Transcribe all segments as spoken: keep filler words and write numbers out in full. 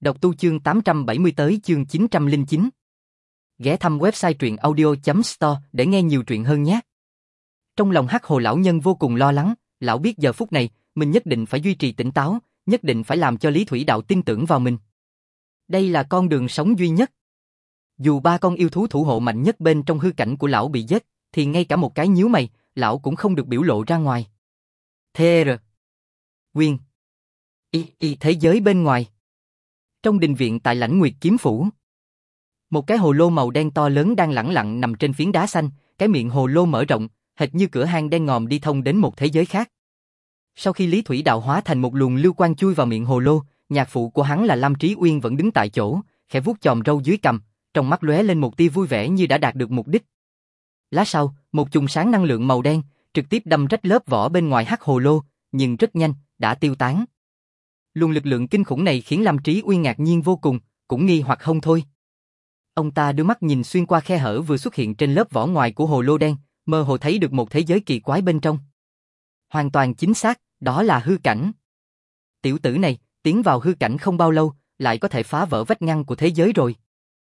Đọc tu chương tám trăm bảy mươi tới chương chín trăm lẻ chín. Ghé thăm website truyện audio chấm store để nghe nhiều truyện hơn nhé. Trong lòng Hắc Hồ lão nhân vô cùng lo lắng, lão biết giờ phút này, mình nhất định phải duy trì tỉnh táo, nhất định phải làm cho Lý Thủy Đạo tin tưởng vào mình. Đây là con đường sống duy nhất. Dù ba con yêu thú thủ hộ mạnh nhất bên trong hư cảnh của lão bị giết, thì ngay cả một cái nhíu mày, lão cũng không được biểu lộ ra ngoài. Thê rờ. Quyên. Y, y thế giới bên ngoài. Trong đình viện tại Lãnh Nguyệt Kiếm Phủ, một cái hồ lô màu đen to lớn đang lẳng lặng nằm trên phiến đá xanh, cái miệng hồ lô mở rộng, hệt như cửa hang đen ngòm đi thông đến một thế giới khác. Sau khi Lý Thủy Đạo hóa thành một luồng lưu quang chui vào miệng hồ lô, nhạc phụ của hắn là Lam Trí Uyên vẫn đứng tại chỗ, khẽ vuốt chòm râu dưới cằm, trong mắt lóe lên một tia vui vẻ như đã đạt được mục đích. Lát sau, một chùm sáng năng lượng màu đen trực tiếp đâm rách lớp vỏ bên ngoài hắc hồ lô, nhưng rất nhanh đã tiêu tán. Luồng lực lượng kinh khủng này khiến Lam Trí Uyên ngạc nhiên vô cùng, cũng nghi hoặc không thôi. Ông ta đưa mắt nhìn xuyên qua khe hở vừa xuất hiện trên lớp vỏ ngoài của hồ lô đen, mơ hồ thấy được một thế giới kỳ quái bên trong. Hoàn toàn chính xác, đó là hư cảnh. Tiểu tử này, tiến vào hư cảnh không bao lâu, lại có thể phá vỡ vách ngăn của thế giới rồi.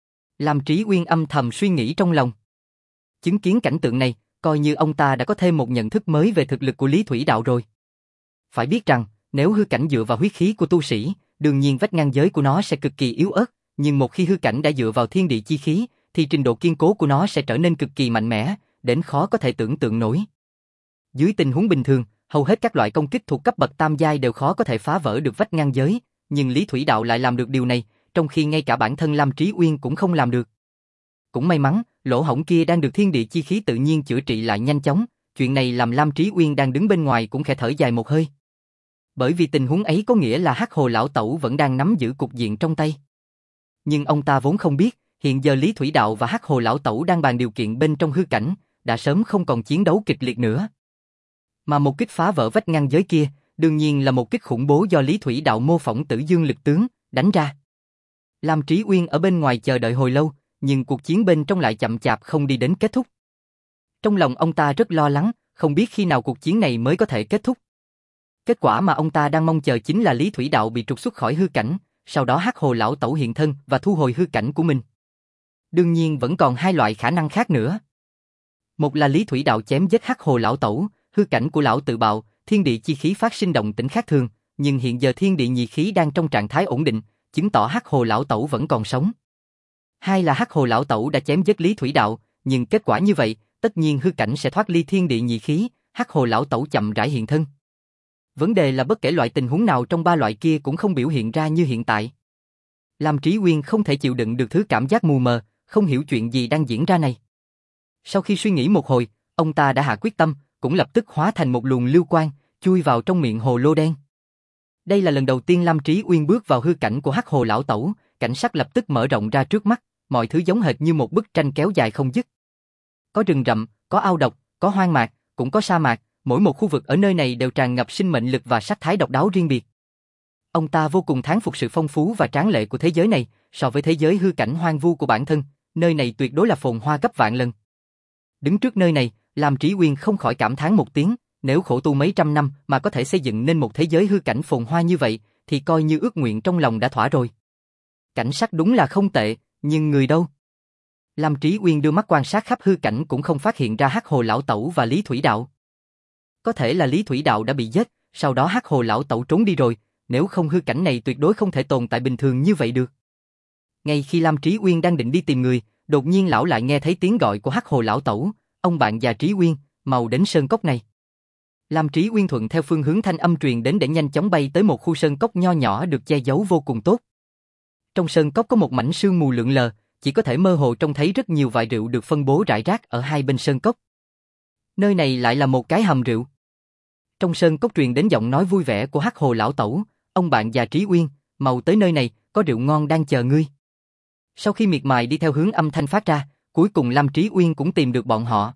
Lam Trí Uyên âm thầm suy nghĩ trong lòng. Chứng kiến cảnh tượng này, coi như ông ta đã có thêm một nhận thức mới về thực lực của Lý Thủy Đạo rồi. Phải biết rằng, nếu hư cảnh dựa vào huyết khí của tu sĩ, đương nhiên vách ngăn giới của nó sẽ cực kỳ yếu ớt, nhưng một khi hư cảnh đã dựa vào thiên địa chi khí, thì trình độ kiên cố của nó sẽ trở nên cực kỳ mạnh mẽ, đến khó có thể tưởng tượng nổi. Dưới tình huống bình thường, hầu hết các loại công kích thuộc cấp bậc tam giai đều khó có thể phá vỡ được vách ngăn giới, nhưng Lý Thủy Đạo lại làm được điều này, trong khi ngay cả bản thân Lam Trí Uyên cũng không làm được. Cũng may mắn, lỗ hổng kia đang được thiên địa chi khí tự nhiên chữa trị lại nhanh chóng, chuyện này làm Lam Trí Uyên đang đứng bên ngoài cũng khẽ thở dài một hơi. Bởi vì tình huống ấy có nghĩa là Hắc Hồ lão tẩu vẫn đang nắm giữ cục diện trong tay. Nhưng ông ta vốn không biết, hiện giờ Lý Thủy Đạo và Hắc Hồ lão tẩu đang bàn điều kiện bên trong hư cảnh, đã sớm không còn chiến đấu kịch liệt nữa. Mà một kích phá vỡ vách ngăn giới kia, đương nhiên là một kích khủng bố do Lý Thủy Đạo mô phỏng Tử Dương lực tướng đánh ra. Lam Trí Uyên ở bên ngoài chờ đợi hồi lâu, nhưng cuộc chiến bên trong lại chậm chạp không đi đến kết thúc. Trong lòng ông ta rất lo lắng, không biết khi nào cuộc chiến này mới có thể kết thúc. Kết quả mà ông ta đang mong chờ chính là Lý Thủy Đạo bị trục xuất khỏi hư cảnh, sau đó Hắc Hồ lão tẩu hiện thân và thu hồi hư cảnh của mình. Đương nhiên vẫn còn hai loại khả năng khác nữa. Một là Lý Thủy Đạo chém giết Hắc Hồ lão tẩu, hư cảnh của lão tự bạo, thiên địa chi khí phát sinh động tĩnh khác thường, nhưng hiện giờ thiên địa nhị khí đang trong trạng thái ổn định, chứng tỏ Hắc Hồ lão tẩu vẫn còn sống. Hai là Hắc Hồ lão tẩu đã chém giết Lý Thủy Đạo, nhưng kết quả như vậy, tất nhiên hư cảnh sẽ thoát ly thiên địa nhị khí, Hắc Hồ lão tẩu chậm rãi hiện thân. Vấn đề là bất kể loại tình huống nào trong ba loại kia cũng không biểu hiện ra như hiện tại. Lam Trí Uyên không thể chịu đựng được thứ cảm giác mù mờ, không hiểu chuyện gì đang diễn ra này. Sau khi suy nghĩ một hồi, ông ta đã hạ quyết tâm, cũng lập tức hóa thành một luồng lưu quang, chui vào trong miệng hồ lô đen. Đây là lần đầu tiên Lam Trí Uyên bước vào hư cảnh của Hắc Hồ lão tẩu, cảnh sắc lập tức mở rộng ra trước mắt, mọi thứ giống hệt như một bức tranh kéo dài không dứt. Có rừng rậm, có ao độc, có hoang mạc, cũng có sa mạc, mỗi một khu vực ở nơi này đều tràn ngập sinh mệnh lực và sắc thái độc đáo riêng biệt. Ông ta vô cùng thán phục sự phong phú và tráng lệ của thế giới này, so với thế giới hư cảnh hoang vu của bản thân, nơi này tuyệt đối là phồn hoa gấp vạn lần. Đứng trước nơi này, Lam Trí Uyên không khỏi cảm thán một tiếng, nếu khổ tu mấy trăm năm mà có thể xây dựng nên một thế giới hư cảnh phồn hoa như vậy, thì coi như ước nguyện trong lòng đã thỏa rồi. Cảnh sắc đúng là không tệ, nhưng người đâu? Lam Trí Uyên đưa mắt quan sát khắp hư cảnh cũng không phát hiện ra Hắc Hồ lão tẩu và Lý Thủy Đạo. Có thể là Lý Thủy Đạo đã bị giết, sau đó Hắc Hồ lão tẩu trốn đi rồi, nếu không hư cảnh này tuyệt đối không thể tồn tại bình thường như vậy được. Ngay khi Lam Trí Uyên đang định đi tìm người, đột nhiên lão lại nghe thấy tiếng gọi của Hắc Hồ lão tẩu, ông bạn già Trí Uyên, mau đến sơn cốc này. Lam Trí Uyên thuận theo phương hướng thanh âm truyền đến để nhanh chóng bay tới một khu sơn cốc nho nhỏ được che giấu vô cùng tốt. Trong sơn cốc có một mảnh sương mù lượn lờ, chỉ có thể mơ hồ trông thấy rất nhiều vại rượu được phân bố rải rác ở hai bên sơn cốc. Nơi này lại là một cái hầm rượu. Trong sơn cốc truyền đến giọng nói vui vẻ của Hắc Hồ lão tẩu, ông bạn già Trí Uyên, mau tới nơi này, có rượu ngon đang chờ ngươi. Sau khi miệt mài đi theo hướng âm thanh phát ra, cuối cùng Lam Trí Uyên cũng tìm được bọn họ.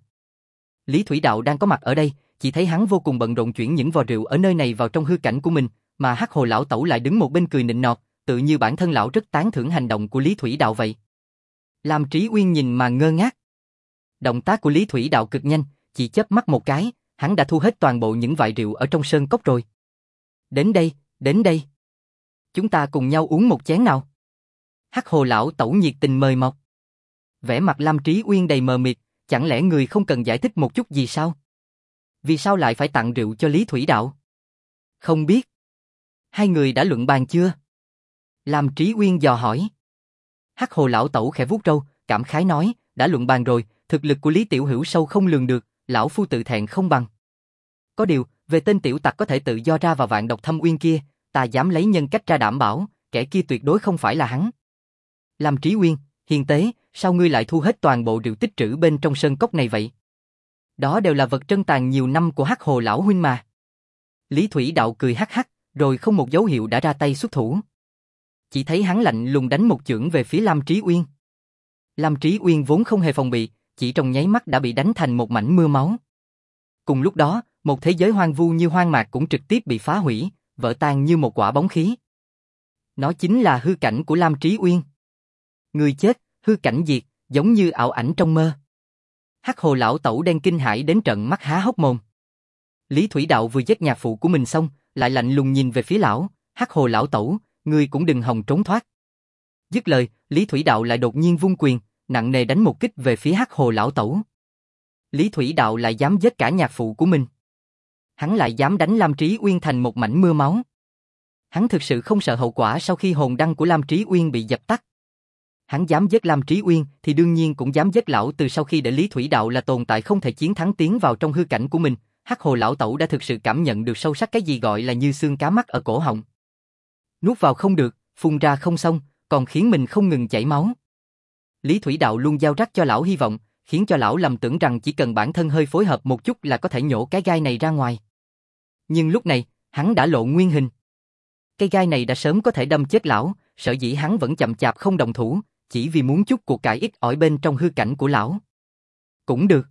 Lý Thủy Đạo đang có mặt ở đây, chỉ thấy hắn vô cùng bận rộn chuyển những vò rượu ở nơi này vào trong hư cảnh của mình, mà Hắc Hồ lão tẩu lại đứng một bên cười nịnh nọt, tự như bản thân lão rất tán thưởng hành động của Lý Thủy Đạo vậy. Lam Trí Uyên nhìn mà ngơ ngác. Động tác của Lý Thủy Đạo cực nhanh, chỉ chớp mắt một cái, hắn đã thu hết toàn bộ những vại rượu ở trong sơn cốc rồi. Đến đây, đến đây. Chúng ta cùng nhau uống một chén nào. Hắc Hồ lão tẩu nhiệt tình mời mọc. Vẻ mặt Lam Trí Uyên đầy mờ mịt, chẳng lẽ người không cần giải thích một chút gì sao? Vì sao lại phải tặng rượu cho Lý Thủy Đạo? Không biết. Hai người đã luận bàn chưa? Lam Trí Uyên dò hỏi. Hắc Hồ lão tẩu khẽ vuốt râu, cảm khái nói, đã luận bàn rồi, thực lực của Lý Tiểu Hữu sâu không lường được, lão phu tự thẹn không bằng. Có điều, về tên tiểu tặc có thể tự do ra vào vạn độc thâm uyên kia, ta dám lấy nhân cách ra đảm bảo, kẻ kia tuyệt đối không phải là hắn. Lam Trí Uyên, hiền tế, sao ngươi lại thu hết toàn bộ rượu tích trữ bên trong sơn cốc này vậy? Đó đều là vật trân tàn nhiều năm của Hắc Hồ lão huynh mà. Lý Thủy Đạo cười hắc hắc, rồi không một dấu hiệu đã ra tay xuất thủ. Chỉ thấy hắn lạnh lùng đánh một chưởng về phía Lam Trí Uyên. Lam Trí Uyên vốn không hề phòng bị, chỉ trong nháy mắt đã bị đánh thành một mảnh mưa máu. Cùng lúc đó, một thế giới hoang vu như hoang mạc cũng trực tiếp bị phá hủy, vỡ tan như một quả bóng khí. Nó chính là hư cảnh của Lam Trí Uyên. Người chết, hư cảnh diệt, giống như ảo ảnh trong mơ. Hắc Hồ lão tẩu đen kinh hãi đến trợn mắt há hốc mồm. Lý Thủy Đạo vừa giết nhạc phụ của mình xong, lại lạnh lùng nhìn về phía lão, Hắc Hồ lão tẩu, ngươi cũng đừng hòng trốn thoát. Dứt lời, Lý Thủy Đạo lại đột nhiên vung quyền, nặng nề đánh một kích về phía Hắc Hồ lão tẩu. Lý Thủy Đạo lại dám giết cả nhạc phụ của mình. Hắn lại dám đánh Lam Trí Uyên thành một mảnh mưa máu. Hắn thực sự không sợ hậu quả sau khi hồn đăng của Lam Trí Uyên bị dập tắt. Hắn dám giết Lam Trí Uyên thì đương nhiên cũng dám giết lão từ sau khi để Lý Thủy Đạo là tồn tại không thể chiến thắng tiến vào trong hư cảnh của mình. Hắc Hồ lão tẩu đã thực sự cảm nhận được sâu sắc cái gì gọi là như xương cá mắc ở cổ họng. Nuốt vào không được, phun ra không xong, còn khiến mình không ngừng chảy máu. Lý Thủy Đạo luôn giao rắc cho lão hy vọng, khiến cho lão lầm tưởng rằng chỉ cần bản thân hơi phối hợp một chút là có thể nhổ cái gai này ra ngoài. Nhưng lúc này, hắn đã lộ nguyên hình. Cây gai này đã sớm có thể đâm chết lão, sở dĩ hắn vẫn chậm chạp không động thủ, chỉ vì muốn chút cuộc cải ít ỏi bên trong hư cảnh của lão. Cũng được.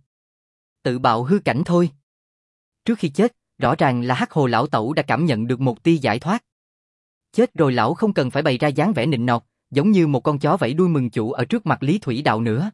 Tự bạo hư cảnh thôi. Trước khi chết, rõ ràng là Hắc Hồ lão tẩu đã cảm nhận được một tia giải thoát. Chết rồi lão không cần phải bày ra dáng vẻ nịnh nọt, giống như một con chó vẫy đuôi mừng chủ ở trước mặt Lý Thủy Đạo nữa.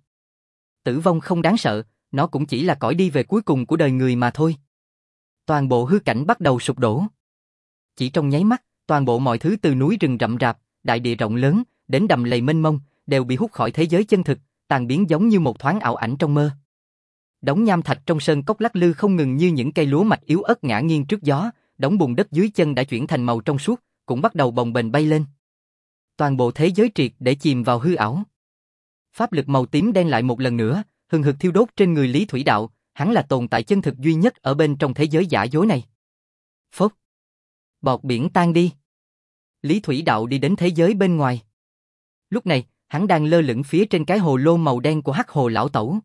Tử vong không đáng sợ, nó cũng chỉ là cõi đi về cuối cùng của đời người mà thôi. Toàn bộ hư cảnh bắt đầu sụp đổ. Chỉ trong nháy mắt, toàn bộ mọi thứ từ núi rừng rậm rạp, đại địa rộng lớn, đến đầm lầy mênh mông, đều bị hút khỏi thế giới chân thực, tan biến giống như một thoáng ảo ảnh trong mơ. Đống nham thạch trong sơn cốc lắc lư không ngừng như những cây lúa mạch yếu ớt ngã nghiêng trước gió, đống bùn đất dưới chân đã chuyển thành màu trong suốt, cũng bắt đầu bồng bềnh bay lên. Toàn bộ thế giới triệt để chìm vào hư ảo. Pháp lực màu tím đen lại một lần nữa, hừng hực thiêu đốt trên người Lý Thủy Đạo, hắn là tồn tại chân thực duy nhất ở bên trong thế giới giả dối này. Phốc. Bọt biển tan đi. Lý Thủy Đạo đi đến thế giới bên ngoài. Lúc này, hắn đang lơ lửng phía trên cái hồ lô màu đen của Hắc Hồ lão tẩu.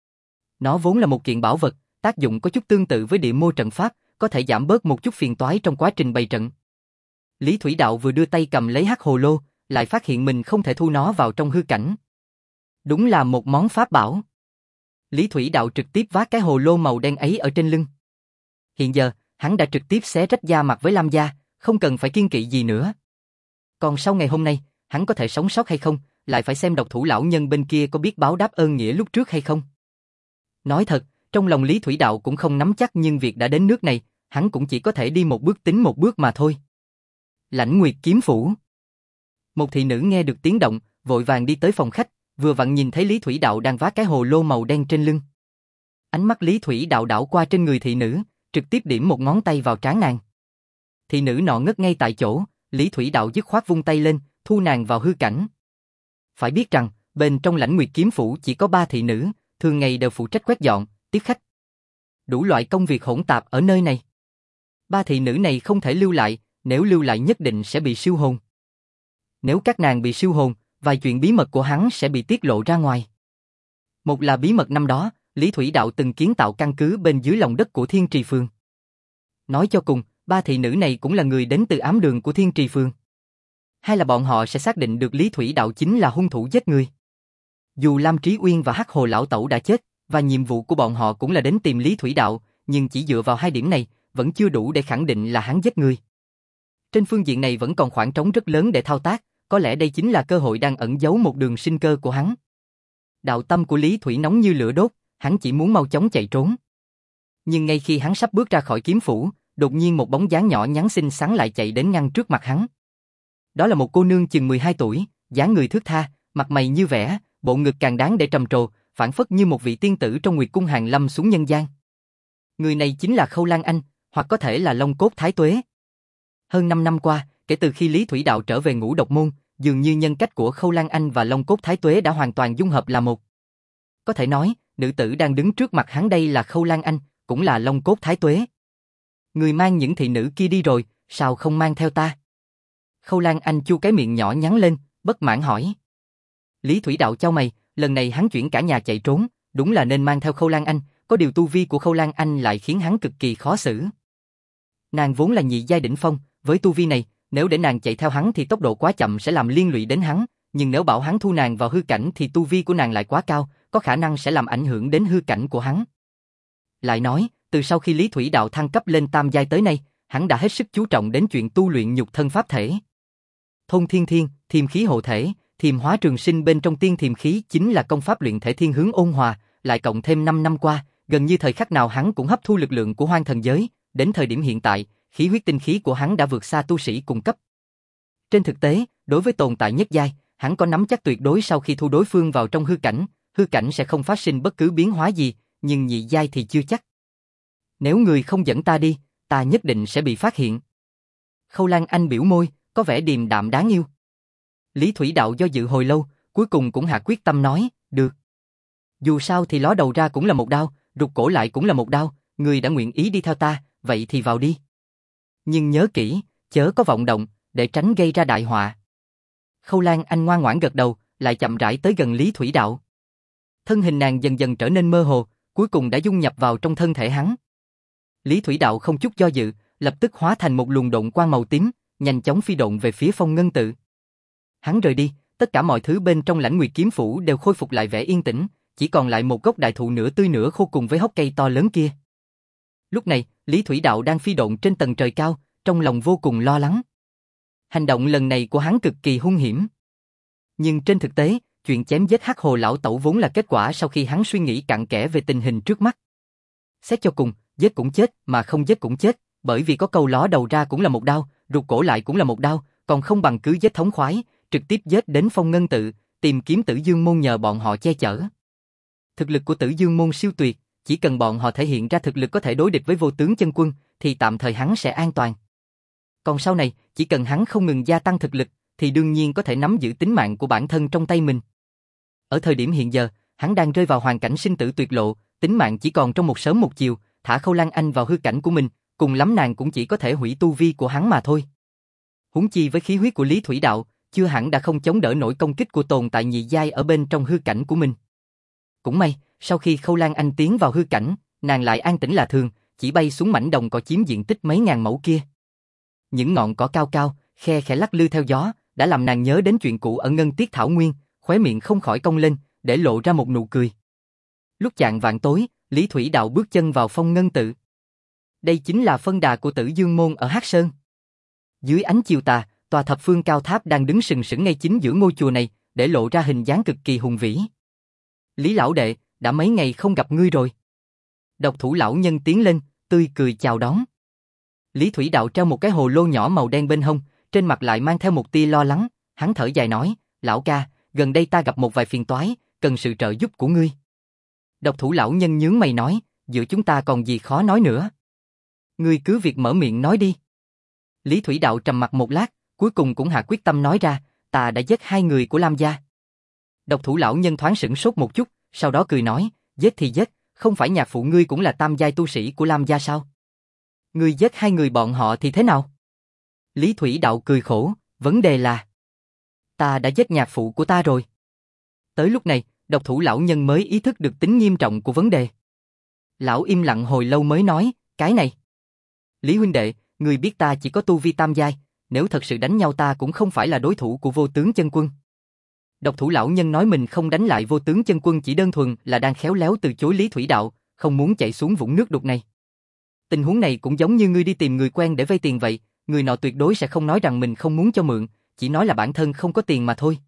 Nó vốn là một kiện bảo vật, tác dụng có chút tương tự với địa mô trận pháp, có thể giảm bớt một chút phiền toái trong quá trình bày trận. Lý Thủy Đạo vừa đưa tay cầm lấy Hắc Hồ lô, lại phát hiện mình không thể thu nó vào trong hư cảnh. Đúng là một món pháp bảo. Lý Thủy Đạo trực tiếp vác cái hồ lô màu đen ấy ở trên lưng. Hiện giờ, hắn đã trực tiếp xé rách da mặt với Lam gia, không cần phải kiêng kỵ gì nữa. Còn sau ngày hôm nay, hắn có thể sống sót hay không, lại phải xem độc thủ lão nhân bên kia có biết báo đáp ơn nghĩa lúc trước hay không. Nói thật, trong lòng Lý Thủy Đạo cũng không nắm chắc, nhưng việc đã đến nước này, hắn cũng chỉ có thể đi một bước tính một bước mà thôi. Lãnh Nguyệt kiếm phủ. Một thị nữ nghe được tiếng động, vội vàng đi tới phòng khách, vừa vặn nhìn thấy Lý Thủy Đạo đang vác cái hồ lô màu đen trên lưng. Ánh mắt Lý Thủy Đạo đảo qua trên người thị nữ, trực tiếp điểm một ngón tay vào trán nàng. Thị nữ nọ ngất ngay tại chỗ, Lý Thủy Đạo dứt khoát vung tay lên, thu nàng vào hư cảnh. Phải biết rằng, bên trong Lãnh Nguyệt kiếm phủ chỉ có ba thị nữ, thường ngày đều phụ trách quét dọn, tiếp khách. Đủ loại công việc hỗn tạp ở nơi này. Ba thị nữ này không thể lưu lại, nếu lưu lại nhất định sẽ bị siêu hồn. Nếu các nàng bị siêu hồn, vài chuyện bí mật của hắn sẽ bị tiết lộ ra ngoài. Một là bí mật năm đó, Lý Thủy Đạo từng kiến tạo căn cứ bên dưới lòng đất của Thiên Trì Phường. Nói cho cùng, ba thị nữ này cũng là người đến từ ám đường của Thiên Trì Phường. Hai là bọn họ sẽ xác định được Lý Thủy Đạo chính là hung thủ giết người. Dù Lam Trí Uyên và Hắc Hồ lão tẩu đã chết, và nhiệm vụ của bọn họ cũng là đến tìm Lý Thủy Đạo, nhưng chỉ dựa vào hai điểm này, vẫn chưa đủ để khẳng định là hắn giết người. Trên phương diện này vẫn còn khoảng trống rất lớn để thao tác, có lẽ đây chính là cơ hội đang ẩn giấu một đường sinh cơ của hắn. Đạo tâm của Lý Thủy nóng như lửa đốt, hắn chỉ muốn mau chóng chạy trốn. Nhưng ngay khi hắn sắp bước ra khỏi kiếm phủ, đột nhiên một bóng dáng nhỏ nhắn xinh xắn lại chạy đến ngăn trước mặt hắn. Đó là một cô nương chừng mười hai tuổi, dáng người thướt tha, mặt mày như vẽ, bộ ngực càng đáng để trầm trồ, phảng phất như một vị tiên tử trong Nguyệt cung hàng lâm xuống nhân gian. Người này chính là Khâu Lan Anh, hoặc có thể là Long Cốt Thái Tuế. Hơn năm năm qua, kể từ khi Lý Thủy Đạo trở về Ngũ Độc Môn, dường như nhân cách của Khâu Lan Anh và Long Cốt Thái Tuế đã hoàn toàn dung hợp là một. Có thể nói, nữ tử đang đứng trước mặt hắn đây là Khâu Lan Anh, cũng là Long Cốt Thái Tuế. Người mang những thị nữ kia đi rồi, sao không mang theo ta? Khâu Lan Anh chu cái miệng nhỏ nhắn lên, bất mãn hỏi. Lý Thủy Đạo chau mày, lần này hắn chuyển cả nhà chạy trốn, đúng là nên mang theo Khâu Lan Anh, có điều tu vi của Khâu Lan Anh lại khiến hắn cực kỳ khó xử. Nàng vốn là nhị giai đỉnh phong, với tu vi này, nếu để nàng chạy theo hắn thì tốc độ quá chậm sẽ làm liên lụy đến hắn, nhưng nếu bảo hắn thu nàng vào hư cảnh thì tu vi của nàng lại quá cao, có khả năng sẽ làm ảnh hưởng đến hư cảnh của hắn. Lại nói, từ sau khi Lý Thủy Đạo thăng cấp lên tam giai tới nay, hắn đã hết sức chú trọng đến chuyện tu luyện nhục thân pháp thể. Thôn Thiên Thiên, Thiềm khí hộ thể, Thiềm hóa trường sinh bên trong tiên thiềm khí chính là công pháp luyện thể thiên hướng ôn hòa, lại cộng thêm năm năm qua, gần như thời khắc nào hắn cũng hấp thu lực lượng của hoang thần giới, đến thời điểm hiện tại, khí huyết tinh khí của hắn đã vượt xa tu sĩ cùng cấp. Trên thực tế, đối với tồn tại nhất giai, hắn có nắm chắc tuyệt đối sau khi thu đối phương vào trong hư cảnh, hư cảnh sẽ không phát sinh bất cứ biến hóa gì, nhưng nhị giai thì chưa chắc. Nếu người không dẫn ta đi, ta nhất định sẽ bị phát hiện. Khâu Lan Anh biểu môi, có vẻ điềm đạm đáng yêu. Lý Thủy Đạo do dự hồi lâu, cuối cùng cũng hạ quyết tâm nói, được. Dù sao thì ló đầu ra cũng là một đao, rụt cổ lại cũng là một đao, người đã nguyện ý đi theo ta, vậy thì vào đi. Nhưng nhớ kỹ, chớ có vọng động, để tránh gây ra đại họa. Khâu Lan Anh ngoan ngoãn gật đầu, lại chậm rãi tới gần Lý Thủy Đạo. Thân hình nàng dần dần trở nên mơ hồ, cuối cùng đã dung nhập vào trong thân thể hắn. Lý Thủy Đạo không chút do dự, lập tức hóa thành một luồng độn quang màu tím, nhanh chóng phi độn về phía Phong Ngân Tự. Hắn rời đi, tất cả mọi thứ bên trong Lãnh Nguyệt Kiếm Phủ đều khôi phục lại vẻ yên tĩnh, chỉ còn lại một gốc đại thụ nửa tươi nửa khô cùng với hốc cây to lớn kia. Lúc này, Lý Thủy Đạo đang phi độn trên tầng trời cao, trong lòng vô cùng lo lắng. Hành động lần này của hắn cực kỳ hung hiểm. Nhưng trên thực tế, chuyện chém giết Hắc Hồ lão tẩu vốn là kết quả sau khi hắn suy nghĩ cặn kẽ về tình hình trước mắt. Xét cho cùng, giết cũng chết, mà không giết cũng chết, bởi vì có câu ló đầu ra cũng là một đao, rụt cổ lại cũng là một đao, còn không bằng cứ giết thống khoái, trực tiếp giết đến Phong Ngân Tự, tìm kiếm Tử Dương môn nhờ bọn họ che chở. Thực lực của Tử Dương môn siêu tuyệt, chỉ cần bọn họ thể hiện ra thực lực có thể đối địch với Vô Tướng Chân Quân, thì tạm thời hắn sẽ an toàn. Còn sau này, chỉ cần hắn không ngừng gia tăng thực lực, thì đương nhiên có thể nắm giữ tính mạng của bản thân trong tay mình. Ở thời điểm hiện giờ, hắn đang rơi vào hoàn cảnh sinh tử tuyệt lộ, tính mạng chỉ còn trong một sớm một chiều, thả Khâu Lan Anh vào hư cảnh của mình, cùng lắm nàng cũng chỉ có thể hủy tu vi của hắn mà thôi. Huống chi với khí huyết của Lý Thủy Đạo, chưa hẳn đã không chống đỡ nổi công kích của tồn tại nhị giai ở bên trong hư cảnh của mình. Cũng may, sau khi Khâu Lan Anh tiến vào hư cảnh, nàng lại an tĩnh lạ thường, chỉ bay xuống mảnh đồng cỏ chiếm diện tích mấy ngàn mẫu kia. Những ngọn cỏ cao cao, khe khẽ lắc lư theo gió, đã làm nàng nhớ đến chuyện cũ ở Ngân Tiết Thảo Nguyên, khóe miệng không khỏi cong lên, để lộ ra một nụ cười. Lúc chạng vạng tối, Lý Thủy Đạo bước chân vào Phong Ngân Tự. Đây chính là phân đà của Tử Dương môn ở Hắc Sơn. Dưới ánh chiều tà, tòa thập phương cao tháp đang đứng sừng sững ngay chính giữa ngôi chùa này, để lộ ra hình dáng cực kỳ hùng vĩ. Lý lão đệ, đã mấy ngày không gặp ngươi rồi. Độc thủ lão nhân tiến lên, tươi cười chào đón. Lý Thủy Đạo treo một cái hồ lô nhỏ màu đen bên hông, trên mặt lại mang theo một tia lo lắng, hắn thở dài nói, lão ca, gần đây ta gặp một vài phiền toái, cần sự trợ giúp của ngươi. Độc thủ lão nhân nhướng mày nói, giữa chúng ta còn gì khó nói nữa. Ngươi cứ việc mở miệng nói đi. Lý Thủy Đạo trầm mặt một lát, cuối cùng cũng hạ quyết tâm nói ra, ta đã giết hai người của Lam gia. Độc thủ lão nhân thoáng sửng sốt một chút, sau đó cười nói, giết thì giết, không phải nhạc phụ ngươi cũng là tam giai tu sĩ của Lam gia sao? Ngươi giết hai người bọn họ thì thế nào? Lý Thủy Đạo cười khổ, vấn đề là ta đã giết nhạc phụ của ta rồi. Tới lúc này, độc thủ lão nhân mới ý thức được tính nghiêm trọng của vấn đề. Lão im lặng hồi lâu mới nói, cái này. Lý huynh đệ, ngươi biết ta chỉ có tu vi tam giai, nếu thật sự đánh nhau ta cũng không phải là đối thủ của Vô Tướng Chân Quân. Độc thủ lão nhân nói mình không đánh lại Vô Tướng Chân Quân chỉ đơn thuần là đang khéo léo từ chối Lý Thủy Đạo, không muốn chạy xuống vũng nước đục này. Tình huống này cũng giống như ngươi đi tìm người quen để vay tiền vậy, người nọ tuyệt đối sẽ không nói rằng mình không muốn cho mượn, chỉ nói là bản thân không có tiền mà thôi.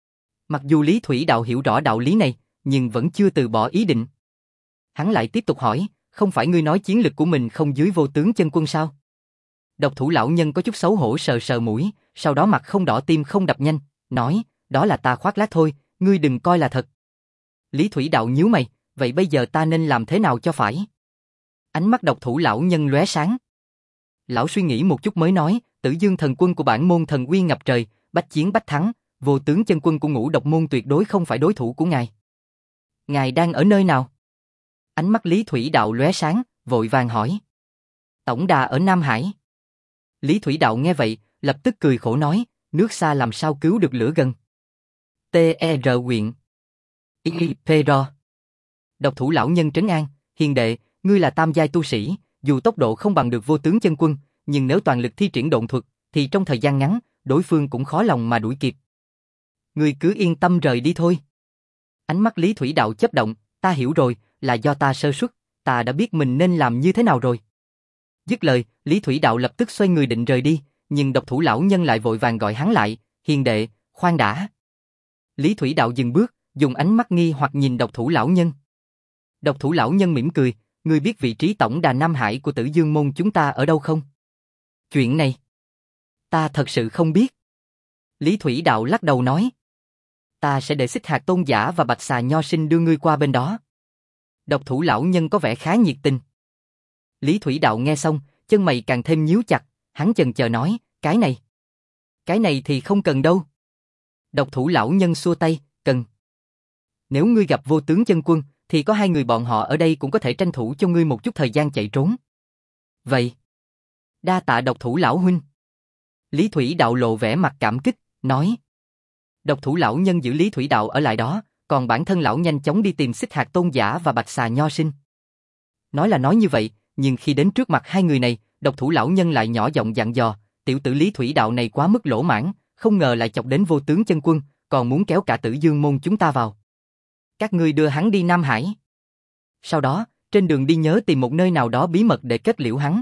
Mặc dù Lý Thủy Đạo hiểu rõ đạo lý này, nhưng vẫn chưa từ bỏ ý định. Hắn lại tiếp tục hỏi, không phải ngươi nói chiến lực của mình không dưới Vô Tướng Chân Quân sao? Độc thủ lão nhân có chút xấu hổ sờ sờ mũi, sau đó mặt không đỏ tim không đập nhanh, nói, Đó là ta khoác lác thôi, ngươi đừng coi là thật. Lý Thủy Đạo nhíu mày, vậy bây giờ ta nên làm thế nào cho phải? Ánh mắt độc thủ lão nhân lóe sáng. Lão suy nghĩ một chút mới nói, Tử Dương thần quân của bản môn thần uy ngập trời, bách chiến bách thắng, vô tướng chân quân của Ngũ Độc môn tuyệt đối không phải đối thủ của ngài. Ngài đang ở nơi nào? Ánh mắt Lý Thủy Đạo lóe sáng, vội vàng hỏi. Tổng đà ở Nam Hải. Lý Thủy Đạo nghe vậy, lập tức cười khổ nói, nước xa làm sao cứu được lửa gần. T E R huyện. I P R. Độc thủ lão nhân trấn an, hiền đệ, ngươi là tam giai tu sĩ, dù tốc độ không bằng được vô tướng chân quân, nhưng nếu toàn lực thi triển độn thuật, thì trong thời gian ngắn, đối phương cũng khó lòng mà đuổi kịp. Ngươi cứ yên tâm rời đi thôi. Ánh mắt Lý Thủy Đạo chớp động, ta hiểu rồi, là do ta sơ suất, ta đã biết mình nên làm như thế nào rồi. Dứt lời, Lý Thủy Đạo lập tức xoay người định rời đi, nhưng độc thủ lão nhân lại vội vàng gọi hắn lại, hiền đệ, khoan đã. Lý Thủy Đạo dừng bước, dùng ánh mắt nghi hoặc nhìn độc thủ lão nhân. Độc thủ lão nhân mỉm cười, ngươi biết vị trí tổng đà Nam Hải của Tử Dương môn chúng ta ở đâu không? Chuyện này, ta thật sự không biết. Lý Thủy Đạo lắc đầu nói, ta sẽ để Xích Hạt Tôn giả và Bạch Xà Nho sinh đưa ngươi qua bên đó. Độc thủ lão nhân có vẻ khá nhiệt tình. Lý Thủy Đạo nghe xong, chân mày càng thêm nhíu chặt, hắn chần chờ nói, cái này. Cái này thì không cần đâu. Độc thủ lão nhân xua tay, cần. Nếu ngươi gặp vô tướng chân quân, thì có hai người bọn họ ở đây cũng có thể tranh thủ cho ngươi một chút thời gian chạy trốn. Vậy. Đa tạ độc thủ lão huynh. Lý Thủy Đạo lộ vẻ mặt cảm kích, nói. Độc thủ lão nhân giữ Lý Thủy Đạo ở lại đó, còn bản thân lão nhanh chóng đi tìm Xích Hạt Tôn giả và Bạch Xà Nho sinh. Nói là nói như vậy, nhưng khi đến trước mặt hai người này, độc thủ lão nhân lại nhỏ giọng dặn dò, tiểu tử Lý Thủy Đạo này quá mức lỗ mãn, không ngờ lại chọc đến vô tướng chân quân, còn muốn kéo cả Tử Dương môn chúng ta vào. Các ngươi đưa hắn đi Nam Hải. Sau đó, trên đường đi nhớ tìm một nơi nào đó bí mật để kết liễu hắn.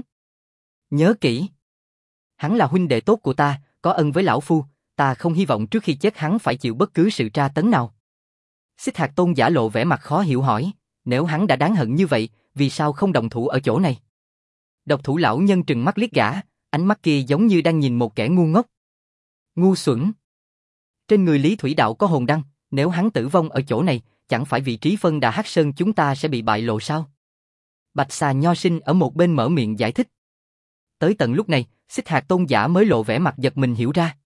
Nhớ kỹ. Hắn là huynh đệ tốt của ta, có ân với lão phu, ta không hy vọng trước khi chết hắn phải chịu bất cứ sự tra tấn nào. Xích Hạt Tôn giả lộ vẻ mặt khó hiểu hỏi, nếu hắn đã đáng hận như vậy, vì sao không động thủ ở chỗ này? Độc thủ lão nhân trừng mắt liếc gã, ánh mắt kia giống như đang nhìn một kẻ ngu ngốc. Ngu xuẩn. Trên người Lý Thủy Đạo có hồn đăng, nếu hắn tử vong ở chỗ này, chẳng phải vị trí phân đà Hắc Sơn chúng ta sẽ bị bại lộ sao? Bạch Xà Nho sinh ở một bên mở miệng giải thích. Tới tận lúc này, Xích Hạt Tôn giả mới lộ vẻ mặt giật mình hiểu ra.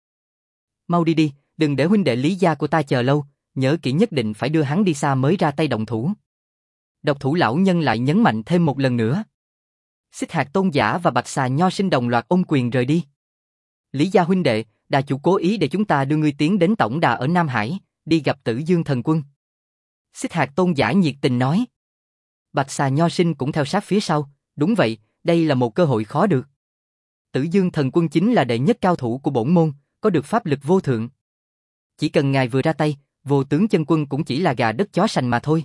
Mau đi đi, đừng để huynh đệ Lý gia của ta chờ lâu, nhớ kỹ nhất định phải đưa hắn đi xa mới ra tay động thủ. Độc thủ lão nhân lại nhấn mạnh thêm một lần nữa. Xích Hạt Tôn giả và Bạch Xà Nho sinh đồng loạt ôm quyền rời đi. Lý gia huynh đệ, đà chủ cố ý để chúng ta đưa ngươi tiến đến tổng đà ở Nam Hải, đi gặp Tử Dương thần quân. Xích Hạt Tôn giả nhiệt tình nói. Bạch Xà Nho sinh cũng theo sát phía sau, đúng vậy, đây là một cơ hội khó được. Tử Dương thần quân chính là đệ nhất cao thủ của bổn môn, có được pháp lực vô thượng. Chỉ cần ngài vừa ra tay, vô tướng chân quân cũng chỉ là gà đất chó sành mà thôi.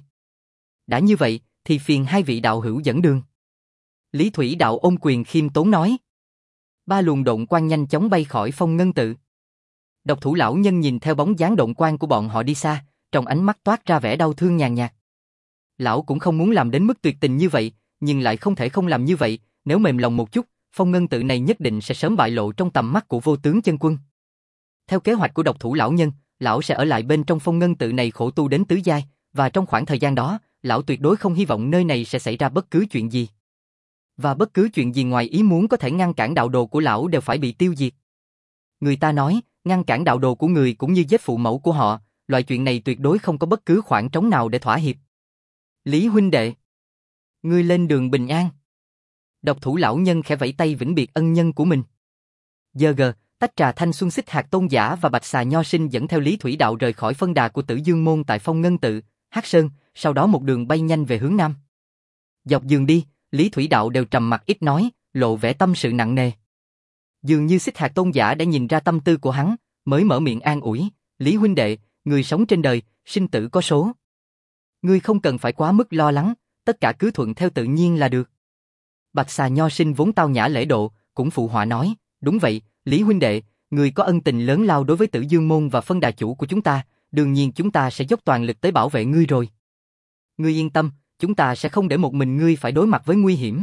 Đã như vậy, thì phiền hai vị đạo hữu dẫn đường. Lý Thủy Đạo ôm quyền khiêm tốn nói. Ba luồng độn quang nhanh chóng bay khỏi phong ngân tự. Độc thủ lão nhân nhìn theo bóng dáng độn quang của bọn họ đi xa, trong ánh mắt toát ra vẻ đau thương nhàn nhạt. Lão cũng không muốn làm đến mức tuyệt tình như vậy, nhưng lại không thể không làm như vậy, nếu mềm lòng một chút, phong ngân tự này nhất định sẽ sớm bại lộ trong tầm mắt của vô tướng chân quân. Theo kế hoạch của độc thủ lão nhân, lão sẽ ở lại bên trong phong ngân tự này khổ tu đến tứ giai, và trong khoảng thời gian đó, lão tuyệt đối không hy vọng nơi này sẽ xảy ra bất cứ chuyện gì. Và bất cứ chuyện gì ngoài ý muốn có thể ngăn cản đạo đồ của lão đều phải bị tiêu diệt. Người ta nói, ngăn cản đạo đồ của người cũng như giết phụ mẫu của họ, loại chuyện này tuyệt đối không có bất cứ khoảng trống nào để thỏa hiệp. Lý huynh đệ, ngươi lên đường bình an. Độc thủ lão nhân khẽ vẫy tay vĩnh biệt ân nhân của mình. Giờ gờ, tách trà thanh xuân Xích Hạt Tôn giả và Bạch Xà Nho sinh dẫn theo Lý Thủy Đạo rời khỏi phân đà của Tử Dương môn tại phong ngân tự, Hắc Sơn, sau đó một đường bay nhanh về hướng nam. Dọc đường đi, Lý Thủy Đạo đều trầm mặc ít nói, lộ vẻ tâm sự nặng nề. Dường như Xích Hạt Tôn giả đã nhìn ra tâm tư của hắn, mới mở miệng an ủi, Lý huynh đệ, người sống trên đời, sinh tử có số. Ngươi không cần phải quá mức lo lắng, tất cả cứ thuận theo tự nhiên là được. Bạch Xà Nho sinh vốn tao nhã lễ độ, cũng phụ họa nói, đúng vậy, Lý huynh đệ, người có ân tình lớn lao đối với Tử Dương môn và phân đà chủ của chúng ta, đương nhiên chúng ta sẽ dốc toàn lực tới bảo vệ ngươi rồi. Ngươi yên tâm, chúng ta sẽ không để một mình ngươi phải đối mặt với nguy hiểm.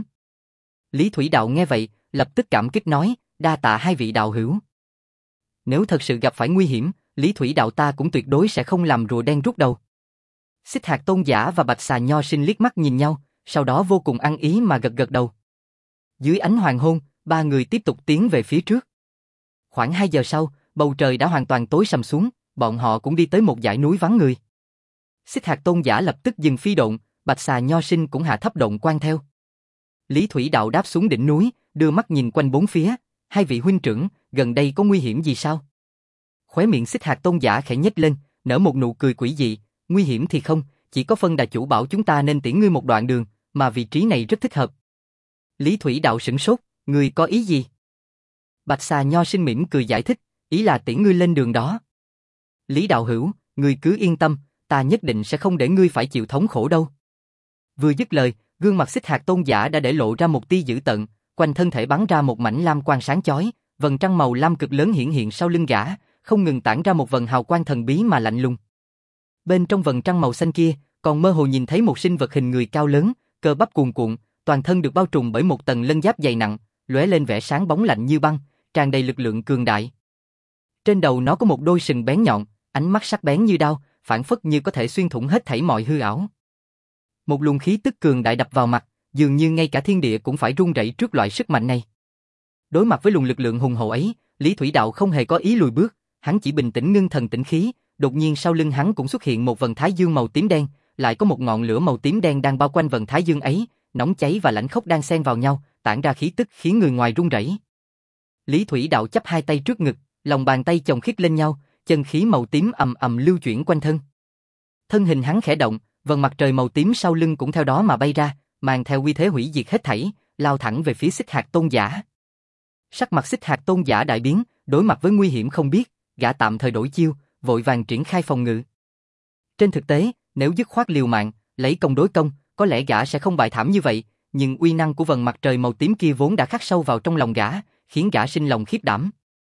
Lý Thủy Đạo nghe vậy, lập tức cảm kích nói, đa tạ hai vị đạo hữu. Nếu thật sự gặp phải nguy hiểm, Lý Thủy Đạo ta cũng tuyệt đối sẽ không làm rùa đen rút đầu. Xích Hạt Tôn Giả và Bạch Xà Nho Sinh liếc mắt nhìn nhau, sau đó vô cùng ăn ý mà gật gật đầu. Dưới ánh hoàng hôn, ba người tiếp tục tiến về phía trước. Khoảng hai giờ sau, bầu trời đã hoàn toàn tối sầm xuống, bọn họ cũng đi tới một dãy núi vắng người. Xích Hạt Tôn Giả lập tức dừng phi độn, Bạch Xà Nho Sinh cũng hạ thấp độn quan theo. Lý Thủy Đạo đáp xuống đỉnh núi, đưa mắt nhìn quanh bốn phía, hai vị huynh trưởng, gần đây có nguy hiểm gì sao? Khóe miệng Xích Hạt Tôn Giả khẽ nhếch lên, nở một nụ cười quỷ dị, nguy hiểm thì không, chỉ có phân đà chủ bảo chúng ta nên tiễn ngươi một đoạn đường, mà vị trí này rất thích hợp. Lý Thủy Đạo sửng sốt, ngươi có ý gì? Bạch Xà Nho Sinh mỉm cười giải thích, ý là tiễn ngươi lên đường đó. Lý Đạo Hữu, ngươi cứ yên tâm, ta nhất định sẽ không để ngươi phải chịu thống khổ đâu. Vừa dứt lời, gương mặt Xích Hạt Tôn Giả đã để lộ ra một tia dữ tợn, quanh thân thể bắn ra một mảnh lam quang sáng chói, vầng trăng màu lam cực lớn hiển hiện sau lưng gã, không ngừng tản ra một vầng hào quang thần bí mà lạnh lùng. Bên trong vầng trăng màu xanh kia, còn mơ hồ nhìn thấy một sinh vật hình người cao lớn, cơ bắp cuồn cuộn, toàn thân được bao trùm bởi một tầng lân giáp dày nặng, lóe lên vẻ sáng bóng lạnh như băng, tràn đầy lực lượng cường đại. Trên đầu nó có một đôi sừng bén nhọn, ánh mắt sắc bén như đao, phảng phất như có thể xuyên thủng hết thảy mọi hư ảo. Một luồng khí tức cường đại đập vào mặt, dường như ngay cả thiên địa cũng phải run rẩy trước loại sức mạnh này. Đối mặt với luồng lực lượng hùng hậu ấy, Lý Thủy Đạo không hề có ý lùi bước, hắn chỉ bình tĩnh ngưng thần tĩnh khí, đột nhiên sau lưng hắn cũng xuất hiện một vầng thái dương màu tím đen, lại có một ngọn lửa màu tím đen đang bao quanh vầng thái dương ấy, nóng cháy và lãnh khốc đang xen vào nhau, tản ra khí tức khiến người ngoài run rẩy. Lý Thủy Đạo chắp hai tay trước ngực, lòng bàn tay chồng khít lên nhau, chân khí màu tím ầm ầm lưu chuyển quanh thân. Thân hình hắn khẽ động, vầng mặt trời màu tím sau lưng cũng theo đó mà bay ra, mang theo uy thế hủy diệt hết thảy, lao thẳng về phía Xích Hạt Tôn Giả. Sắc mặt Xích Hạt Tôn Giả đại biến, đối mặt với nguy hiểm không biết, gã tạm thời đổi chiêu, vội vàng triển khai phòng ngự. Trên thực tế, nếu dứt khoát liều mạng, lấy công đối công, có lẽ gã sẽ không bại thảm như vậy, nhưng uy năng của vầng mặt trời màu tím kia vốn đã khắc sâu vào trong lòng gã, khiến gã sinh lòng khiếp đảm.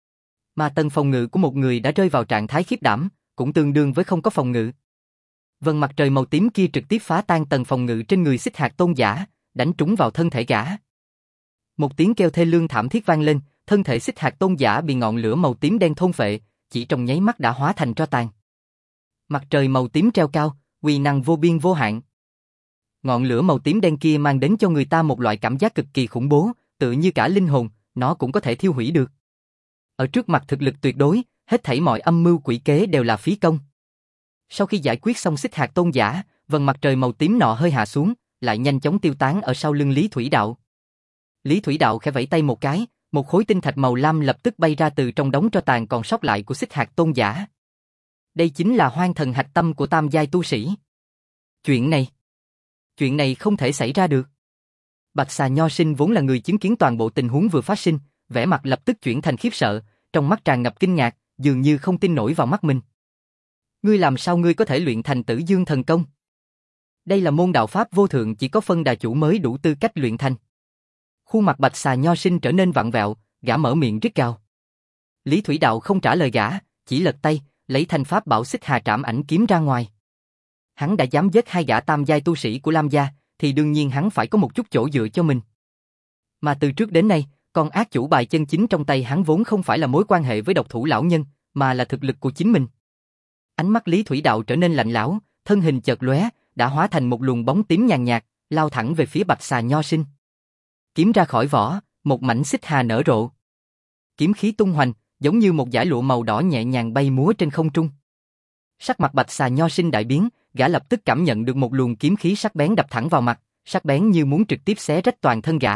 Mà tầng phòng ngự của một người đã rơi vào trạng thái khiếp đảm, cũng tương đương với không có phòng ngự. Vầng mặt trời màu tím kia trực tiếp phá tan tầng phòng ngự trên người Xích Hạt Tôn Giả, đánh trúng vào thân thể gã. Một tiếng kêu thê lương thảm thiết vang lên, thân thể Xích Hạt Tôn Giả bị ngọn lửa màu tím đen thôn phệ, chỉ trong nháy mắt đã hóa thành tro tàn. Mặt trời màu tím treo cao, uy năng vô biên vô hạn. Ngọn lửa màu tím đen kia mang đến cho người ta một loại cảm giác cực kỳ khủng bố, tự như cả linh hồn, nó cũng có thể thiêu hủy được. Ở trước mặt thực lực tuyệt đối, hết thảy mọi âm mưu quỷ kế đều là phí công. Sau khi giải quyết xong Xích Hạt Tôn Giả, vầng mặt trời màu tím nọ hơi hạ xuống, lại nhanh chóng tiêu tán ở sau lưng Lý Thủy Đạo. Lý Thủy Đạo khẽ vẫy tay một cái, một khối tinh thạch màu lam lập tức bay ra từ trong đống tro tàn còn sót lại của Xích Hạt Tôn Giả. Đây chính là hoang thần hạch tâm của tam giai tu sĩ. Chuyện này, chuyện này không thể xảy ra được. Bạch Xà Nho Sinh vốn là người chứng kiến toàn bộ tình huống vừa phát sinh, vẻ mặt lập tức chuyển thành khiếp sợ, trong mắt tràn ngập kinh ngạc, dường như không tin nổi vào mắt mình. Ngươi làm sao ngươi có thể luyện thành Tử Dương thần công? Đây là môn đạo pháp vô thượng chỉ có phân đà chủ mới đủ tư cách luyện thành. Khuôn mặt Bạch Xà Nho Sinh trở nên vặn vẹo, gã mở miệng rít gào. Lý Thủy Đạo không trả lời gã, chỉ lật tay, lấy thanh pháp bảo Xích Hà Trảm Ảnh kiếm ra ngoài. Hắn đã dám giết hai gã tam giai tu sĩ của Lam gia, thì đương nhiên hắn phải có một chút chỗ dựa cho mình. Mà từ trước đến nay, con ác chủ bài chân chính trong tay hắn vốn không phải là mối quan hệ với độc thủ lão nhân, mà là thực lực của chính mình. Ánh mắt Lý Thủy Đạo trở nên lạnh lẽo, thân hình chợt lóe, đã hóa thành một luồng bóng tím nhàn nhạt, lao thẳng về phía Bạch Xà Nho Sinh. Kiếm ra khỏi vỏ, một mảnh xích hà nở rộ. Kiếm khí tung hoành, giống như một dải lụa màu đỏ nhẹ nhàng bay múa trên không trung. Sắc mặt Bạch Xà Nho Sinh đại biến, gã lập tức cảm nhận được một luồng kiếm khí sắc bén đập thẳng vào mặt, sắc bén như muốn trực tiếp xé rách toàn thân gã.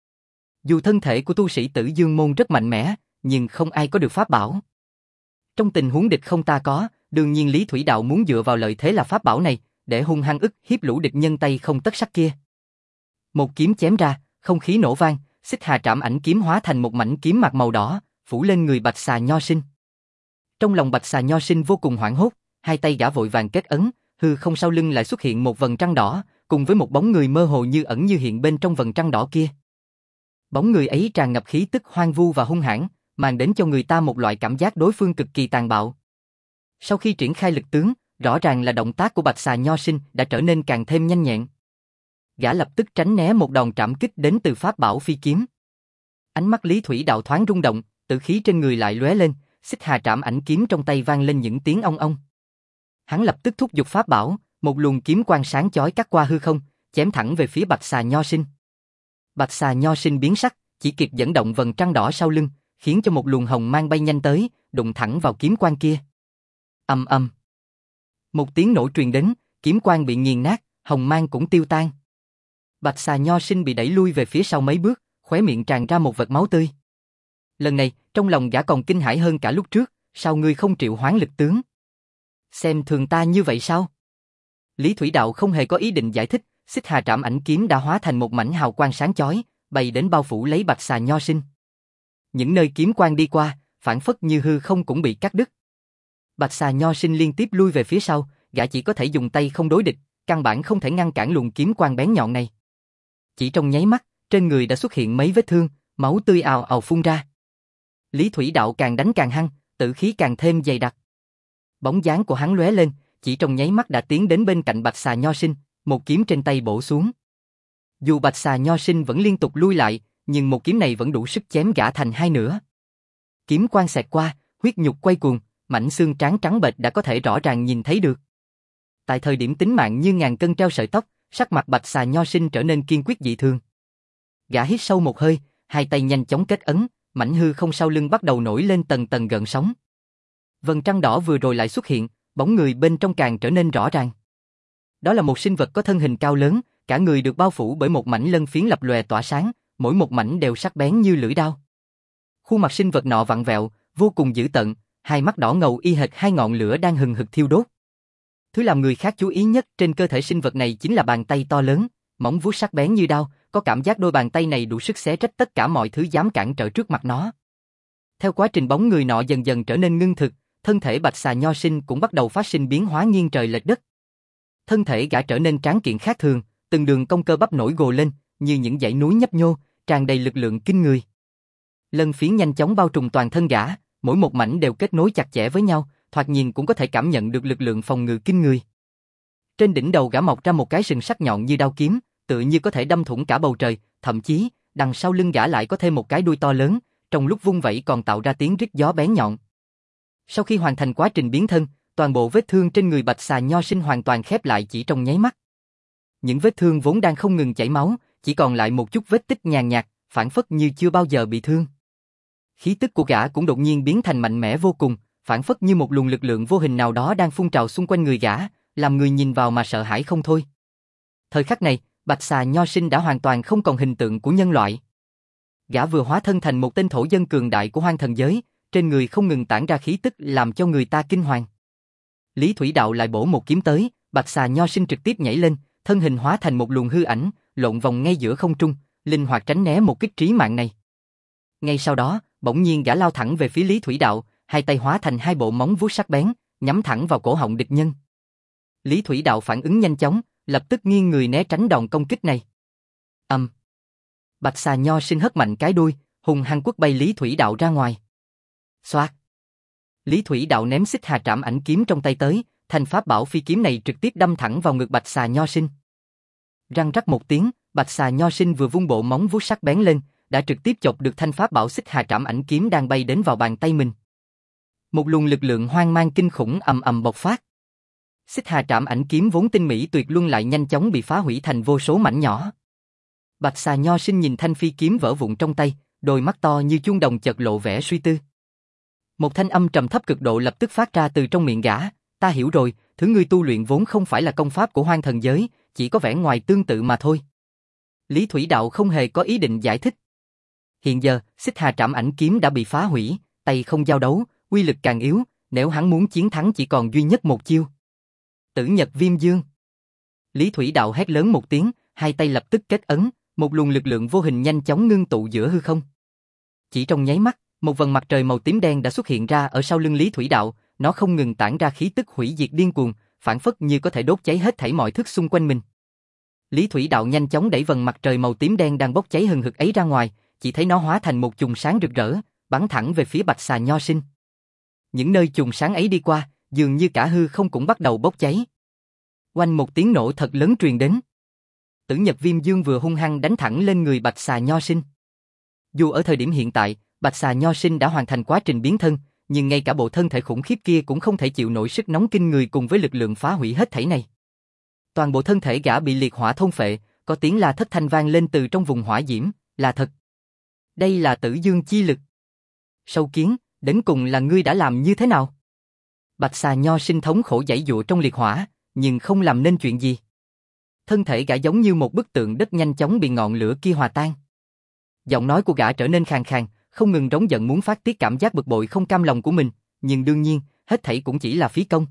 Dù thân thể của tu sĩ Tử Dương môn rất mạnh mẽ, nhưng không ai có được pháp bảo. Trong tình huống địch không ta có, đương nhiên Lý Thủy Đạo muốn dựa vào lợi thế là pháp bảo này, để hung hăng ức hiếp lũ địch nhân tay không tất sắt kia. Một kiếm chém ra, không khí nổ vang, Xích Hà Trảm Ảnh kiếm hóa thành một mảnh kiếm mạc màu đỏ, phủ lên người Bạch Xà Nho Sinh. Trong lòng Bạch Xà Nho Sinh vô cùng hoảng hốt, hai tay gã vội vàng kết ấn, hư không sau lưng lại xuất hiện một vầng trăng đỏ, cùng với một bóng người mơ hồ như ẩn như hiện bên trong vầng trăng đỏ kia. Bóng người ấy tràn ngập khí tức hoang vu và hung hãn, mang đến cho người ta một loại cảm giác đối phương cực kỳ tàn bạo. Sau khi triển khai lực tướng, rõ ràng là động tác của Bạch Xà Nho Sinh đã trở nên càng thêm nhanh nhẹn. Gã lập tức tránh né một đòn trảm kích đến từ pháp bảo phi kiếm. Ánh mắt Lý Thủy Đạo thoáng rung động, tử khí trên người lại lóe lên, xích hà trảm ảnh kiếm trong tay vang lên những tiếng ong ong. Hắn lập tức thúc giục pháp bảo, một luồng kiếm quang sáng chói cắt qua hư không, chém thẳng về phía Bạch Xà Nho Sinh. Bạch Xà Nho Sinh biến sắc, chỉ kịp dẫn động vầng trăng đỏ sau lưng, khiến cho một luồng hồng mang bay nhanh tới, đụng thẳng vào kiếm quang kia. Ầm ầm. Một tiếng nổ truyền đến, kiếm quang bị nghiền nát, hồng mang cũng tiêu tan. Bạch Xà Nho Sinh bị đẩy lui về phía sau mấy bước, khóe miệng tràn ra một vệt máu tươi. Lần này, trong lòng gã còn kinh hãi hơn cả lúc trước, sao ngươi không triệu hoán lực tướng? Xem thường ta như vậy sao? Lý Thủy Đạo không hề có ý định giải thích, xích hà trảm ảnh kiếm đã hóa thành một mảnh hào quang sáng chói, bay đến bao phủ lấy Bạch Xà Nho Sinh. Những nơi kiếm quang đi qua, phản phất như hư không cũng bị cắt đứt. Bạch Xà Nho Sinh liên tiếp lui về phía sau, gã chỉ có thể dùng tay không đối địch, căn bản không thể ngăn cản luồng kiếm quang bén nhọn này. Chỉ trong nháy mắt, trên người đã xuất hiện mấy vết thương, máu tươi ào ào phun ra. Lý Thủy Đạo càng đánh càng hăng, tử khí càng thêm dày đặc. Bóng dáng của hắn lóe lên, chỉ trong nháy mắt đã tiến đến bên cạnh Bạch Xà Nho Sinh, một kiếm trên tay bổ xuống. Dù Bạch Xà Nho Sinh vẫn liên tục lui lại, nhưng một kiếm này vẫn đủ sức chém gã thành hai nửa. Kiếm quang xẹt qua, huyết nhục quay cuồng, mảnh xương trắng trắng bệch đã có thể rõ ràng nhìn thấy được. Tại thời điểm tính mạng như ngàn cân treo sợi tóc, sắc mặt Bạch Xà Nho Sinh trở nên kiên quyết dị thường. Gã hít sâu một hơi, hai tay nhanh chóng kết ấn, mảnh hư không sau lưng bắt đầu nổi lên tầng tầng gợn sóng. Vầng trăng đỏ vừa rồi lại xuất hiện, bóng người bên trong càng trở nên rõ ràng. Đó là một sinh vật có thân hình cao lớn, cả người được bao phủ bởi một mảnh lân phiến lập lòe tỏa sáng, mỗi một mảnh đều sắc bén như lưỡi dao. Khuôn mặt sinh vật nọ vặn vẹo, vô cùng dữ tợn, hai mắt đỏ ngầu y hệt hai ngọn lửa đang hừng hực thiêu đốt. Thứ làm người khác chú ý nhất trên cơ thể sinh vật này chính là bàn tay to lớn, móng vuốt sắc bén như đao, có cảm giác đôi bàn tay này đủ sức xé rách tất cả mọi thứ dám cản trở trước mặt nó. Theo quá trình bóng người nọ dần dần trở nên ngưng thực, thân thể Bạch Xà Nho Sinh cũng bắt đầu phát sinh biến hóa nghiêng trời lệch đất. Thân thể gã trở nên tráng kiện khác thường, từng đường cong cơ bắp nổi gồ lên, như những dãy núi nhấp nhô, tràn đầy lực lượng kinh người. Lân phiến nhanh chóng bao trùm toàn thân gã, mỗi một mảnh đều kết nối chặt chẽ với nhau, thoạt nhìn cũng có thể cảm nhận được lực lượng phòng ngự kinh người. Trên đỉnh đầu gã mọc ra một cái sừng sắc nhọn như đao kiếm, tựa như có thể đâm thủng cả bầu trời, thậm chí, đằng sau lưng gã lại có thêm một cái đuôi to lớn, trong lúc vung vẩy còn tạo ra tiếng rít gió bén nhọn. Sau khi hoàn thành quá trình biến thân, toàn bộ vết thương trên người Bạch Xà Nho Sinh hoàn toàn khép lại chỉ trong nháy mắt. Những vết thương vốn đang không ngừng chảy máu, chỉ còn lại một chút vết tích nhàn nhạt, phản phất như chưa bao giờ bị thương. Khí tức của gã cũng đột nhiên biến thành mạnh mẽ vô cùng, phản phất như một luồng lực lượng vô hình nào đó đang phun trào xung quanh người gã, làm người nhìn vào mà sợ hãi không thôi. Thời khắc này, Bạch Xà Nho Sinh đã hoàn toàn không còn hình tượng của nhân loại. Gã vừa hóa thân thành một tên thổ dân cường đại của hoang thần giới, trên người không ngừng tản ra khí tức làm cho người ta kinh hoàng. Lý Thủy Đạo lại bổ một kiếm tới, Bạch Xà Nho Sinh trực tiếp nhảy lên, thân hình hóa thành một luồng hư ảnh, lộn vòng ngay giữa không trung, linh hoạt tránh né một kích trí mạng này. Ngay sau đó, bỗng nhiên gã lao thẳng về phía Lý Thủy Đạo, hai tay hóa thành hai bộ móng vuốt sắc bén, nhắm thẳng vào cổ họng địch nhân. Lý Thủy Đạo phản ứng nhanh chóng, lập tức nghiêng người né tránh đòn công kích này. Ầm. Um. Bạch Xà Nho Sinh hất mạnh cái đuôi, hùng hăng quất bay Lý Thủy Đạo ra ngoài. Xoạt. Lý Thủy Đạo ném xích hà trảm ảnh kiếm trong tay tới, thanh pháp bảo phi kiếm này trực tiếp đâm thẳng vào ngực Bạch Xà Nho Sinh. Răng rắc một tiếng, Bạch Xà Nho Sinh vừa vung bộ móng vuốt sắc bén lên, đã trực tiếp chộp được thanh pháp bảo xích hà trảm ảnh kiếm đang bay đến vào bàn tay mình. Một luồng lực lượng hoang mang kinh khủng ầm ầm bộc phát. Xích hà trảm ảnh kiếm vốn tinh mỹ tuyệt luân lại nhanh chóng bị phá hủy thành vô số mảnh nhỏ. Bạch Xà Nho Sinh nhìn thanh phi kiếm vỡ vụn trong tay, đôi mắt to như chuông đồng chợt lộ vẻ suy tư. Một thanh âm trầm thấp cực độ lập tức phát ra từ trong miệng gã, ta hiểu rồi, thứ ngươi tu luyện vốn không phải là công pháp của hoang thần giới, chỉ có vẻ ngoài tương tự mà thôi. Lý Thủy Đạo không hề có ý định giải thích. Hiện giờ, xích hà trảm ảnh kiếm đã bị phá hủy, tay không giao đấu, uy lực càng yếu, nếu hắn muốn chiến thắng chỉ còn duy nhất một chiêu. Tử Nhật Viêm Dương. Lý Thủy Đạo hét lớn một tiếng, hai tay lập tức kết ấn, một luồng lực lượng vô hình nhanh chóng ngưng tụ giữa hư không. Chỉ trong nháy mắt, một vầng mặt trời màu tím đen đã xuất hiện ra ở sau lưng Lý Thủy Đạo, nó không ngừng tản ra khí tức hủy diệt điên cuồng, phản phất như có thể đốt cháy hết thảy mọi thứ xung quanh mình. Lý Thủy Đạo nhanh chóng đẩy vầng mặt trời màu tím đen đang bốc cháy hừng hực ấy ra ngoài, chỉ thấy nó hóa thành một chùm sáng rực rỡ, bắn thẳng về phía Bạch Xà Nho Sinh. Những nơi chùm sáng ấy đi qua, dường như cả hư không cũng bắt đầu bốc cháy. Oanh một tiếng nổ thật lớn truyền đến. Tử Nhật Viêm Dương vừa hung hăng đánh thẳng lên người Bạch Xà Nho Sinh. Dù ở thời điểm hiện tại, Bạch Xà Nho Sinh đã hoàn thành quá trình biến thân, nhưng ngay cả bộ thân thể khủng khiếp kia cũng không thể chịu nổi sức nóng kinh người cùng với lực lượng phá hủy hết thảy này. Toàn bộ thân thể gã bị liệt hỏa thôn phệ, có tiếng la thất thanh vang lên từ trong vùng hỏa diễm, là thật. Đây là tử dương chi lực. Sâu kiến, đến cùng là ngươi đã làm như thế nào? Bạch xà nho sinh thống khổ giãy giụa trong liệt hỏa, nhưng không làm nên chuyện gì. Thân thể gã giống như một bức tượng đất nhanh chóng bị ngọn lửa kia hòa tan. Giọng nói của gã trở nên khàn khàn, không ngừng rống giận muốn phát tiết cảm giác bực bội không cam lòng của mình, nhưng đương nhiên, hết thảy cũng chỉ là phí công.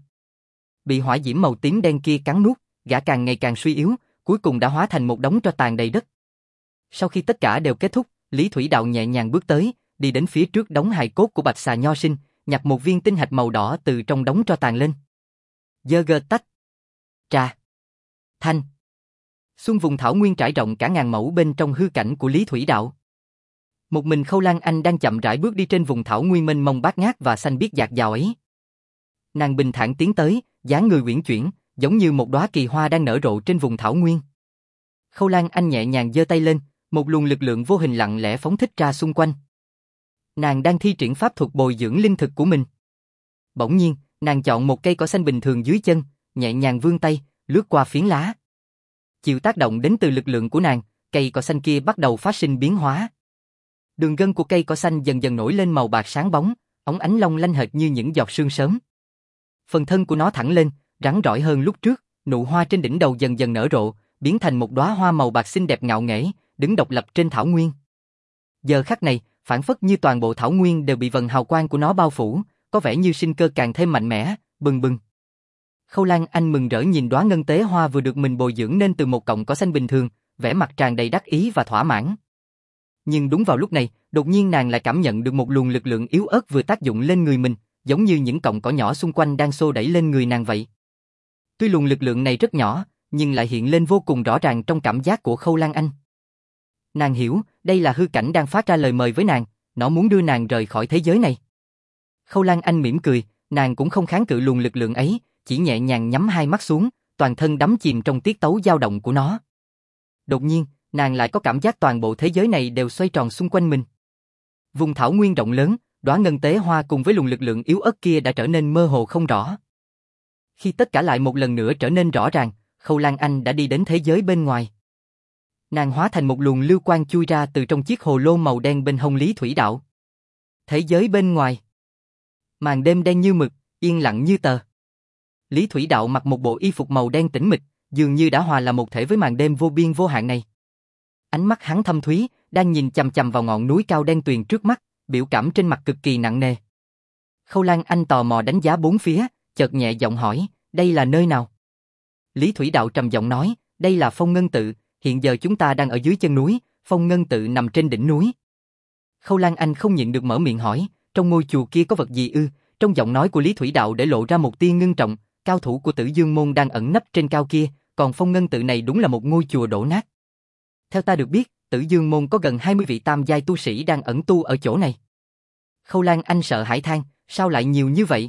Bị hỏa diễm màu tím đen kia cắn nuốt, gã càng ngày càng suy yếu, cuối cùng đã hóa thành một đống tro tàn đầy đất. Sau khi tất cả đều kết thúc, Lý Thủy Đạo nhẹ nhàng bước tới, đi đến phía trước đống hài cốt của Bạch xà nho sinh, nhặt một viên tinh hạch màu đỏ từ trong đống tro tàn lên. Giơ gơ tách. Trà. Thanh. Xuân vùng thảo nguyên trải rộng cả ngàn mẫu bên trong hư cảnh của Lý Thủy Đạo. Một mình Khâu Lan Anh đang chậm rãi bước đi trên vùng thảo nguyên mênh mông bát ngát và xanh biếc dạt dào ấy. Nàng bình thản tiến tới, dáng người uyển chuyển, giống như một đóa kỳ hoa đang nở rộ trên vùng thảo nguyên. Khâu Lan Anh nhẹ nhàng giơ tay lên, một luồng lực lượng vô hình lặng lẽ phóng thích ra xung quanh. Nàng đang thi triển pháp thuật bồi dưỡng linh thực của mình. Bỗng nhiên, nàng chọn một cây cỏ xanh bình thường dưới chân, nhẹ nhàng vươn tay, lướt qua phiến lá. Chịu tác động đến từ lực lượng của nàng, cây cỏ xanh kia bắt đầu phát sinh biến hóa. Đường gân của cây cỏ xanh dần dần nổi lên màu bạc sáng bóng, óng ánh long lanh hệt như những giọt sương sớm. Phần thân của nó thẳng lên, rắn rỏi hơn lúc trước, nụ hoa trên đỉnh đầu dần dần nở rộ, biến thành một đóa hoa màu bạc xinh đẹp ngạo nghễ, đứng độc lập trên thảo nguyên. Giờ khắc này, phảng phất như toàn bộ thảo nguyên đều bị vầng hào quang của nó bao phủ, có vẻ như sinh cơ càng thêm mạnh mẽ, bừng bừng. Khâu Lan Anh mừng rỡ nhìn đóa ngân tế hoa vừa được mình bồi dưỡng nên từ một cọng cỏ xanh bình thường, vẻ mặt tràn đầy đắc ý và thỏa mãn. Nhưng đúng vào lúc này, đột nhiên nàng lại cảm nhận được một luồng lực lượng yếu ớt vừa tác dụng lên người mình, giống như những cọng cỏ nhỏ xung quanh đang xô đẩy lên người nàng vậy. Tuy luồng lực lượng này rất nhỏ, nhưng lại hiện lên vô cùng rõ ràng trong cảm giác của Khâu Lan Anh. Nàng hiểu, đây là hư cảnh đang phát ra lời mời với nàng, nó muốn đưa nàng rời khỏi thế giới này. Khâu Lan Anh mỉm cười, nàng cũng không kháng cự luồng lực lượng ấy, chỉ nhẹ nhàng nhắm hai mắt xuống, toàn thân đắm chìm trong tiết tấu dao động của nó. Đột nhiên, nàng lại có cảm giác toàn bộ thế giới này đều xoay tròn xung quanh mình. Vùng thảo nguyên rộng lớn, đóa ngân tế hoa cùng với luồng lực lượng yếu ớt kia đã trở nên mơ hồ không rõ. Khi tất cả lại một lần nữa trở nên rõ ràng, Khâu Lan Anh đã đi đến thế giới bên ngoài. Nàng hóa thành một luồng lưu quang chui ra từ trong chiếc hồ lô màu đen bên hông Lý Thủy Đạo. Thế giới bên ngoài. Màn đêm đen như mực, yên lặng như tờ. Lý Thủy Đạo mặc một bộ y phục màu đen tĩnh mịch, dường như đã hòa là một thể với màn đêm vô biên vô hạn này. Ánh mắt hắn thâm thúy, đang nhìn chằm chằm vào ngọn núi cao đen tuyền trước mắt, biểu cảm trên mặt cực kỳ nặng nề. Khâu Lan Anh tò mò đánh giá bốn phía, chợt nhẹ giọng hỏi, đây là nơi nào? Lý Thủy Đạo trầm giọng nói, đây là Phong Ngân Tự, hiện giờ chúng ta đang ở dưới chân núi, Phong Ngân Tự nằm trên đỉnh núi. Khâu Lan Anh không nhịn được mở miệng hỏi, trong ngôi chùa kia có vật gì ư? Trong giọng nói của Lý Thủy Đạo để lộ ra một tia ngưng trọng, cao thủ của Tử Dương Môn đang ẩn nấp trên cao kia, còn Phong Ngân Tự này đúng là một ngôi chùa đổ nát. Theo ta được biết, Tử Dương Môn có gần hai mươi vị tam giai tu sĩ đang ẩn tu ở chỗ này. Khâu Lan Anh sợ hãi than, sao lại nhiều như vậy?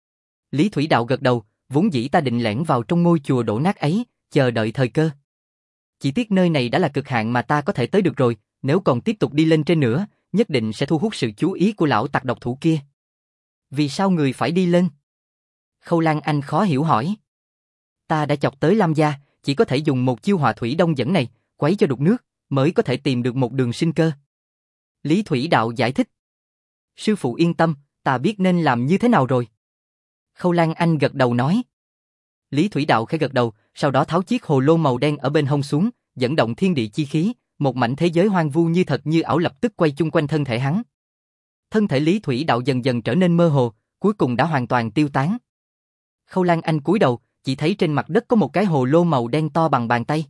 Lý Thủy Đạo gật đầu, vốn dĩ ta định lẻn vào trong ngôi chùa đổ nát ấy, chờ đợi thời cơ. Chỉ tiếc nơi này đã là cực hạn mà ta có thể tới được rồi, nếu còn tiếp tục đi lên trên nữa, nhất định sẽ thu hút sự chú ý của lão tặc độc thủ kia. Vì sao người phải đi lên? Khâu Lan Anh khó hiểu hỏi. Ta đã chọc tới Lam gia, chỉ có thể dùng một chiêu hỏa thủy đông dẫn này, quấy cho đục nước, mới có thể tìm được một đường sinh cơ. Lý Thủy Đạo giải thích. Sư phụ yên tâm, ta biết nên làm như thế nào rồi. Khâu Lan Anh gật đầu nói. Lý Thủy Đạo khẽ gật đầu, sau đó tháo chiếc hồ lô màu đen ở bên hông xuống, dẫn động thiên địa chi khí, một mảnh thế giới hoang vu như thật như ảo lập tức quay chung quanh thân thể hắn. Thân thể Lý Thủy Đạo dần dần trở nên mơ hồ, cuối cùng đã hoàn toàn tiêu tán. Khâu Lan Anh cúi đầu, chỉ thấy trên mặt đất có một cái hồ lô màu đen to bằng bàn tay.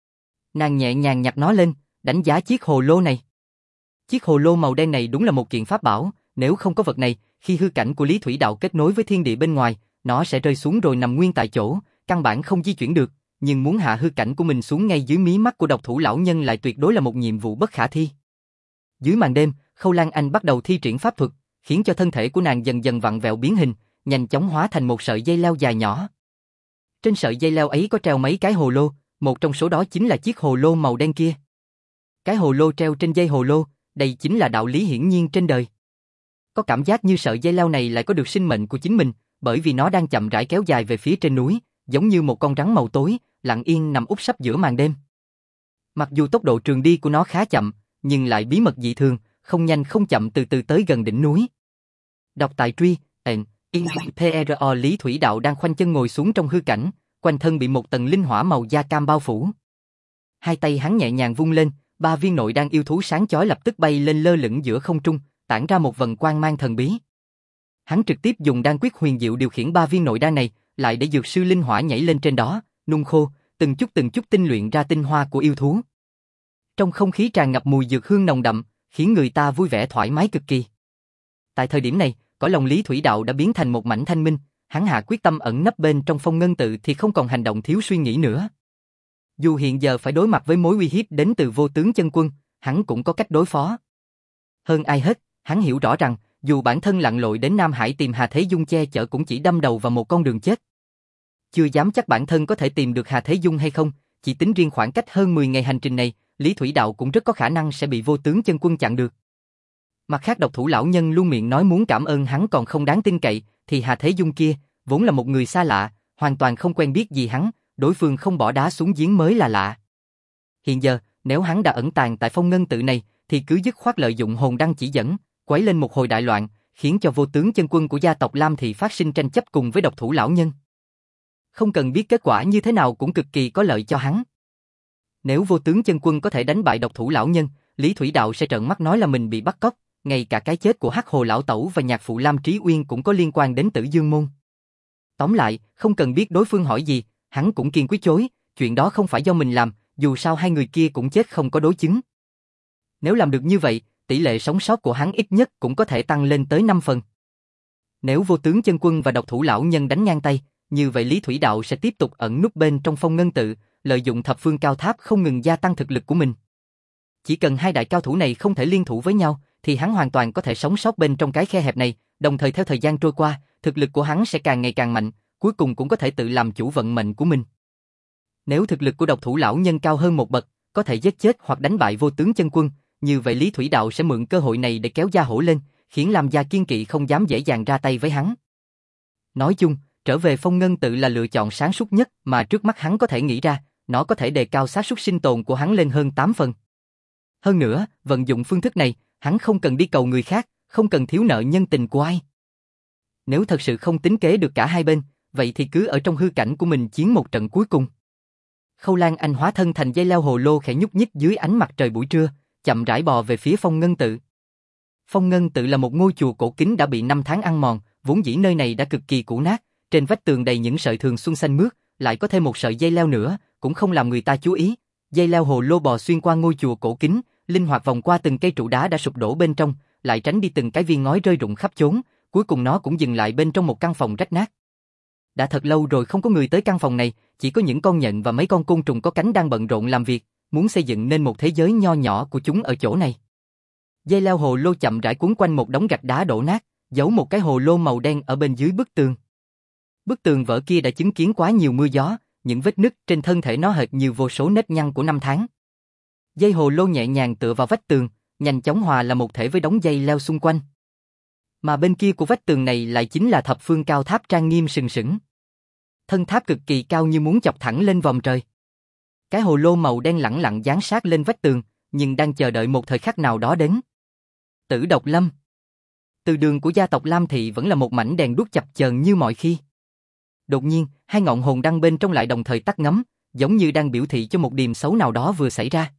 Nàng nhẹ nhàng nhặt nó lên, đánh giá chiếc hồ lô này. Chiếc hồ lô màu đen này đúng là một kiện pháp bảo, nếu không có vật này, khi hư cảnh của Lý Thủy Đạo kết nối với thiên địa bên ngoài, nó sẽ rơi xuống rồi nằm nguyên tại chỗ, căn bản không di chuyển được, nhưng muốn hạ hư cảnh của mình xuống ngay dưới mí mắt của độc thủ lão nhân lại tuyệt đối là một nhiệm vụ bất khả thi. Dưới màn đêm, Khâu Lan Anh bắt đầu thi triển pháp thuật, khiến cho thân thể của nàng dần dần vặn vẹo biến hình, nhanh chóng hóa thành một sợi dây leo dài nhỏ. Trên sợi dây leo ấy có treo mấy cái hồ lô, một trong số đó chính là chiếc hồ lô màu đen kia. Cái hồ lô treo trên dây hồ lô, đây chính là đạo lý hiển nhiên trên đời. Có cảm giác như sợi dây leo này lại có được sinh mệnh của chính mình, bởi vì nó đang chậm rãi kéo dài về phía trên núi, giống như một con rắn màu tối, lặng yên nằm úp sấp giữa màn đêm. Mặc dù tốc độ trường đi của nó khá chậm, nhưng lại bí mật dị thường, không nhanh không chậm từ từ tới gần đỉnh núi. Đọc tại truy, ện, in, pro Lý Thủy Đạo đang khoanh chân ngồi xuống trong hư cảnh, quanh thân bị một tầng linh hỏa màu da cam bao phủ. Hai tay hắn nhẹ nhàng vung lên, ba viên nội đan yêu thú sáng chói lập tức bay lên lơ lửng giữa không trung, tản ra một vầng quang mang thần bí. Hắn trực tiếp dùng đan quyết huyền diệu điều khiển ba viên nội đan này, lại để dược sư linh hỏa nhảy lên trên đó, nung khô, từng chút từng chút tinh luyện ra tinh hoa của yêu thú. Trong không khí tràn ngập mùi dược hương nồng đậm, khiến người ta vui vẻ thoải mái cực kỳ. Tại thời điểm này, cõi lòng Lý Thủy Đạo đã biến thành một mảnh thanh minh, hắn hạ quyết tâm ẩn nấp bên trong phong ngân tự thì không còn hành động thiếu suy nghĩ nữa. Dù hiện giờ phải đối mặt với mối uy hiếp đến từ vô tướng chân quân, hắn cũng có cách đối phó. Hơn ai hết, hắn hiểu rõ rằng, dù bản thân lặn lội đến Nam Hải tìm Hà Thế Dung che chở cũng chỉ đâm đầu vào một con đường chết. Chưa dám chắc bản thân có thể tìm được Hà Thế Dung hay không, chỉ tính riêng khoảng cách hơn mười ngày hành trình này, Lý Thủy Đạo cũng rất có khả năng sẽ bị vô tướng chân quân chặn được. Mặt khác độc thủ lão nhân luôn miệng nói muốn cảm ơn hắn còn không đáng tin cậy, thì Hà Thế Dung kia, vốn là một người xa lạ, hoàn toàn không quen biết gì hắn, đối phương không bỏ đá xuống giếng mới là lạ. Hiện giờ, nếu hắn đã ẩn tàng tại phong ngân tự này, thì cứ dứt khoát lợi dụng hồn đăng chỉ dẫn, quấy lên một hồi đại loạn, khiến cho vô tướng chân quân của gia tộc Lam Thị phát sinh tranh chấp cùng với độc thủ lão nhân. Không cần biết kết quả như thế nào cũng cực kỳ có lợi cho hắn. Nếu vô tướng chân quân có thể đánh bại độc thủ lão nhân, Lý Thủy Đạo sẽ trợn mắt nói là mình bị bắt cóc, ngay cả cái chết của Hắc Hồ lão tẩu và nhạc phụ Lam Trí Uyên cũng có liên quan đến Tử Dương môn. Tóm lại, không cần biết đối phương hỏi gì, hắn cũng kiên quyết chối, chuyện đó không phải do mình làm, dù sao hai người kia cũng chết không có đối chứng. Nếu làm được như vậy, tỷ lệ sống sót của hắn ít nhất cũng có thể tăng lên tới năm phần. Nếu vô tướng chân quân và độc thủ lão nhân đánh ngang tay, như vậy Lý Thủy Đạo sẽ tiếp tục ẩn núp bên trong phong ngân tự, lợi dụng thập phương cao tháp không ngừng gia tăng thực lực của mình. Chỉ cần hai đại cao thủ này không thể liên thủ với nhau, thì hắn hoàn toàn có thể sống sót bên trong cái khe hẹp này, đồng thời theo thời gian trôi qua, thực lực của hắn sẽ càng ngày càng mạnh, cuối cùng cũng có thể tự làm chủ vận mệnh của mình. Nếu thực lực của độc thủ lão nhân cao hơn một bậc, có thể giết chết hoặc đánh bại vô tướng chân quân, như vậy Lý Thủy Đạo sẽ mượn cơ hội này để kéo gia hổ lên, khiến Lam gia kiên kỵ không dám dễ dàng ra tay với hắn. Nói chung, trở về phong ngân tự là lựa chọn sáng suốt nhất mà trước mắt hắn có thể nghĩ ra, nó có thể đề cao xác suất sinh tồn của hắn lên hơn tám phần. Hơn nữa, vận dụng phương thức này, hắn không cần đi cầu người khác, không cần thiếu nợ nhân tình của ai. Nếu thật sự không tính kế được cả hai bên, vậy thì cứ ở trong hư cảnh của mình chiến một trận cuối cùng. Khâu Lan Anh hóa thân thành dây leo hồ lô khẽ nhúc nhích dưới ánh mặt trời buổi trưa, chậm rãi bò về phía phong ngân tự. Phong ngân tự là một ngôi chùa cổ kính đã bị năm tháng ăn mòn, vốn dĩ nơi này đã cực kỳ cũ nát, trên vách tường đầy những sợi thường xuân xanh mướt, lại có thêm một sợi dây leo nữa, cũng không làm người ta chú ý. Dây leo hồ lô bò xuyên qua ngôi chùa cổ kính, linh hoạt vòng qua từng cây trụ đá đã sụp đổ bên trong, lại tránh đi từng cái viên ngói rơi rụng khắp chốn, cuối cùng nó cũng dừng lại bên trong một căn phòng rách nát. Đã thật lâu rồi không có người tới căn phòng này, chỉ có những con nhện và mấy con côn trùng có cánh đang bận rộn làm việc, muốn xây dựng nên một thế giới nho nhỏ của chúng ở chỗ này. Dây leo hồ lô chậm rãi quấn quanh một đống gạch đá đổ nát, giấu một cái hồ lô màu đen ở bên dưới bức tường. Bức tường vỡ kia đã chứng kiến quá nhiều mưa gió, những vết nứt trên thân thể nó hệt như vô số nếp nhăn của năm tháng. Dây hồ lô nhẹ nhàng tựa vào vách tường, nhanh chóng hòa là một thể với đống dây leo xung quanh. Mà bên kia của vách tường này lại chính là thập phương cao tháp trang nghiêm sừng sững. Thân tháp cực kỳ cao như muốn chọc thẳng lên vòm trời. Cái hồ lô màu đen lẳng lặng dán sát lên vách tường, nhưng đang chờ đợi một thời khắc nào đó đến. Tử Độc Lâm. Từ đường của gia tộc Lam Thị vẫn là một mảnh đèn đuốc chập chờn như mọi khi. Đột nhiên, hai ngọn hồn đăng bên trong lại đồng thời tắt ngấm, giống như đang biểu thị cho một điềm xấu nào đó vừa xảy ra.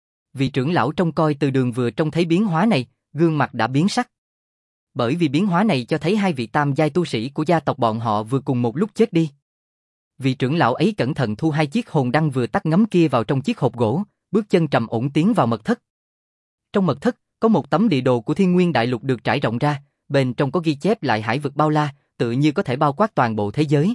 Vị trưởng lão trông coi từ đường vừa trông thấy biến hóa này, gương mặt đã biến sắc. Bởi vì biến hóa này cho thấy hai vị tam giai tu sĩ của gia tộc bọn họ vừa cùng một lúc chết đi. Vị trưởng lão ấy cẩn thận thu hai chiếc hồn đăng vừa tắt ngấm kia vào trong chiếc hộp gỗ, bước chân trầm ổn tiến vào mật thất. Trong mật thất, có một tấm địa đồ của Thiên Nguyên Đại Lục được trải rộng ra, bên trong có ghi chép lại hải vực bao la, tự như có thể bao quát toàn bộ thế giới.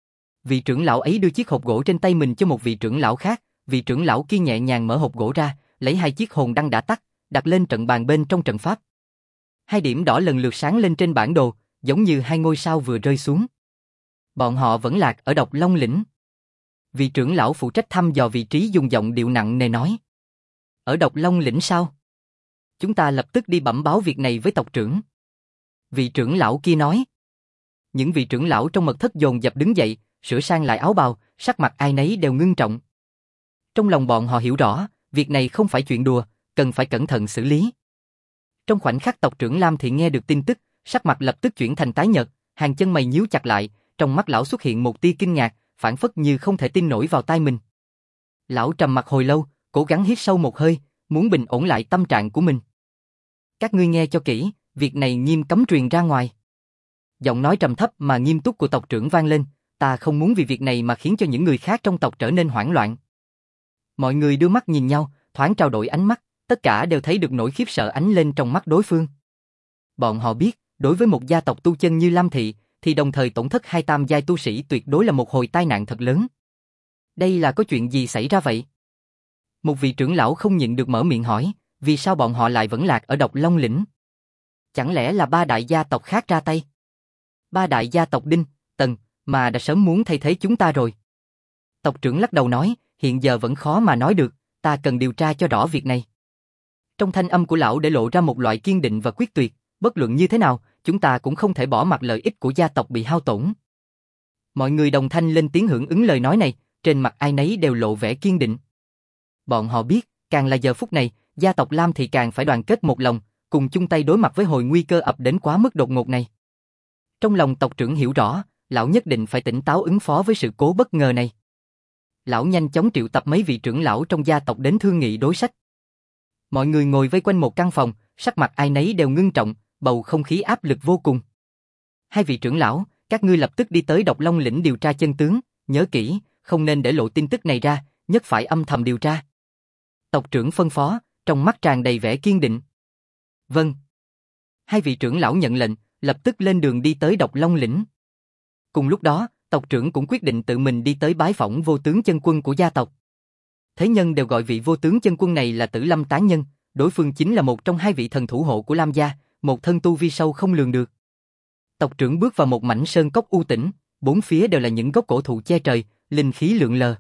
Vị trưởng lão ấy đưa chiếc hộp gỗ trên tay mình cho một vị trưởng lão khác, vị trưởng lão kia nhẹ nhàng mở hộp gỗ ra, lấy hai chiếc hồn đăng đã tắt, đặt lên trận bàn bên trong trận pháp. Hai điểm đỏ lần lượt sáng lên trên bản đồ, giống như hai ngôi sao vừa rơi xuống. Bọn họ vẫn lạc ở Độc Long lĩnh. Vị trưởng lão phụ trách thăm dò vị trí dùng giọng điệu nặng nề nói. Ở Độc Long lĩnh sao? Chúng ta lập tức đi bẩm báo việc này với tộc trưởng. Vị trưởng lão kia nói. Những vị trưởng lão trong mật thất dồn dập đứng dậy, sửa sang lại áo bào, sắc mặt ai nấy đều ngưng trọng. Trong lòng bọn họ hiểu rõ, việc này không phải chuyện đùa, cần phải cẩn thận xử lý. Trong khoảnh khắc tộc trưởng Lam Thị nghe được tin tức, sắc mặt lập tức chuyển thành tái nhợt, hàng chân mày nhíu chặt lại, trong mắt lão xuất hiện một tia kinh ngạc, phảng phất như không thể tin nổi vào tai mình. Lão trầm mặc hồi lâu, cố gắng hít sâu một hơi, muốn bình ổn lại tâm trạng của mình. Các ngươi nghe cho kỹ, việc này nghiêm cấm truyền ra ngoài. Giọng nói trầm thấp mà nghiêm túc của tộc trưởng vang lên, ta không muốn vì việc này mà khiến cho những người khác trong tộc trở nên hoảng loạn. Mọi người đưa mắt nhìn nhau, thoáng trao đổi ánh mắt, tất cả đều thấy được nỗi khiếp sợ ánh lên trong mắt đối phương. Bọn họ biết, đối với một gia tộc tu chân như Lam Thị, thì đồng thời tổn thất hai tam giai tu sĩ tuyệt đối là một hồi tai nạn thật lớn. Đây là có chuyện gì xảy ra vậy? Một vị trưởng lão không nhịn được mở miệng hỏi, vì sao bọn họ lại vẫn lạc ở Độc Long Lĩnh? Chẳng lẽ là ba đại gia tộc khác ra tay? Ba đại gia tộc Đinh, Tần, mà đã sớm muốn thay thế chúng ta rồi. Tộc trưởng lắc đầu nói, hiện giờ vẫn khó mà nói được, ta cần điều tra cho rõ việc này. Trong thanh âm của lão để lộ ra một loại kiên định và quyết tuyệt, bất luận như thế nào, chúng ta cũng không thể bỏ mặc lợi ích của gia tộc bị hao tổn. Mọi người đồng thanh lên tiếng hưởng ứng lời nói này, trên mặt ai nấy đều lộ vẻ kiên định. Bọn họ biết, càng là giờ phút này, gia tộc Lam thì càng phải đoàn kết một lòng, cùng chung tay đối mặt với hồi nguy cơ ập đến quá mức đột ngột này. Trong lòng tộc trưởng hiểu rõ, lão nhất định phải tỉnh táo ứng phó với sự cố bất ngờ này. Lão nhanh chóng triệu tập mấy vị trưởng lão trong gia tộc đến thương nghị đối sách. Mọi người ngồi vây quanh một căn phòng, sắc mặt ai nấy đều ngưng trọng, bầu không khí áp lực vô cùng. Hai vị trưởng lão, các ngươi lập tức đi tới Độc Long Lĩnh điều tra chân tướng, nhớ kỹ, không nên để lộ tin tức này ra, nhất phải âm thầm điều tra. Tộc trưởng phân phó, trong mắt tràn đầy vẻ kiên định. Vâng. Hai vị trưởng lão nhận lệnh, lập tức lên đường đi tới Độc Long Lĩnh. Cùng lúc đó, tộc trưởng cũng quyết định tự mình đi tới bái phỏng vô tướng chân quân của gia tộc. Thế nhân đều gọi vị vô tướng chân quân này là Tử Lâm Tán Nhân, đối phương chính là một trong hai vị thần thủ hộ của Lam gia, một thân tu vi sâu không lường được. Tộc trưởng bước vào một mảnh sơn cốc u tĩnh, bốn phía đều là những gốc cổ thụ che trời, linh khí lượn lờ.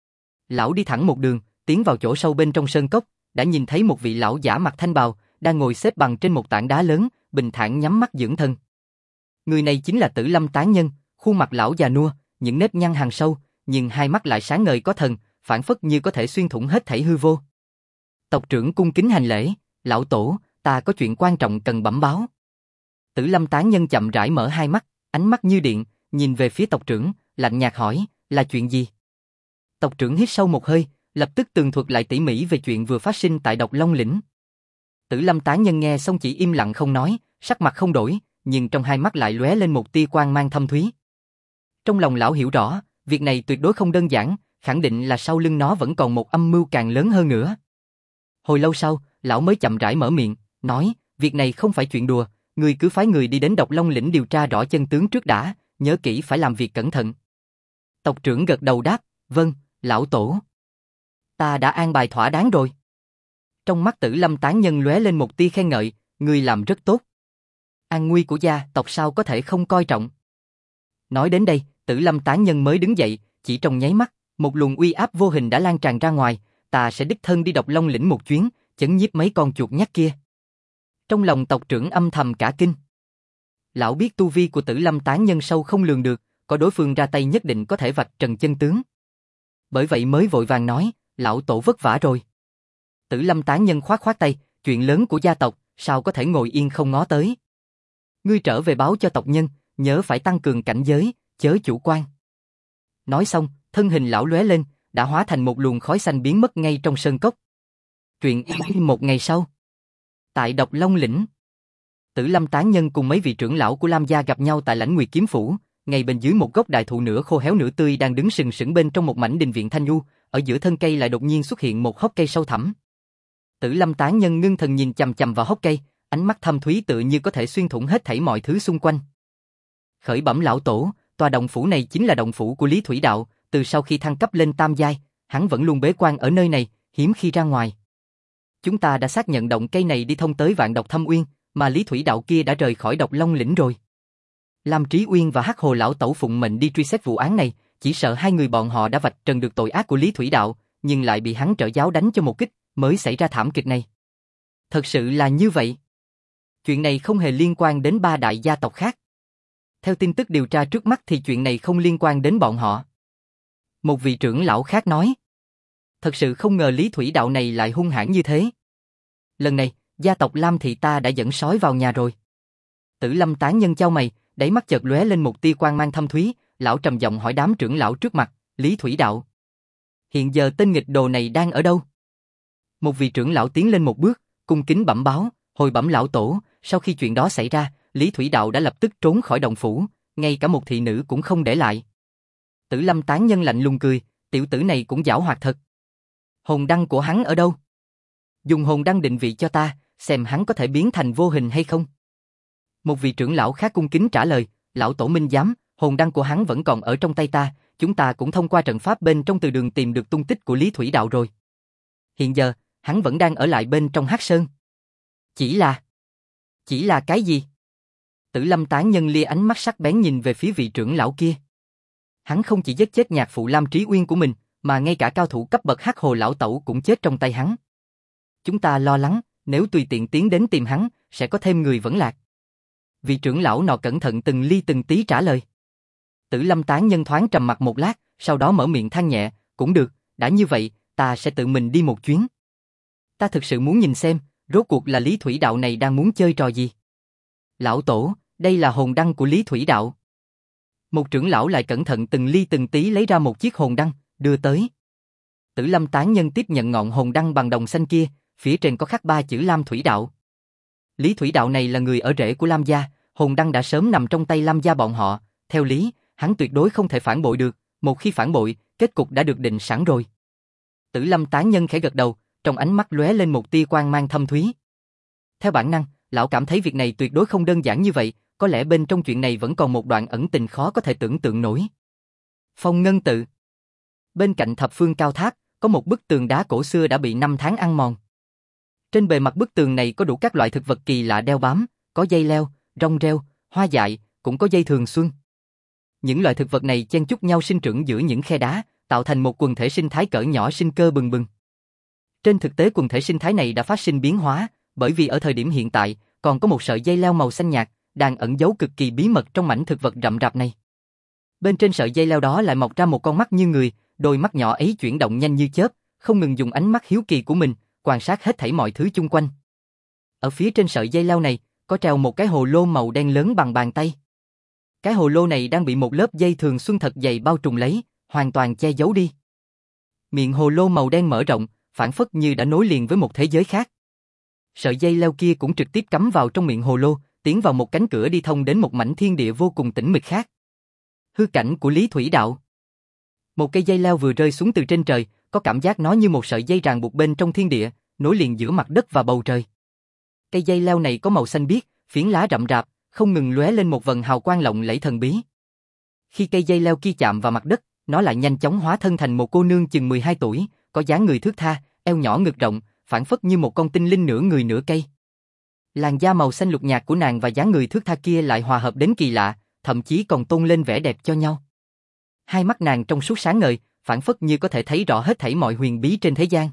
Lão đi thẳng một đường, tiến vào chỗ sâu bên trong sơn cốc, đã nhìn thấy một vị lão giả mặc thanh bào, đang ngồi xếp bằng trên một tảng đá lớn, bình thản nhắm mắt dưỡng thân. Người này chính là Tử Lâm Tán Nhân, khuôn mặt lão già nua, những nếp nhăn hằn sâu, nhưng hai mắt lại sáng ngời có thần, phảng phất như có thể xuyên thủng hết thảy hư vô. Tộc trưởng cung kính hành lễ, lão tổ, ta có chuyện quan trọng cần bẩm báo. Tử Lâm Tán Nhân chậm rãi mở hai mắt, ánh mắt như điện, nhìn về phía tộc trưởng, lạnh nhạt hỏi, là chuyện gì? Tộc trưởng hít sâu một hơi, lập tức tường thuật lại tỉ mỉ về chuyện vừa phát sinh tại Độc Long Lĩnh. Tử Lâm Tán Nhân nghe xong chỉ im lặng không nói, sắc mặt không đổi, nhưng trong hai mắt lại lóe lên một tia quang mang thâm thúy. Trong lòng lão hiểu rõ, việc này tuyệt đối không đơn giản, khẳng định là sau lưng nó vẫn còn một âm mưu càng lớn hơn nữa. Hồi lâu sau, lão mới chậm rãi mở miệng, nói, việc này không phải chuyện đùa, ngươi cứ phái người đi đến Độc Long Lĩnh điều tra rõ chân tướng trước đã, nhớ kỹ phải làm việc cẩn thận. Tộc trưởng gật đầu đáp, vâng, lão tổ. Ta đã an bài thỏa đáng rồi. Trong mắt Tử Lâm Tán Nhân lóe lên một tia khen ngợi, ngươi làm rất tốt. An nguy của gia tộc sao có thể không coi trọng. Nói đến đây, Tử Lâm Tán Nhân mới đứng dậy, chỉ trong nháy mắt, một luồng uy áp vô hình đã lan tràn ra ngoài, ta sẽ đích thân đi Độc Long Lĩnh một chuyến, chấn nhiếp mấy con chuột nhắt kia. Trong lòng tộc trưởng âm thầm cả kinh. Lão biết tu vi của Tử Lâm Tán Nhân sâu không lường được, có đối phương ra tay nhất định có thể vạch trần chân tướng. Bởi vậy mới vội vàng nói, lão tổ vất vả rồi. Tử Lâm Tán Nhân khoát khoát tay, chuyện lớn của gia tộc, sao có thể ngồi yên không ngó tới. Ngươi trở về báo cho tộc nhân, nhớ phải tăng cường cảnh giới, chớ chủ quan. Nói xong, thân hình lão lóe lên, đã hóa thành một luồng khói xanh biến mất ngay trong sơn cốc. Chuyện một ngày sau. Tại Độc Long Lĩnh, Tử Lâm Tán Nhân cùng mấy vị trưởng lão của Lam gia gặp nhau tại Lãnh Nguyệt Kiếm Phủ, ngay bên dưới một gốc đại thụ nửa khô héo nửa tươi đang đứng sừng sững bên trong một mảnh đình viện thanh u, ở giữa thân cây lại đột nhiên xuất hiện một hốc cây sâu thẳm. Tử Lâm Tán Nhân ngưng thần nhìn chằm chằm vào hốc cây, ánh mắt thâm thúy tựa như có thể xuyên thủng hết thảy mọi thứ xung quanh. Khởi bẩm lão tổ, tòa động phủ này chính là động phủ của Lý Thủy Đạo, từ sau khi thăng cấp lên tam giai, hắn vẫn luôn bế quan ở nơi này, hiếm khi ra ngoài. Chúng ta đã xác nhận động cây này đi thông tới Vạn Độc Thâm Uyên, mà Lý Thủy Đạo kia đã rời khỏi Độc Long Lĩnh rồi. Lam Trí Uyên và Hắc Hồ lão tẩu phụng mệnh đi truy xét vụ án này, chỉ sợ hai người bọn họ đã vạch trần được tội ác của Lý Thủy Đạo, nhưng lại bị hắn trợ giáo đánh cho một kích, mới xảy ra thảm kịch này. Thật sự là như vậy. Chuyện này không hề liên quan đến ba đại gia tộc khác. Theo tin tức điều tra trước mắt thì chuyện này không liên quan đến bọn họ. Một vị trưởng lão khác nói. Thật sự không ngờ Lý Thủy Đạo này lại hung hãn như thế. Lần này, gia tộc Lam Thị ta đã dẫn sói vào nhà rồi. Tử Lâm tán nhân chau mày, đáy mắt chợt lóe lên một tia quang mang thâm thúy, lão trầm giọng hỏi đám trưởng lão trước mặt, Lý Thủy Đạo. Hiện giờ tên nghịch đồ này đang ở đâu? Một vị trưởng lão tiến lên một bước, cung kính bẩm báo, hồi bẩm lão tổ, sau khi chuyện đó xảy ra, Lý Thủy Đạo đã lập tức trốn khỏi động phủ, ngay cả một thị nữ cũng không để lại. Tử Lâm tán nhân lạnh lùng cười, tiểu tử này cũng giảo hoạt thật. Hồn đăng của hắn ở đâu? Dùng hồn đăng định vị cho ta, xem hắn có thể biến thành vô hình hay không. Một vị trưởng lão khác cung kính trả lời, lão tổ minh giám, hồn đăng của hắn vẫn còn ở trong tay ta, chúng ta cũng thông qua trận pháp bên trong từ đường tìm được tung tích của Lý Thủy Đạo rồi. Hiện giờ, hắn vẫn đang ở lại bên trong Hắc Sơn. Chỉ là... Chỉ là cái gì? Tử Lâm tán nhân lia ánh mắt sắc bén nhìn về phía vị trưởng lão kia. Hắn không chỉ giết chết nhạc phụ Lam Trí Uyên của mình, mà ngay cả cao thủ cấp bậc Hắc Hồ lão tẩu cũng chết trong tay hắn. Chúng ta lo lắng, nếu tùy tiện tiến đến tìm hắn, sẽ có thêm người vẫn lạc. Vị trưởng lão nọ cẩn thận từng ly từng tí trả lời. Tử Lâm tán nhân thoáng trầm mặt một lát, sau đó mở miệng than nhẹ, cũng được, đã như vậy, ta sẽ tự mình đi một chuyến. Ta thực sự muốn nhìn xem, rốt cuộc là Lý Thủy Đạo này đang muốn chơi trò gì. Lão tổ, đây là hồn đăng của Lý Thủy Đạo. Một trưởng lão lại cẩn thận từng ly từng tí lấy ra một chiếc hồn đăng, đưa tới. Tử Lâm tán nhân tiếp nhận ngọn hồn đăng bằng đồng xanh kia, phía trên có khắc ba chữ Lam Thủy Đạo. Lý Thủy Đạo này là người ở rễ của Lam gia, hồn đăng đã sớm nằm trong tay Lam gia bọn họ, theo lý, hắn tuyệt đối không thể phản bội được, một khi phản bội, kết cục đã được định sẵn rồi. Tử Lâm tán nhân khẽ gật đầu, trong ánh mắt lóe lên một tia quang mang thâm thúy. Theo bản năng, lão cảm thấy việc này tuyệt đối không đơn giản như vậy, có lẽ bên trong chuyện này vẫn còn một đoạn ẩn tình khó có thể tưởng tượng nổi. Phong Ngân Tự. Bên cạnh thập phương cao tháp, có một bức tường đá cổ xưa đã bị năm tháng ăn mòn. Trên bề mặt bức tường này có đủ các loại thực vật kỳ lạ đeo bám, có dây leo, rong rêu, hoa dại, cũng có dây thường xuân. Những loại thực vật này chen chúc nhau sinh trưởng giữa những khe đá, tạo thành một quần thể sinh thái cỡ nhỏ sinh cơ bừng bừng. Trên thực tế quần thể sinh thái này đã phát sinh biến hóa, bởi vì ở thời điểm hiện tại, còn có một sợi dây leo màu xanh nhạt, đang ẩn giấu cực kỳ bí mật trong mảnh thực vật rậm rạp này. Bên trên sợi dây leo đó lại mọc ra một con mắt như người, đôi mắt nhỏ ấy chuyển động nhanh như chớp, không ngừng dùng ánh mắt hiếu kỳ của mình, quan sát hết thảy mọi thứ chung quanh. Ở phía trên sợi dây leo này, có treo một cái hồ lô màu đen lớn bằng bàn tay. Cái hồ lô này đang bị một lớp dây thường xuân thật dày bao trùm lấy, hoàn toàn che giấu đi. Miệng hồ lô màu đen mở rộng, phảng phất như đã nối liền với một thế giới khác. Sợi dây leo kia cũng trực tiếp cắm vào trong miệng hồ lô, tiến vào một cánh cửa đi thông đến một mảnh thiên địa vô cùng tĩnh mịch khác. Hư cảnh của Lý Thủy Đạo. Một cây dây leo vừa rơi xuống từ trên trời, có cảm giác nó như một sợi dây ràng buộc bên trong thiên địa, nối liền giữa mặt đất và bầu trời. Cây dây leo này có màu xanh biếc, phiến lá rậm rạp, không ngừng lóe lên một vầng hào quang lộng lẫy thần bí. Khi cây dây leo kia chạm vào mặt đất, nó lại nhanh chóng hóa thân thành một cô nương chừng mười hai tuổi, có dáng người thướt tha, eo nhỏ ngực rộng, phảng phất như một con tinh linh nửa người nửa cây. Làn da màu xanh lục nhạt của nàng và dáng người thướt tha kia lại hòa hợp đến kỳ lạ, thậm chí còn tôn lên vẻ đẹp cho nhau. Hai mắt nàng trong suốt sáng ngời, phảng phất như có thể thấy rõ hết thảy mọi huyền bí trên thế gian.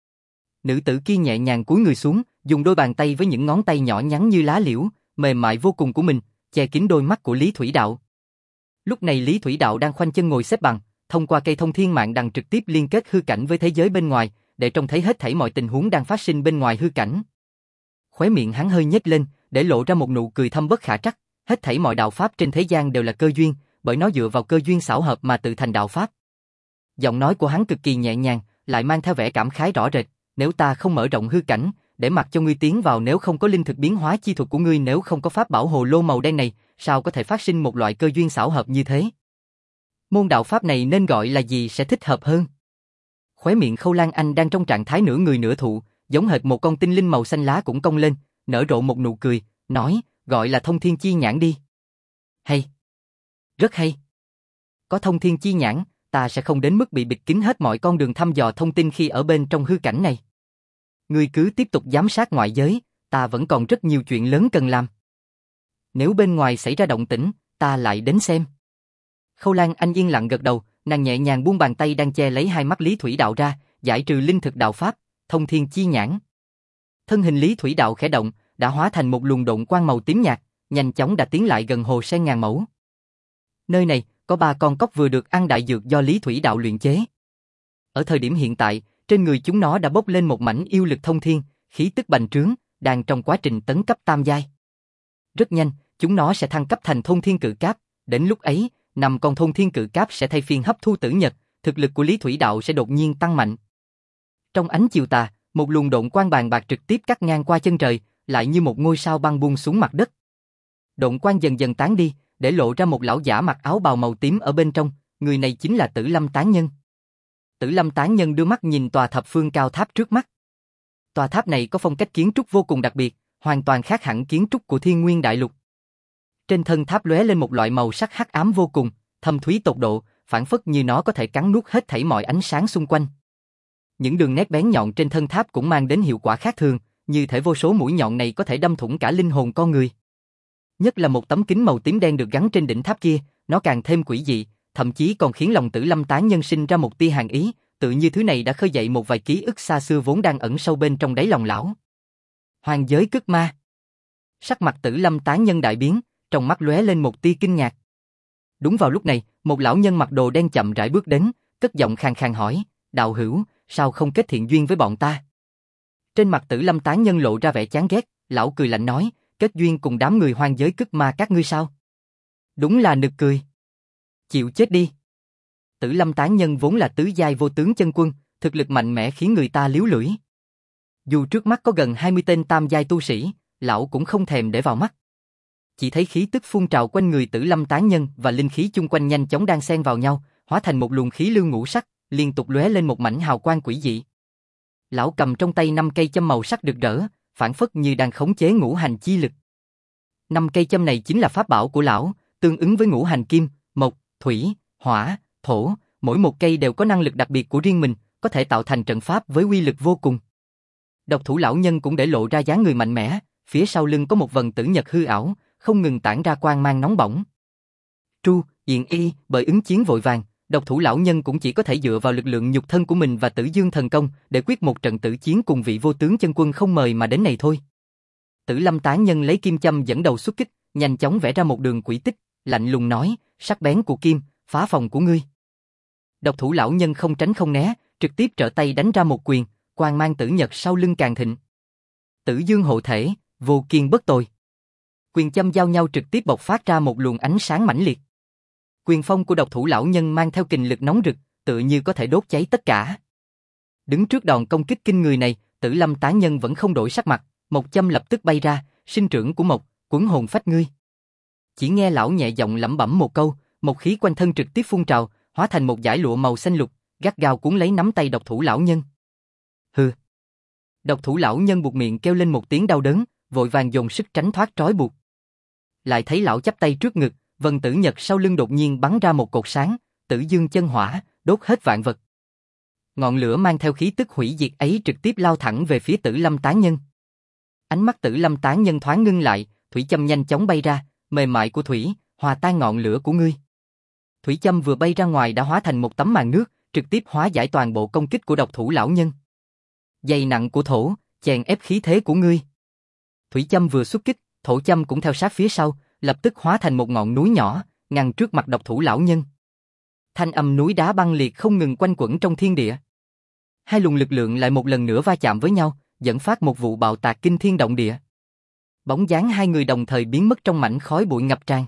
Nữ tử kia nhẹ nhàng cúi người xuống, dùng đôi bàn tay với những ngón tay nhỏ nhắn như lá liễu, mềm mại vô cùng của mình, che kín đôi mắt của Lý Thủy Đạo. Lúc này Lý Thủy Đạo đang khoanh chân ngồi xếp bằng, thông qua cây thông thiên mạng đằng trực tiếp liên kết hư cảnh với thế giới bên ngoài, để trông thấy hết thảy mọi tình huống đang phát sinh bên ngoài hư cảnh. Khóe miệng hắn hơi nhếch lên, để lộ ra một nụ cười thâm bất khả trắc, hết thảy mọi đạo pháp trên thế gian đều là cơ duyên, bởi nó dựa vào cơ duyên xảo hợp mà tự thành đạo pháp. Giọng nói của hắn cực kỳ nhẹ nhàng, lại mang theo vẻ cảm khái rõ rệt, nếu ta không mở rộng hư cảnh, để mặc cho ngươi tiến vào, nếu không có linh thực biến hóa chi thuật của ngươi, nếu không có pháp bảo hồ lô màu đen này, sao có thể phát sinh một loại cơ duyên xảo hợp như thế? Môn đạo pháp này nên gọi là gì sẽ thích hợp hơn? Khóe miệng Khâu Lan Anh đang trong trạng thái nửa người nửa thụ, giống hệt một con tinh linh màu xanh lá cũng cong lên, nở rộ một nụ cười, nói, gọi là thông thiên chi nhãn đi. Hay. Rất hay. Có thông thiên chi nhãn, ta sẽ không đến mức bị bịt kín hết mọi con đường thăm dò thông tin khi ở bên trong hư cảnh này. Ngươi cứ tiếp tục giám sát ngoại giới, ta vẫn còn rất nhiều chuyện lớn cần làm. Nếu bên ngoài xảy ra động tĩnh, ta lại đến xem. Khâu Lan Anh yên lặng gật đầu, nàng nhẹ nhàng buông bàn tay đang che lấy hai mắt Lý Thủy Đạo ra, giải trừ linh thực đạo pháp, thông thiên chi nhãn. Thân hình Lý Thủy Đạo khẽ động, đã hóa thành một luồng độn quang màu tím nhạt, nhanh chóng đã tiến lại gần hồ sen ngàn mẫu. Nơi này có ba con cóc vừa được ăn đại dược do Lý Thủy Đạo luyện chế. Ở thời điểm hiện tại, trên người chúng nó đã bốc lên một mảnh yêu lực thông thiên, khí tức bành trướng, đang trong quá trình tấn cấp tam giai. Rất nhanh, chúng nó sẽ thăng cấp thành thôn thiên cự cáp, đến lúc ấy, năm con thôn thiên cự cáp sẽ thay phiên hấp thu tử nhật, thực lực của Lý Thủy Đạo sẽ đột nhiên tăng mạnh. Trong ánh chiều tà, một luồng độn quang bàn bạc trực tiếp cắt ngang qua chân trời, lại như một ngôi sao băng buông xuống mặt đất. Độn quang dần dần tán đi, để lộ ra một lão giả mặc áo bào màu tím ở bên trong, người này chính là Tử Lâm Tán Nhân. Tử Lâm Tán Nhân đưa mắt nhìn tòa thập phương cao tháp trước mắt. Tòa tháp này có phong cách kiến trúc vô cùng đặc biệt, hoàn toàn khác hẳn kiến trúc của Thiên Nguyên Đại Lục. Trên thân tháp lóe lên một loại màu sắc hắc ám vô cùng, thâm thúy tột độ, phảng phất như nó có thể cắn nuốt hết thảy mọi ánh sáng xung quanh. Những đường nét bén nhọn trên thân tháp cũng mang đến hiệu quả khác thường, như thể vô số mũi nhọn này có thể đâm thủng cả linh hồn con người. Nhất là một tấm kính màu tím đen được gắn trên đỉnh tháp kia, nó càng thêm quỷ dị, thậm chí còn khiến lòng Tử Lâm Tán Nhân sinh ra một tia hàn ý, tự như thứ này đã khơi dậy một vài ký ức xa xưa vốn đang ẩn sâu bên trong đáy lòng lão. Hoàng giới cức ma. Sắc mặt Tử Lâm Tán Nhân đại biến, trong mắt lóe lên một tia kinh ngạc. Đúng vào lúc này, một lão nhân mặc đồ đen chậm rãi bước đến, cất giọng khàn khàn hỏi, đạo hữu, sao không kết thiện duyên với bọn ta? Trên mặt Tử Lâm Tán Nhân lộ ra vẻ chán ghét, lão cười lạnh nói, kết duyên cùng đám người hoang giới cức ma các ngươi sao? Đúng là nực cười. Chịu chết đi. Tử Lâm Tán Nhân vốn là tứ giai vô tướng chân quân, thực lực mạnh mẽ khiến người ta liếu lưỡi. Dù trước mắt có gần hai mươi tên tam giai tu sĩ, lão cũng không thèm để vào mắt. Chỉ thấy khí tức phun trào quanh người Tử Lâm Tán Nhân và linh khí chung quanh nhanh chóng đan xen vào nhau, hóa thành một luồng khí lưu ngũ sắc, liên tục lóe lên một mảnh hào quang quỷ dị. Lão cầm trong tay năm cây châm màu sắc rực rỡ, phảng phất như đang khống chế ngũ hành chi lực. Năm cây châm này chính là pháp bảo của lão, tương ứng với ngũ hành kim, mộc, thủy, hỏa, thổ, mỗi một cây đều có năng lực đặc biệt của riêng mình, có thể tạo thành trận pháp với uy lực vô cùng. Độc thủ lão nhân cũng để lộ ra dáng người mạnh mẽ, phía sau lưng có một vầng tử nhật hư ảo, không ngừng tản ra quang mang nóng bỏng. Tru, Diện Y, bởi ứng chiến vội vàng, độc thủ lão nhân cũng chỉ có thể dựa vào lực lượng nhục thân của mình và Tử Dương thần công để quyết một trận tử chiến cùng vị vô tướng chân quân không mời mà đến này thôi. Tử Lâm Tán Nhân lấy kim châm dẫn đầu xuất kích, nhanh chóng vẽ ra một đường quỹ tích, lạnh lùng nói, sắc bén của kim, phá phòng của ngươi. Độc thủ lão nhân không tránh không né, trực tiếp trở tay đánh ra một quyền, quang mang tử nhật sau lưng càng thịnh. Tử Dương hộ thể, vô kiên bất tồi. Quyền châm giao nhau trực tiếp bộc phát ra một luồng ánh sáng mãnh liệt. Quyền phong của độc thủ lão nhân mang theo kình lực nóng rực, tựa như có thể đốt cháy tất cả. Đứng trước đòn công kích kinh người này, Tử Lâm Tán Nhân vẫn không đổi sắc mặt, một châm lập tức bay ra, sinh trưởng của mộc, cuốn hồn phách ngươi. Chỉ nghe lão nhẹ giọng lẩm bẩm một câu, một khí quanh thân trực tiếp phun trào, hóa thành một dải lụa màu xanh lục, gắt gao cuốn lấy nắm tay độc thủ lão nhân. Hừ. Độc thủ lão nhân buột miệng kêu lên một tiếng đau đớn, vội vàng dồn sức tránh thoát trói buộc. Lại thấy lão chắp tay trước ngực, vầng tử nhật sau lưng đột nhiên bắn ra một cột sáng, Tử Dương chân hỏa, đốt hết vạn vật. Ngọn lửa mang theo khí tức hủy diệt ấy trực tiếp lao thẳng về phía Tử Lâm Tán Nhân. Ánh mắt Tử Lâm Tán Nhân thoáng ngưng lại, thủy châm nhanh chóng bay ra, mềm mại của thủy, hòa tan ngọn lửa của ngươi. Thủy châm vừa bay ra ngoài đã hóa thành một tấm màn nước, trực tiếp hóa giải toàn bộ công kích của độc thủ lão nhân. Dày nặng của thổ, chèn ép khí thế của ngươi. Thủy châm vừa xuất kích, thổ châm cũng theo sát phía sau, lập tức hóa thành một ngọn núi nhỏ, ngăn trước mặt độc thủ lão nhân. Thanh âm núi đá băng liệt không ngừng quanh quẩn trong thiên địa. Hai luồng lực lượng lại một lần nữa va chạm với nhau, dẫn phát một vụ bạo tạc kinh thiên động địa. Bóng dáng hai người đồng thời biến mất trong mảnh khói bụi ngập tràn.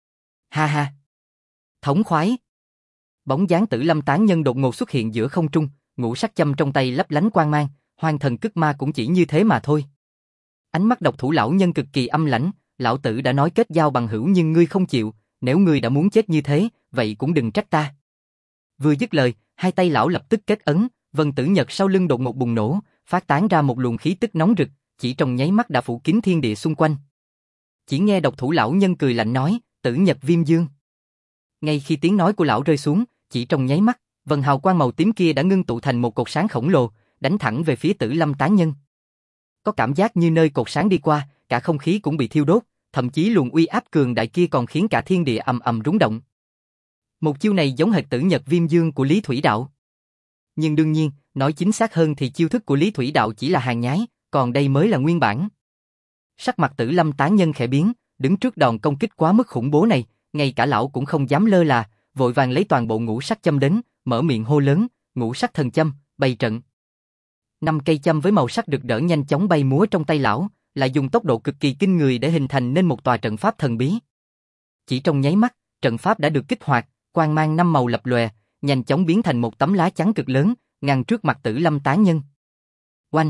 Ha ha! Thống khoái! Bóng dáng Tử Lâm Tán Nhân đột ngột xuất hiện giữa không trung, ngũ sắc châm trong tay lấp lánh quang mang, Hoang Thần Cức Ma cũng chỉ như thế mà thôi. Ánh mắt độc thủ lão nhân cực kỳ âm lãnh, lão tử đã nói kết giao bằng hữu nhưng ngươi không chịu, nếu ngươi đã muốn chết như thế, vậy cũng đừng trách ta. Vừa dứt lời, hai tay lão lập tức kết ấn, vân tử nhật sau lưng đột ngột bùng nổ, phát tán ra một luồng khí tức nóng rực, chỉ trong nháy mắt đã phủ kín thiên địa xung quanh. Chỉ nghe độc thủ lão nhân cười lạnh nói, Tử Nhật Viêm Dương. Ngay khi tiếng nói của lão rơi xuống, chỉ trong nháy mắt, vần hào quang màu tím kia đã ngưng tụ thành một cột sáng khổng lồ, đánh thẳng về phía Tử Lâm Tán Nhân. Có cảm giác như nơi cột sáng đi qua, cả không khí cũng bị thiêu đốt, thậm chí luồng uy áp cường đại kia còn khiến cả thiên địa ầm ầm rung động. Một chiêu này giống hệt Tử Nhật Viêm Dương của Lý Thủy Đạo. Nhưng đương nhiên, nói chính xác hơn thì chiêu thức của Lý Thủy Đạo chỉ là hàng nhái, còn đây mới là nguyên bản. Sắc mặt Tử Lâm tán nhân khẽ biến, đứng trước đòn công kích quá mức khủng bố này, ngay cả lão cũng không dám lơ là, vội vàng lấy toàn bộ ngũ sắc châm đến, mở miệng hô lớn, ngũ sắc thần châm, bày trận. Năm cây châm với màu sắc rực rỡ nhanh chóng bay múa trong tay lão, lại dùng tốc độ cực kỳ kinh người để hình thành nên một tòa trận pháp thần bí. Chỉ trong nháy mắt, trận pháp đã được kích hoạt, quang mang năm màu lập lòe, nhanh chóng biến thành một tấm lá chắn cực lớn, ngăn trước mặt Tử Lâm tán nhân. Oanh!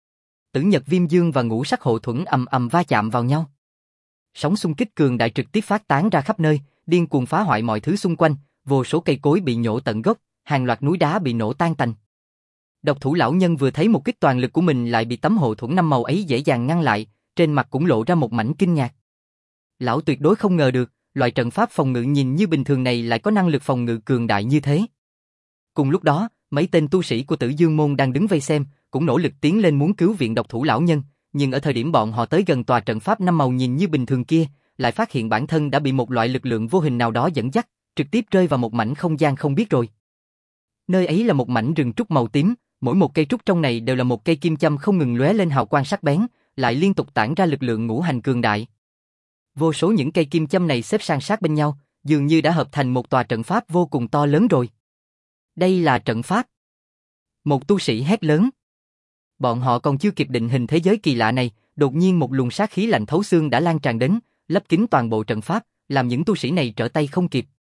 Tử Nhật Viêm Dương và ngũ sắc hộ thuẫn ầm ầm va chạm vào nhau. Sóng xung kích cường đại trực tiếp phát tán ra khắp nơi, điên cuồng phá hoại mọi thứ xung quanh, vô số cây cối bị nhổ tận gốc, hàng loạt núi đá bị nổ tan tành. Độc thủ lão nhân vừa thấy một kích toàn lực của mình lại bị tấm hộ thuẫn năm màu ấy dễ dàng ngăn lại, trên mặt cũng lộ ra một mảnh kinh ngạc. Lão tuyệt đối không ngờ được, loại trận pháp phòng ngự nhìn như bình thường này lại có năng lực phòng ngự cường đại như thế. Cùng lúc đó, mấy tên tu sĩ của Tử Dương môn đang đứng vây xem, cũng nỗ lực tiến lên muốn cứu viện độc thủ lão nhân, nhưng ở thời điểm bọn họ tới gần tòa trận pháp năm màu nhìn như bình thường kia, lại phát hiện bản thân đã bị một loại lực lượng vô hình nào đó dẫn dắt, trực tiếp rơi vào một mảnh không gian không biết rồi. Nơi ấy là một mảnh rừng trúc màu tím, mỗi một cây trúc trong này đều là một cây kim châm không ngừng lóe lên hào quang sắc bén, lại liên tục tản ra lực lượng ngũ hành cường đại. Vô số những cây kim châm này xếp san sát bên nhau, dường như đã hợp thành một tòa trận pháp vô cùng to lớn rồi. Đây là trận pháp. Một tu sĩ hét lớn. Bọn họ còn chưa kịp định hình thế giới kỳ lạ này, đột nhiên một luồng sát khí lạnh thấu xương đã lan tràn đến, lấp kín toàn bộ trận pháp, làm những tu sĩ này trở tay không kịp.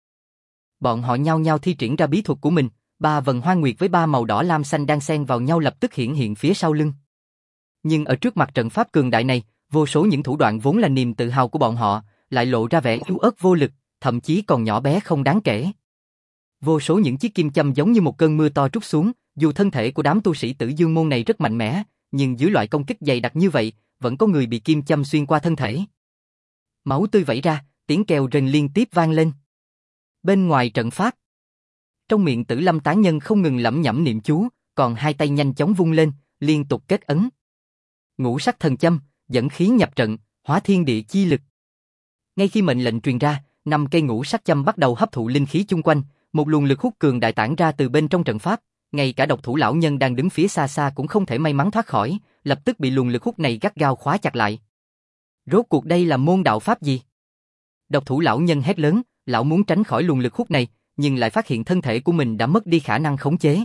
Bọn họ nhao nhao thi triển ra bí thuật của mình, ba vần hoa nguyệt với ba màu đỏ lam xanh đang xen vào nhau lập tức hiển hiện phía sau lưng. Nhưng ở trước mặt trận pháp cường đại này, vô số những thủ đoạn vốn là niềm tự hào của bọn họ, lại lộ ra vẻ yếu ớt vô lực, thậm chí còn nhỏ bé không đáng kể. Vô số những chiếc kim châm giống như một cơn mưa to trút xuống, dù thân thể của đám tu sĩ Tử Dương môn này rất mạnh mẽ, nhưng dưới loại công kích dày đặc như vậy, vẫn có người bị kim châm xuyên qua thân thể. Máu tươi vẩy ra, tiếng kêu rên liên tiếp vang lên. Bên ngoài trận pháp, trong miệng Tử Lâm tán nhân không ngừng lẩm nhẩm niệm chú, còn hai tay nhanh chóng vung lên, liên tục kết ấn. Ngũ sắc thần châm, dẫn khí nhập trận, hóa thiên địa chi lực. Ngay khi mệnh lệnh truyền ra, năm cây ngũ sắc châm bắt đầu hấp thụ linh khí chung quanh, một luồng lực hút cường đại tản ra từ bên trong trận pháp, ngay cả độc thủ lão nhân đang đứng phía xa xa cũng không thể may mắn thoát khỏi, lập tức bị luồng lực hút này gắt gao khóa chặt lại. Rốt cuộc đây là môn đạo pháp gì? Độc thủ lão nhân hét lớn, lão muốn tránh khỏi luồng lực hút này, nhưng lại phát hiện thân thể của mình đã mất đi khả năng khống chế.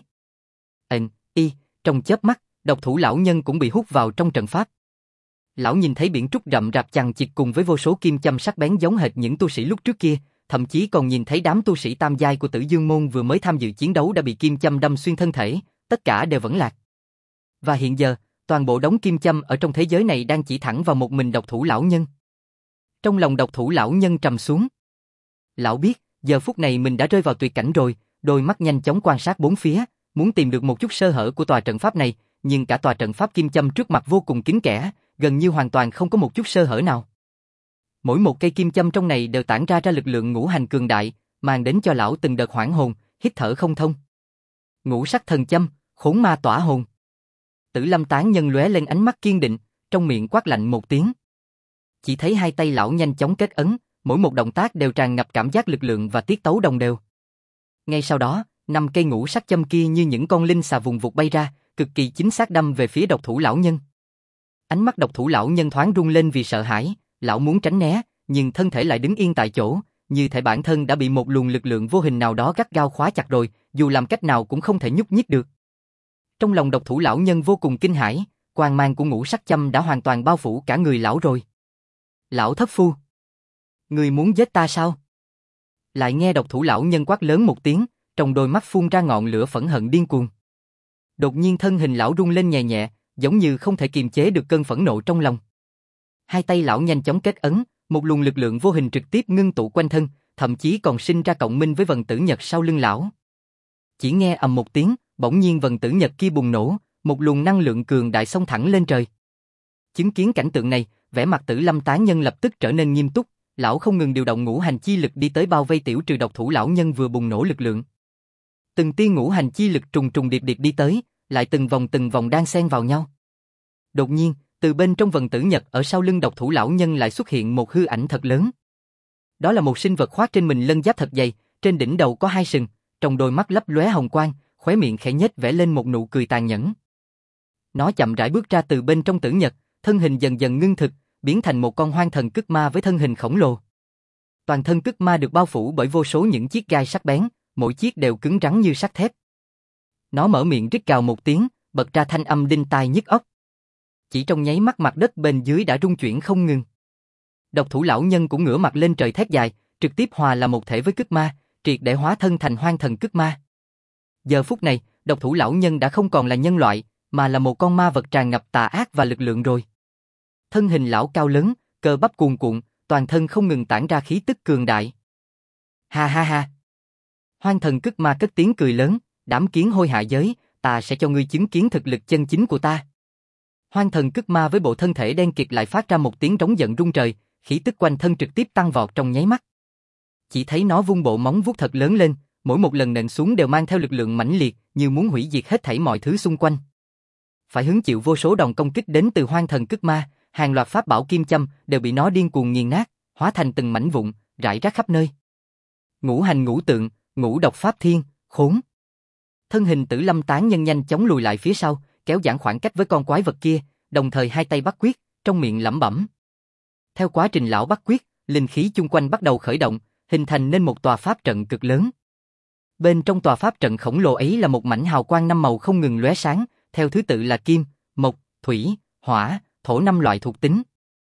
Ên, y, trong chớp mắt, độc thủ lão nhân cũng bị hút vào trong trận pháp. Lão nhìn thấy biển trúc rậm rạp chằng chịt cùng với vô số kim châm sắc bén giống hệt những tu sĩ lúc trước kia, thậm chí còn nhìn thấy đám tu sĩ tam giai của Tử Dương môn vừa mới tham dự chiến đấu đã bị kim châm đâm xuyên thân thể, tất cả đều vẫn lạc. Và hiện giờ, toàn bộ đống kim châm ở trong thế giới này đang chỉ thẳng vào một mình độc thủ lão nhân. Trong lòng độc thủ lão nhân trầm xuống. Lão biết, giờ phút này mình đã rơi vào tuyệt cảnh rồi, đôi mắt nhanh chóng quan sát bốn phía, muốn tìm được một chút sơ hở của tòa trận pháp này, nhưng cả tòa trận pháp kim châm trước mặt vô cùng kín kẽ, gần như hoàn toàn không có một chút sơ hở nào. Mỗi một cây kim châm trong này đều tản ra ra lực lượng ngũ hành cường đại, mang đến cho lão từng đợt hoảng hồn, hít thở không thông. Ngũ sắc thần châm, khốn ma tỏa hồn. Tử Lâm tán nhân lóe lên ánh mắt kiên định, trong miệng quát lạnh một tiếng. Chỉ thấy hai tay lão nhanh chóng kết ấn, mỗi một động tác đều tràn ngập cảm giác lực lượng và tiết tấu đồng đều. Ngay sau đó, năm cây ngũ sắc châm kia như những con linh xà vùng vụt bay ra, cực kỳ chính xác đâm về phía độc thủ lão nhân. Ánh mắt độc thủ lão nhân thoáng rung lên vì sợ hãi, lão muốn tránh né, nhưng thân thể lại đứng yên tại chỗ, như thể bản thân đã bị một luồng lực lượng vô hình nào đó gắt gao khóa chặt rồi, dù làm cách nào cũng không thể nhúc nhích được. Trong lòng độc thủ lão nhân vô cùng kinh hãi, quang mang của ngũ sắc châm đã hoàn toàn bao phủ cả người lão rồi. Lão thất phu, người muốn giết ta sao? Lại nghe độc thủ lão nhân quát lớn một tiếng, trong đôi mắt phun ra ngọn lửa phẫn hận điên cuồng. Đột nhiên thân hình lão rung lên nhẹ nhẹ, giống như không thể kiềm chế được cơn phẫn nộ trong lòng. Hai tay lão nhanh chóng kết ấn, một luồng lực lượng vô hình trực tiếp ngưng tụ quanh thân, thậm chí còn sinh ra cộng minh với vần tử nhật sau lưng lão. Chỉ nghe ầm một tiếng, bỗng nhiên vần tử nhật kia bùng nổ, một luồng năng lượng cường đại xông thẳng lên trời. Chứng kiến cảnh tượng này, vẻ mặt Tử Lâm tán nhân lập tức trở nên nghiêm túc, lão không ngừng điều động ngũ hành chi lực đi tới bao vây tiểu trừ độc thủ lão nhân vừa bùng nổ lực lượng. Từng tia ngũ hành chi lực trùng trùng điệp điệp đi tới, lại từng vòng từng vòng đan xen vào nhau. Đột nhiên, từ bên trong vần tử nhật ở sau lưng độc thủ lão nhân lại xuất hiện một hư ảnh thật lớn. Đó là một sinh vật khoác trên mình lân giáp thật dày, trên đỉnh đầu có hai sừng, trong đôi mắt lấp lóe hồng quang, khóe miệng khẽ nhếch vẽ lên một nụ cười tàn nhẫn. Nó chậm rãi bước ra từ bên trong tử nhật, thân hình dần dần ngưng thực, biến thành một con hoang thần cứt ma với thân hình khổng lồ. Toàn thân cứt ma được bao phủ bởi vô số những chiếc gai sắc bén, mỗi chiếc đều cứng rắn như sắt thép. Nó mở miệng rít gào một tiếng, bật ra thanh âm đinh tai nhức óc. Chỉ trong nháy mắt mặt đất bên dưới đã rung chuyển không ngừng. Độc thủ lão nhân cũng ngửa mặt lên trời thét dài, trực tiếp hòa là một thể với cứt ma, triệt để hóa thân thành hoang thần cứt ma. Giờ phút này, độc thủ lão nhân đã không còn là nhân loại, mà là một con ma vật tràn ngập tà ác và lực lượng rồi. Thân hình lão cao lớn, cơ bắp cuồn cuộn, toàn thân không ngừng tản ra khí tức cường đại. Ha ha ha. Hoang thần cứt ma cất tiếng cười lớn, đám kiến hôi hạ giới, ta sẽ cho ngươi chứng kiến thực lực chân chính của ta. Hoang thần cứt ma với bộ thân thể đen kịt lại phát ra một tiếng trống giận rung trời, khí tức quanh thân trực tiếp tăng vọt trong nháy mắt. Chỉ thấy nó vung bộ móng vuốt thật lớn lên, mỗi một lần nện xuống đều mang theo lực lượng mãnh liệt, như muốn hủy diệt hết thảy mọi thứ xung quanh. Phải hứng chịu vô số đòn công kích đến từ hoang thần cứt ma, hàng loạt pháp bảo kim châm đều bị nó điên cuồng nghiền nát, hóa thành từng mảnh vụn, rải rác khắp nơi. Ngũ hành ngũ tượng, ngũ độc pháp thiên, khốn. Thân hình Tử Lâm tán nhân nhanh chóng lùi lại phía sau, kéo giãn khoảng cách với con quái vật kia, đồng thời hai tay bắt quyết, trong miệng lẩm bẩm. Theo quá trình lão bắt quyết, linh khí chung quanh bắt đầu khởi động, hình thành nên một tòa pháp trận cực lớn. Bên trong tòa pháp trận khổng lồ ấy là một mảnh hào quang năm màu không ngừng lóe sáng, theo thứ tự là kim, mộc, thủy, hỏa, thổ năm loại thuộc tính.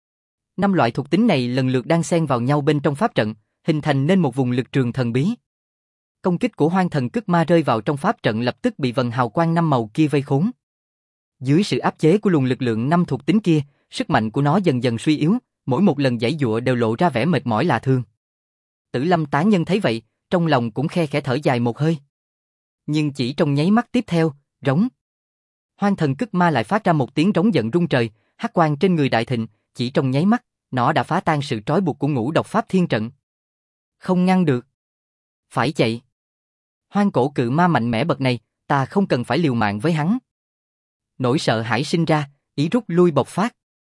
Năm loại thuộc tính này lần lượt đan xen vào nhau bên trong pháp trận, hình thành nên một vùng lực trường thần bí. Công kích của hoang thần cứt ma rơi vào trong pháp trận lập tức bị vần hào quang năm màu kia vây khốn. Dưới sự áp chế của luồng lực lượng năm thuộc tính kia, sức mạnh của nó dần dần suy yếu, mỗi một lần giãy giụa đều lộ ra vẻ mệt mỏi lạ thường. Tử Lâm tán nhân thấy vậy, trong lòng cũng khe khẽ thở dài một hơi. Nhưng chỉ trong nháy mắt tiếp theo, rống. Hoang thần cứt ma lại phát ra một tiếng rống giận rung trời, hắc quang trên người đại thịnh, chỉ trong nháy mắt, nó đã phá tan sự trói buộc của ngũ độc pháp thiên trận. Không ngăn được. Phải chạy. Hoang cổ cự ma mạnh mẽ bậc này, ta không cần phải liều mạng với hắn. Nỗi sợ hãi sinh ra, ý rút lui bộc phát.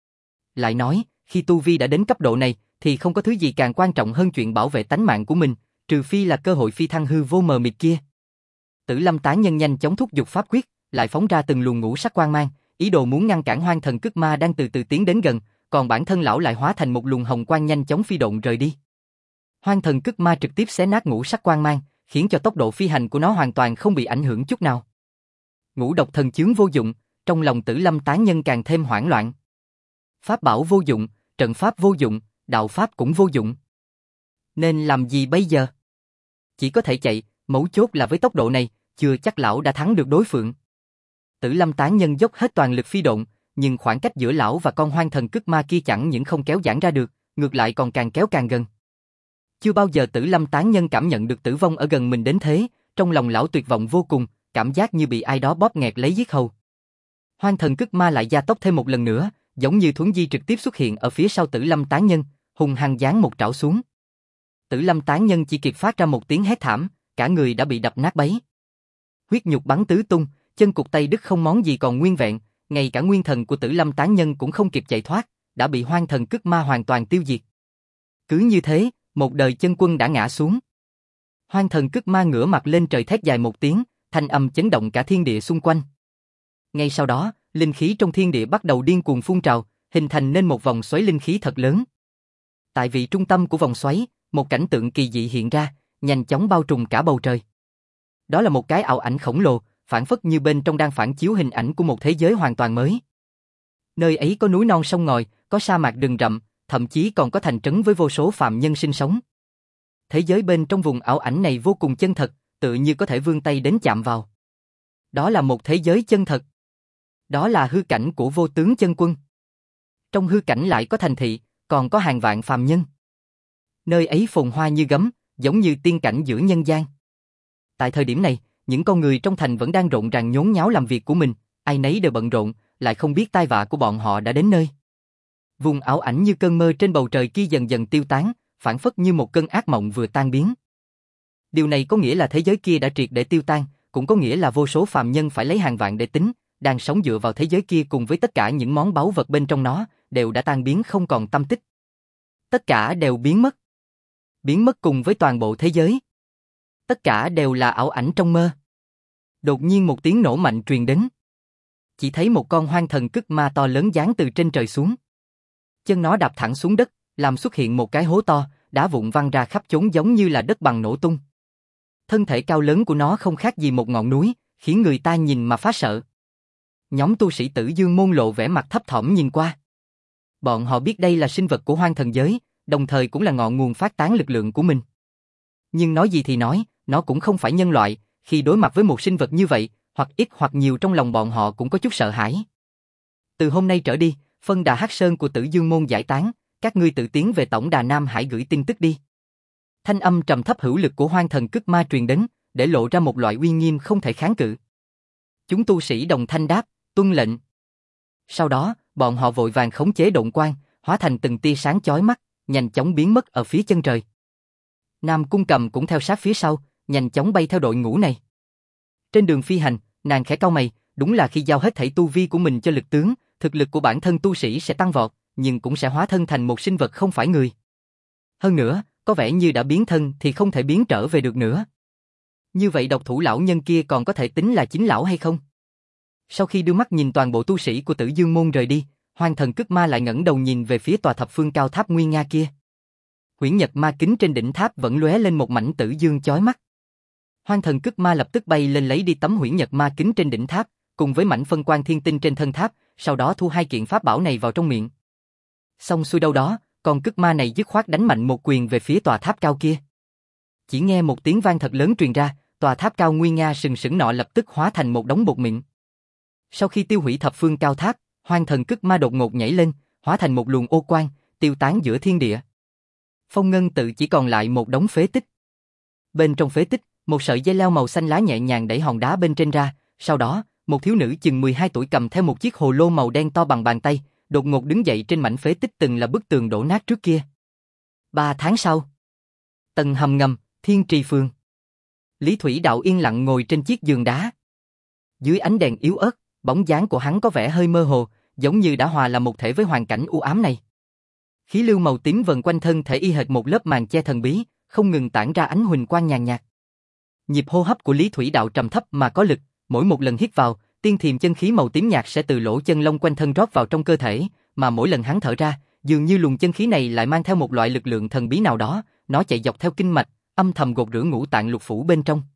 Lại nói, khi tu vi đã đến cấp độ này, thì không có thứ gì càng quan trọng hơn chuyện bảo vệ tánh mạng của mình, trừ phi là cơ hội phi thăng hư vô mờ mịt kia. Tử Lâm tán nhân nhanh chóng thúc giục pháp quyết, lại phóng ra từng luồng ngũ sắc quang mang, ý đồ muốn ngăn cản hoang thần cứt ma đang từ từ tiến đến gần, còn bản thân lão lại hóa thành một luồng hồng quang nhanh chóng phi độn rời đi. Hoang thần cứt ma trực tiếp xé nát ngũ sắc quang mang, khiến cho tốc độ phi hành của nó hoàn toàn không bị ảnh hưởng chút nào. Ngũ độc thần chướng vô dụng, trong lòng Tử Lâm tán nhân càng thêm hoảng loạn. Pháp bảo vô dụng, trận pháp vô dụng, đạo pháp cũng vô dụng. Nên làm gì bây giờ? Chỉ có thể chạy, mấu chốt là với tốc độ này, chưa chắc lão đã thắng được đối phương. Tử Lâm tán nhân dốc hết toàn lực phi độn, nhưng khoảng cách giữa lão và con hoang thần cứt ma kia chẳng những không kéo giãn ra được, ngược lại còn càng kéo càng gần. Chưa bao giờ Tử Lâm tán nhân cảm nhận được tử vong ở gần mình đến thế, trong lòng lão tuyệt vọng vô cùng, cảm giác như bị ai đó bóp nghẹt lấy giết hầu. Hoang thần cứt ma lại gia tốc thêm một lần nữa, giống như thuấn di trực tiếp xuất hiện ở phía sau Tử Lâm tán nhân, hung hăng giáng một trảo xuống. Tử Lâm tán nhân chỉ kịp phát ra một tiếng hét thảm, cả người đã bị đập nát bấy. Huyết nhục bắn tứ tung, chân cụt tay đứt không món gì còn nguyên vẹn, ngay cả nguyên thần của Tử Lâm tán nhân cũng không kịp chạy thoát, đã bị hoang thần cứt ma hoàn toàn tiêu diệt. Cứ như thế, một đời chân quân đã ngã xuống. Hoang thần cứt ma ngửa mặt lên trời thét dài một tiếng, thanh âm chấn động cả thiên địa xung quanh. Ngay sau đó, linh khí trong thiên địa bắt đầu điên cuồng phun trào, hình thành nên một vòng xoáy linh khí thật lớn. Tại vị trung tâm của vòng xoáy, một cảnh tượng kỳ dị hiện ra, nhanh chóng bao trùm cả bầu trời. Đó là một cái ảo ảnh khổng lồ, phản phất như bên trong đang phản chiếu hình ảnh của một thế giới hoàn toàn mới. Nơi ấy có núi non sông ngòi, có sa mạc rừng rậm, thậm chí còn có thành trấn với vô số phàm nhân sinh sống. Thế giới bên trong vùng ảo ảnh này vô cùng chân thật, tự như có thể vươn tay đến chạm vào. Đó là một thế giới chân thật. Đó là hư cảnh của vô tướng chân quân. Trong hư cảnh lại có thành thị, còn có hàng vạn phàm nhân. Nơi ấy phồn hoa như gấm, giống như tiên cảnh giữa nhân gian. Tại thời điểm này, những con người trong thành vẫn đang rộn ràng nhốn nháo làm việc của mình, ai nấy đều bận rộn, lại không biết tai vạ của bọn họ đã đến nơi. Vùng ảo ảnh như cơn mơ trên bầu trời kia dần dần tiêu tán, phản phất như một cơn ác mộng vừa tan biến. Điều này có nghĩa là thế giới kia đã triệt để tiêu tan, cũng có nghĩa là vô số phàm nhân phải lấy hàng vạn để tính, đang sống dựa vào thế giới kia cùng với tất cả những món báu vật bên trong nó, đều đã tan biến không còn tâm tích. Tất cả đều biến mất. Biến mất cùng với toàn bộ thế giới. Tất cả đều là ảo ảnh trong mơ. Đột nhiên một tiếng nổ mạnh truyền đến. Chỉ thấy một con hoang thần cứt ma to lớn giáng từ trên trời xuống. Chân nó đạp thẳng xuống đất, làm xuất hiện một cái hố to, đá vụn văng ra khắp chốn giống như là đất bằng nổ tung. Thân thể cao lớn của nó không khác gì một ngọn núi, khiến người ta nhìn mà phá sợ. Nhóm tu sĩ Tử Dương môn lộ vẻ mặt thấp thỏm nhìn qua. Bọn họ biết đây là sinh vật của hoang thần giới, đồng thời cũng là ngọn nguồn phát tán lực lượng của mình. Nhưng nói gì thì nói, nó cũng không phải nhân loại, khi đối mặt với một sinh vật như vậy, hoặc ít hoặc nhiều trong lòng bọn họ cũng có chút sợ hãi. Từ hôm nay trở đi, phân đà Hắc Sơn của Tử Dương môn giải tán, các ngươi tự tiến về tổng đà Nam Hải gửi tin tức đi. Thanh âm trầm thấp hữu lực của hoang thần Cức Ma truyền đến, để lộ ra một loại uy nghiêm không thể kháng cự. Chúng tu sĩ đồng thanh đáp, tuân lệnh. Sau đó, bọn họ vội vàng khống chế độn quang, hóa thành từng tia sáng chói mắt, nhanh chóng biến mất ở phía chân trời. Nam Cung Cầm cũng theo sát phía sau, nhanh chóng bay theo đội ngũ này. Trên đường phi hành, nàng khẽ cau mày, đúng là khi giao hết thảy tu vi của mình cho lực tướng, thực lực của bản thân tu sĩ sẽ tăng vọt, nhưng cũng sẽ hóa thân thành một sinh vật không phải người. Hơn nữa, có vẻ như đã biến thân thì không thể biến trở về được nữa. Như vậy độc thủ lão nhân kia còn có thể tính là chính lão hay không? Sau khi đưa mắt nhìn toàn bộ tu sĩ của Tử Dương môn rời đi, hoang thần Cức Ma lại ngẩng đầu nhìn về phía tòa thập phương cao tháp nguy nga kia. Huyễn Nhật Ma kính trên đỉnh tháp vẫn lóe lên một mảnh tử dương chói mắt. Hoang thần Cức Ma lập tức bay lên lấy đi tấm Huyễn Nhật Ma kính trên đỉnh tháp, cùng với mảnh phân quang thiên tinh trên thân tháp, sau đó thu hai kiện pháp bảo này vào trong miệng. Xong xuôi đâu đó, con Cức Ma này dứt khoát đánh mạnh một quyền về phía tòa tháp cao kia. Chỉ nghe một tiếng vang thật lớn truyền ra, tòa tháp cao nguy nga sừng sững nọ lập tức hóa thành một đống bột mịn. Sau khi tiêu hủy thập phương cao tháp, hoang thần Cức Ma đột ngột nhảy lên, hóa thành một luồng ô quang, tiêu tán giữa thiên địa. Phong ngân tự chỉ còn lại một đống phế tích. Bên trong phế tích, một sợi dây leo màu xanh lá nhẹ nhàng đẩy hòn đá bên trên ra, sau đó, một thiếu nữ chừng mười hai tuổi cầm theo một chiếc hồ lô màu đen to bằng bàn tay, đột ngột đứng dậy trên mảnh phế tích từng là bức tường đổ nát trước kia. Ba tháng sau, tầng hầm ngầm, Thiên Trì Phường. Lý Thủy Đạo yên lặng ngồi trên chiếc giường đá. Dưới ánh đèn yếu ớt, bóng dáng của hắn có vẻ hơi mơ hồ, giống như đã hòa làm một thể với hoàn cảnh u ám này. Khí lưu màu tím vần quanh thân thể y hệt một lớp màn che thần bí, không ngừng tản ra ánh huỳnh quang nhàn nhạt. Nhịp hô hấp của Lý Thủy Đạo trầm thấp mà có lực, mỗi một lần hít vào, tiên thiềm chân khí màu tím nhạt sẽ từ lỗ chân lông quanh thân rót vào trong cơ thể, mà mỗi lần hắn thở ra, dường như luồng chân khí này lại mang theo một loại lực lượng thần bí nào đó, nó chạy dọc theo kinh mạch, âm thầm gột rửa ngũ tạng lục phủ bên trong.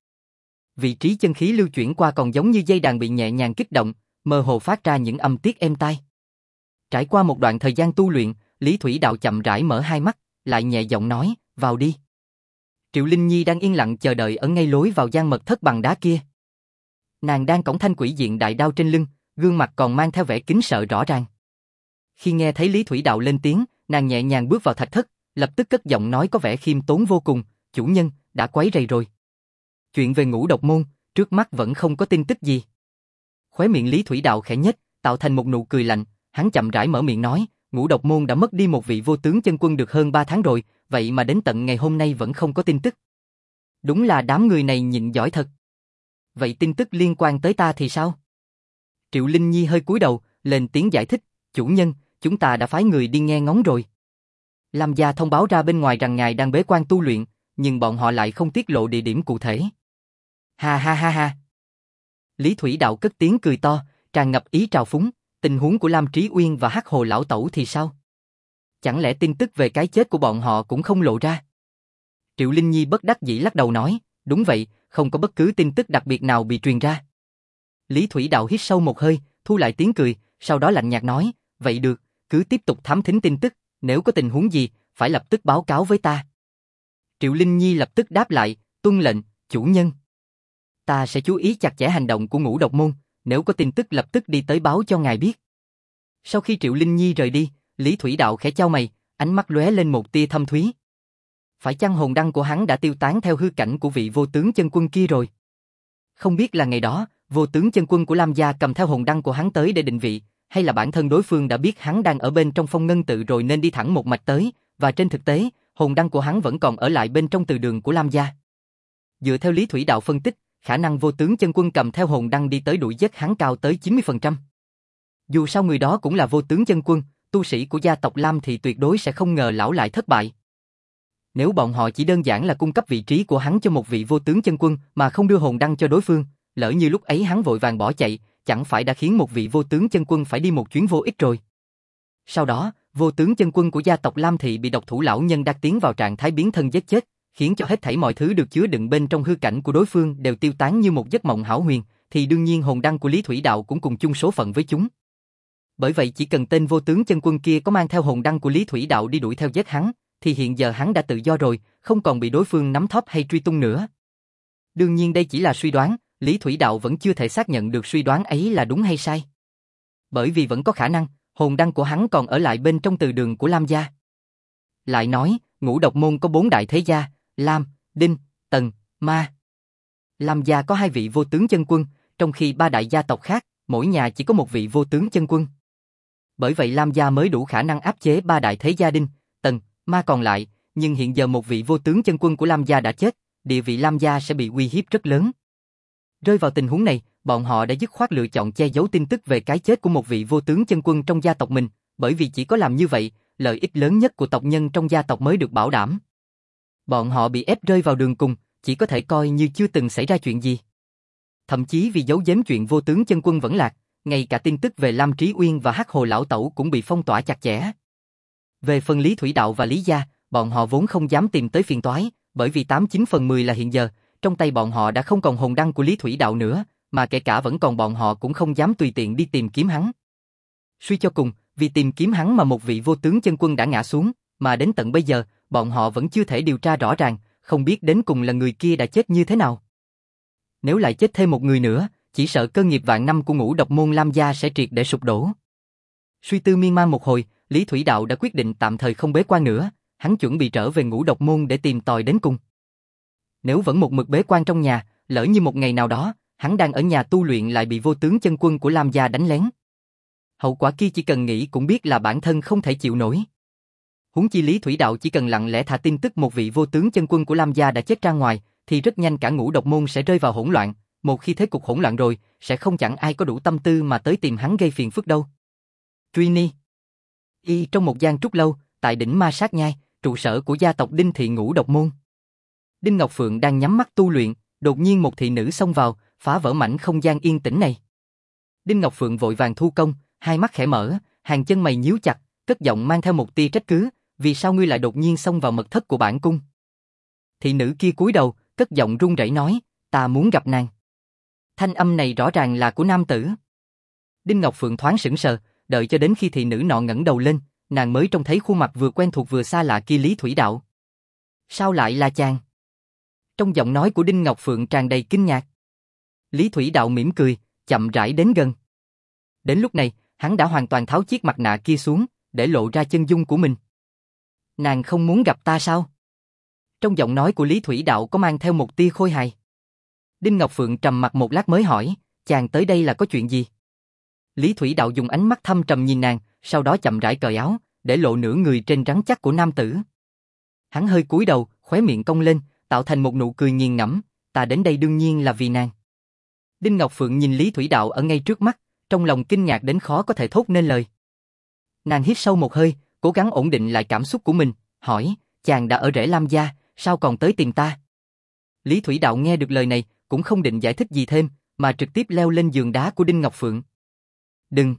Vị trí chân khí lưu chuyển qua còn giống như dây đàn bị nhẹ nhàng kích động, mơ hồ phát ra những âm tiết êm tai. Trải qua một đoạn thời gian tu luyện, Lý Thủy Đạo chậm rãi mở hai mắt, lại nhẹ giọng nói, vào đi. Triệu Linh Nhi đang yên lặng chờ đợi ở ngay lối vào gian mật thất bằng đá kia. Nàng đang cõng thanh quỷ diện đại đao trên lưng, gương mặt còn mang theo vẻ kính sợ rõ ràng. Khi nghe thấy Lý Thủy Đạo lên tiếng, nàng nhẹ nhàng bước vào thạch thất, lập tức cất giọng nói có vẻ khiêm tốn vô cùng, chủ nhân, đã quấy rầy rồi. Chuyện về Ngũ Độc môn, trước mắt vẫn không có tin tức gì. Khóe miệng Lý Thủy Đạo khẽ nhếch, tạo thành một nụ cười lạnh, hắn chậm rãi mở miệng nói, Ngũ Độc môn đã mất đi một vị vô tướng chân quân được hơn ba tháng rồi, vậy mà đến tận ngày hôm nay vẫn không có tin tức. Đúng là đám người này nhịn giỏi thật. Vậy tin tức liên quan tới ta thì sao? Triệu Linh Nhi hơi cúi đầu, lên tiếng giải thích, chủ nhân, chúng ta đã phái người đi nghe ngóng rồi. Lam gia thông báo ra bên ngoài rằng ngài đang bế quan tu luyện, nhưng bọn họ lại không tiết lộ địa điểm cụ thể. Ha ha ha ha. Lý Thủy Đạo cất tiếng cười to, tràn ngập ý trào phúng, tình huống của Lam Trí Uyên và Hắc Hồ lão tẩu thì sao? Chẳng lẽ tin tức về cái chết của bọn họ cũng không lộ ra? Triệu Linh Nhi bất đắc dĩ lắc đầu nói, đúng vậy, không có bất cứ tin tức đặc biệt nào bị truyền ra. Lý Thủy Đạo hít sâu một hơi, thu lại tiếng cười, sau đó lạnh nhạt nói, vậy được, cứ tiếp tục thám thính tin tức, nếu có tình huống gì, phải lập tức báo cáo với ta. Triệu Linh Nhi lập tức đáp lại, tuân lệnh, chủ nhân. Ta sẽ chú ý chặt chẽ hành động của Ngũ Độc môn, nếu có tin tức lập tức đi tới báo cho ngài biết. Sau khi Triệu Linh Nhi rời đi, Lý Thủy Đạo khẽ chau mày, ánh mắt lóe lên một tia thâm thúy. Phải chăng hồn đăng của hắn đã tiêu tán theo hư cảnh của vị vô tướng chân quân kia rồi? Không biết là ngày đó, vô tướng chân quân của Lam gia cầm theo hồn đăng của hắn tới để định vị, hay là bản thân đối phương đã biết hắn đang ở bên trong phong ngân tự rồi nên đi thẳng một mạch tới, và trên thực tế, hồn đăng của hắn vẫn còn ở lại bên trong từ đường của Lam gia. Dựa theo Lý Thủy Đạo phân tích, khả năng vô tướng chân quân cầm theo hồn đăng đi tới đuổi giết hắn cao tới chín mươi phần trăm. Dù sao người đó cũng là vô tướng chân quân, tu sĩ của gia tộc Lam thì tuyệt đối sẽ không ngờ lão lại thất bại. Nếu bọn họ chỉ đơn giản là cung cấp vị trí của hắn cho một vị vô tướng chân quân mà không đưa hồn đăng cho đối phương, lỡ như lúc ấy hắn vội vàng bỏ chạy, chẳng phải đã khiến một vị vô tướng chân quân phải đi một chuyến vô ích rồi. Sau đó, vô tướng chân quân của gia tộc Lam Thị bị độc thủ lão nhân Đắc tiến vào trạng thái biến thân giết chết, khiến cho hết thảy mọi thứ được chứa đựng bên trong hư cảnh của đối phương đều tiêu tán như một giấc mộng hão huyền, thì đương nhiên hồn đăng của Lý Thủy Đạo cũng cùng chung số phận với chúng. Bởi vậy chỉ cần tên vô tướng chân quân kia có mang theo hồn đăng của Lý Thủy Đạo đi đuổi theo giết hắn, thì hiện giờ hắn đã tự do rồi, không còn bị đối phương nắm thóp hay truy tung nữa. Đương nhiên đây chỉ là suy đoán, Lý Thủy Đạo vẫn chưa thể xác nhận được suy đoán ấy là đúng hay sai. Bởi vì vẫn có khả năng, hồn đăng của hắn còn ở lại bên trong từ đường của Lam gia. Lại nói, Ngũ Độc môn có bốn đại thế gia, Lam, Đinh, Tần, Ma. Lam gia có hai vị vô tướng chân quân, trong khi ba đại gia tộc khác, mỗi nhà chỉ có một vị vô tướng chân quân. Bởi vậy Lam gia mới đủ khả năng áp chế ba đại thế gia Đinh, Tần, Ma còn lại, nhưng hiện giờ một vị vô tướng chân quân của Lam gia đã chết, địa vị Lam gia sẽ bị uy hiếp rất lớn. Rơi vào tình huống này, bọn họ đã dứt khoát lựa chọn che giấu tin tức về cái chết của một vị vô tướng chân quân trong gia tộc mình, bởi vì chỉ có làm như vậy, lợi ích lớn nhất của tộc nhân trong gia tộc mới được bảo đảm. Bọn họ bị ép rơi vào đường cùng, chỉ có thể coi như chưa từng xảy ra chuyện gì. Thậm chí vì giấu giếm chuyện vô tướng chân quân vẫn lạc, ngay cả tin tức về Lam Trí Uyên và Hắc Hồ Lão Tẩu cũng bị phong tỏa chặt chẽ. Về phần Lý Thủy Đạo và Lý Gia, bọn họ vốn không dám tìm tới phiền toái, bởi vì tám chín phần mười là hiện giờ, trong tay bọn họ đã không còn hồn đăng của Lý Thủy Đạo nữa, mà kể cả vẫn còn bọn họ cũng không dám tùy tiện đi tìm kiếm hắn. Suy cho cùng, vì tìm kiếm hắn mà một vị vô tướng chân quân đã ngã xuống, mà đến tận bây giờ, bọn họ vẫn chưa thể điều tra rõ ràng, không biết đến cùng là người kia đã chết như thế nào. Nếu lại chết thêm một người nữa, chỉ sợ cơ nghiệp vạn năm của Ngũ Độc môn Lam gia sẽ triệt để sụp đổ. Suy tư miên man một hồi, Lý Thủy Đạo đã quyết định tạm thời không bế quan nữa, hắn chuẩn bị trở về Ngũ Độc môn để tìm tòi đến cùng. Nếu vẫn một mực bế quan trong nhà, lỡ như một ngày nào đó, hắn đang ở nhà tu luyện lại bị vô tướng chân quân của Lam gia đánh lén. Hậu quả kia chỉ cần nghĩ cũng biết là bản thân không thể chịu nổi. Huống chi Lý Thủy Đạo chỉ cần lặng lẽ thả tin tức một vị vô tướng chân quân của Lam gia đã chết ra ngoài, thì rất nhanh cả Ngũ Độc môn sẽ rơi vào hỗn loạn, một khi thế cục hỗn loạn rồi, sẽ không chẳng ai có đủ tâm tư mà tới tìm hắn gây phiền phức đâu. Trini Y trong một gian trúc lâu, tại đỉnh Ma Sát Nhai, trụ sở của gia tộc Đinh thị Ngũ Độc môn. Đinh Ngọc Phượng đang nhắm mắt tu luyện, đột nhiên một thị nữ xông vào, phá vỡ mảnh không gian yên tĩnh này. Đinh Ngọc Phượng vội vàng thu công, hai mắt khẽ mở, hàng chân mày nhíu chặt, cất giọng mang theo một tia trách cứ, vì sao ngươi lại đột nhiên xông vào mật thất của bản cung? Thị nữ kia cúi đầu, cất giọng run rẩy nói, ta muốn gặp nàng. Thanh âm này rõ ràng là của nam tử. Đinh Ngọc Phượng thoáng sững sờ, đợi cho đến khi thị nữ nọ ngẩng đầu lên, nàng mới trông thấy khuôn mặt vừa quen thuộc vừa xa lạ kia Lý Thủy Đạo. Sao lại là chàng? Trong giọng nói của Đinh Ngọc Phượng tràn đầy kinh ngạc. Lý Thủy Đạo mỉm cười, chậm rãi đến gần. Đến lúc này, hắn đã hoàn toàn tháo chiếc mặt nạ kia xuống, để lộ ra chân dung của mình. Nàng không muốn gặp ta sao? Trong giọng nói của Lý Thủy Đạo có mang theo một tia khôi hài. Đinh Ngọc Phượng trầm mặt một lát mới hỏi, chàng tới đây là có chuyện gì? Lý Thủy Đạo dùng ánh mắt thâm trầm nhìn nàng, sau đó chậm rãi cởi áo, để lộ nửa người trên rắn chắc của nam tử. Hắn hơi cúi đầu, khóe miệng cong lên, tạo thành một nụ cười nghiền ngẫm, ta đến đây đương nhiên là vì nàng. Đinh Ngọc Phượng nhìn Lý Thủy Đạo ở ngay trước mắt, trong lòng kinh ngạc đến khó có thể thốt nên lời. Nàng hít sâu một hơi, cố gắng ổn định lại cảm xúc của mình, hỏi, chàng đã ở rễ Lam gia, sao còn tới tìm ta? Lý Thủy Đạo nghe được lời này, cũng không định giải thích gì thêm, mà trực tiếp leo lên giường đá của Đinh Ngọc Phượng. Đừng!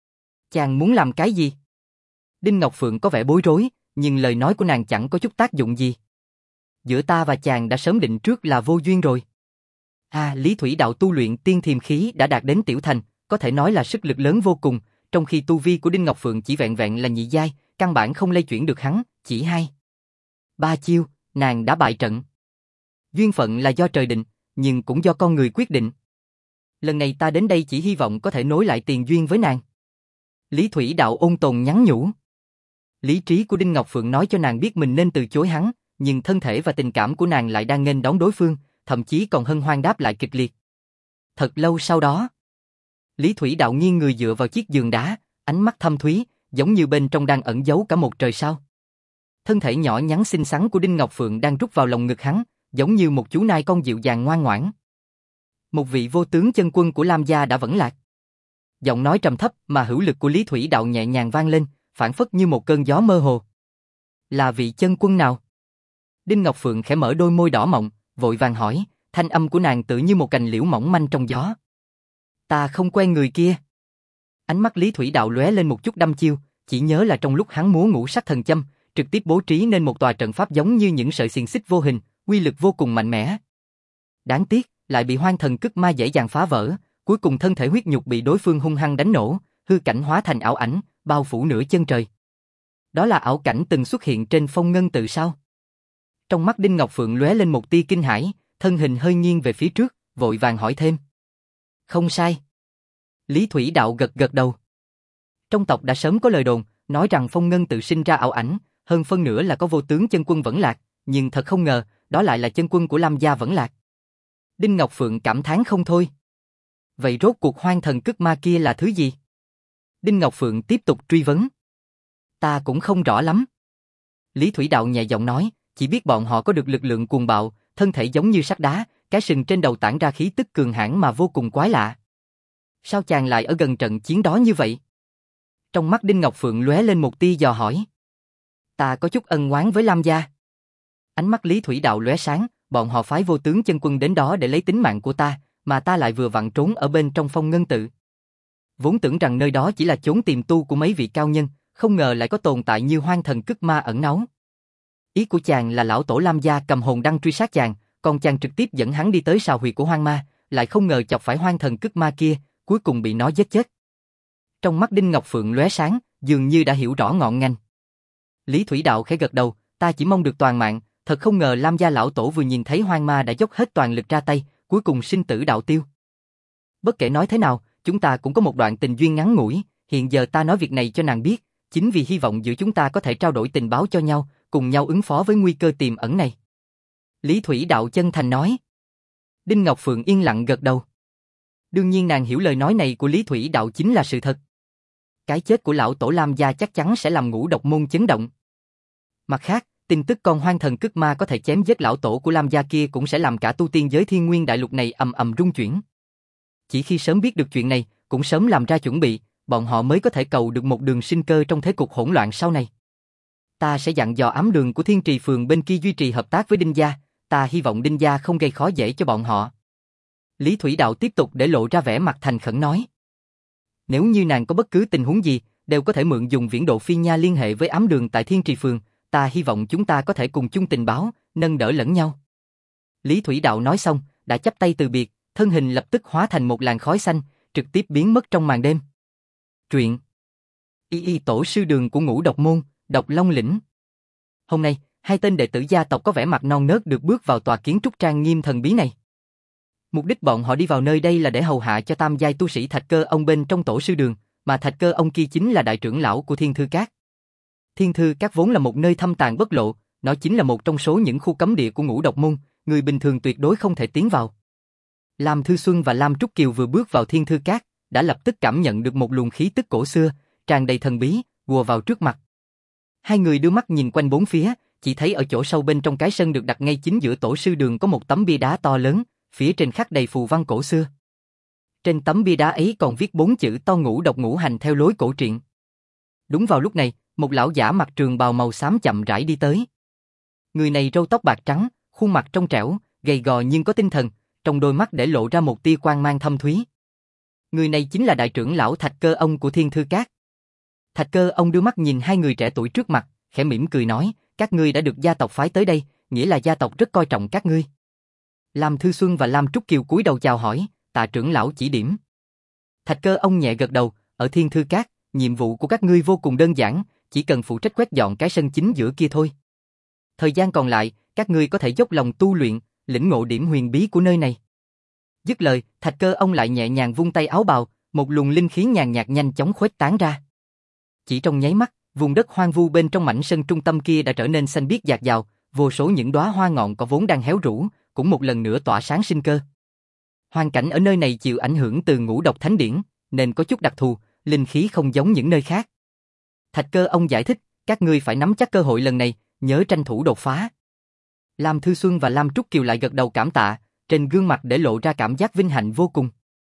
Chàng muốn làm cái gì? Đinh Ngọc Phượng có vẻ bối rối, nhưng lời nói của nàng chẳng có chút tác dụng gì. Giữa ta và chàng đã sớm định trước là vô duyên rồi. À, Lý Thủy Đạo tu luyện tiên thiềm khí đã đạt đến tiểu thành, có thể nói là sức lực lớn vô cùng, trong khi tu vi của Đinh Ngọc Phượng chỉ vẹn vẹn là nhị giai, căn bản không lay chuyển được hắn, chỉ hai. Ba chiêu, nàng đã bại trận. Duyên phận là do trời định, nhưng cũng do con người quyết định. Lần này ta đến đây chỉ hy vọng có thể nối lại tiền duyên với nàng. Lý Thủy Đạo ôn tồn nhắn nhủ. Lý trí của Đinh Ngọc Phượng nói cho nàng biết mình nên từ chối hắn, nhưng thân thể và tình cảm của nàng lại đang nghênh đón đối phương, thậm chí còn hân hoan đáp lại kịch liệt. Thật lâu sau đó, Lý Thủy Đạo nghiêng người dựa vào chiếc giường đá, ánh mắt thâm thúy, giống như bên trong đang ẩn giấu cả một trời sao. Thân thể nhỏ nhắn xinh xắn của Đinh Ngọc Phượng đang rút vào lồng ngực hắn, giống như một chú nai con dịu dàng ngoan ngoãn. Một vị vô tướng chân quân của Lam gia đã vẫn lạc. Giọng nói trầm thấp mà hữu lực của Lý Thủy Đạo nhẹ nhàng vang lên, phảng phất như một cơn gió mơ hồ. Là vị chân quân nào? Đinh Ngọc Phượng khẽ mở đôi môi đỏ mọng, vội vàng hỏi, thanh âm của nàng tự như một cành liễu mỏng manh trong gió. Ta không quen người kia. Ánh mắt Lý Thủy Đạo lóe lên một chút đăm chiêu, chỉ nhớ là trong lúc hắn múa ngũ sắc thần châm, trực tiếp bố trí nên một tòa trận pháp giống như những sợi xiềng xích vô hình, uy lực vô cùng mạnh mẽ. Đáng tiếc, lại bị Hoang Thần Cức Ma dễ dàng phá vỡ, cuối cùng thân thể huyết nhục bị đối phương hung hăng đánh nổ, hư cảnh hóa thành ảo ảnh, bao phủ nửa chân trời. Đó là ảo cảnh từng xuất hiện trên phong ngân tự sao? Trong mắt Đinh Ngọc Phượng lóe lên một tia kinh hãi, thân hình hơi nghiêng về phía trước, vội vàng hỏi thêm. Không sai. Lý Thủy Đạo gật gật đầu. Trong tộc đã sớm có lời đồn, nói rằng phong ngân tự sinh ra ảo ảnh, hơn phân nửa là có vô tướng chân quân Vẫn Lạc, nhưng thật không ngờ, đó lại là chân quân của Lam gia Vẫn Lạc. Đinh Ngọc Phượng cảm thán không thôi. Vậy rốt cuộc Hoang Thần Cức Ma kia là thứ gì? Đinh Ngọc Phượng tiếp tục truy vấn. Ta cũng không rõ lắm. Lý Thủy Đạo nhẹ giọng nói, chỉ biết bọn họ có được lực lượng cuồng bạo, thân thể giống như sắt đá, cái sừng trên đầu tản ra khí tức cường hãn mà vô cùng quái lạ. Sao chàng lại ở gần trận chiến đó như vậy? Trong mắt Đinh Ngọc Phượng lóe lên một tia dò hỏi. Ta có chút ân oán với Lam gia. Ánh mắt Lý Thủy Đạo lóe sáng, bọn họ phái vô tướng chân quân đến đó để lấy tính mạng của ta, mà ta lại vừa vặn trốn ở bên trong phong ngân tự. Vốn tưởng rằng nơi đó chỉ là chốn tìm tu của mấy vị cao nhân, không ngờ lại có tồn tại như Hoang Thần Cức Ma ẩn náu. Ý của chàng là lão tổ Lam gia cầm hồn đăng truy sát chàng, còn chàng trực tiếp dẫn hắn đi tới sào huyệt của Hoang Ma, lại không ngờ chọc phải Hoang Thần Cức Ma kia, cuối cùng bị nó giết chết. Trong mắt Đinh Ngọc Phượng lóe sáng, dường như đã hiểu rõ ngọn ngành. Lý Thủy Đạo khẽ gật đầu, ta chỉ mong được toàn mạng, thật không ngờ Lam gia lão tổ vừa nhìn thấy Hoang Ma đã dốc hết toàn lực ra tay, cuối cùng sinh tử đạo tiêu. Bất kể nói thế nào, chúng ta cũng có một đoạn tình duyên ngắn ngủi, hiện giờ ta nói việc này cho nàng biết, chính vì hy vọng giữa chúng ta có thể trao đổi tình báo cho nhau, cùng nhau ứng phó với nguy cơ tiềm ẩn này. Lý Thủy Đạo chân thành nói. Đinh Ngọc Phượng yên lặng gật đầu. Đương nhiên nàng hiểu lời nói này của Lý Thủy Đạo chính là sự thật. Cái chết của lão tổ Lam gia chắc chắn sẽ làm Ngũ Độc môn chấn động. Mặt khác, tin tức con Hoang Thần Cức Ma có thể chém giết lão tổ của Lam gia kia cũng sẽ làm cả tu tiên giới Thiên Nguyên đại lục này ầm ầm rung chuyển. Chỉ khi sớm biết được chuyện này, cũng sớm làm ra chuẩn bị, bọn họ mới có thể cầu được một đường sinh cơ trong thế cục hỗn loạn sau này. Ta sẽ dặn dò ám đường của Thiên Trì phường bên kia duy trì hợp tác với Đinh gia, ta hy vọng Đinh gia không gây khó dễ cho bọn họ. Lý Thủy Đạo tiếp tục để lộ ra vẻ mặt thành khẩn nói. Nếu như nàng có bất cứ tình huống gì, đều có thể mượn dùng viễn độ phi nha liên hệ với ám đường tại Thiên Trì phường, ta hy vọng chúng ta có thể cùng chung tình báo, nâng đỡ lẫn nhau. Lý Thủy Đạo nói xong, đã chắp tay từ biệt, thân hình lập tức hóa thành một làn khói xanh, trực tiếp biến mất trong màn đêm. Truyện Y Y Tổ sư đường của Ngũ Độc môn, Độc Long lĩnh. Hôm nay, hai tên đệ tử gia tộc có vẻ mặt non nớt được bước vào tòa kiến trúc trang nghiêm thần bí này. Mục đích bọn họ đi vào nơi đây là để hầu hạ cho tam giai tu sĩ Thạch Cơ ông bên trong tổ sư đường, mà Thạch Cơ ông kia chính là đại trưởng lão của Thiên Thư Các. Thiên Thư Các vốn là một nơi thâm tàng bất lộ, nó chính là một trong số những khu cấm địa của Ngũ Độc môn, người bình thường tuyệt đối không thể tiến vào. Lam Thư Xuân và Lam Trúc Kiều vừa bước vào Thiên Thư Các, đã lập tức cảm nhận được một luồng khí tức cổ xưa, tràn đầy thần bí, ùa vào trước mặt. Hai người đưa mắt nhìn quanh bốn phía, chỉ thấy ở chỗ sâu bên trong cái sân được đặt ngay chính giữa tổ sư đường có một tấm bia đá to lớn, phía trên khắc đầy phù văn cổ xưa. Trên tấm bia đá ấy còn viết bốn chữ to Ngũ Độc ngũ hành theo lối cổ truyện. Đúng vào lúc này, một lão giả mặc trường bào màu xám chậm rãi đi tới. Người này râu tóc bạc trắng, khuôn mặt trong trẻo, gầy gò nhưng có tinh thần, trong đôi mắt để lộ ra một tia quang mang thâm thúy. Người này chính là đại trưởng lão Thạch Cơ ông của Thiên Thư Các. Thạch Cơ ông đưa mắt nhìn hai người trẻ tuổi trước mặt, khẽ mỉm cười nói, các ngươi đã được gia tộc phái tới đây, nghĩa là gia tộc rất coi trọng các ngươi. Lam Thư Xuân và Lam Trúc Kiều cúi đầu chào hỏi, tạ trưởng lão chỉ điểm. Thạch Cơ ông nhẹ gật đầu, ở Thiên Thư Các, nhiệm vụ của các ngươi vô cùng đơn giản, chỉ cần phụ trách quét dọn cái sân chính giữa kia thôi. Thời gian còn lại, các ngươi có thể dốc lòng tu luyện, lĩnh ngộ điểm huyền bí của nơi này. Dứt lời, Thạch Cơ ông lại nhẹ nhàng vung tay áo bào, một luồng linh khí nhàn nhạt nhanh chóng khuếch tán ra. Chỉ trong nháy mắt, vùng đất hoang vu bên trong mảnh sân trung tâm kia đã trở nên xanh biếc dạt dào, vô số những đóa hoa ngọn cỏ vốn đang héo rũ, cũng một lần nữa tỏa sáng sinh cơ. Hoàn cảnh ở nơi này chịu ảnh hưởng từ Ngũ Độc Thánh Điển, nên có chút đặc thù, linh khí không giống những nơi khác. Thạch Cơ ông giải thích, các ngươi phải nắm chắc cơ hội lần này, nhớ tranh thủ đột phá. Lam Thư Xuân và Lam Trúc Kiều lại gật đầu cảm tạ, trên gương mặt để lộ ra cảm giác vinh hạnh vô cùng.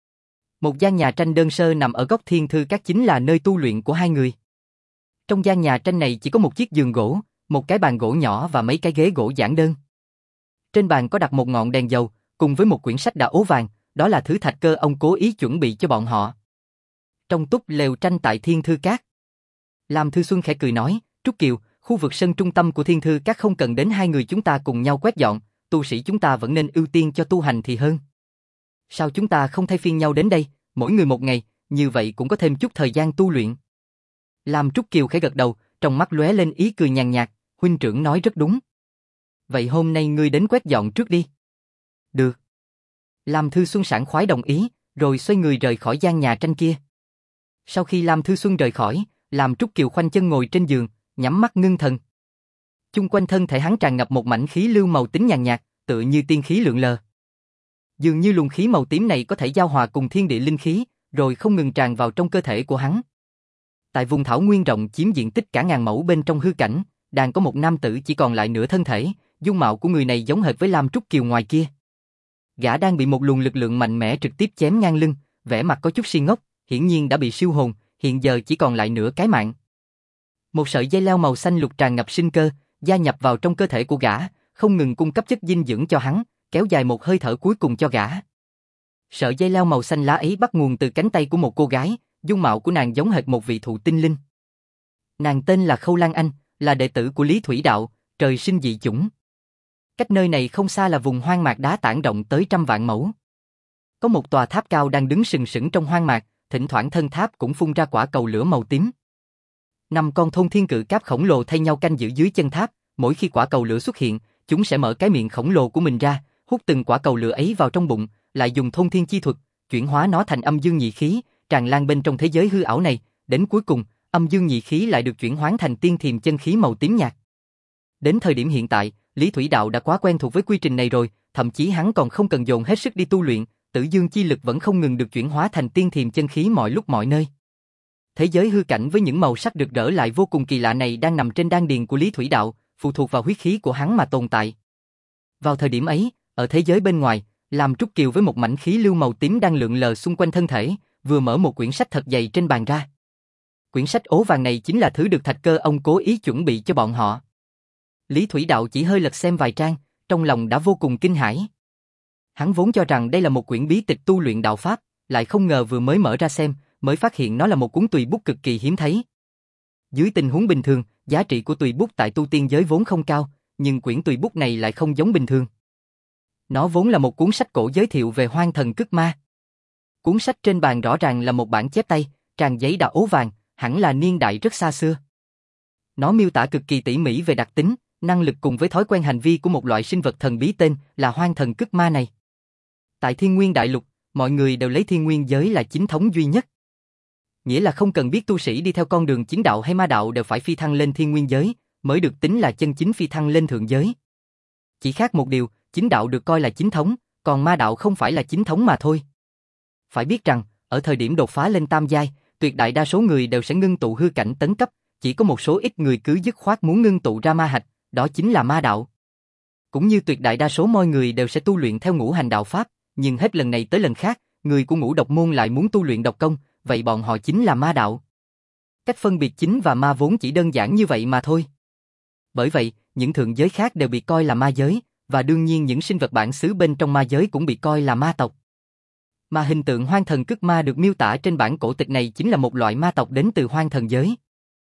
Một gian nhà tranh đơn sơ nằm ở góc Thiên Thư Các chính là nơi tu luyện của hai người. Trong gian nhà tranh này chỉ có một chiếc giường gỗ, một cái bàn gỗ nhỏ và mấy cái ghế gỗ giản đơn. Trên bàn có đặt một ngọn đèn dầu, cùng với một quyển sách đã ố vàng, đó là thứ Thạch Cơ ông cố ý chuẩn bị cho bọn họ. Trong túp lều tranh tại Thiên Thư Các, Lam Thư Xuân khẽ cười nói, Trúc Kiều, khu vực sân trung tâm của Thiên Thư Các không cần đến hai người chúng ta cùng nhau quét dọn, tu sĩ chúng ta vẫn nên ưu tiên cho tu hành thì hơn. Sao chúng ta không thay phiên nhau đến đây, mỗi người một ngày, như vậy cũng có thêm chút thời gian tu luyện. Lam Trúc Kiều khẽ gật đầu, trong mắt lóe lên ý cười nhàn nhạt, huynh trưởng nói rất đúng. Vậy hôm nay ngươi đến quét dọn trước đi. Được. Lam Thư Xuân sảng khoái đồng ý, rồi xoay người rời khỏi gian nhà tranh kia. Sau khi Lam Thư Xuân rời khỏi, Lam Trúc Kiều khoanh chân ngồi trên giường, nhắm mắt ngưng thần. Chung quanh thân thể hắn tràn ngập một mảnh khí lưu màu tím nhàn nhạt, tựa như tiên khí lượn lờ. Dường như luồng khí màu tím này có thể giao hòa cùng thiên địa linh khí, rồi không ngừng tràn vào trong cơ thể của hắn. Tại vùng thảo nguyên rộng chiếm diện tích cả ngàn mẫu bên trong hư cảnh, đang có một nam tử chỉ còn lại nửa thân thể, dung mạo của người này giống hệt với Lam Trúc Kiều ngoài kia. Gã đang bị một luồng lực lượng mạnh mẽ trực tiếp chém ngang lưng, vẻ mặt có chút si ngốc, hiển nhiên đã bị siêu hồn, hiện giờ chỉ còn lại nửa cái mạng. Một sợi dây leo màu xanh lục tràn ngập sinh cơ, gia nhập vào trong cơ thể của gã, không ngừng cung cấp chất dinh dưỡng cho hắn, kéo dài một hơi thở cuối cùng cho gã. Sợi dây leo màu xanh lá ấy bắt nguồn từ cánh tay của một cô gái, dung mạo của nàng giống hệt một vị thụ tinh linh. Nàng tên là Khâu Lan Anh, là đệ tử của Lý Thủy Đạo, trời sinh dị chủng. Cách nơi này không xa là vùng hoang mạc đá tảng rộng tới trăm vạn mẫu. Có một tòa tháp cao đang đứng sừng sững trong hoang mạc, thỉnh thoảng thân tháp cũng phun ra quả cầu lửa màu tím. Năm con thôn thiên cự cáp khổng lồ thay nhau canh giữ dưới chân tháp, mỗi khi quả cầu lửa xuất hiện, chúng sẽ mở cái miệng khổng lồ của mình ra, hút từng quả cầu lửa ấy vào trong bụng, lại dùng thôn thiên chi thuật, chuyển hóa nó thành âm dương nhị khí, tràn lan bên trong thế giới hư ảo này, đến cuối cùng, âm dương nhị khí lại được chuyển hóa thành tiên thiềm chân khí màu tím nhạt. Đến thời điểm hiện tại, Lý Thủy Đạo đã quá quen thuộc với quy trình này rồi, thậm chí hắn còn không cần dồn hết sức đi tu luyện, tử dương chi lực vẫn không ngừng được chuyển hóa thành tiên thiềm chân khí mọi lúc mọi nơi. Thế giới hư cảnh với những màu sắc rực rỡ lại vô cùng kỳ lạ này đang nằm trên đan điền của Lý Thủy Đạo, phụ thuộc vào huyết khí của hắn mà tồn tại. Vào thời điểm ấy, ở thế giới bên ngoài, Lam Trúc Kiều với một mảnh khí lưu màu tím đang lượn lờ xung quanh thân thể, vừa mở một quyển sách thật dày trên bàn ra. Quyển sách ố vàng này chính là thứ được Thạch Cơ ông cố ý chuẩn bị cho bọn họ. Lý Thủy Đạo chỉ hơi lật xem vài trang, trong lòng đã vô cùng kinh hãi. Hắn vốn cho rằng đây là một quyển bí tịch tu luyện đạo pháp, lại không ngờ vừa mới mở ra xem, mới phát hiện nó là một cuốn tùy bút cực kỳ hiếm thấy. Dưới tình huống bình thường, giá trị của tùy bút tại tu tiên giới vốn không cao, nhưng quyển tùy bút này lại không giống bình thường. Nó vốn là một cuốn sách cổ giới thiệu về hoang thần cức ma. Cuốn sách trên bàn rõ ràng là một bản chép tay, trang giấy đã ố vàng, hẳn là niên đại rất xa xưa. Nó miêu tả cực kỳ tỉ mỉ về đặc tính, năng lực cùng với thói quen hành vi của một loại sinh vật thần bí tên là hoang thần cức ma này. Tại Thiên Nguyên Đại Lục, mọi người đều lấy Thiên Nguyên giới là chính thống duy nhất. Nghĩa là không cần biết tu sĩ đi theo con đường chính đạo hay ma đạo đều phải phi thăng lên Thiên Nguyên giới, mới được tính là chân chính phi thăng lên thượng giới. Chỉ khác một điều, chính đạo được coi là chính thống, còn ma đạo không phải là chính thống mà thôi. Phải biết rằng, ở thời điểm đột phá lên tam giai, tuyệt đại đa số người đều sẽ ngưng tụ hư cảnh tấn cấp, chỉ có một số ít người cứ dứt khoát muốn ngưng tụ ra ma hạch, đó chính là ma đạo. Cũng như tuyệt đại đa số mọi người đều sẽ tu luyện theo ngũ hành đạo pháp, nhưng hết lần này tới lần khác, người của ngũ độc môn lại muốn tu luyện độc công, vậy bọn họ chính là ma đạo. Cách phân biệt chính và ma vốn chỉ đơn giản như vậy mà thôi. Bởi vậy, những thượng giới khác đều bị coi là ma giới, và đương nhiên những sinh vật bản xứ bên trong ma giới cũng bị coi là ma tộc. Mà hình tượng hoang thần cức ma được miêu tả trên bản cổ tịch này chính là một loại ma tộc đến từ hoang thần giới.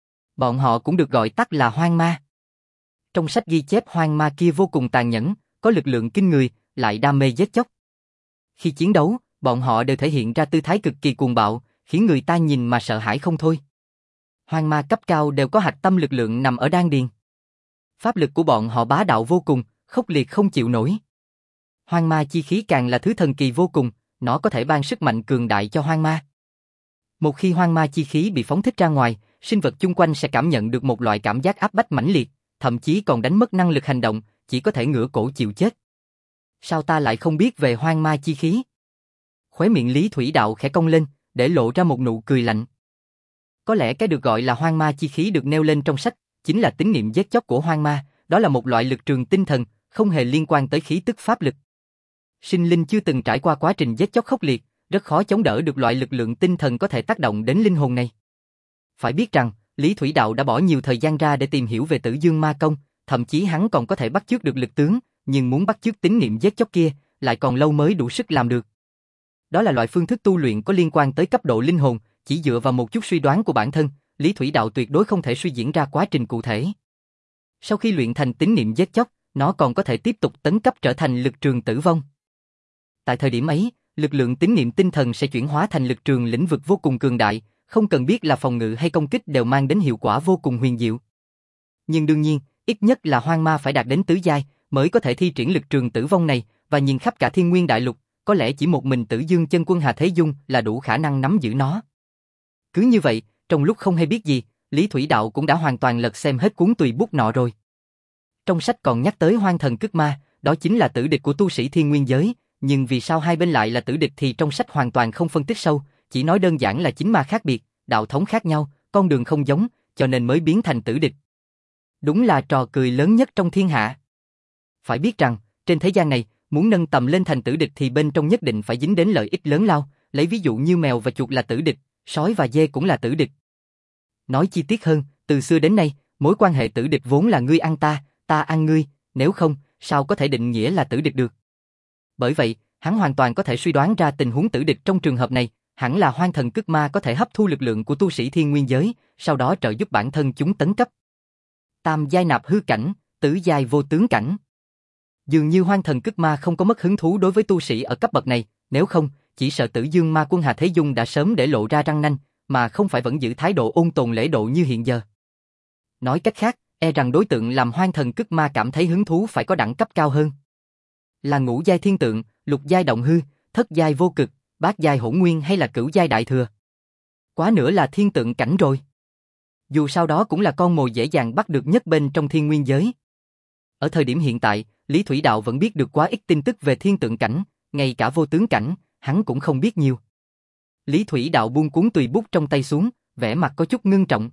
Bọn họ cũng được gọi tắt là hoang ma. Trong sách ghi chép hoang ma kia vô cùng tàn nhẫn, có lực lượng kinh người, lại đam mê giết chóc. Khi chiến đấu, bọn họ đều thể hiện ra tư thái cực kỳ cuồng bạo, khiến người ta nhìn mà sợ hãi không thôi. Hoang ma cấp cao đều có hạch tâm lực lượng nằm ở đan điền. Pháp lực của bọn họ bá đạo vô cùng, khốc liệt không chịu nổi. Hoang ma chi khí càng là thứ thần kỳ vô cùng, nó có thể ban sức mạnh cường đại cho hoang ma. Một khi hoang ma chi khí bị phóng thích ra ngoài, sinh vật chung quanh sẽ cảm nhận được một loại cảm giác áp bách mãnh liệt, thậm chí còn đánh mất năng lực hành động, chỉ có thể ngửa cổ chịu chết. Sao ta lại không biết về hoang ma chi khí? Khóe miệng Lý Thủy Đạo khẽ cong lên, để lộ ra một nụ cười lạnh. Có lẽ cái được gọi là hoang ma chi khí được nêu lên trong sách, chính là tín niệm giết chóc của hoang ma, đó là một loại lực trường tinh thần, không hề liên quan tới khí tức pháp lực. Sinh linh chưa từng trải qua quá trình giết chóc khốc liệt, rất khó chống đỡ được loại lực lượng tinh thần có thể tác động đến linh hồn này. Phải biết rằng, Lý Thủy Đạo đã bỏ nhiều thời gian ra để tìm hiểu về Tử Dương Ma Công, thậm chí hắn còn có thể bắt chước được lực tướng, nhưng muốn bắt chước tín niệm giết chóc kia, lại còn lâu mới đủ sức làm được. Đó là loại phương thức tu luyện có liên quan tới cấp độ linh hồn, chỉ dựa vào một chút suy đoán của bản thân, Lý Thủy Đạo tuyệt đối không thể suy diễn ra quá trình cụ thể. Sau khi luyện thành tín niệm giết chóc, nó còn có thể tiếp tục tấn cấp trở thành lực trường tử vong. Tại thời điểm ấy, lực lượng tín niệm tinh thần sẽ chuyển hóa thành lực trường lĩnh vực vô cùng cường đại, không cần biết là phòng ngự hay công kích đều mang đến hiệu quả vô cùng huyền diệu. Nhưng đương nhiên, ít nhất là hoang ma phải đạt đến tứ giai mới có thể thi triển lực trường tử vong này, và nhìn khắp cả Thiên Nguyên Đại Lục, có lẽ chỉ một mình Tử Dương Chân Quân Hà Thế Dung là đủ khả năng nắm giữ nó. Cứ như vậy, trong lúc không hay biết gì, Lý Thủy Đạo cũng đã hoàn toàn lật xem hết cuốn tùy bút nọ rồi. Trong sách còn nhắc tới Hoang Thần Cức Ma, đó chính là tử địch của tu sĩ Thiên Nguyên giới, nhưng vì sao hai bên lại là tử địch thì trong sách hoàn toàn không phân tích sâu, chỉ nói đơn giản là chính ma khác biệt, đạo thống khác nhau, con đường không giống, cho nên mới biến thành tử địch. Đúng là trò cười lớn nhất trong thiên hạ. Phải biết rằng, trên thế gian này, muốn nâng tầm lên thành tử địch thì bên trong nhất định phải dính đến lợi ích lớn lao, lấy ví dụ như mèo và chuột là tử địch, sói và dê cũng là tử địch. Nói chi tiết hơn, từ xưa đến nay, mối quan hệ tử địch vốn là ngươi ăn ta, ta ăn ngươi, nếu không, sao có thể định nghĩa là tử địch được. Bởi vậy, hắn hoàn toàn có thể suy đoán ra tình huống tử địch trong trường hợp này, hẳn là Hoang Thần Cức Ma có thể hấp thu lực lượng của tu sĩ Thiên Nguyên giới, sau đó trợ giúp bản thân chúng tấn cấp. Tam giai nạp hư cảnh, tứ giai vô tướng cảnh. Dường như Hoang Thần Cức Ma không có mất hứng thú đối với tu sĩ ở cấp bậc này, nếu không, chỉ sợ Tử Dương Ma Quân Hà Thế Dung đã sớm để lộ ra răng nanh, mà không phải vẫn giữ thái độ ôn tồn lễ độ như hiện giờ. Nói cách khác, e rằng đối tượng làm Hoang Thần Cức Ma cảm thấy hứng thú phải có đẳng cấp cao hơn. Là ngũ giai thiên tượng, lục giai động hư, thất giai vô cực, bát giai hỗn nguyên hay là cửu giai đại thừa. Quá nữa là thiên tượng cảnh rồi. Dù sao đó cũng là con mồi dễ dàng bắt được nhất bên trong thiên nguyên giới. Ở thời điểm hiện tại, Lý Thủy Đạo vẫn biết được quá ít tin tức về thiên tượng cảnh, ngay cả vô tướng cảnh, hắn cũng không biết nhiều. Lý Thủy Đạo buông cuốn tùy bút trong tay xuống, vẻ mặt có chút ngưng trọng.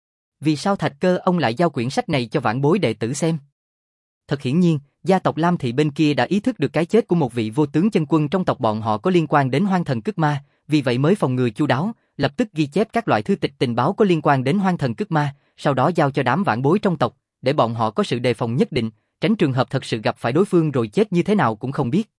Vì sao Thạch Cơ ông lại giao quyển sách này cho vãn bối đệ tử xem? Thật hiển nhiên, gia tộc Lam Thị bên kia đã ý thức được cái chết của một vị vô tướng chân quân trong tộc bọn họ có liên quan đến Hoang Thần Cức Ma, vì vậy mới phòng ngừa chu đáo, lập tức ghi chép các loại thư tịch tình báo có liên quan đến Hoang Thần Cức Ma, sau đó giao cho đám vãn bối trong tộc, để bọn họ có sự đề phòng nhất định, tránh trường hợp thật sự gặp phải đối phương rồi chết như thế nào cũng không biết.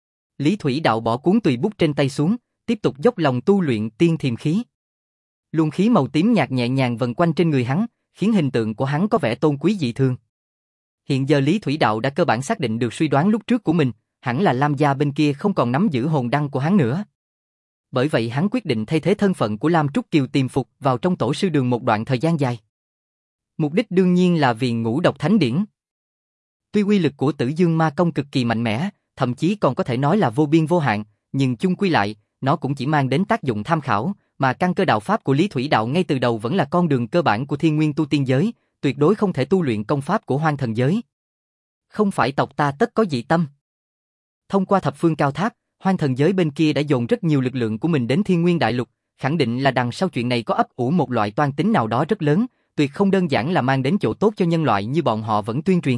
Lý Thủy Đạo bỏ cuốn tùy bút trên tay xuống, tiếp tục dốc lòng tu luyện tiên thiềm khí. Luồng khí màu tím nhạt nhẹ nhàng vần quanh trên người hắn, khiến hình tượng của hắn có vẻ tôn quý dị thường. Hiện giờ Lý Thủy Đạo đã cơ bản xác định được suy đoán lúc trước của mình, hẳn là Lam gia bên kia không còn nắm giữ hồn đăng của hắn nữa. Bởi vậy hắn quyết định thay thế thân phận của Lam Trúc Kiều tiềm phục vào trong tổ sư đường một đoạn thời gian dài. Mục đích đương nhiên là vì ngũ độc thánh điển. Tuy uy lực của Tử Dương Ma Công cực kỳ mạnh mẽ, thậm chí còn có thể nói là vô biên vô hạn, nhưng chung quy lại, nó cũng chỉ mang đến tác dụng tham khảo, mà căn cơ đạo pháp của Lý Thủy Đạo ngay từ đầu vẫn là con đường cơ bản của Thiên Nguyên tu tiên giới, tuyệt đối không thể tu luyện công pháp của Hoang Thần giới. Không phải tộc ta tất có dị tâm. Thông qua thập phương cao tháp, Hoang Thần giới bên kia đã dồn rất nhiều lực lượng của mình đến Thiên Nguyên Đại Lục, khẳng định là đằng sau chuyện này có ấp ủ một loại toan tính nào đó rất lớn, tuyệt không đơn giản là mang đến chỗ tốt cho nhân loại như bọn họ vẫn tuyên truyền.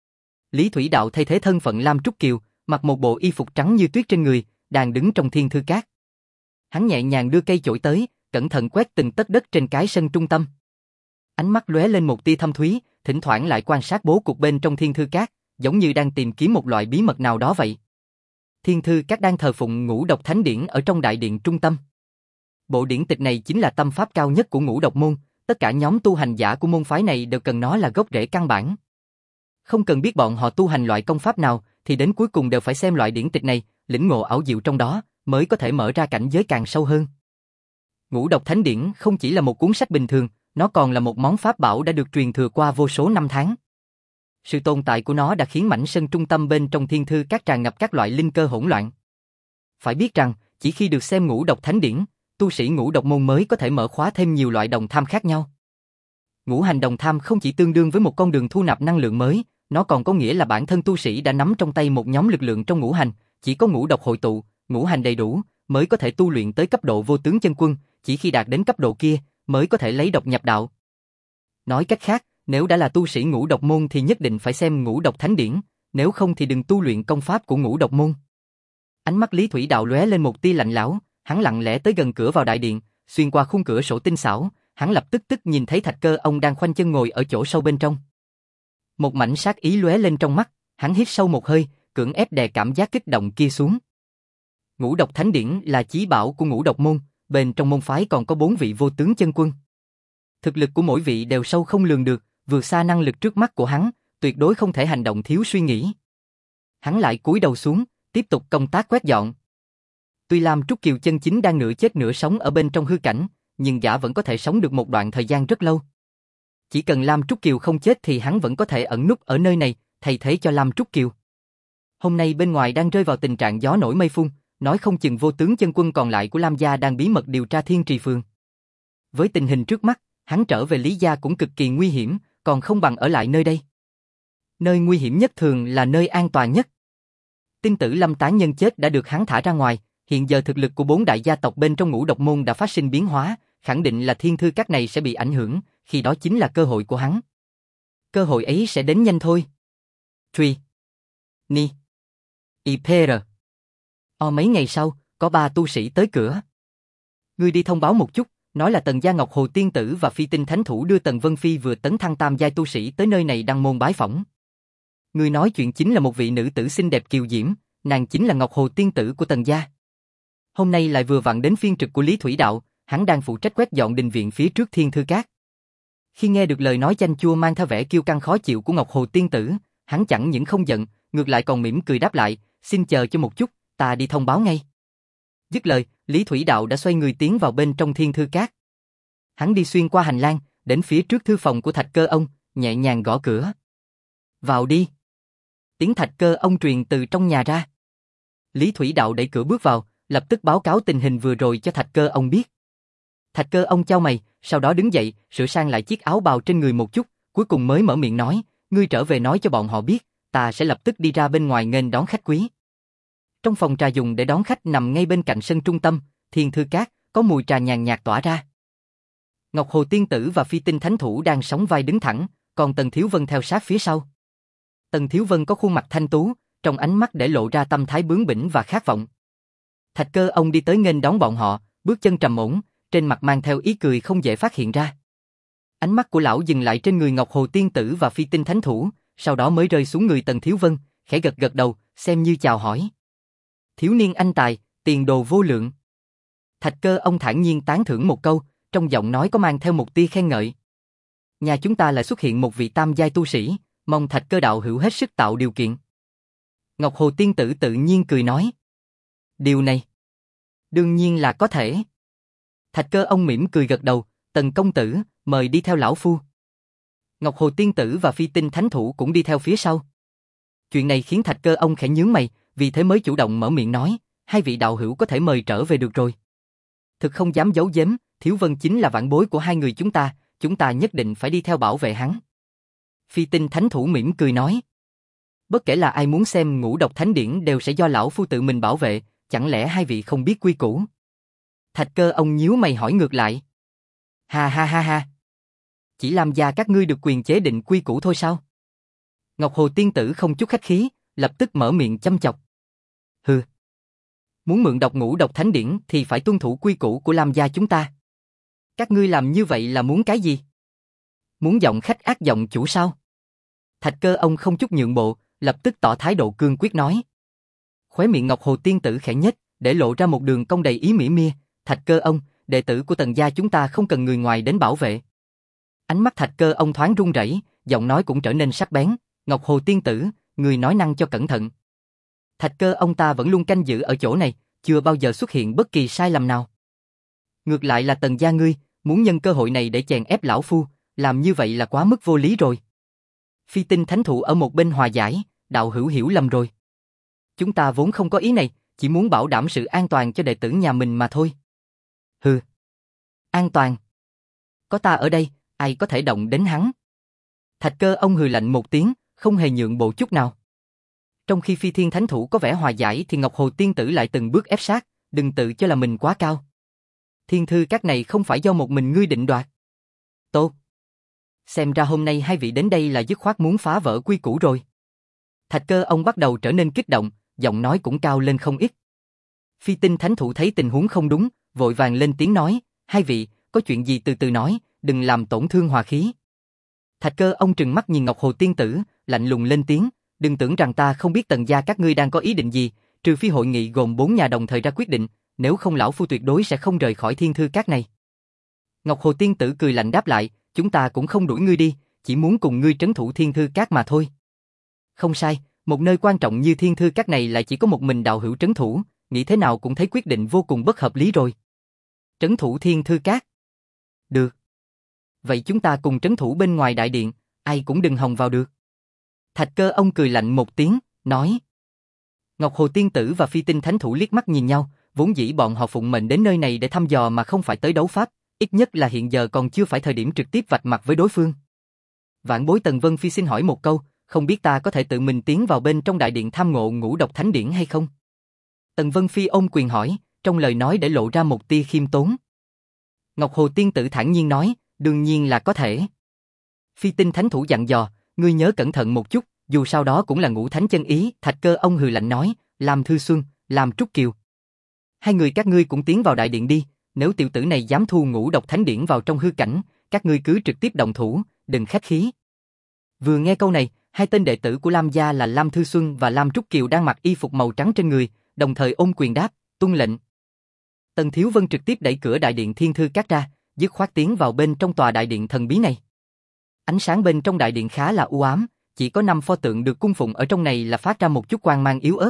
Lý Thủy Đạo thay thế thân phận Lam Trúc Kiều, mặc một bộ y phục trắng như tuyết trên người, đang đứng trong thiên thư cát. Hắn nhẹ nhàng đưa cây chổi tới, cẩn thận quét từng tấc đất trên cái sân trung tâm. Ánh mắt lóe lên một tia thâm thúy, thỉnh thoảng lại quan sát bố cục bên trong thiên thư cát, giống như đang tìm kiếm một loại bí mật nào đó vậy. Thiên thư cát đang thờ phụng ngũ độc thánh điển ở trong đại điện trung tâm. Bộ điển tịch này chính là tâm pháp cao nhất của ngũ độc môn, tất cả nhóm tu hành giả của môn phái này đều cần nó là gốc rễ căn bản. Không cần biết bọn họ tu hành loại công pháp nào, thì đến cuối cùng đều phải xem loại điển tịch này, lĩnh ngộ ảo diệu trong đó, mới có thể mở ra cảnh giới càng sâu hơn. Ngũ độc thánh điển không chỉ là một cuốn sách bình thường, nó còn là một món pháp bảo đã được truyền thừa qua vô số năm tháng. Sự tồn tại của nó đã khiến mảnh sân trung tâm bên trong thiên thư các tràn ngập các loại linh cơ hỗn loạn. Phải biết rằng, chỉ khi được xem ngũ độc thánh điển, tu sĩ ngũ độc môn mới có thể mở khóa thêm nhiều loại đồng tham khác nhau. Ngũ hành đồng tham không chỉ tương đương với một con đường thu nạp năng lượng mới, nó còn có nghĩa là bản thân tu sĩ đã nắm trong tay một nhóm lực lượng trong ngũ hành, chỉ có ngũ độc hội tụ, ngũ hành đầy đủ, mới có thể tu luyện tới cấp độ vô tướng chân quân, chỉ khi đạt đến cấp độ kia, mới có thể lấy độc nhập đạo. Nói cách khác, nếu đã là tu sĩ ngũ độc môn thì nhất định phải xem ngũ độc thánh điển, nếu không thì đừng tu luyện công pháp của ngũ độc môn. Ánh mắt Lý Thủy Đạo lóe lên một tia lạnh lẽo, hắn lặng lẽ tới gần cửa vào đại điện, xuyên qua khung cửa sổ tinh xảo, hắn lập tức tức nhìn thấy Thạch Cơ ông đang khoanh chân ngồi ở chỗ sâu bên trong. Một mảnh sát ý lóe lên trong mắt, hắn hít sâu một hơi, cưỡng ép đè cảm giác kích động kia xuống. Ngũ độc thánh điển là chí bảo của ngũ độc môn, bên trong môn phái còn có bốn vị vô tướng chân quân. Thực lực của mỗi vị đều sâu không lường được, vượt xa năng lực trước mắt của hắn, tuyệt đối không thể hành động thiếu suy nghĩ. Hắn lại cúi đầu xuống, tiếp tục công tác quét dọn. Tuy Lam Trúc Kiều chân chính đang nửa chết nửa sống ở bên trong hư cảnh, nhưng gã vẫn có thể sống được một đoạn thời gian rất lâu. Chỉ cần Lam Trúc Kiều không chết thì hắn vẫn có thể ẩn núp ở nơi này, thay thế cho Lam Trúc Kiều. Hôm nay bên ngoài đang rơi vào tình trạng gió nổi mây phun, nói không chừng vô tướng chân quân còn lại của Lam gia đang bí mật điều tra Thiên Trì Phường. Với tình hình trước mắt, hắn trở về Lý gia cũng cực kỳ nguy hiểm, còn không bằng ở lại nơi đây. Nơi nguy hiểm nhất thường là nơi an toàn nhất. Tin tử Lâm tán nhân chết đã được hắn thả ra ngoài, hiện giờ thực lực của bốn đại gia tộc bên trong Ngũ Độc môn đã phát sinh biến hóa, khẳng định là thiên thư các này sẽ bị ảnh hưởng, khi đó chính là cơ hội của hắn. Cơ hội ấy sẽ đến nhanh thôi. Truy. Ni. Ipr. O mấy ngày sau, có ba tu sĩ tới cửa. Ngươi đi thông báo một chút, nói là Tần gia Ngọc Hồ tiên tử và Phi Tinh thánh thủ đưa Tần Vân Phi vừa tấn thăng tam giai tu sĩ tới nơi này đăng môn bái phỏng. Người nói chuyện chính là một vị nữ tử xinh đẹp kiều diễm, nàng chính là Ngọc Hồ tiên tử của Tần gia. Hôm nay lại vừa vặn đến phiên trực của Lý Thủy Đạo, hắn đang phụ trách quét dọn đình viện phía trước Thiên Thư Các. Khi nghe được lời nói chanh chua mang theo vẻ kiêu căng khó chịu của Ngọc Hồ tiên tử, hắn chẳng những không giận, ngược lại còn mỉm cười đáp lại, xin chờ cho một chút, ta đi thông báo ngay. Dứt lời, Lý Thủy Đạo đã xoay người tiến vào bên trong Thiên Thư Các. Hắn đi xuyên qua hành lang, đến phía trước thư phòng của Thạch Cơ Ông, nhẹ nhàng gõ cửa. Vào đi. Tiếng Thạch Cơ Ông truyền từ trong nhà ra. Lý Thủy Đạo đẩy cửa bước vào, lập tức báo cáo tình hình vừa rồi cho Thạch Cơ Ông biết. Thạch Cơ Ông chau mày, sau đó đứng dậy, sửa sang lại chiếc áo bào trên người một chút, cuối cùng mới mở miệng nói, ngươi trở về nói cho bọn họ biết, ta sẽ lập tức đi ra bên ngoài nghênh đón khách quý. Trong phòng trà dùng để đón khách nằm ngay bên cạnh sân trung tâm, Thiên Thư Các, có mùi trà nhàn nhạt tỏa ra. Ngọc Hồ tiên tử và Phi Tinh thánh thủ đang sóng vai đứng thẳng, còn Tần Thiếu Vân theo sát phía sau. Tần Thiếu Vân có khuôn mặt thanh tú, trong ánh mắt để lộ ra tâm thái bướng bỉnh và khát vọng. Thạch Cơ Ông đi tới nghênh đón bọn họ, bước chân trầm ổn, trên mặt mang theo ý cười không dễ phát hiện ra. Ánh mắt của lão dừng lại trên người Ngọc Hồ tiên tử và Phi Tinh thánh thủ, sau đó mới rơi xuống người Tần Thiếu Vân, khẽ gật gật đầu, xem như chào hỏi. Thiếu niên anh tài, tiền đồ vô lượng. Thạch Cơ Ông thản nhiên tán thưởng một câu, trong giọng nói có mang theo một tia khen ngợi. Nhà chúng ta lại xuất hiện một vị tam giai tu sĩ, mong Thạch Cơ đạo hữu hết sức tạo điều kiện. Ngọc Hồ tiên tử tự nhiên cười nói. Điều này, đương nhiên là có thể. Thạch Cơ Ông mỉm cười gật đầu, Tần công tử, mời đi theo lão phu. Ngọc Hồ tiên tử và Phi Tinh thánh thủ cũng đi theo phía sau. Chuyện này khiến Thạch Cơ Ông khẽ nhướng mày, vì thế mới chủ động mở miệng nói, hai vị đạo hữu có thể mời trở về được rồi. Thực không dám giấu giếm, Thiếu Vân chính là vãn bối của hai người chúng ta, chúng ta nhất định phải đi theo bảo vệ hắn. Phi Tinh thánh thủ mỉm cười nói. Bất kể là ai muốn xem Ngũ Độc thánh điển đều sẽ do lão phu tự mình bảo vệ, chẳng lẽ hai vị không biết quy củ? Thạch Cơ Ông nhíu mày hỏi ngược lại. Ha ha ha ha. Chỉ Lam gia các ngươi được quyền chế định quy củ thôi sao? Ngọc Hồ tiên tử không chút khách khí, lập tức mở miệng châm chọc. Hừ. Muốn mượn độc Ngũ Độc thánh điển thì phải tuân thủ quy củ của Lam gia chúng ta. Các ngươi làm như vậy là muốn cái gì? Muốn giọng khách ác giọng chủ sao? Thạch Cơ Ông không chút nhượng bộ, lập tức tỏ thái độ cương quyết nói. Khóe miệng Ngọc Hồ tiên tử khẽ nhếch, để lộ ra một đường cong đầy ý mỉa mia. Thạch Cơ Ông, đệ tử của Tần gia chúng ta không cần người ngoài đến bảo vệ. Ánh mắt Thạch Cơ Ông thoáng run rẩy, giọng nói cũng trở nên sắc bén. Ngọc Hồ tiên tử, người nói năng cho cẩn thận. Thạch Cơ Ông ta vẫn luôn canh giữ ở chỗ này, chưa bao giờ xuất hiện bất kỳ sai lầm nào. Ngược lại là Tần gia ngươi, muốn nhân cơ hội này để chèn ép lão phu, làm như vậy là quá mức vô lý rồi. Phi Tinh thánh thủ ở một bên hòa giải, đạo hữu hiểu lầm rồi. Chúng ta vốn không có ý này, chỉ muốn bảo đảm sự an toàn cho đệ tử nhà mình mà thôi. Hừ. An toàn. Có ta ở đây, ai có thể động đến hắn? Thạch Cơ Ông hừ lạnh một tiếng, không hề nhượng bộ chút nào. Trong khi Phi Thiên thánh thủ có vẻ hòa giải thì Ngọc Hồ tiên tử lại từng bước ép sát, đừng tự cho là mình quá cao. Thiên thư các này không phải do một mình ngươi định đoạt. Tốt. Xem ra hôm nay hai vị đến đây là dứt khoát muốn phá vỡ quy củ rồi. Thạch Cơ Ông bắt đầu trở nên kích động, giọng nói cũng cao lên không ít. Phi Tinh thánh thủ thấy tình huống không đúng, vội vàng lên tiếng nói, hai vị, có chuyện gì từ từ nói, đừng làm tổn thương hòa khí. Thạch Cơ Ông trừng mắt nhìn Ngọc Hồ tiên tử, lạnh lùng lên tiếng, đừng tưởng rằng ta không biết Tần gia các ngươi đang có ý định gì, trừ phi hội nghị gồm bốn nhà đồng thời ra quyết định, nếu không lão phu tuyệt đối sẽ không rời khỏi Thiên Thư Các này. Ngọc Hồ tiên tử cười lạnh đáp lại, chúng ta cũng không đuổi ngươi đi, chỉ muốn cùng ngươi trấn thủ Thiên Thư Các mà thôi. Không sai, một nơi quan trọng như Thiên Thư Các này lại chỉ có một mình đạo hữu trấn thủ, nghĩ thế nào cũng thấy quyết định vô cùng bất hợp lý rồi. Trấn thủ Thiên Thư Các. Được. Vậy chúng ta cùng trấn thủ bên ngoài đại điện, ai cũng đừng hòng vào được. Thạch Cơ ông cười lạnh một tiếng, nói. Ngọc Hồ tiên tử và Phi Tinh thánh thủ liếc mắt nhìn nhau, vốn dĩ bọn họ phụng mệnh đến nơi này để thăm dò mà không phải tới đấu pháp, ít nhất là hiện giờ còn chưa phải thời điểm trực tiếp vạch mặt với đối phương. Vạn bối Tần Vân Phi xin hỏi một câu, không biết ta có thể tự mình tiến vào bên trong đại điện tham ngộ Ngũ Độc Thánh Điển hay không? Tần Vân Phi ôm quyền hỏi, trong lời nói để lộ ra một tia khiêm tốn. Ngọc Hồ tiên tử thản nhiên nói, đương nhiên là có thể. Phi Tinh thánh thủ dặn dò, ngươi nhớ cẩn thận một chút, dù sau đó cũng là ngũ thánh chân ý. Thạch Cơ ông hừ lạnh nói, Lam Thư Xuân, Lam Trúc Kiều. Hai người các ngươi cũng tiến vào đại điện đi, nếu tiểu tử này dám thu Ngũ Độc Thánh Điển vào trong hư cảnh, các ngươi cứ trực tiếp động thủ, đừng khách khí. Vừa nghe câu này, hai tên đệ tử của Lam gia là Lam Thư Xuân và Lam Trúc Kiều đang mặc y phục màu trắng trên người, đồng thời ôm quyền đáp, tuân lệnh. Tần Thiếu Vân trực tiếp đẩy cửa đại điện Thiên Thư Các ra, dứt khoát tiến vào bên trong tòa đại điện thần bí này. Ánh sáng bên trong đại điện khá là u ám, chỉ có năm pho tượng được cung phụng ở trong này là phát ra một chút quang mang yếu ớt.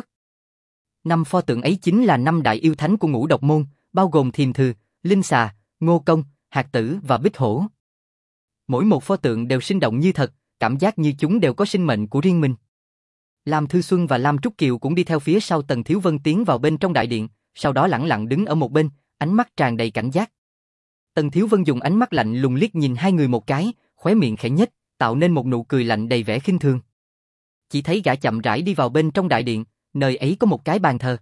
Năm pho tượng ấy chính là năm đại yêu thánh của Ngũ Độc môn, bao gồm Thiềm Thừ, Linh Xà, Ngô Công, Hạt Tử và Bích Hổ. Mỗi một pho tượng đều sinh động như thật, cảm giác như chúng đều có sinh mệnh của riêng mình. Lam Thư Xuân và Lam Trúc Kiều cũng đi theo phía sau Tần Thiếu Vân tiến vào bên trong đại điện, sau đó lẳng lặng đứng ở một bên, ánh mắt tràn đầy cảnh giác. Tần Thiếu Vân dùng ánh mắt lạnh lùng liếc nhìn hai người một cái, khóe miệng khẽ nhếch, tạo nên một nụ cười lạnh đầy vẻ khinh thường. Chỉ thấy gã chậm rãi đi vào bên trong đại điện, nơi ấy có một cái bàn thờ.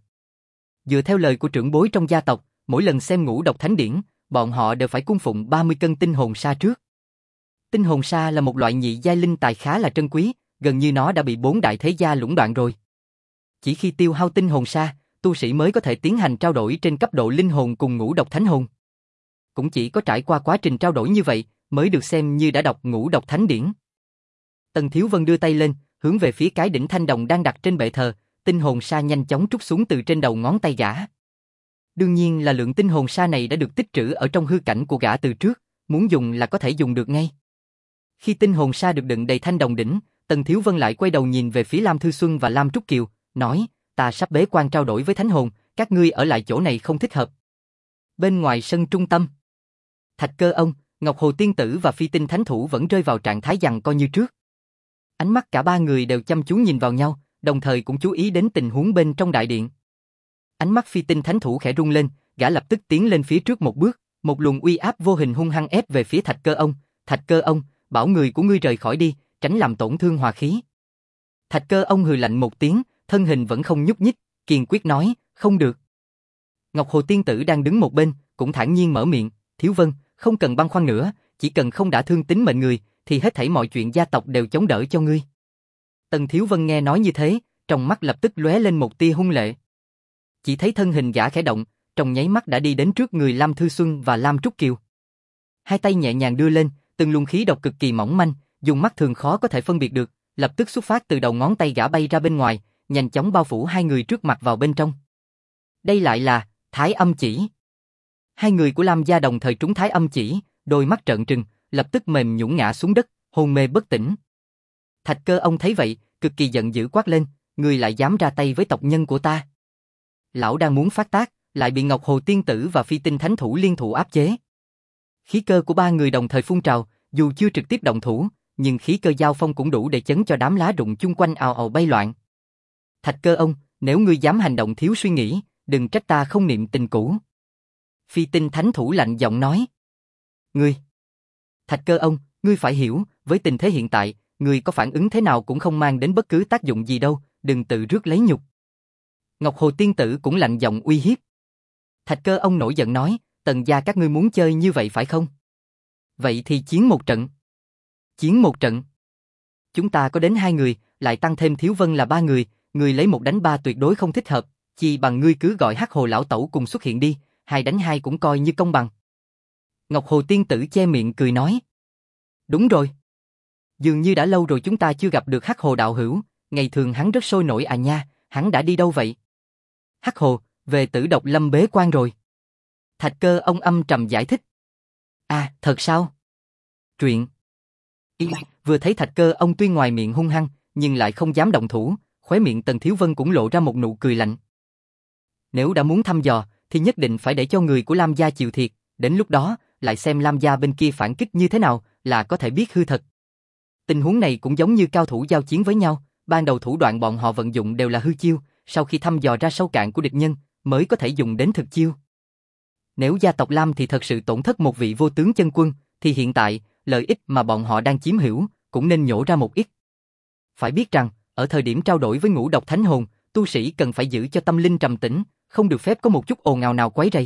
Dựa theo lời của trưởng bối trong gia tộc, mỗi lần xem Ngũ Độc Thánh Điển, bọn họ đều phải cung phụng ba mươi cân tinh hồn sa trước. Tinh hồn sa là một loại nhị giai linh tài khá là trân quý, gần như nó đã bị bốn đại thế gia lũng đoạn rồi. Chỉ khi tiêu hao tinh hồn sa, tu sĩ mới có thể tiến hành trao đổi trên cấp độ linh hồn cùng Ngũ Độc Thánh hồn. Cũng chỉ có trải qua quá trình trao đổi như vậy, mới được xem như đã đọc Ngũ Độc Thánh Điển. Tần Thiếu Vân đưa tay lên, hướng về phía cái đỉnh thanh đồng đang đặt trên bệ thờ, tinh hồn sa nhanh chóng trút xuống từ trên đầu ngón tay gã. Đương nhiên là lượng tinh hồn sa này đã được tích trữ ở trong hư cảnh của gã từ trước, muốn dùng là có thể dùng được ngay. Khi tinh hồn sa được đựng đầy thanh đồng đỉnh, Tần Thiếu Vân lại quay đầu nhìn về phía Lam Thư Xuân và Lam Trúc Kiều, nói, ta sắp bế quan trao đổi với thánh hồn, các ngươi ở lại chỗ này không thích hợp. Bên ngoài sân trung tâm, Thạch Cơ ông, Ngọc Hồ tiên tử và Phi Tinh thánh thủ vẫn rơi vào trạng thái giằng co như trước. Ánh mắt cả ba người đều chăm chú nhìn vào nhau, đồng thời cũng chú ý đến tình huống bên trong đại điện. Ánh mắt Phi Tinh thánh thủ khẽ rung lên, gã lập tức tiến lên phía trước một bước, một luồng uy áp vô hình hung hăng ép về phía Thạch Cơ ông. Thạch Cơ ông, bảo người của ngươi rời khỏi đi, tránh làm tổn thương hòa khí. Thạch Cơ ông hừ lạnh một tiếng, thân hình vẫn không nhúc nhích, kiên quyết nói, không được. Ngọc Hồ tiên tử đang đứng một bên, cũng thản nhiên mở miệng, Thiếu Vân, không cần băn khoăn nữa, chỉ cần không đả thương tính mệnh người, thì hết thảy mọi chuyện gia tộc đều chống đỡ cho ngươi. Tần Thiếu Vân nghe nói như thế, trong mắt lập tức lóe lên một tia hung lệ. Chỉ thấy thân hình gã khẽ động, trong nháy mắt đã đi đến trước người Lam Thư Xuân và Lam Trúc Kiều. Hai tay nhẹ nhàng đưa lên, từng luồng khí độc cực kỳ mỏng manh, dùng mắt thường khó có thể phân biệt được, lập tức xuất phát từ đầu ngón tay gã bay ra bên ngoài, nhanh chóng bao phủ hai người trước mặt vào bên trong. Đây lại là Thái Âm Chỉ. Hai người của Lam gia đồng thời trúng Thái Âm Chỉ, đôi mắt trợn trừng, lập tức mềm nhũn ngã xuống đất, hôn mê bất tỉnh. Thạch Cơ ông thấy vậy, cực kỳ giận dữ quát lên, ngươi lại dám ra tay với tộc nhân của ta. Lão đang muốn phát tác, lại bị Ngọc Hồ tiên tử và Phi Tinh thánh thủ liên thủ áp chế. Khí cơ của ba người đồng thời phun trào, dù chưa trực tiếp động thủ, nhưng khí cơ giao phong cũng đủ để chấn cho đám lá rụng chung quanh ào ào bay loạn. Thạch Cơ ông, nếu ngươi dám hành động thiếu suy nghĩ, đừng trách ta không niệm tình cũ. Phi Tinh thánh thủ lạnh giọng nói. Ngươi! Thạch Cơ ông, ngươi phải hiểu, với tình thế hiện tại, ngươi có phản ứng thế nào cũng không mang đến bất cứ tác dụng gì đâu, đừng tự rước lấy nhục. Ngọc Hồ tiên tử cũng lạnh giọng uy hiếp. Thạch Cơ ông nổi giận nói, Tần gia các ngươi muốn chơi như vậy phải không? Vậy thì chiến một trận. Chiến một trận. Chúng ta có đến hai người, lại tăng thêm Thiếu Vân là ba người, người lấy một đánh ba tuyệt đối không thích hợp, chi bằng ngươi cứ gọi Hắc Hồ lão tẩu cùng xuất hiện đi, hai đánh hai cũng coi như công bằng. Ngọc Hồ tiên tử che miệng cười nói. Đúng rồi. Dường như đã lâu rồi chúng ta chưa gặp được Hắc Hồ đạo hữu, ngày thường hắn rất sôi nổi à nha, hắn đã đi đâu vậy? Hắc Hồ, về Tử Độc Lâm bế quan rồi. Thạch Cơ ông âm trầm giải thích. À, thật sao? Truyện. Y, vừa thấy Thạch Cơ ông tuy ngoài miệng hung hăng, nhưng lại không dám động thủ, khóe miệng Tần Thiếu Vân cũng lộ ra một nụ cười lạnh. Nếu đã muốn thăm dò, thì nhất định phải để cho người của Lam gia chịu thiệt, đến lúc đó, lại xem Lam gia bên kia phản kích như thế nào, là có thể biết hư thật. Tình huống này cũng giống như cao thủ giao chiến với nhau, ban đầu thủ đoạn bọn họ vận dụng đều là hư chiêu, sau khi thăm dò ra sâu cạn của địch nhân, mới có thể dùng đến thực chiêu. Nếu gia tộc Lam thì thật sự tổn thất một vị vô tướng chân quân, thì hiện tại, lợi ích mà bọn họ đang chiếm hữu, cũng nên nhổ ra một ít. Phải biết rằng, ở thời điểm trao đổi với ngũ độc thánh hồn, tu sĩ cần phải giữ cho tâm linh trầm tĩnh, không được phép có một chút ồn ào nào quấy rầy.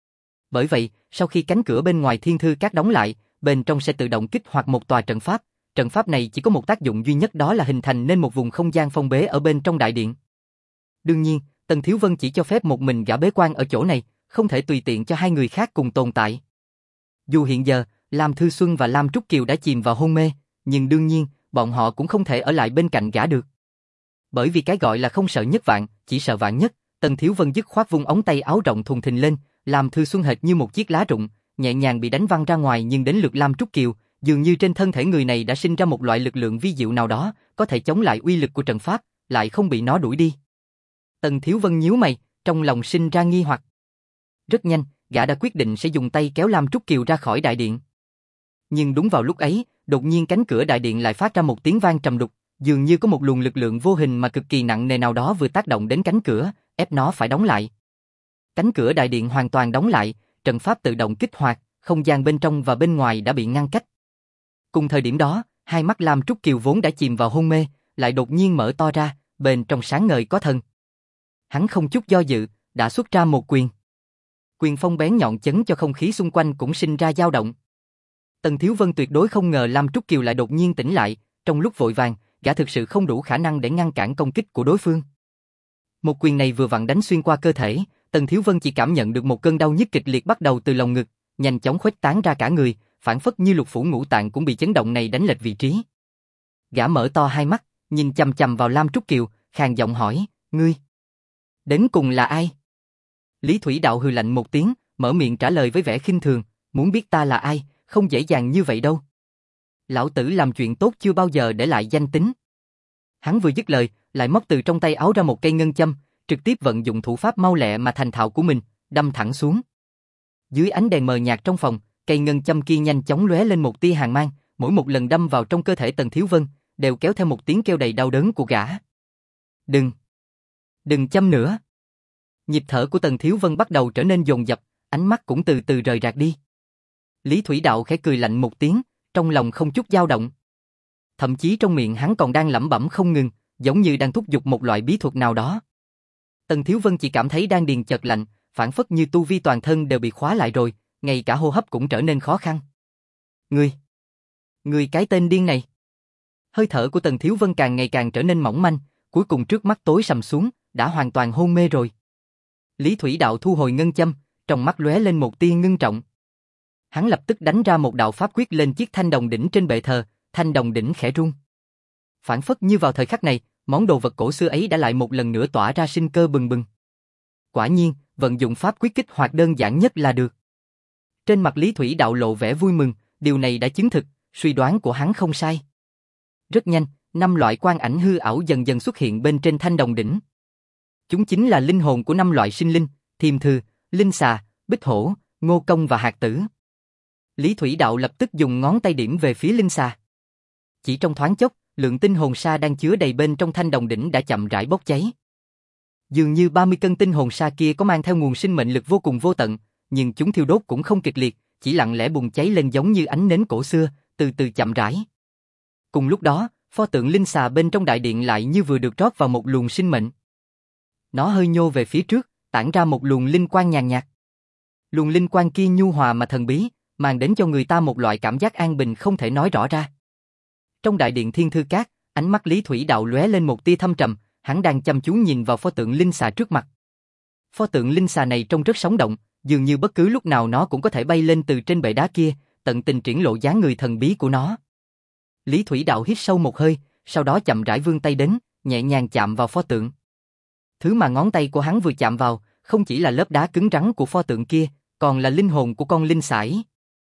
Bởi vậy, sau khi cánh cửa bên ngoài Thiên Thư Các đóng lại, bên trong sẽ tự động kích hoạt một tòa trận pháp. Trận pháp này chỉ có một tác dụng duy nhất, đó là hình thành nên một vùng không gian phong bế ở bên trong đại điện. Đương nhiên, Tần Thiếu Vân chỉ cho phép một mình gã bế quan ở chỗ này, không thể tùy tiện cho hai người khác cùng tồn tại. Dù hiện giờ, Lam Thư Xuân và Lam Trúc Kiều đã chìm vào hôn mê, nhưng đương nhiên, bọn họ cũng không thể ở lại bên cạnh gã được. Bởi vì cái gọi là không sợ nhất vạn, chỉ sợ vạn nhất, Tần Thiếu Vân dứt khoát vung ống tay áo rộng thùng thình lên, Lam Thư Xuân hệt như một chiếc lá rụng, nhẹ nhàng bị đánh văng ra ngoài, nhưng đến lượt Lam Trúc Kiều, dường như trên thân thể người này đã sinh ra một loại lực lượng vi diệu nào đó, có thể chống lại uy lực của trận pháp, lại không bị nó đuổi đi. Tần Thiếu Vân nhíu mày, trong lòng sinh ra nghi hoặc. Rất nhanh, gã đã quyết định sẽ dùng tay kéo Lam Trúc Kiều ra khỏi đại điện. Nhưng đúng vào lúc ấy, đột nhiên cánh cửa đại điện lại phát ra một tiếng vang trầm đục, dường như có một luồng lực lượng vô hình mà cực kỳ nặng nề nào đó vừa tác động đến cánh cửa, ép nó phải đóng lại. Cánh cửa đại điện hoàn toàn đóng lại, trận pháp tự động kích hoạt, không gian bên trong và bên ngoài đã bị ngăn cách. Cùng thời điểm đó, hai mắt Lam Trúc Kiều vốn đã chìm vào hôn mê, lại đột nhiên mở to ra, bên trong sáng ngời có thần. Hắn không chút do dự, đã xuất ra một quyền. Quyền phong bén nhọn chấn cho không khí xung quanh cũng sinh ra dao động. Tần Thiếu Vân tuyệt đối không ngờ Lam Trúc Kiều lại đột nhiên tỉnh lại, trong lúc vội vàng, gã thực sự không đủ khả năng để ngăn cản công kích của đối phương. Một quyền này vừa vặn đánh xuyên qua cơ thể, Tần Thiếu Vân chỉ cảm nhận được một cơn đau nhức kịch liệt bắt đầu từ lồng ngực, nhanh chóng khuếch tán ra cả người, phản phất như lục phủ ngũ tạng cũng bị chấn động này đánh lệch vị trí. Gã mở to hai mắt, nhìn chằm chằm vào Lam Trúc Kiều, khàn giọng hỏi, ngươi, đến cùng là ai? Lý Thủy Đạo hừ lạnh một tiếng, mở miệng trả lời với vẻ khinh thường, muốn biết ta là ai, không dễ dàng như vậy đâu. Lão tử làm chuyện tốt chưa bao giờ để lại danh tính. Hắn vừa dứt lời, lại móc từ trong tay áo ra một cây ngân châm, trực tiếp vận dụng thủ pháp mau lẹ mà thành thạo của mình, đâm thẳng xuống. Dưới ánh đèn mờ nhạt trong phòng, cây ngân châm kia nhanh chóng lóe lên một tia hàn mang, mỗi một lần đâm vào trong cơ thể Tần Thiếu Vân, đều kéo theo một tiếng kêu đầy đau đớn của gã. Đừng! Đừng châm nữa! Nhịp thở của Tần Thiếu Vân bắt đầu trở nên dồn dập, ánh mắt cũng từ từ rời rạc đi. Lý Thủy Đạo khẽ cười lạnh một tiếng, trong lòng không chút dao động. Thậm chí trong miệng hắn còn đang lẩm bẩm không ngừng, giống như đang thúc giục một loại bí thuật nào đó. Tần Thiếu Vân chỉ cảm thấy đan điền chợt lạnh, phản phất như tu vi toàn thân đều bị khóa lại rồi, ngay cả hô hấp cũng trở nên khó khăn. Ngươi! Ngươi cái tên điên này! Hơi thở của Tần Thiếu Vân càng ngày càng trở nên mỏng manh, cuối cùng trước mắt tối sầm xuống, đã hoàn toàn hôn mê rồi. Lý Thủy Đạo thu hồi ngân châm, trong mắt lóe lên một tia ngưng trọng. Hắn lập tức đánh ra một đạo pháp quyết lên chiếc thanh đồng đỉnh trên bệ thờ, thanh đồng đỉnh khẽ rung. Phản phất như vào thời khắc này, món đồ vật cổ xưa ấy đã lại một lần nữa tỏa ra sinh cơ bừng bừng. Quả nhiên, vận dụng pháp quyết kích hoạt đơn giản nhất là được. Trên mặt Lý Thủy Đạo lộ vẻ vui mừng, điều này đã chứng thực, suy đoán của hắn không sai. Rất nhanh, năm loại quang ảnh hư ảo dần dần xuất hiện bên trên thanh đồng đỉnh. Chúng chính là linh hồn của năm loại sinh linh, Thiềm Thư, Linh Xà, Bích Hổ, Ngô Công và Hạt Tử. Lý Thủy Đạo lập tức dùng ngón tay điểm về phía Linh Xà. Chỉ trong thoáng chốc, lượng tinh hồn sa đang chứa đầy bên trong thanh đồng đỉnh đã chậm rãi bốc cháy. Dường như ba mươi cân tinh hồn sa kia có mang theo nguồn sinh mệnh lực vô cùng vô tận, nhưng chúng thiêu đốt cũng không kịch liệt, chỉ lặng lẽ bùng cháy lên giống như ánh nến cổ xưa, từ từ chậm rãi. Cùng lúc đó, pho tượng Linh Xà bên trong đại điện lại như vừa được rót vào một luồng sinh mệnh. Nó hơi nhô về phía trước, tản ra một luồng linh quang nhàn nhạt. Luồng linh quang kia nhu hòa mà thần bí, mang đến cho người ta một loại cảm giác an bình không thể nói rõ ra. Trong đại điện Thiên Thư Các, ánh mắt Lý Thủy Đạo lóe lên một tia thâm trầm, hắn đang chăm chú nhìn vào pho tượng Linh Xà trước mặt. Pho tượng Linh Xà này trông rất sống động, dường như bất cứ lúc nào nó cũng có thể bay lên từ trên bệ đá kia, tận tình triển lộ dáng người thần bí của nó. Lý Thủy Đạo hít sâu một hơi, sau đó chậm rãi vươn tay đến, nhẹ nhàng chạm vào pho tượng. Thứ mà ngón tay của hắn vừa chạm vào, không chỉ là lớp đá cứng rắn của pho tượng kia, còn là linh hồn của con linh xà ấy.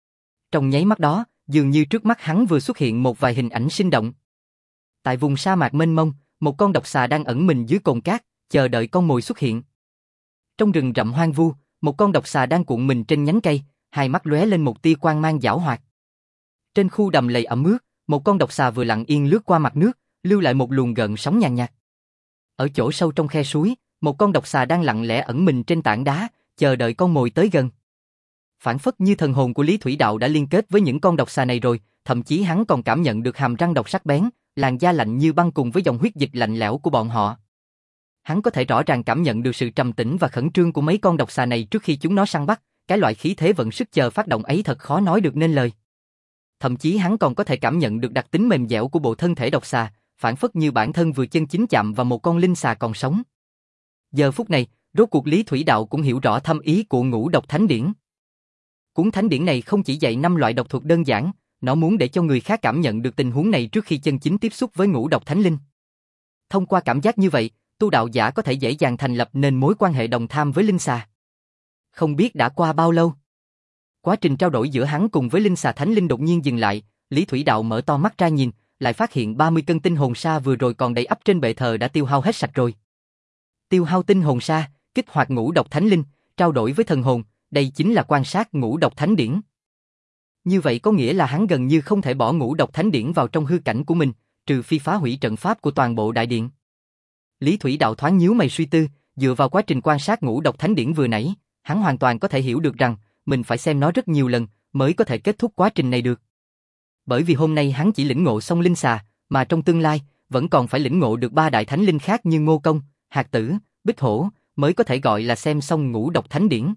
Trong nháy mắt đó, dường như trước mắt hắn vừa xuất hiện một vài hình ảnh sinh động. Tại vùng sa mạc mênh mông, một con độc xà đang ẩn mình dưới cồn cát, chờ đợi con mồi xuất hiện. Trong rừng rậm hoang vu, một con độc xà đang cuộn mình trên nhánh cây, hai mắt lóe lên một tia quang mang giảo hoạt. Trên khu đầm lầy ẩm ướt, một con độc xà vừa lặng yên lướt qua mặt nước, lưu lại một luồng gợn sóng nhàn nhạt. Ở chỗ sâu trong khe suối, một con độc xà đang lặng lẽ ẩn mình trên tảng đá, chờ đợi con mồi tới gần. Phản phất như thần hồn của Lý Thủy Đạo đã liên kết với những con độc xà này rồi, thậm chí hắn còn cảm nhận được hàm răng độc sắc bén, làn da lạnh như băng cùng với dòng huyết dịch lạnh lẽo của bọn họ. Hắn có thể rõ ràng cảm nhận được sự trầm tĩnh và khẩn trương của mấy con độc xà này trước khi chúng nó săn bắt, cái loại khí thế vận sức chờ phát động ấy thật khó nói được nên lời. Thậm chí hắn còn có thể cảm nhận được đặc tính mềm dẻo của bộ thân thể độc xà, phản phất như bản thân vừa chân chính chạm vào một con linh xà còn sống. Giờ phút này, rốt cuộc Lý Thủy Đạo cũng hiểu rõ thâm ý của Ngũ Độc Thánh Điển. Cuốn thánh điển này không chỉ dạy năm loại độc thuật đơn giản, nó muốn để cho người khác cảm nhận được tình huống này trước khi chân chính tiếp xúc với Ngũ Độc Thánh Linh. Thông qua cảm giác như vậy, tu đạo giả có thể dễ dàng thành lập nên mối quan hệ đồng tham với linh xà. Không biết đã qua bao lâu. Quá trình trao đổi giữa hắn cùng với linh xà thánh linh đột nhiên dừng lại, Lý Thủy Đạo mở to mắt ra nhìn, lại phát hiện ba mươi cân tinh hồn sa vừa rồi còn đầy ắp trên bệ thờ đã tiêu hao hết sạch rồi. Tiêu hao tinh hồn sa, kích hoạt Ngũ Độc Thánh Linh, trao đổi với thần hồn, đây chính là quan sát Ngũ Độc Thánh Điển. Như vậy có nghĩa là hắn gần như không thể bỏ Ngũ Độc Thánh Điển vào trong hư cảnh của mình, trừ phi phá hủy trận pháp của toàn bộ đại điện. Lý Thủy Đạo thoáng nhíu mày suy tư, dựa vào quá trình quan sát Ngũ Độc Thánh Điển vừa nãy, hắn hoàn toàn có thể hiểu được rằng mình phải xem nó rất nhiều lần mới có thể kết thúc quá trình này được. Bởi vì hôm nay hắn chỉ lĩnh ngộ xong linh xà, mà trong tương lai vẫn còn phải lĩnh ngộ được ba đại thánh linh khác như Ngô Công, Hạt Tử, Bích Hổ, mới có thể gọi là xem xong Ngũ Độc Thánh Điển.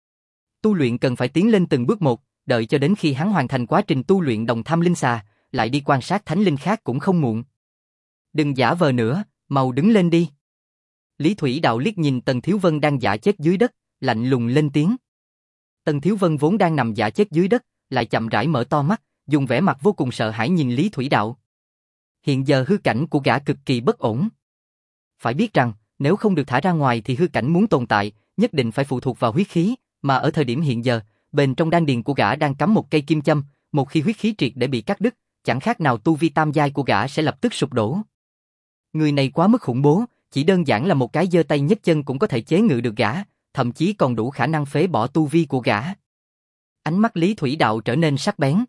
Tu luyện cần phải tiến lên từng bước một, đợi cho đến khi hắn hoàn thành quá trình tu luyện đồng tham linh xà, lại đi quan sát thánh linh khác cũng không muộn. Đừng giả vờ nữa, mau đứng lên đi. Lý Thủy Đạo liếc nhìn Tần Thiếu Vân đang giả chết dưới đất, lạnh lùng lên tiếng. Tần Thiếu Vân vốn đang nằm giả chết dưới đất, lại chậm rãi mở to mắt, dùng vẻ mặt vô cùng sợ hãi nhìn Lý Thủy Đạo. Hiện giờ hư cảnh của gã cực kỳ bất ổn. Phải biết rằng, nếu không được thả ra ngoài thì hư cảnh muốn tồn tại, nhất định phải phụ thuộc vào huyết khí, mà ở thời điểm hiện giờ, bên trong đan điền của gã đang cắm một cây kim châm, một khi huyết khí triệt để bị cắt đứt, chẳng khác nào tu vi tam giai của gã sẽ lập tức sụp đổ. Người này quá mức khủng bố, chỉ đơn giản là một cái giơ tay nhấc chân cũng có thể chế ngự được gã, thậm chí còn đủ khả năng phế bỏ tu vi của gã. Ánh mắt Lý Thủy Đạo trở nên sắc bén.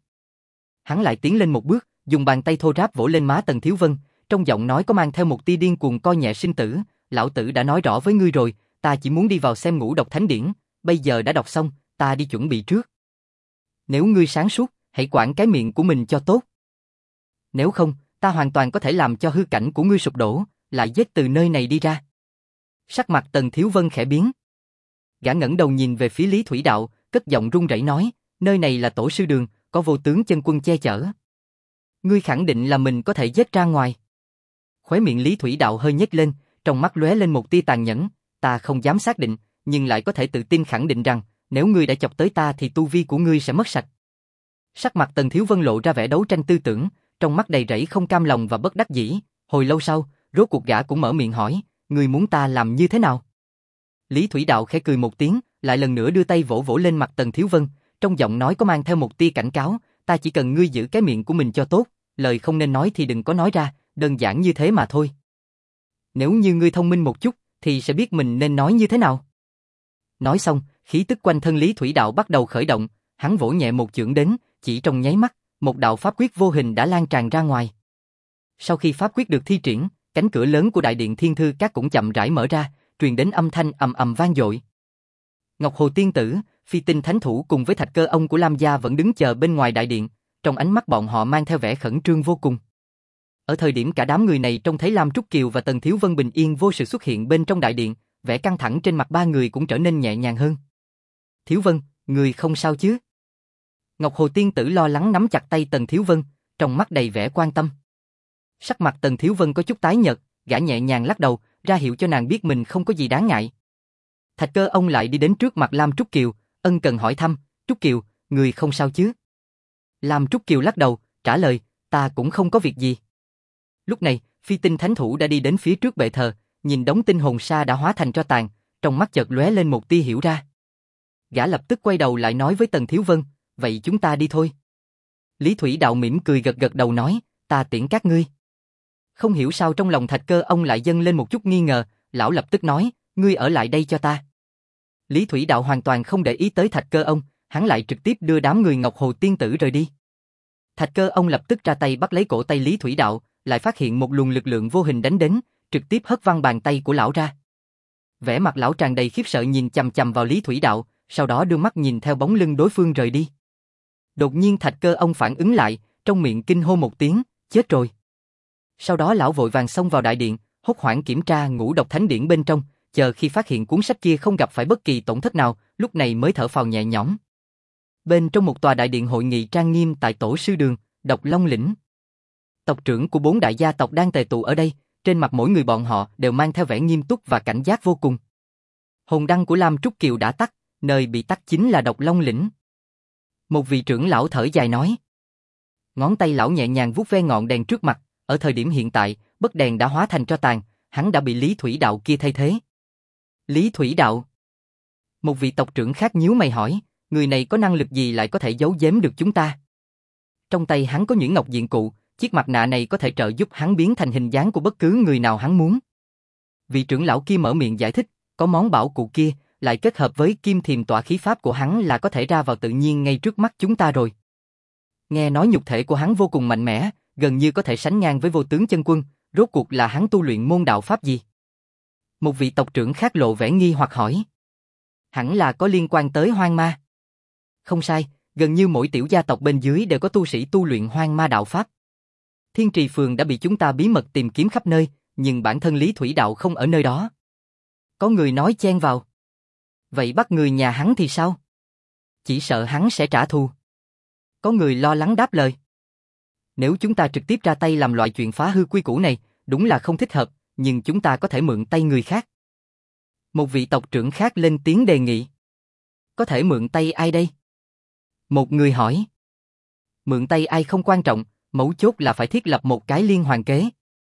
Hắn lại tiến lên một bước, dùng bàn tay thô ráp vỗ lên má Tần Thiếu Vân, trong giọng nói có mang theo một tia điên cuồng coi nhẹ sinh tử. Lão tử đã nói rõ với ngươi rồi, ta chỉ muốn đi vào xem Ngũ Độc Thánh Điển, bây giờ đã đọc xong, ta đi chuẩn bị trước. Nếu ngươi sáng suốt, hãy quản cái miệng của mình cho tốt. Nếu không, ta hoàn toàn có thể làm cho hư cảnh của ngươi sụp đổ, lại giết từ nơi này đi ra. Sắc mặt Tần Thiếu Vân khẽ biến. Gã ngẩng đầu nhìn về phía Lý Thủy Đạo, cất giọng run rẩy nói, nơi này là tổ sư đường, có vô tướng chân quân che chở. Ngươi khẳng định là mình có thể giết ra ngoài. Khóe miệng Lý Thủy Đạo hơi nhếch lên, trong mắt lóe lên một tia tàn nhẫn, ta không dám xác định, nhưng lại có thể tự tin khẳng định rằng, nếu ngươi đã chọc tới ta thì tu vi của ngươi sẽ mất sạch. Sắc mặt Tần Thiếu Vân lộ ra vẻ đấu tranh tư tưởng, trong mắt đầy rẫy không cam lòng và bất đắc dĩ, hồi lâu sau, rốt cuộc gã cũng mở miệng hỏi, ngươi muốn ta làm như thế nào? Lý Thủy Đạo khẽ cười một tiếng, lại lần nữa đưa tay vỗ vỗ lên mặt Tần Thiếu Vân, trong giọng nói có mang theo một tia cảnh cáo, ta chỉ cần ngươi giữ cái miệng của mình cho tốt, lời không nên nói thì đừng có nói ra, đơn giản như thế mà thôi. Nếu như ngươi thông minh một chút, thì sẽ biết mình nên nói như thế nào. Nói xong, khí tức quanh thân Lý Thủy Đạo bắt đầu khởi động, hắn vỗ nhẹ một chưởng đến, chỉ trong nháy mắt, một đạo pháp quyết vô hình đã lan tràn ra ngoài. Sau khi pháp quyết được thi triển, cánh cửa lớn của đại điện Thiên Thư Các cũng chậm rãi mở ra, truyền đến âm thanh ầm ầm vang dội. Ngọc Hồ Tiên Tử, Phi Tinh Thánh Thủ cùng với Thạch Cơ Ông của Lam gia vẫn đứng chờ bên ngoài đại điện, trong ánh mắt bọn họ mang theo vẻ khẩn trương vô cùng. Ở thời điểm cả đám người này trông thấy Lam Trúc Kiều và Tần Thiếu Vân bình yên vô sự xuất hiện bên trong đại điện, vẻ căng thẳng trên mặt ba người cũng trở nên nhẹ nhàng hơn. Thiếu Vân, người không sao chứ? Ngọc Hồ Tiên Tử lo lắng nắm chặt tay Tần Thiếu Vân, trong mắt đầy vẻ quan tâm. Sắc mặt Tần Thiếu Vân có chút tái nhợt, gã nhẹ nhàng lắc đầu, ra hiệu cho nàng biết mình không có gì đáng ngại. Thạch Cơ Ông lại đi đến trước mặt Lam Trúc Kiều, ân cần hỏi thăm, Trúc Kiều, người không sao chứ? Lam Trúc Kiều lắc đầu, trả lời, ta cũng không có việc gì. Lúc này, Phi Tinh Thánh Thủ đã đi đến phía trước bệ thờ, nhìn đống tinh hồn sa đã hóa thành tro tàn, trong mắt chợt lóe lên một tia hiểu ra. Gã lập tức quay đầu lại nói với Tần Thiếu Vân, vậy chúng ta đi thôi. Lý Thủy Đạo mỉm cười gật gật đầu nói, ta tiễn các ngươi. Không hiểu sao trong lòng Thạch Cơ ông lại dâng lên một chút nghi ngờ, lão lập tức nói, ngươi ở lại đây cho ta. Lý Thủy Đạo hoàn toàn không để ý tới Thạch Cơ ông, hắn lại trực tiếp đưa đám người Ngọc Hồ tiên tử rời đi. Thạch Cơ ông lập tức ra tay bắt lấy cổ tay Lý Thủy Đạo, lại phát hiện một luồng lực lượng vô hình đánh đến, trực tiếp hất văng bàn tay của lão ra. Vẻ mặt lão tràn đầy khiếp sợ nhìn chằm chằm vào Lý Thủy Đạo, sau đó đưa mắt nhìn theo bóng lưng đối phương rời đi. Đột nhiên Thạch Cơ ông phản ứng lại, trong miệng kinh hô một tiếng, chết rồi. Sau đó lão vội vàng xông vào đại điện, hốt hoảng kiểm tra ngũ độc thánh điển bên trong, chờ khi phát hiện cuốn sách kia không gặp phải bất kỳ tổn thất nào, lúc này mới thở phào nhẹ nhõm. Bên trong một tòa đại điện hội nghị trang nghiêm tại Tổ sư đường, Độc Long lĩnh. Tộc trưởng của bốn đại gia tộc đang tề tụ ở đây, trên mặt mỗi người bọn họ đều mang theo vẻ nghiêm túc và cảnh giác vô cùng. Hồn đăng của Lam Trúc Kiều đã tắt, nơi bị tắt chính là Độc Long lĩnh. Một vị trưởng lão thở dài nói. Ngón tay lão nhẹ nhàng vuốt ve ngọn đèn trước mặt, ở thời điểm hiện tại, bất đèn đã hóa thành tro tàn, hắn đã bị Lý Thủy Đạo kia thay thế. Lý Thủy Đạo? Một vị tộc trưởng khác nhíu mày hỏi, người này có năng lực gì lại có thể giấu giếm được chúng ta? Trong tay hắn có nhuyễn ngọc diện cụ, chiếc mặt nạ này có thể trợ giúp hắn biến thành hình dáng của bất cứ người nào hắn muốn. Vị trưởng lão kia mở miệng giải thích, có món bảo cụ kia, lại kết hợp với kim thiềm tỏa khí pháp của hắn là có thể ra vào tự nhiên ngay trước mắt chúng ta rồi. Nghe nói nhục thể của hắn vô cùng mạnh mẽ, gần như có thể sánh ngang với vô tướng chân quân, rốt cuộc là hắn tu luyện môn đạo pháp gì? Một vị tộc trưởng khác lộ vẻ nghi hoặc hỏi. Hẳn là có liên quan tới hoang ma. Không sai, gần như mỗi tiểu gia tộc bên dưới đều có tu sĩ tu luyện hoang ma đạo pháp. Thiên Trì Phường đã bị chúng ta bí mật tìm kiếm khắp nơi, nhưng bản thân Lý Thủy Đạo không ở nơi đó. Có người nói chen vào. Vậy bắt người nhà hắn thì sao? Chỉ sợ hắn sẽ trả thù. Có người lo lắng đáp lời. Nếu chúng ta trực tiếp ra tay làm loại chuyện phá hư quy củ này, đúng là không thích hợp, nhưng chúng ta có thể mượn tay người khác. Một vị tộc trưởng khác lên tiếng đề nghị. Có thể mượn tay ai đây? Một người hỏi. Mượn tay ai không quan trọng, mấu chốt là phải thiết lập một cái liên hoàn kế.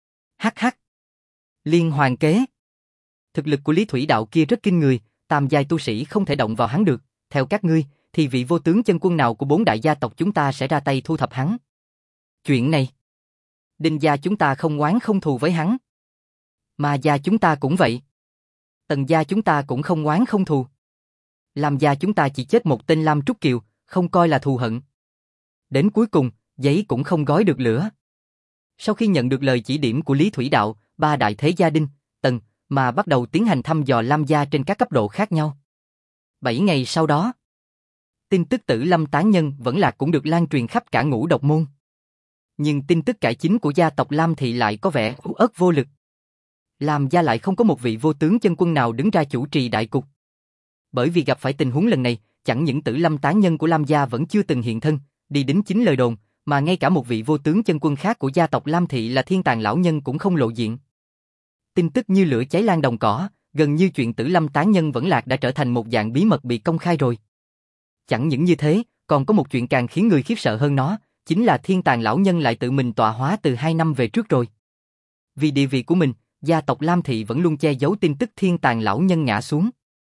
Hắc hắc. Liên hoàn kế. Thực lực của Lý Thủy Đạo kia rất kinh người, tam giai tu sĩ không thể động vào hắn được, theo các ngươi, thì vị vô tướng chân quân nào của bốn đại gia tộc chúng ta sẽ ra tay thu thập hắn? Chuyện này, Đinh gia chúng ta không oán không thù với hắn. Ma gia chúng ta cũng vậy. Tần gia chúng ta cũng không oán không thù. Lam gia chúng ta chỉ chết một tên Lam Trúc Kiều, không coi là thù hận. Đến cuối cùng, giấy cũng không gói được lửa. Sau khi nhận được lời chỉ điểm của Lý Thủy Đạo, ba đại thế gia Đinh, Tần, mà bắt đầu tiến hành thăm dò Lam gia trên các cấp độ khác nhau. Bảy ngày sau đó, tin tức Tử Lâm tán nhân vẫn lạc cũng được lan truyền khắp cả Ngũ Độc môn. Nhưng tin tức cải chính của gia tộc Lam thị lại có vẻ u uất vô lực. Lam gia lại không có một vị vô tướng chân quân nào đứng ra chủ trì đại cục. Bởi vì gặp phải tình huống lần này, chẳng những Tử Lâm tán nhân của Lam gia vẫn chưa từng hiện thân, đi đính chính lời đồn, mà ngay cả một vị vô tướng chân quân khác của gia tộc Lam thị là Thiên Tàng lão nhân cũng không lộ diện. Tin tức như lửa cháy lan đồng cỏ, gần như chuyện Tử Lâm tán nhân vẫn lạc đã trở thành một dạng bí mật bị công khai rồi. Chẳng những như thế, còn có một chuyện càng khiến người khiếp sợ hơn nó, chính là Thiên Tàng lão nhân lại tự mình tọa hóa từ hai năm về trước rồi. Vì địa vị của mình, gia tộc Lam thị vẫn luôn che giấu tin tức Thiên Tàng lão nhân ngã xuống.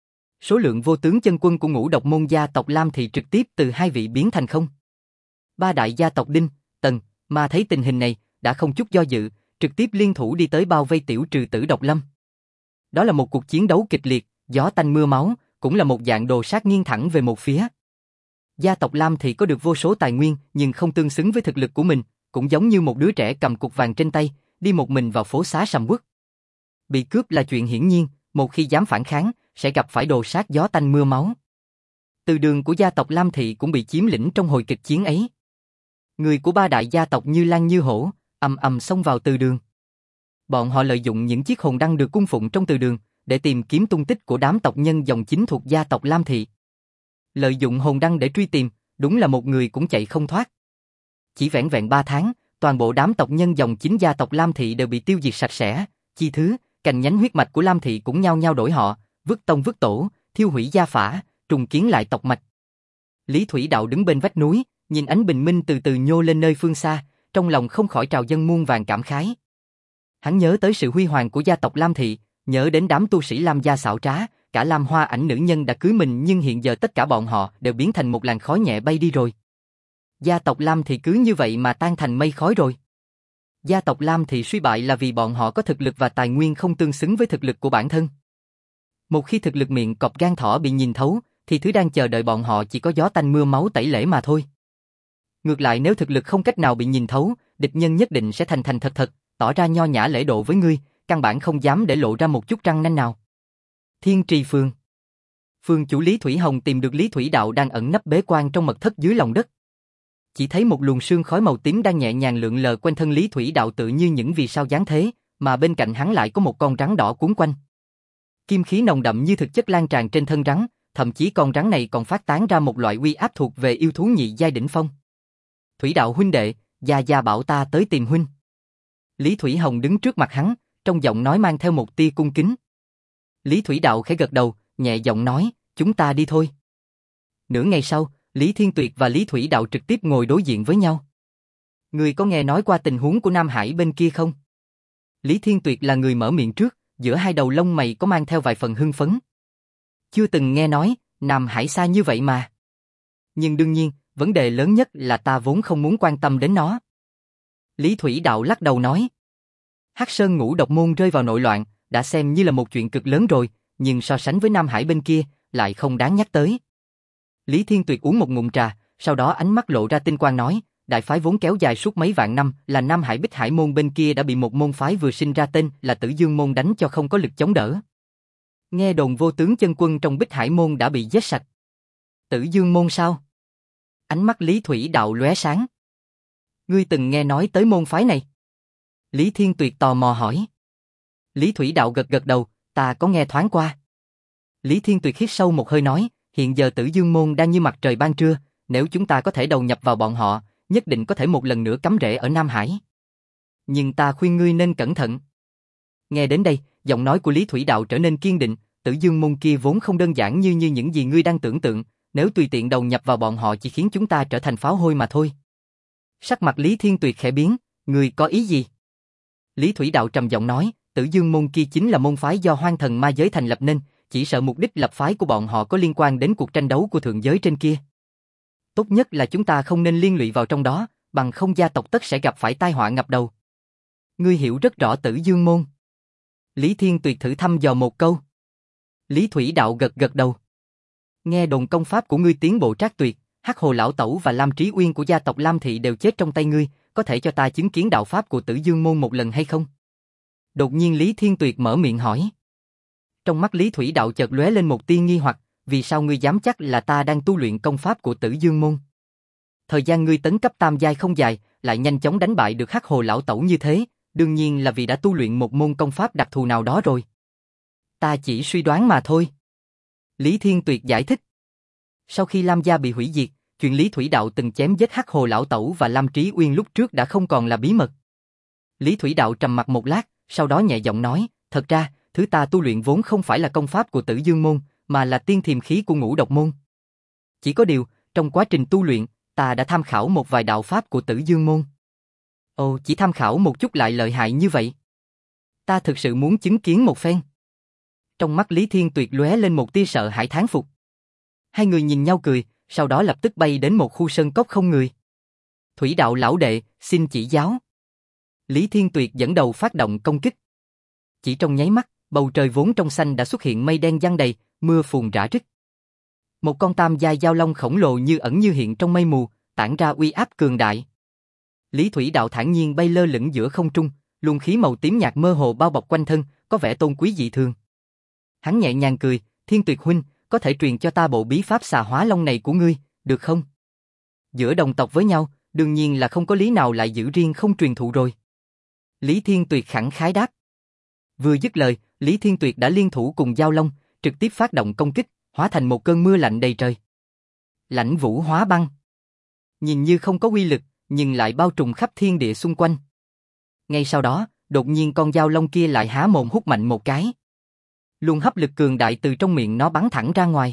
Số lượng vô tướng chân quân của Ngũ Độc môn gia tộc Lam thị trực tiếp từ hai vị biến thành không. Ba đại gia tộc Đinh, Tần, mà thấy tình hình này, đã không chút do dự, trực tiếp liên thủ đi tới bao vây tiểu trừ Tử Độc Lâm. Đó là một cuộc chiến đấu kịch liệt, gió tanh mưa máu, cũng là một dạng đồ sát nghiêng thẳng về một phía. Gia tộc Lam thị có được vô số tài nguyên, nhưng không tương xứng với thực lực của mình, cũng giống như một đứa trẻ cầm cục vàng trên tay, đi một mình vào phố xá sầm uất. Bị cướp là chuyện hiển nhiên, một khi dám phản kháng, sẽ gặp phải đồ sát gió tanh mưa máu. Từ đường của gia tộc Lam thị cũng bị chiếm lĩnh trong hồi kịch chiến ấy. Người của ba đại gia tộc Như Lan Như Hổ, ầm ầm xông vào từ đường. Bọn họ lợi dụng những chiếc hồn đăng được cung phụng trong từ đường, để tìm kiếm tung tích của đám tộc nhân dòng chính thuộc gia tộc Lam thị. Lợi dụng hồn đăng để truy tìm, đúng là một người cũng chạy không thoát. Chỉ vẻn vẹn ba tháng, toàn bộ đám tộc nhân dòng chính gia tộc Lam thị đều bị tiêu diệt sạch sẽ, chi thứ, cành nhánh huyết mạch của Lam thị cũng nhao nhao đổi họ, vứt tông vứt tổ, thiêu hủy gia phả, trùng kiến lại tộc mạch. Lý Thủy Đạo đứng bên vách núi, nhìn ánh bình minh từ từ nhô lên nơi phương xa, trong lòng không khỏi trào dâng muôn vàn cảm khái. Hắn nhớ tới sự huy hoàng của gia tộc Lam thị, nhớ đến đám tu sĩ Lam gia xảo trá, cả Lam Hoa Ảnh nữ nhân đã cưới mình nhưng hiện giờ tất cả bọn họ đều biến thành một làn khói nhẹ bay đi rồi. Gia tộc Lam thì cứ như vậy mà tan thành mây khói rồi. Gia tộc Lam thì suy bại là vì bọn họ có thực lực và tài nguyên không tương xứng với thực lực của bản thân. Một khi thực lực miệng cọp gan thỏ bị nhìn thấu, thì thứ đang chờ đợi bọn họ chỉ có gió tanh mưa máu tẩy lễ mà thôi. Ngược lại nếu thực lực không cách nào bị nhìn thấu, địch nhân nhất định sẽ thành thành thật thật, tỏ ra nho nhã lễ độ với ngươi, căn bản không dám để lộ ra một chút răng nanh nào. Thiên Trì Phường. Phường chủ Lý Thủy Hồng tìm được Lý Thủy Đạo đang ẩn nấp bế quan trong mật thất dưới lòng đất. Chỉ thấy một luồng sương khói màu tím đang nhẹ nhàng lượn lờ quanh thân Lý Thủy Đạo tự như những vì sao giáng thế, mà bên cạnh hắn lại có một con rắn đỏ cuốn quanh. Kim khí nồng đậm như thực chất lan tràn trên thân rắn, thậm chí con rắn này còn phát tán ra một loại uy áp thuộc về yêu thú nhị giai đỉnh phong. Thủy Đạo huynh đệ, Gia Gia bảo ta tới tìm huynh. Lý Thủy Hồng đứng trước mặt hắn, trong giọng nói mang theo một tia cung kính. Lý Thủy Đạo khẽ gật đầu, nhẹ giọng nói, chúng ta đi thôi. Nửa ngày sau, Lý Thiên Tuyệt và Lý Thủy Đạo trực tiếp ngồi đối diện với nhau. Ngươi có nghe nói qua tình huống của Nam Hải bên kia không? Lý Thiên Tuyệt là người mở miệng trước, giữa hai đầu lông mày có mang theo vài phần hưng phấn. Chưa từng nghe nói, Nam Hải xa như vậy mà. Nhưng đương nhiên, vấn đề lớn nhất là ta vốn không muốn quan tâm đến nó. Lý Thủy Đạo lắc đầu nói. Hắc Sơn Ngũ Độc Môn rơi vào nội loạn, đã xem như là một chuyện cực lớn rồi, nhưng so sánh với Nam Hải bên kia, lại không đáng nhắc tới. Lý Thiên Tuyệt uống một ngụm trà, sau đó ánh mắt lộ ra tinh quang nói, đại phái vốn kéo dài suốt mấy vạn năm, là Nam Hải Bích Hải Môn bên kia đã bị một môn phái vừa sinh ra tên là Tử Dương Môn đánh cho không có lực chống đỡ. Nghe đồn vô tướng chân quân trong Bích Hải Môn đã bị giết sạch. Tử Dương Môn sao? Ánh mắt Lý Thủy Đạo lóe sáng. Ngươi từng nghe nói tới môn phái này? Lý Thiên Tuyệt tò mò hỏi. Lý Thủy Đạo gật gật đầu, ta có nghe thoáng qua. Lý Thiên Tuyệt hít sâu một hơi nói, hiện giờ Tử Dương Môn đang như mặt trời ban trưa, nếu chúng ta có thể đầu nhập vào bọn họ, nhất định có thể một lần nữa cắm rễ ở Nam Hải. Nhưng ta khuyên ngươi nên cẩn thận. Nghe đến đây, giọng nói của Lý Thủy Đạo trở nên kiên định, Tử Dương Môn kia vốn không đơn giản như như những gì ngươi đang tưởng tượng, nếu tùy tiện đầu nhập vào bọn họ chỉ khiến chúng ta trở thành pháo hôi mà thôi. Sắc mặt Lý Thiên Tuyệt khẽ biến, ngươi có ý gì? Lý Thủy Đạo trầm giọng nói, Tử Dương Môn kia chính là môn phái do Hoang Thần Ma Giới thành lập nên, chỉ sợ mục đích lập phái của bọn họ có liên quan đến cuộc tranh đấu của thượng giới trên kia. Tốt nhất là chúng ta không nên liên lụy vào trong đó, bằng không gia tộc tất sẽ gặp phải tai họa ngập đầu. Ngươi hiểu rất rõ Tử Dương Môn. Lý Thiên Tuyệt thử thăm dò một câu. Lý Thủy Đạo gật gật đầu. Nghe đồn công pháp của ngươi tiến bộ trác tuyệt, Hắc Hồ Lão Tẩu và Lam Trí Uyên của gia tộc Lam Thị đều chết trong tay ngươi, có thể cho ta chứng kiến đạo pháp của Tử Dương Môn một lần hay không? Đột nhiên Lý Thiên Tuyệt mở miệng hỏi. Trong mắt Lý Thủy Đạo chợt lóe lên một tia nghi hoặc, vì sao ngươi dám chắc là ta đang tu luyện công pháp của Tử Dương Môn? Thời gian ngươi tấn cấp tam giai không dài, lại nhanh chóng đánh bại được Hắc Hồ Lão Tẩu như thế, đương nhiên là vì đã tu luyện một môn công pháp đặc thù nào đó rồi. Ta chỉ suy đoán mà thôi. Lý Thiên Tuyệt giải thích. Sau khi Lam gia bị hủy diệt, chuyện Lý Thủy Đạo từng chém giết Hắc Hồ Lão Tẩu và Lam Trí Uyên lúc trước đã không còn là bí mật. Lý Thủy Đạo trầm mặc một lát, sau đó nhẹ giọng nói, thật ra, thứ ta tu luyện vốn không phải là công pháp của Tử Dương Môn, mà là tiên thiềm khí của Ngũ Độc Môn. Chỉ có điều, trong quá trình tu luyện, ta đã tham khảo một vài đạo pháp của Tử Dương Môn. Ồ, chỉ tham khảo một chút lại lợi hại như vậy. Ta thực sự muốn chứng kiến một phen. Trong mắt Lý Thiên Tuyệt lóe lên một tia sợ hãi thán phục. Hai người nhìn nhau cười, sau đó lập tức bay đến một khu sơn cốc không người. Thủy Đạo lão đệ, xin chỉ giáo. Lý Thiên Tuyệt dẫn đầu phát động công kích. Chỉ trong nháy mắt, bầu trời vốn trong xanh đã xuất hiện mây đen giăng đầy, mưa phùn rã rích. Một con tam giai giao long khổng lồ như ẩn như hiện trong mây mù, tản ra uy áp cường đại. Lý Thủy Đạo thản nhiên bay lơ lửng giữa không trung, luồng khí màu tím nhạt mơ hồ bao bọc quanh thân, có vẻ tôn quý dị thường. Hắn nhẹ nhàng cười, Thiên Tuyệt huynh, có thể truyền cho ta bộ bí pháp xà hóa long này của ngươi, được không? Giữa đồng tộc với nhau, đương nhiên là không có lý nào lại giữ riêng không truyền thụ rồi. Lý Thiên Tuyệt khẳng khái đáp. Vừa dứt lời, Lý Thiên Tuyệt đã liên thủ cùng Giao Long, trực tiếp phát động công kích, hóa thành một cơn mưa lạnh đầy trời. Lãnh vũ hóa băng. Nhìn như không có uy lực, nhưng lại bao trùm khắp thiên địa xung quanh. Ngay sau đó, đột nhiên con Giao Long kia lại há mồm hút mạnh một cái. Luồng hấp lực cường đại từ trong miệng nó bắn thẳng ra ngoài.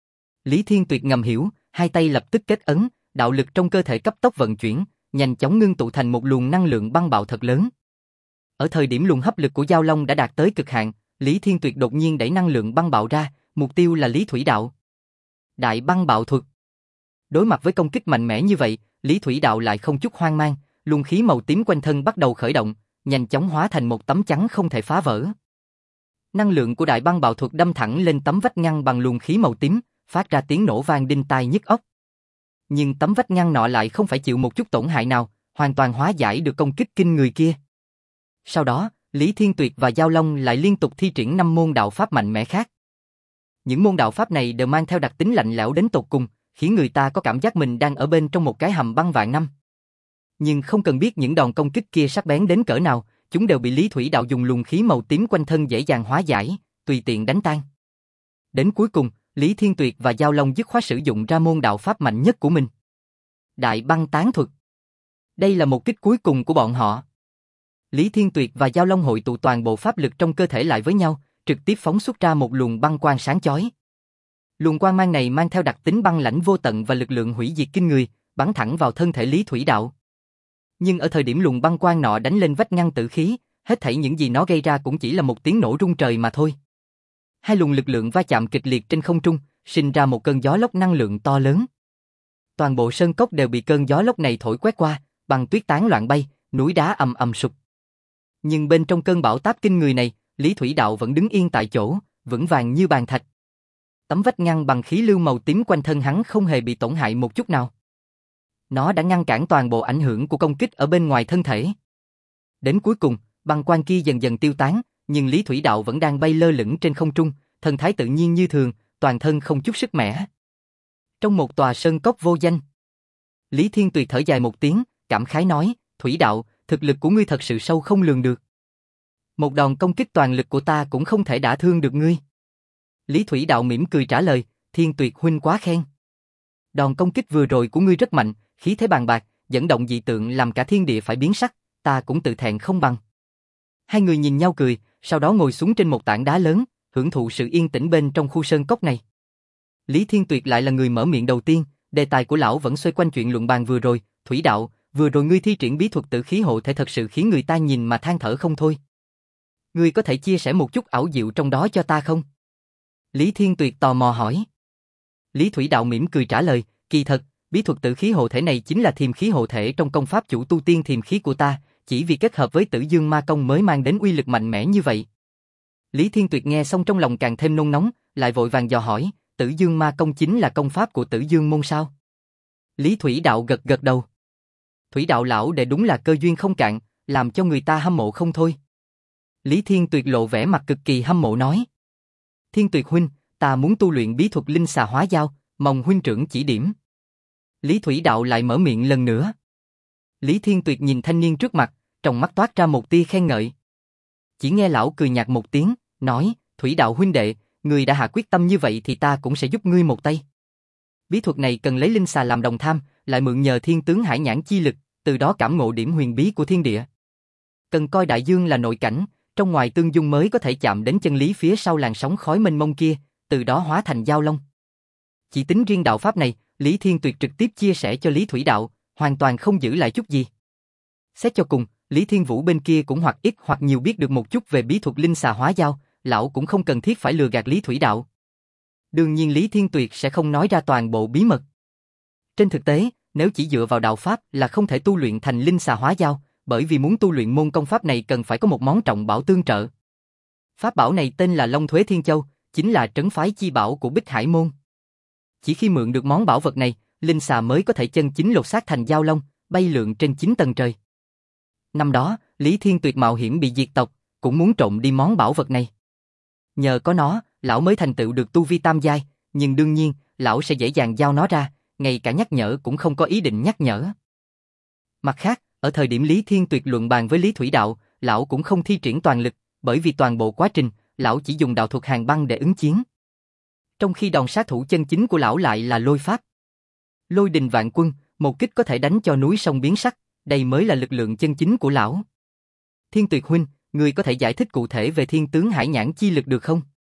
Lý Thiên Tuyệt ngầm hiểu, hai tay lập tức kết ấn, đạo lực trong cơ thể cấp tốc vận chuyển, nhanh chóng ngưng tụ thành một luồng năng lượng băng bạo thật lớn. Ở thời điểm luồng hấp lực của Giao Long đã đạt tới cực hạn, Lý Thiên Tuyệt đột nhiên đẩy năng lượng băng bạo ra, mục tiêu là Lý Thủy Đạo. Đại băng bạo thuật. Đối mặt với công kích mạnh mẽ như vậy, Lý Thủy Đạo lại không chút hoang mang, luồng khí màu tím quanh thân bắt đầu khởi động, nhanh chóng hóa thành một tấm chắn không thể phá vỡ. Năng lượng của đại băng bạo thuật đâm thẳng lên tấm vách ngăn bằng luồng khí màu tím, phát ra tiếng nổ vang đinh tai nhức óc. Nhưng tấm vách ngăn nọ lại không phải chịu một chút tổn hại nào, hoàn toàn hóa giải được công kích kinh người kia. Sau đó, Lý Thiên Tuyệt và Giao Long lại liên tục thi triển năm môn đạo pháp mạnh mẽ khác. Những môn đạo pháp này đều mang theo đặc tính lạnh lẽo đến tột cùng, khiến người ta có cảm giác mình đang ở bên trong một cái hầm băng vạn năm. Nhưng không cần biết những đòn công kích kia sắc bén đến cỡ nào, chúng đều bị Lý Thủy Đạo dùng luồng khí màu tím quanh thân dễ dàng hóa giải, tùy tiện đánh tan. Đến cuối cùng, Lý Thiên Tuyệt và Giao Long dứt khoát sử dụng ra môn đạo pháp mạnh nhất của mình. Đại băng tán thuật. Đây là một kích cuối cùng của bọn họ. Lý Thiên Tuyệt và Giao Long hội tụ toàn bộ pháp lực trong cơ thể lại với nhau, trực tiếp phóng xuất ra một luồng băng quang sáng chói. Luồng quang mang này mang theo đặc tính băng lãnh vô tận và lực lượng hủy diệt kinh người, bắn thẳng vào thân thể Lý Thủy Đạo. Nhưng ở thời điểm luồng băng quang nọ đánh lên vách ngăn tử khí, hết thảy những gì nó gây ra cũng chỉ là một tiếng nổ rung trời mà thôi. Hai luồng lực lượng va chạm kịch liệt trên không trung, sinh ra một cơn gió lốc năng lượng to lớn. Toàn bộ sơn cốc đều bị cơn gió lốc này thổi quét qua, băng tuyết tán loạn bay, núi đá ầm ầm sụp. Nhưng bên trong cơn bão táp kinh người này, Lý Thủy Đạo vẫn đứng yên tại chỗ, vững vàng như bàn thạch. Tấm vách ngăn bằng khí lưu màu tím quanh thân hắn không hề bị tổn hại một chút nào. Nó đã ngăn cản toàn bộ ảnh hưởng của công kích ở bên ngoài thân thể. Đến cuối cùng, băng quang kia dần dần tiêu tán, nhưng Lý Thủy Đạo vẫn đang bay lơ lửng trên không trung, thần thái tự nhiên như thường, toàn thân không chút sức mẻ. Trong một tòa sơn cốc vô danh, Lý Thiên Tuyệt thở dài một tiếng, cảm khái nói, Thủy Đạo, thực lực của ngươi thật sự sâu không lường được. Một đòn công kích toàn lực của ta cũng không thể đả thương được ngươi. Lý Thủy Đạo mỉm cười trả lời, Thiên Tuyệt huynh quá khen. Đòn công kích vừa rồi của ngươi rất mạnh, khí thế bàn bạc, dẫn động dị tượng làm cả thiên địa phải biến sắc, ta cũng tự thẹn không bằng. Hai người nhìn nhau cười, sau đó ngồi xuống trên một tảng đá lớn, hưởng thụ sự yên tĩnh bên trong khu sơn cốc này. Lý Thiên Tuyệt lại là người mở miệng đầu tiên, đề tài của lão vẫn xoay quanh chuyện luận bàn vừa rồi, Thủy Đạo, vừa rồi ngươi thi triển bí thuật tử khí hộ thể thật sự khiến người ta nhìn mà than thở không thôi. Ngươi có thể chia sẻ một chút ảo diệu trong đó cho ta không? Lý Thiên Tuyệt tò mò hỏi. Lý Thủy Đạo mỉm cười trả lời, kỳ thật, bí thuật tử khí hộ thể này chính là thiềm khí hộ thể trong công pháp chủ tu tiên thiềm khí của ta, chỉ vì kết hợp với Tử Dương Ma Công mới mang đến uy lực mạnh mẽ như vậy. Lý Thiên Tuyệt nghe xong trong lòng càng thêm nôn nóng, lại vội vàng dò hỏi, Tử Dương Ma Công chính là công pháp của Tử Dương môn sao? Lý Thủy Đạo gật gật đầu. Thủy Đạo lão đệ đúng là cơ duyên không cạn, làm cho người ta hâm mộ không thôi. Lý Thiên Tuyệt lộ vẻ mặt cực kỳ hâm mộ nói. Thiên Tuyệt huynh, ta muốn tu luyện bí thuật linh xà hóa dao, mong huynh trưởng chỉ điểm. Lý Thủy Đạo lại mở miệng lần nữa. Lý Thiên Tuyệt nhìn thanh niên trước mặt, trong mắt toát ra một tia khen ngợi. Chỉ nghe lão cười nhạt một tiếng, nói, Thủy Đạo huynh đệ, ngươi đã hạ quyết tâm như vậy thì ta cũng sẽ giúp ngươi một tay. Bí thuật này cần lấy linh xà làm đồng tham, lại mượn nhờ thiên tướng hải nhãn chi lực, từ đó cảm ngộ điểm huyền bí của thiên địa. Cần coi đại dương là nội cảnh, trong ngoài tương dung mới có thể chạm đến chân lý phía sau làn sóng khói mênh mông kia, từ đó hóa thành Giao Long. Chỉ tính riêng đạo pháp này, Lý Thiên Tuyệt trực tiếp chia sẻ cho Lý Thủy Đạo, hoàn toàn không giữ lại chút gì. Xét cho cùng, Lý Thiên Vũ bên kia cũng hoặc ít hoặc nhiều biết được một chút về bí thuật linh xà hóa dao, lão cũng không cần thiết phải lừa gạt Lý Thủy Đạo. Đương nhiên Lý Thiên Tuyệt sẽ không nói ra toàn bộ bí mật. Trên thực tế, nếu chỉ dựa vào đạo pháp là không thể tu luyện thành linh xà hóa dao, bởi vì muốn tu luyện môn công pháp này cần phải có một món trọng bảo tương trợ. Pháp bảo này tên là Long Thuế Thiên Châu, chính là trấn phái chi bảo của Bích Hải môn. Chỉ khi mượn được món bảo vật này, linh xà mới có thể chân chính lột xác thành Giao Long, bay lượn trên chín tầng trời. Năm đó, Lý Thiên Tuyệt mạo hiểm bị diệt tộc, cũng muốn trộm đi món bảo vật này. Nhờ có nó, lão mới thành tựu được tu vi tam giai, nhưng đương nhiên, lão sẽ dễ dàng giao nó ra, ngay cả nhắc nhở cũng không có ý định nhắc nhở. Mặt khác, ở thời điểm Lý Thiên Tuyệt luận bàn với Lý Thủy Đạo, lão cũng không thi triển toàn lực, bởi vì toàn bộ quá trình, lão chỉ dùng đạo thuật hàn băng để ứng chiến. Trong khi đòn sát thủ chân chính của lão lại là lôi pháp. Lôi đình vạn quân, một kích có thể đánh cho núi sông biến sắc, đây mới là lực lượng chân chính của lão. Thiên Tuyệt huynh, ngươi có thể giải thích cụ thể về thiên tướng hải nhãn chi lực được không?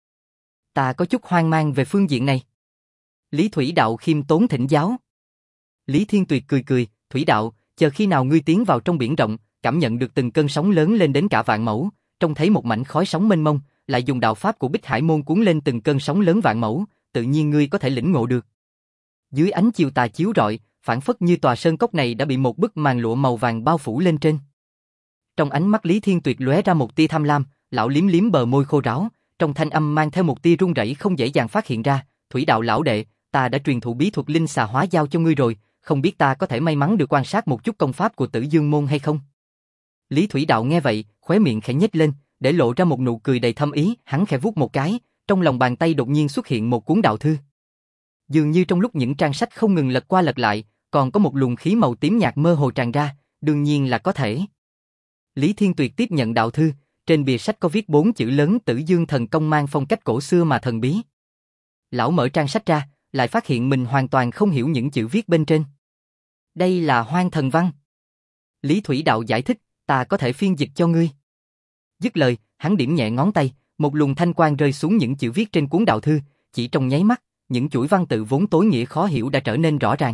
Ta có chút hoang mang về phương diện này. Lý Thủy Đạo khiêm tốn thỉnh giáo. Lý Thiên Tuyệt cười cười, Thủy Đạo, chờ khi nào ngươi tiến vào trong biển rộng, cảm nhận được từng cơn sóng lớn lên đến cả vạn mẫu, trông thấy một mảnh khói sóng mênh mông, lại dùng đạo pháp của Bích Hải môn cuốn lên từng cơn sóng lớn vạn mẫu, tự nhiên ngươi có thể lĩnh ngộ được. Dưới ánh chiều tà chiếu rọi, phảng phất như tòa sơn cốc này đã bị một bức màn lụa màu vàng bao phủ lên trên. Trong ánh mắt Lý Thiên Tuyệt lóe ra một tia tham lam, lão liếm liếm bờ môi khô ráo, trong thanh âm mang theo một tia run rẩy không dễ dàng phát hiện ra, "Thủy đạo lão đệ, ta đã truyền thụ bí thuật linh xà hóa giao cho ngươi rồi, không biết ta có thể may mắn được quan sát một chút công pháp của Tử Dương môn hay không?" Lý Thủy đạo nghe vậy, khóe miệng khẽ nhếch lên, để lộ ra một nụ cười đầy thâm ý, hắn khẽ vuốt một cái, trong lòng bàn tay đột nhiên xuất hiện một cuốn đạo thư. Dường như trong lúc những trang sách không ngừng lật qua lật lại, còn có một luồng khí màu tím nhạt mơ hồ tràn ra, đương nhiên là có thể. Lý Thiên Tuyệt tiếp nhận đạo thư, trên bìa sách có viết bốn chữ lớn Tử Dương thần công mang phong cách cổ xưa mà thần bí. Lão mở trang sách ra, lại phát hiện mình hoàn toàn không hiểu những chữ viết bên trên. Đây là hoang thần văn. Lý Thủy đạo giải thích, ta có thể phiên dịch cho ngươi. Dứt lời, hắn điểm nhẹ ngón tay, một luồng thanh quang rơi xuống những chữ viết trên cuốn đạo thư, chỉ trong nháy mắt, những chuỗi văn tự vốn tối nghĩa khó hiểu đã trở nên rõ ràng.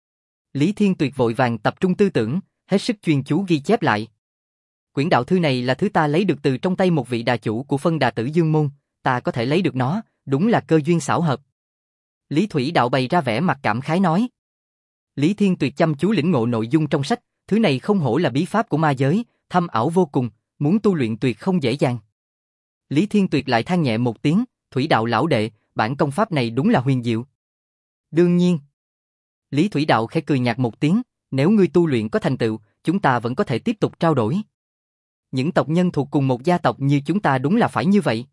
Lý Thiên Tuyệt vội vàng tập trung tư tưởng, hết sức chuyên chú ghi chép lại. Quyển đạo thư này là thứ ta lấy được từ trong tay một vị đà chủ của phân đà Tử Dương môn, ta có thể lấy được nó, đúng là cơ duyên xảo hợp. Lý Thủy đạo bày ra vẻ mặt cảm khái nói. Lý Thiên Tuyệt chăm chú lĩnh ngộ nội dung trong sách, thứ này không hổ là bí pháp của ma giới, thâm ảo vô cùng, muốn tu luyện tuyệt không dễ dàng. Lý Thiên Tuyệt lại than nhẹ một tiếng, Thủy đạo lão đệ, bản công pháp này đúng là huyền diệu. Đương nhiên. Lý Thủy đạo khẽ cười nhạt một tiếng, nếu ngươi tu luyện có thành tựu, chúng ta vẫn có thể tiếp tục trao đổi. Những tộc nhân thuộc cùng một gia tộc như chúng ta đúng là phải như vậy.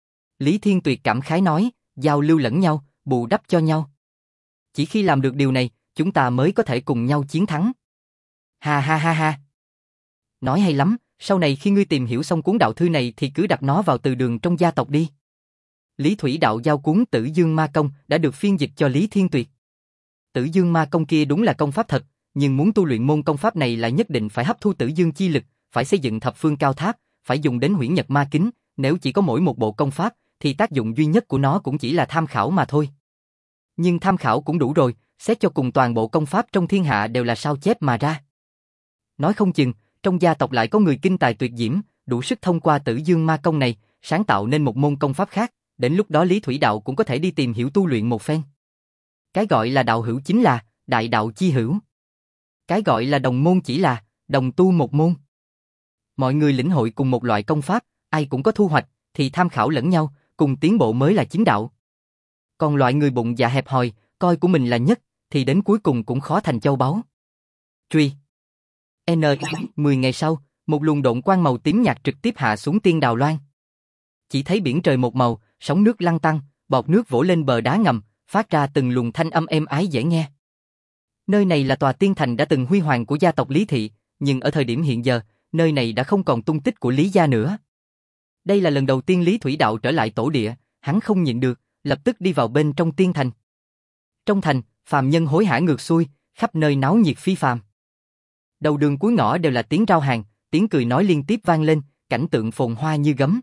Lý Thiên Tuyệt cảm khái nói, giao lưu lẫn nhau, bù đắp cho nhau. Chỉ khi làm được điều này, chúng ta mới có thể cùng nhau chiến thắng. Ha ha ha ha. Nói hay lắm, sau này khi ngươi tìm hiểu xong cuốn đạo thư này thì cứ đặt nó vào từ đường trong gia tộc đi. Lý Thủy đạo giao cuốn Tử Dương Ma Công đã được phiên dịch cho Lý Thiên Tuyệt. Tử Dương Ma Công kia đúng là công pháp thật, nhưng muốn tu luyện môn công pháp này lại nhất định phải hấp thu Tử Dương chi lực, phải xây dựng thập phương cao tháp, phải dùng đến Huyễn Nhật Ma Kính, nếu chỉ có mỗi một bộ công pháp thì tác dụng duy nhất của nó cũng chỉ là tham khảo mà thôi. Nhưng tham khảo cũng đủ rồi, xét cho cùng toàn bộ công pháp trong thiên hạ đều là sao chép mà ra. Nói không chừng, trong gia tộc lại có người kinh tài tuyệt diễm, đủ sức thông qua Tử Dương Ma Công này, sáng tạo nên một môn công pháp khác, đến lúc đó Lý Thủy đạo cũng có thể đi tìm hiểu tu luyện một phen. Cái gọi là đạo hữu chính là đại đạo chi hữu. Cái gọi là đồng môn chỉ là đồng tu một môn. Mọi người lĩnh hội cùng một loại công pháp, ai cũng có thu hoạch, thì tham khảo lẫn nhau, cùng tiến bộ mới là chính đạo. Còn loại người bụng dạ hẹp hòi, coi của mình là nhất, thì đến cuối cùng cũng khó thành châu báu. Truy. N. mười ngày sau, một luồng độn quang màu tím nhạt trực tiếp hạ xuống Tiên Đào Loan. Chỉ thấy biển trời một màu, sóng nước lăn tăn, bọt nước vỗ lên bờ đá ngầm, phát ra từng luồng thanh âm êm ái dễ nghe. Nơi này là tòa tiên thành đã từng huy hoàng của gia tộc Lý Thị, nhưng ở thời điểm hiện giờ, nơi này đã không còn tung tích của Lý gia nữa. Đây là lần đầu tiên Lý Thủy đạo trở lại tổ địa, hắn không nhịn được, lập tức đi vào bên trong tiên thành. Trong thành, phàm nhân hối hả ngược xuôi, khắp nơi náo nhiệt phi phàm. Đầu đường cuối ngõ đều là tiếng rao hàng, tiếng cười nói liên tiếp vang lên, cảnh tượng phồn hoa như gấm.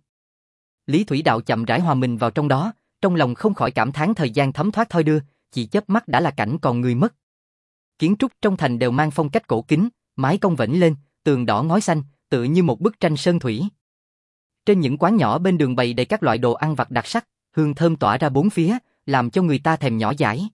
Lý Thủy đạo chậm rãi hòa mình vào trong đó, trong lòng không khỏi cảm thán thời gian thấm thoát thoi đưa, chỉ chớp mắt đã là cảnh còn người mất. Kiến trúc trong thành đều mang phong cách cổ kính, mái cong vểnh lên, tường đỏ ngói xanh, tựa như một bức tranh sơn thủy. Trên những quán nhỏ bên đường bày đầy các loại đồ ăn vặt đặc sắc, hương thơm tỏa ra bốn phía, làm cho người ta thèm nhỏ dãi.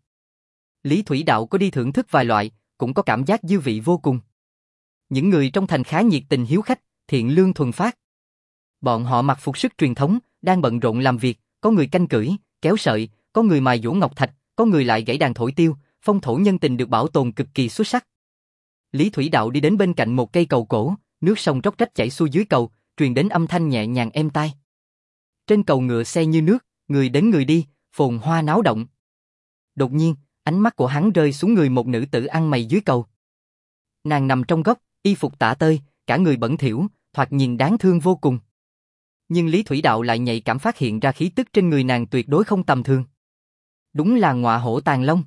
Lý Thủy đạo có đi thưởng thức vài loại, cũng có cảm giác dư vị vô cùng. Những người trong thành khá nhiệt tình hiếu khách, thiện lương thuần phát. Bọn họ mặc phục sức truyền thống, đang bận rộn làm việc, có người canh cưỡi, kéo sợi, có người mài dũa ngọc thạch, có người lại gảy đàn thổi tiêu, phong thổ nhân tình được bảo tồn cực kỳ xuất sắc. Lý Thủy đạo đi đến bên cạnh một cây cầu cổ, nước sông róc rách chảy xuôi dưới cầu, truyền đến âm thanh nhẹ nhàng êm tai. Trên cầu ngựa xe như nước, người đến người đi, phồn hoa náo động. Đột nhiên, ánh mắt của hắn rơi xuống người một nữ tử ăn mày dưới cầu. Nàng nằm trong góc, y phục tả tơi, cả người bẩn thỉu, thoạt nhìn đáng thương vô cùng. Nhưng Lý Thủy đạo lại nhạy cảm phát hiện ra khí tức trên người nàng tuyệt đối không tầm thường. Đúng là ngọa hổ tàng long.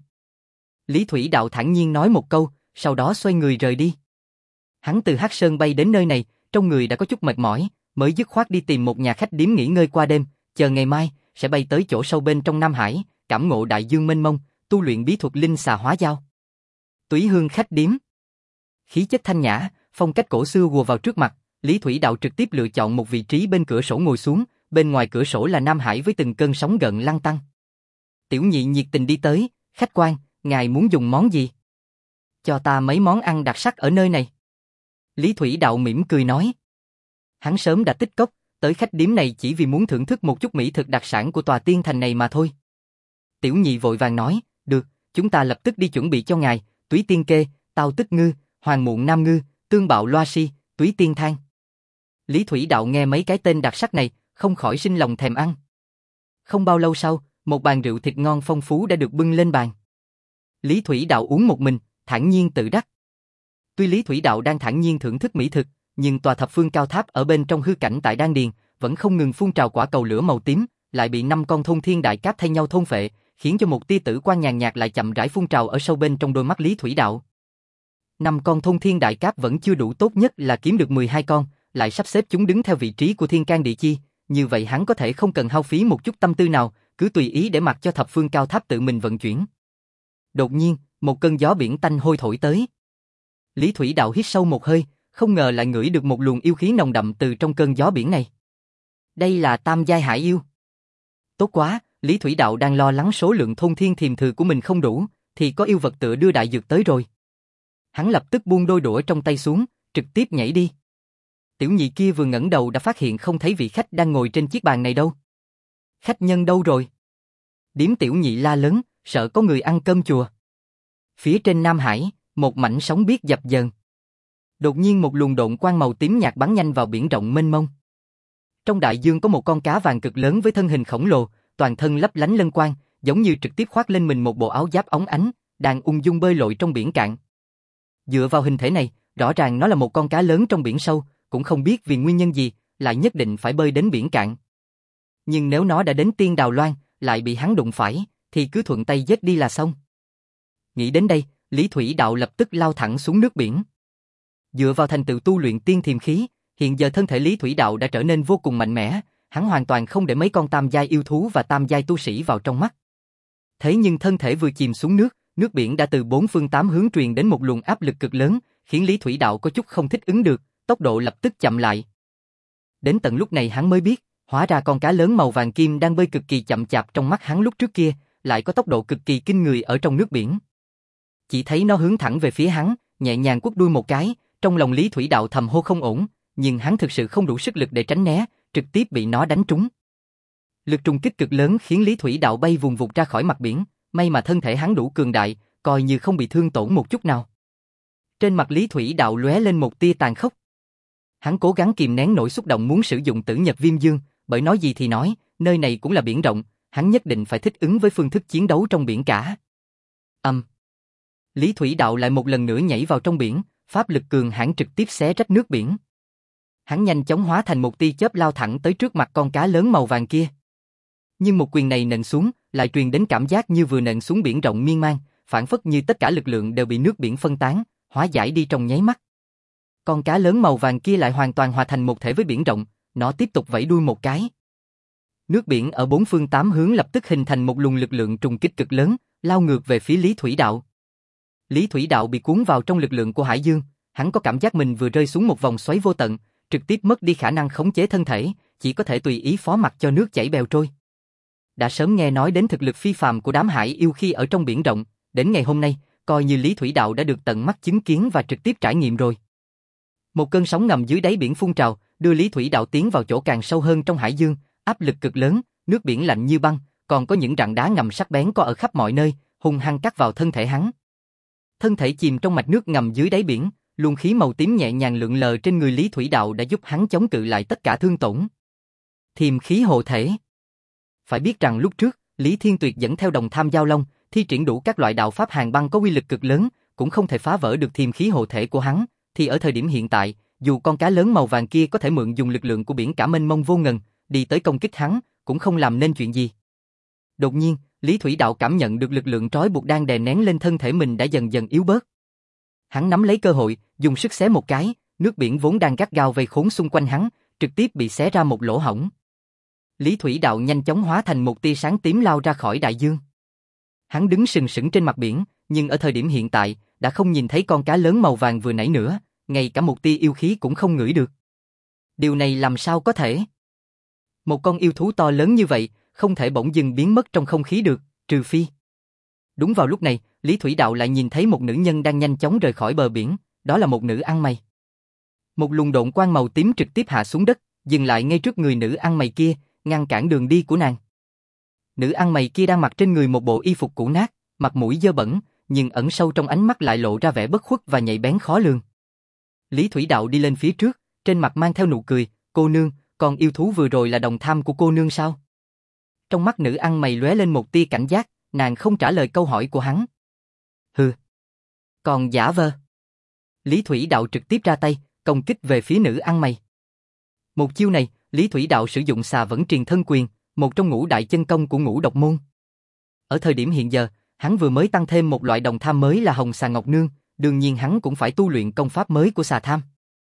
Lý Thủy đạo thản nhiên nói một câu, sau đó xoay người rời đi. Hắn từ Hắc Sơn bay đến nơi này, trong người đã có chút mệt mỏi, mới dứt khoát đi tìm một nhà khách điếm nghỉ ngơi qua đêm, chờ ngày mai sẽ bay tới chỗ sâu bên trong Nam Hải, cảm ngộ đại dương mênh mông, tu luyện bí thuật linh xà hóa giao. Túy Hương khách điếm. Khí chất thanh nhã, phong cách cổ xưa ùa vào trước mặt, Lý Thủy đạo trực tiếp lựa chọn một vị trí bên cửa sổ ngồi xuống, bên ngoài cửa sổ là Nam Hải với từng cơn sóng gợn lăn tăn. Tiểu nhị nhiệt tình đi tới, khách quan, ngài muốn dùng món gì? Cho ta mấy món ăn đặc sắc ở nơi này. Lý Thủy Đạo mỉm cười nói. Hắn sớm đã tích cóp, tới khách điếm này chỉ vì muốn thưởng thức một chút mỹ thực đặc sản của tòa tiên thành này mà thôi. Tiểu nhị vội vàng nói, được, chúng ta lập tức đi chuẩn bị cho ngài, túy tiên kê, tao tức ngư, hoàng muộn nam ngư, tương bạo loa si, túy tiên thang. Lý Thủy Đạo nghe mấy cái tên đặc sắc này, không khỏi sinh lòng thèm ăn. Không bao lâu sau, một bàn rượu thịt ngon phong phú đã được bưng lên bàn. Lý Thủy Đạo uống một mình, thản nhiên tự đắc. Tuy Lý Thủy Đạo đang thản nhiên thưởng thức mỹ thực, nhưng tòa thập phương cao tháp ở bên trong hư cảnh tại đan điền vẫn không ngừng phun trào quả cầu lửa màu tím, lại bị năm con thôn thiên đại cáp thay nhau thôn phệ, khiến cho một tia tử quang nhàn nhạt lại chậm rãi phun trào ở sâu bên trong đôi mắt Lý Thủy Đạo. Năm con thôn thiên đại cáp vẫn chưa đủ, tốt nhất là kiếm được mười hai con, lại sắp xếp chúng đứng theo vị trí của thiên can địa chi, như vậy hắn có thể không cần hao phí một chút tâm tư nào, cứ tùy ý để mặc cho thập phương cao tháp tự mình vận chuyển. Đột nhiên, một cơn gió biển tanh hôi thổi tới. Lý Thủy Đạo hít sâu một hơi, không ngờ lại ngửi được một luồng yêu khí nồng đậm từ trong cơn gió biển này. Đây là tam giai hải yêu. Tốt quá, Lý Thủy Đạo đang lo lắng số lượng thôn thiên thiềm thừa của mình không đủ, thì có yêu vật tựa đưa đại dược tới rồi. Hắn lập tức buông đôi đũa trong tay xuống, trực tiếp nhảy đi. Tiểu nhị kia vừa ngẩng đầu đã phát hiện không thấy vị khách đang ngồi trên chiếc bàn này đâu. Khách nhân đâu rồi? Điếm tiểu nhị la lớn, sợ có người ăn cơm chùa. Phía trên Nam Hải, một mảnh sóng biếc dập dờn. Đột nhiên một luồng độn quang màu tím nhạt bắn nhanh vào biển rộng mênh mông. Trong đại dương có một con cá vàng cực lớn với thân hình khổng lồ, toàn thân lấp lánh lân quang, giống như trực tiếp khoác lên mình một bộ áo giáp óng ánh, đang ung dung bơi lội trong biển cạn. Dựa vào hình thể này, rõ ràng nó là một con cá lớn trong biển sâu, cũng không biết vì nguyên nhân gì, lại nhất định phải bơi đến biển cạn. Nhưng nếu nó đã đến Tiên Đào Loan, lại bị hắn đụng phải, thì cứ thuận tay giết đi là xong. Nghĩ đến đây, Lý Thủy Đạo lập tức lao thẳng xuống nước biển. Dựa vào thành tựu tu luyện tiên thiềm khí, hiện giờ thân thể Lý Thủy Đạo đã trở nên vô cùng mạnh mẽ, hắn hoàn toàn không để mấy con tam giai yêu thú và tam giai tu sĩ vào trong mắt. Thế nhưng thân thể vừa chìm xuống nước, nước biển đã từ bốn phương tám hướng truyền đến một luồng áp lực cực lớn, khiến Lý Thủy Đạo có chút không thích ứng được, tốc độ lập tức chậm lại. Đến tận lúc này hắn mới biết, hóa ra con cá lớn màu vàng kim đang bơi cực kỳ chậm chạp trong mắt hắn lúc trước kia, lại có tốc độ cực kỳ kinh người ở trong nước biển. Chỉ thấy nó hướng thẳng về phía hắn, nhẹ nhàng quất đuôi một cái, trong lòng Lý Thủy Đạo thầm hô không ổn, nhưng hắn thực sự không đủ sức lực để tránh né, trực tiếp bị nó đánh trúng. Lực trùng kích cực lớn khiến Lý Thủy Đạo bay vùng vụt ra khỏi mặt biển, may mà thân thể hắn đủ cường đại, coi như không bị thương tổn một chút nào. Trên mặt Lý Thủy Đạo lóe lên một tia tàn khốc. Hắn cố gắng kìm nén nỗi xúc động muốn sử dụng Tử Nhật Viêm Dương, bởi nói gì thì nói, nơi này cũng là biển rộng, hắn nhất định phải thích ứng với phương thức chiến đấu trong biển cả. Âm. Um. Lý Thủy Đạo lại một lần nữa nhảy vào trong biển, pháp lực cường hãn trực tiếp xé rách nước biển. Hắn nhanh chóng hóa thành một tia chớp lao thẳng tới trước mặt con cá lớn màu vàng kia. Nhưng một quyền này nện xuống, lại truyền đến cảm giác như vừa nện xuống biển rộng miên man, phản phất như tất cả lực lượng đều bị nước biển phân tán, hóa giải đi trong nháy mắt. Con cá lớn màu vàng kia lại hoàn toàn hòa thành một thể với biển rộng, nó tiếp tục vẫy đuôi một cái. Nước biển ở bốn phương tám hướng lập tức hình thành một luồng lực lượng trùng kích cực lớn, lao ngược về phía Lý Thủy Đạo. Lý Thủy Đạo bị cuốn vào trong lực lượng của hải dương, hắn có cảm giác mình vừa rơi xuống một vòng xoáy vô tận, trực tiếp mất đi khả năng khống chế thân thể, chỉ có thể tùy ý phó mặc cho nước chảy bèo trôi. Đã sớm nghe nói đến thực lực phi phàm của đám hải yêu khi ở trong biển rộng, đến ngày hôm nay, coi như Lý Thủy Đạo đã được tận mắt chứng kiến và trực tiếp trải nghiệm rồi. Một cơn sóng ngầm dưới đáy biển phun trào, đưa Lý Thủy Đạo tiến vào chỗ càng sâu hơn trong hải dương, áp lực cực lớn, nước biển lạnh như băng, còn có những rạn đá ngầm sắc bén có ở khắp mọi nơi, hung hăng cắt vào thân thể hắn. Thân thể chìm trong mạch nước ngầm dưới đáy biển, luồng khí màu tím nhẹ nhàng lượn lờ trên người Lý Thủy Đạo đã giúp hắn chống cự lại tất cả thương tổn. Thiềm khí hộ thể. Phải biết rằng lúc trước, Lý Thiên Tuyệt dẫn theo Đồng Tham Giao Long, thi triển đủ các loại đạo pháp hàn băng có uy lực cực lớn, cũng không thể phá vỡ được thiềm khí hộ thể của hắn, thì ở thời điểm hiện tại, dù con cá lớn màu vàng kia có thể mượn dùng lực lượng của biển cả mênh mông vô ngần, đi tới công kích hắn, cũng không làm nên chuyện gì. Đột nhiên, Lý Thủy Đạo cảm nhận được lực lượng trói buộc đang đè nén lên thân thể mình đã dần dần yếu bớt. Hắn nắm lấy cơ hội, dùng sức xé một cái, nước biển vốn đang gắt gao vây khốn xung quanh hắn, trực tiếp bị xé ra một lỗ hổng. Lý Thủy Đạo nhanh chóng hóa thành một tia sáng tím lao ra khỏi đại dương. Hắn đứng sừng sững trên mặt biển, nhưng ở thời điểm hiện tại, đã không nhìn thấy con cá lớn màu vàng vừa nãy nữa, ngay cả một tia yêu khí cũng không ngửi được. Điều này làm sao có thể? Một con yêu thú to lớn như vậy, không thể bỗng dưng biến mất trong không khí được, trừ phi. Đúng vào lúc này, Lý Thủy Đạo lại nhìn thấy một nữ nhân đang nhanh chóng rời khỏi bờ biển, đó là một nữ ăn mày. Một luồng độn quang màu tím trực tiếp hạ xuống đất, dừng lại ngay trước người nữ ăn mày kia, ngăn cản đường đi của nàng. Nữ ăn mày kia đang mặc trên người một bộ y phục cũ nát, mặt mũi dơ bẩn, nhưng ẩn sâu trong ánh mắt lại lộ ra vẻ bất khuất và nhạy bén khó lường. Lý Thủy Đạo đi lên phía trước, trên mặt mang theo nụ cười, cô nương, con yêu thú vừa rồi là đồng tham của cô nương sao? Trong mắt nữ ăn mày lóe lên một tia cảnh giác, nàng không trả lời câu hỏi của hắn. Hừ, còn giả vờ. Lý Thủy Đạo trực tiếp ra tay, công kích về phía nữ ăn mày. Một chiêu này, Lý Thủy Đạo sử dụng xà vẫn truyền thân quyền, một trong ngũ đại chân công của ngũ độc môn. Ở thời điểm hiện giờ, hắn vừa mới tăng thêm một loại đồng tham mới là hồng xà ngọc nương, đương nhiên hắn cũng phải tu luyện công pháp mới của xà tham.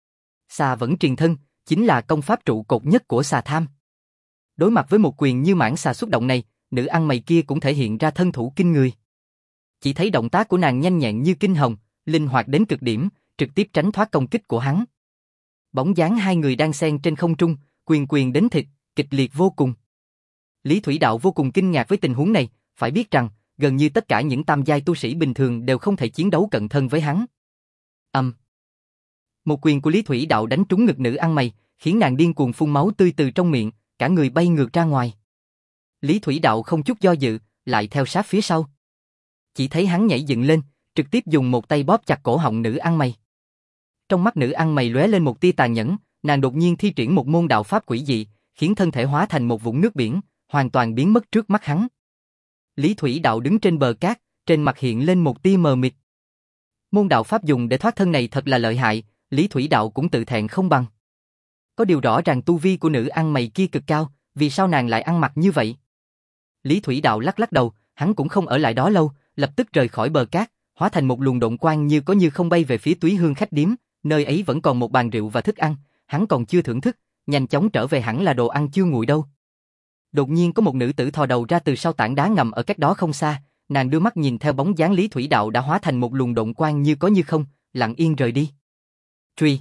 Xà vẫn truyền thân, chính là công pháp trụ cột nhất của xà tham. Đối mặt với một quyền như mãng xà xuất động này, nữ ăn mày kia cũng thể hiện ra thân thủ kinh người. Chỉ thấy động tác của nàng nhanh nhẹn như kinh hồng, linh hoạt đến cực điểm, trực tiếp tránh thoát công kích của hắn. Bóng dáng hai người đang xen trên không trung, quyền quyền đến thịt, kịch liệt vô cùng. Lý Thủy Đạo vô cùng kinh ngạc với tình huống này, phải biết rằng, gần như tất cả những tam giai tu sĩ bình thường đều không thể chiến đấu cận thân với hắn. Âm. Um. Một quyền của Lý Thủy Đạo đánh trúng ngực nữ ăn mày, khiến nàng điên cuồng phun máu tươi từ trong miệng, cả người bay ngược ra ngoài. Lý Thủy Đạo không chút do dự, lại theo sát phía sau. Chỉ thấy hắn nhảy dựng lên, trực tiếp dùng một tay bóp chặt cổ họng nữ ăn mày. Trong mắt nữ ăn mày lóe lên một tia tàn nhẫn, nàng đột nhiên thi triển một môn đạo pháp quỷ dị, khiến thân thể hóa thành một vũng nước biển, hoàn toàn biến mất trước mắt hắn. Lý Thủy Đạo đứng trên bờ cát, trên mặt hiện lên một tia mờ mịt. Môn đạo pháp dùng để thoát thân này thật là lợi hại, Lý Thủy Đạo cũng tự thẹn không bằng. Có điều rõ ràng tu vi của nữ ăn mày kia cực cao, vì sao nàng lại ăn mặc như vậy? Lý Thủy Đạo lắc lắc đầu, hắn cũng không ở lại đó lâu, lập tức rời khỏi bờ cát, hóa thành một luồng độn quang như có như không bay về phía Túy Hương khách điếm, nơi ấy vẫn còn một bàn rượu và thức ăn, hắn còn chưa thưởng thức, nhanh chóng trở về hẳn là đồ ăn chưa nguội đâu. Đột nhiên có một nữ tử thò đầu ra từ sau tảng đá ngầm ở cách đó không xa, nàng đưa mắt nhìn theo bóng dáng Lý Thủy Đạo đã hóa thành một luồng độn quang như có như không, lặng yên rời đi. Truy.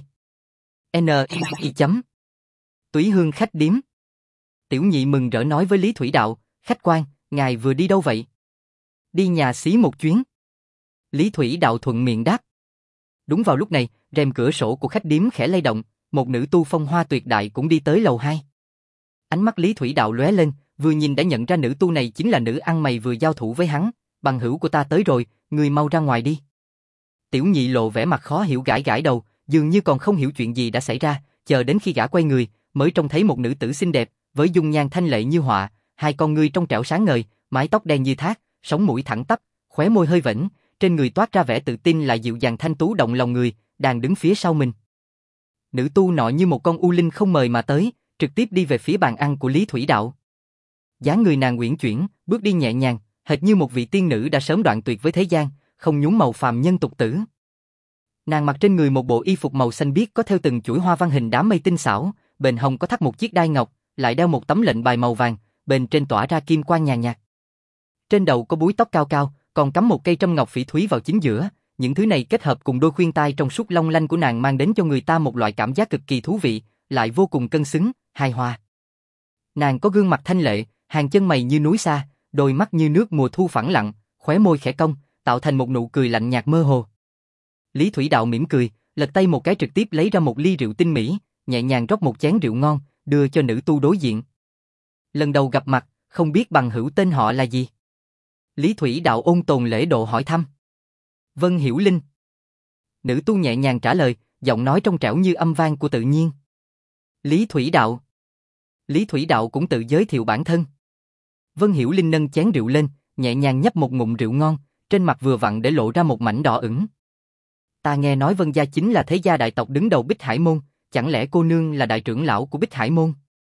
N I chấm. Túy Hương khách điếm. Tiểu nhị mừng rỡ nói với Lý Thủy Đạo, khách quan, ngài vừa đi đâu vậy? Đi nhà xí một chuyến. Lý Thủy Đạo thuận miệng đáp. Đúng vào lúc này, rèm cửa sổ của khách điếm khẽ lay động, một nữ tu phong hoa tuyệt đại cũng đi tới lầu hai. Ánh mắt Lý Thủy Đạo lóe lên, vừa nhìn đã nhận ra nữ tu này chính là nữ ăn mày vừa giao thủ với hắn, bằng hữu của ta tới rồi, người mau ra ngoài đi. Tiểu nhị lộ vẻ mặt khó hiểu gãi gãi đầu, dường như còn không hiểu chuyện gì đã xảy ra, chờ đến khi gã quay người, mới trông thấy một nữ tử xinh đẹp, với dung nhan thanh lệ như họa, hai con ngươi trong trẻo sáng ngời, mái tóc đen như thác, sống mũi thẳng tắp, khóe môi hơi vểnh, trên người toát ra vẻ tự tin lại dịu dàng thanh tú động lòng người, đang đứng phía sau mình. Nữ tu nọ như một con u linh không mời mà tới, trực tiếp đi về phía bàn ăn của Lý Thủy Đạo. Dáng người nàng uyển chuyển, bước đi nhẹ nhàng, hệt như một vị tiên nữ đã sớm đoạn tuyệt với thế gian, không nhúng màu phàm nhân tục tử. Nàng mặc trên người một bộ y phục màu xanh biếc có theo từng chuỗi hoa văn hình đám mây tinh xảo, bên hông có thắt một chiếc đai ngọc, lại đeo một tấm lệnh bài màu vàng, bên trên tỏa ra kim quang nhàn nhạt. Trên đầu có búi tóc cao cao, còn cắm một cây trâm ngọc phỉ thúy vào chính giữa, những thứ này kết hợp cùng đôi khuyên tai trong suốt long lanh của nàng mang đến cho người ta một loại cảm giác cực kỳ thú vị, lại vô cùng cân xứng, hài hòa. Nàng có gương mặt thanh lệ, hàng chân mày như núi xa, đôi mắt như nước mùa thu phẳng lặng, khóe môi khẽ cong, tạo thành một nụ cười lạnh nhạt mơ hồ. Lý Thủy Đạo mỉm cười, lật tay một cái trực tiếp lấy ra một ly rượu tinh mỹ, nhẹ nhàng rót một chén rượu ngon, đưa cho nữ tu đối diện. Lần đầu gặp mặt, không biết bằng hữu tên họ là gì? Lý Thủy Đạo ôn tồn lễ độ hỏi thăm. Vân Hiểu Linh. Nữ tu nhẹ nhàng trả lời, giọng nói trong trẻo như âm vang của tự nhiên. Lý Thủy Đạo. Lý Thủy Đạo cũng tự giới thiệu bản thân. Vân Hiểu Linh nâng chén rượu lên, nhẹ nhàng nhấp một ngụm rượu ngon, trên mặt vừa vặn để lộ ra một mảnh đỏ ửng. Ta nghe nói Vân gia chính là thế gia đại tộc đứng đầu Bích Hải môn, chẳng lẽ cô nương là đại trưởng lão của Bích Hải môn?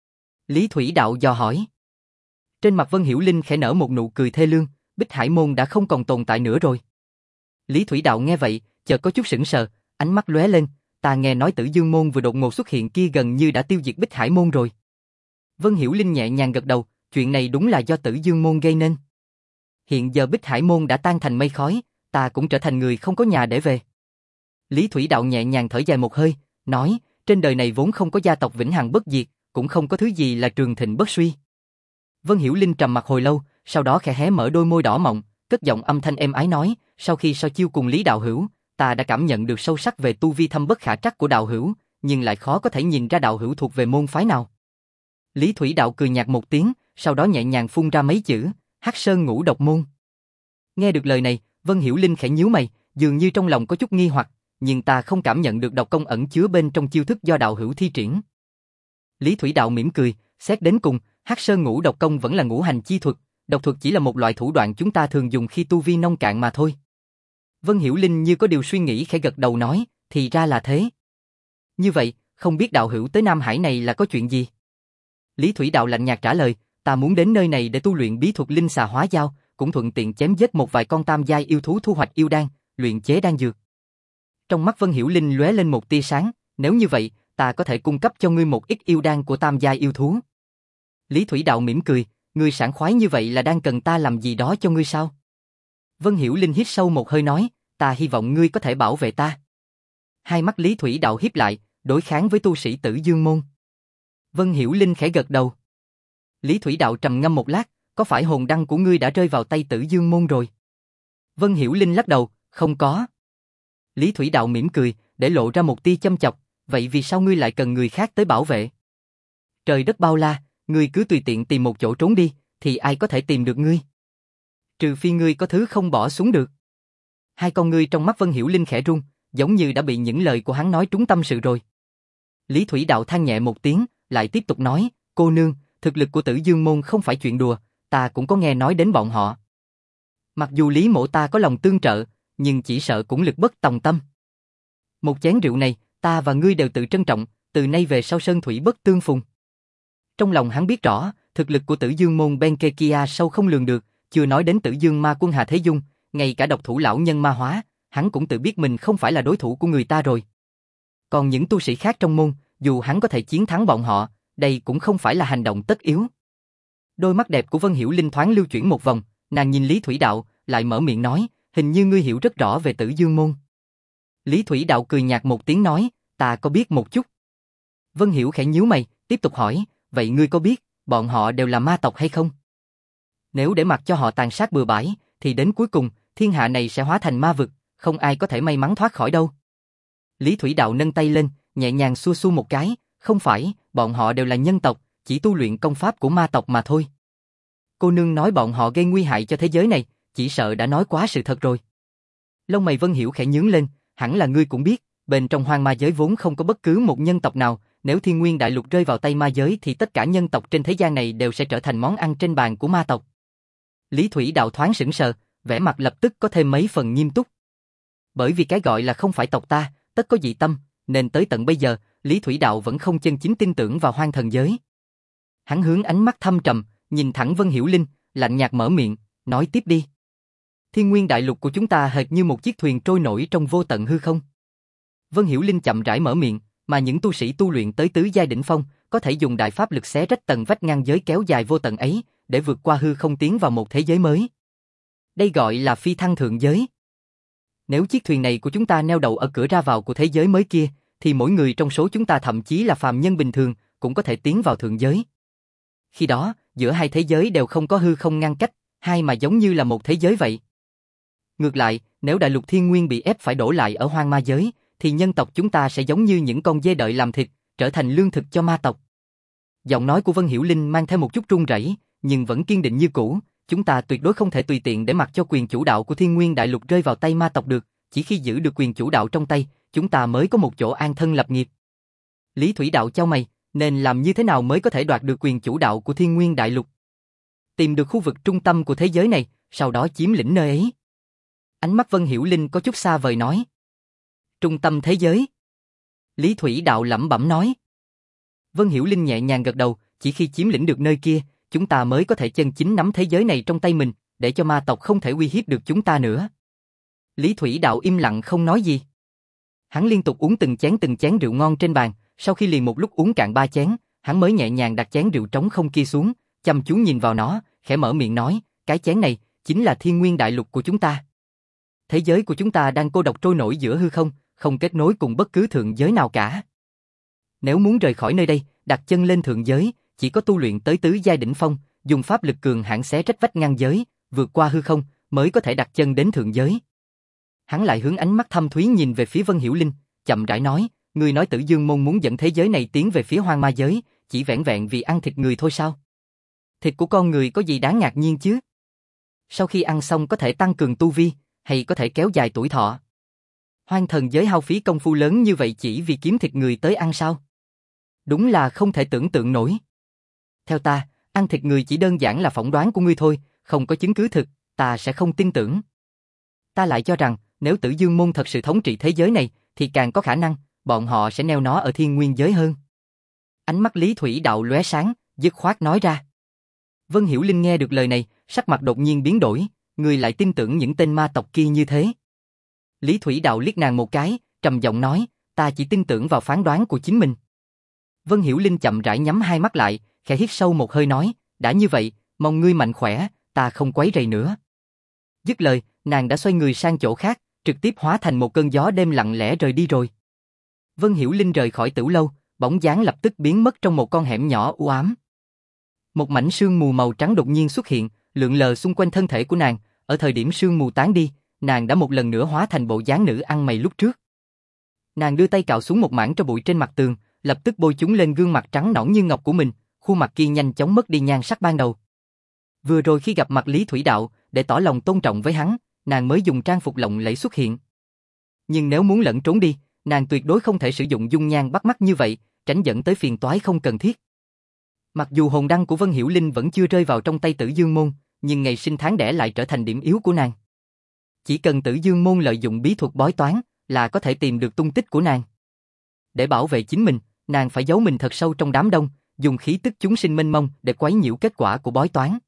Lý Thủy Đạo dò hỏi. Trên mặt Vân Hiểu Linh khẽ nở một nụ cười thê lương, Bích Hải môn đã không còn tồn tại nữa rồi. Lý Thủy Đạo nghe vậy, chợt có chút sững sờ, ánh mắt lóe lên, ta nghe nói Tử Dương môn vừa đột ngột xuất hiện kia gần như đã tiêu diệt Bích Hải môn rồi. Vân Hiểu Linh nhẹ nhàng gật đầu, chuyện này đúng là do Tử Dương môn gây nên. Hiện giờ Bích Hải môn đã tan thành mây khói, ta cũng trở thành người không có nhà để về. Lý Thủy Đạo nhẹ nhàng thở dài một hơi, nói, trên đời này vốn không có gia tộc vĩnh hằng bất diệt, cũng không có thứ gì là trường thịnh bất suy. Vân Hiểu Linh trầm mặc hồi lâu, sau đó khẽ hé mở đôi môi đỏ mọng, cất giọng âm thanh êm ái nói, sau khi so chiêu cùng Lý Đạo Hữu, ta đã cảm nhận được sâu sắc về tu vi thâm bất khả trắc của Đạo Hữu, nhưng lại khó có thể nhìn ra Đạo Hữu thuộc về môn phái nào. Lý Thủy Đạo cười nhạt một tiếng, sau đó nhẹ nhàng phun ra mấy chữ, Hắc Sơn Ngũ Độc Môn. Nghe được lời này, Vân Hiểu Linh khẽ nhíu mày, dường như trong lòng có chút nghi hoặc, nhưng ta không cảm nhận được độc công ẩn chứa bên trong chiêu thức do Đạo Hữu thi triển. Lý Thủy Đạo mỉm cười, xét đến cùng, Hắc Sơn Ngũ Độc Công vẫn là ngũ hành chi thuật, độc thuật chỉ là một loại thủ đoạn chúng ta thường dùng khi tu vi nông cạn mà thôi. Vân Hiểu Linh như có điều suy nghĩ khẽ gật đầu nói, thì ra là thế. Như vậy, không biết Đạo Hữu tới Nam Hải này là có chuyện gì? Lý Thủy Đạo lạnh nhạt trả lời, ta muốn đến nơi này để tu luyện bí thuật linh xà hóa dao, cũng thuận tiện chém giết một vài con tam giai yêu thú thu hoạch yêu đan, luyện chế đan dược. Trong mắt Vân Hiểu Linh lóe lên một tia sáng, nếu như vậy, ta có thể cung cấp cho ngươi một ít yêu đan của tam giai yêu thú. Lý Thủy Đạo mỉm cười, ngươi sảng khoái như vậy là đang cần ta làm gì đó cho ngươi sao? Vân Hiểu Linh hít sâu một hơi nói, ta hy vọng ngươi có thể bảo vệ ta. Hai mắt Lý Thủy Đạo híp lại, đối kháng với tu sĩ Tử Dương Môn. Vân Hiểu Linh khẽ gật đầu. Lý Thủy Đạo trầm ngâm một lát, có phải hồn đăng của ngươi đã rơi vào tay Tử Dương Môn rồi? Vân Hiểu Linh lắc đầu, không có. Lý Thủy Đạo mỉm cười, để lộ ra một tia châm chọc, vậy vì sao ngươi lại cần người khác tới bảo vệ? Trời đất bao la, ngươi cứ tùy tiện tìm một chỗ trốn đi, thì ai có thể tìm được ngươi? Trừ phi ngươi có thứ không bỏ xuống được. Hai con ngươi trong mắt Vân Hiểu Linh khẽ rung, giống như đã bị những lời của hắn nói trúng tâm sự rồi. Lý Thủy Đạo than nhẹ một tiếng, lại tiếp tục nói, cô nương, thực lực của Tử Dương Môn không phải chuyện đùa, ta cũng có nghe nói đến bọn họ. Mặc dù Lý Mộ ta có lòng tương trợ, nhưng chỉ sợ cũng lực bất tòng tâm. Một chén rượu này, ta và ngươi đều tự trân trọng, từ nay về sau sơn thủy bất tương phùng. Trong lòng hắn biết rõ, thực lực của Tử Dương Môn bên kia kia sâu không lường được, chưa nói đến Tử Dương Ma Quân Hà Thế Dung, ngay cả độc thủ lão nhân ma hóa, hắn cũng tự biết mình không phải là đối thủ của người ta rồi. Còn những tu sĩ khác trong môn, dù hắn có thể chiến thắng bọn họ, đây cũng không phải là hành động tất yếu. Đôi mắt đẹp của Vân Hiểu Linh thoáng lưu chuyển một vòng, nàng nhìn Lý Thủy Đạo, lại mở miệng nói, hình như ngươi hiểu rất rõ về Tử Dương Môn. Lý Thủy Đạo cười nhạt một tiếng nói, ta có biết một chút. Vân Hiểu khẽ nhíu mày, tiếp tục hỏi, vậy ngươi có biết, bọn họ đều là ma tộc hay không? Nếu để mặc cho họ tàn sát bừa bãi, thì đến cuối cùng, thiên hạ này sẽ hóa thành ma vực, không ai có thể may mắn thoát khỏi đâu. Lý Thủy Đạo nâng tay lên, nhẹ nhàng xua xua một cái, không phải, bọn họ đều là nhân tộc, chỉ tu luyện công pháp của ma tộc mà thôi. Cô nương nói bọn họ gây nguy hại cho thế giới này, chỉ sợ đã nói quá sự thật rồi. Lông mày Vân Hiểu khẽ nhướng lên, hẳn là ngươi cũng biết, bên trong hoang ma giới vốn không có bất cứ một nhân tộc nào, nếu Thiên Nguyên Đại Lục rơi vào tay ma giới thì tất cả nhân tộc trên thế gian này đều sẽ trở thành món ăn trên bàn của ma tộc. Lý Thủy Đạo thoáng sững sờ, vẻ mặt lập tức có thêm mấy phần nghiêm túc. Bởi vì cái gọi là không phải tộc ta, tất có dị tâm, nên tới tận bây giờ, Lý Thủy Đạo vẫn không chân chính tin tưởng vào hoang thần giới. Hắn hướng ánh mắt thâm trầm, nhìn thẳng Vân Hiểu Linh, lạnh nhạt mở miệng, nói tiếp đi. Thiên Nguyên Đại Lục của chúng ta hệt như một chiếc thuyền trôi nổi trong vô tận hư không. Vân Hiểu Linh chậm rãi mở miệng, mà những tu sĩ tu luyện tới tứ giai đỉnh phong, có thể dùng đại pháp lực xé rách tầng vách ngăn giới kéo dài vô tận ấy, để vượt qua hư không tiến vào một thế giới mới. Đây gọi là phi thăng thượng giới. Nếu chiếc thuyền này của chúng ta neo đậu ở cửa ra vào của thế giới mới kia, thì mỗi người trong số chúng ta thậm chí là phàm nhân bình thường, cũng có thể tiến vào thượng giới. Khi đó, giữa hai thế giới đều không có hư không ngăn cách, hai mà giống như là một thế giới vậy. Ngược lại, nếu đại lục thiên nguyên bị ép phải đổ lại ở hoang ma giới, thì nhân tộc chúng ta sẽ giống như những con dê đợi làm thịt, trở thành lương thực cho ma tộc. Giọng nói của Vân Hiểu Linh mang theo một chút run rẩy, nhưng vẫn kiên định như cũ. Chúng ta tuyệt đối không thể tùy tiện để mặc cho quyền chủ đạo của Thiên Nguyên Đại Lục rơi vào tay ma tộc được. Chỉ khi giữ được quyền chủ đạo trong tay, chúng ta mới có một chỗ an thân lập nghiệp. Lý Thủy Đạo chau mày, nên làm như thế nào mới có thể đoạt được quyền chủ đạo của Thiên Nguyên Đại Lục? Tìm được khu vực trung tâm của thế giới này, sau đó chiếm lĩnh nơi ấy. Ánh mắt Vân Hiểu Linh có chút xa vời nói. Trung tâm thế giới. Lý Thủy Đạo lẩm bẩm nói. Vân Hiểu Linh nhẹ nhàng gật đầu, chỉ khi chiếm lĩnh được nơi kia, chúng ta mới có thể chân chính nắm thế giới này trong tay mình, để cho ma tộc không thể uy hiếp được chúng ta nữa. Lý Thủy Đạo im lặng không nói gì. Hắn liên tục uống từng chén từng chén rượu ngon trên bàn, sau khi liền một lúc uống cạn ba chén, hắn mới nhẹ nhàng đặt chén rượu trống không kia xuống, chăm chú nhìn vào nó, khẽ mở miệng nói, cái chén này chính là Thiên Nguyên Đại Lục của chúng ta. Thế giới của chúng ta đang cô độc trôi nổi giữa hư không, không kết nối cùng bất cứ thượng giới nào cả. Nếu muốn rời khỏi nơi đây, đặt chân lên thượng giới, chỉ có tu luyện tới tứ giai đỉnh phong, dùng pháp lực cường hãn xé rách vách ngăn giới, vượt qua hư không, mới có thể đặt chân đến thượng giới. Hắn lại hướng ánh mắt thâm thúy nhìn về phía Vân Hiểu Linh, chậm rãi nói, ngươi nói Tử Dương môn muốn dẫn thế giới này tiến về phía hoang ma giới, chỉ vẻn vẹn vì ăn thịt người thôi sao? Thịt của con người có gì đáng ngạc nhiên chứ? Sau khi ăn xong có thể tăng cường tu vi, hay có thể kéo dài tuổi thọ. Hoang thần giới hao phí công phu lớn như vậy chỉ vì kiếm thịt người tới ăn sao? Đúng là không thể tưởng tượng nổi. Theo ta, ăn thịt người chỉ đơn giản là phỏng đoán của ngươi thôi, không có chứng cứ thực, ta sẽ không tin tưởng. Ta lại cho rằng, nếu Tử Dương môn thật sự thống trị thế giới này, thì càng có khả năng, bọn họ sẽ neo nó ở thiên nguyên giới hơn. Ánh mắt Lý Thủy Đạo lóe sáng, dứt khoát nói ra. Vân Hiểu Linh nghe được lời này, sắc mặt đột nhiên biến đổi, người lại tin tưởng những tên ma tộc kia như thế. Lý Thủy Đạo liếc nàng một cái, trầm giọng nói, ta chỉ tin tưởng vào phán đoán của chính mình. Vân Hiểu Linh chậm rãi nhắm hai mắt lại, khẽ hít sâu một hơi nói, đã như vậy, mong ngươi mạnh khỏe, ta không quấy rầy nữa. Dứt lời, nàng đã xoay người sang chỗ khác, trực tiếp hóa thành một cơn gió đêm lặng lẽ rời đi rồi. Vân Hiểu Linh rời khỏi Tửu lâu, bóng dáng lập tức biến mất trong một con hẻm nhỏ u ám. Một mảnh sương mù màu trắng đột nhiên xuất hiện, lượn lờ xung quanh thân thể của nàng, ở thời điểm sương mù tán đi, nàng đã một lần nữa hóa thành bộ dáng nữ ăn mày lúc trước. Nàng đưa tay cạo xuống một mảng tro bụi trên mặt tường, lập tức bôi chúng lên gương mặt trắng nõn như ngọc của mình, khuôn mặt kia nhanh chóng mất đi nhan sắc ban đầu. Vừa rồi khi gặp mặt Lý Thủy Đạo, để tỏ lòng tôn trọng với hắn, nàng mới dùng trang phục lộng lẫy xuất hiện. Nhưng nếu muốn lẫn trốn đi, nàng tuyệt đối không thể sử dụng dung nhan bắt mắt như vậy, tránh dẫn tới phiền toái không cần thiết. Mặc dù hồn đăng của Vân Hiểu Linh vẫn chưa rơi vào trong tay Tử Dương môn, nhưng ngày sinh tháng đẻ lại trở thành điểm yếu của nàng. Chỉ cần Tử Dương môn lợi dụng bí thuật bói toán, là có thể tìm được tung tích của nàng. Để bảo vệ chính mình, nàng phải giấu mình thật sâu trong đám đông, dùng khí tức chúng sinh mênh mông để quấy nhiễu kết quả của bói toán.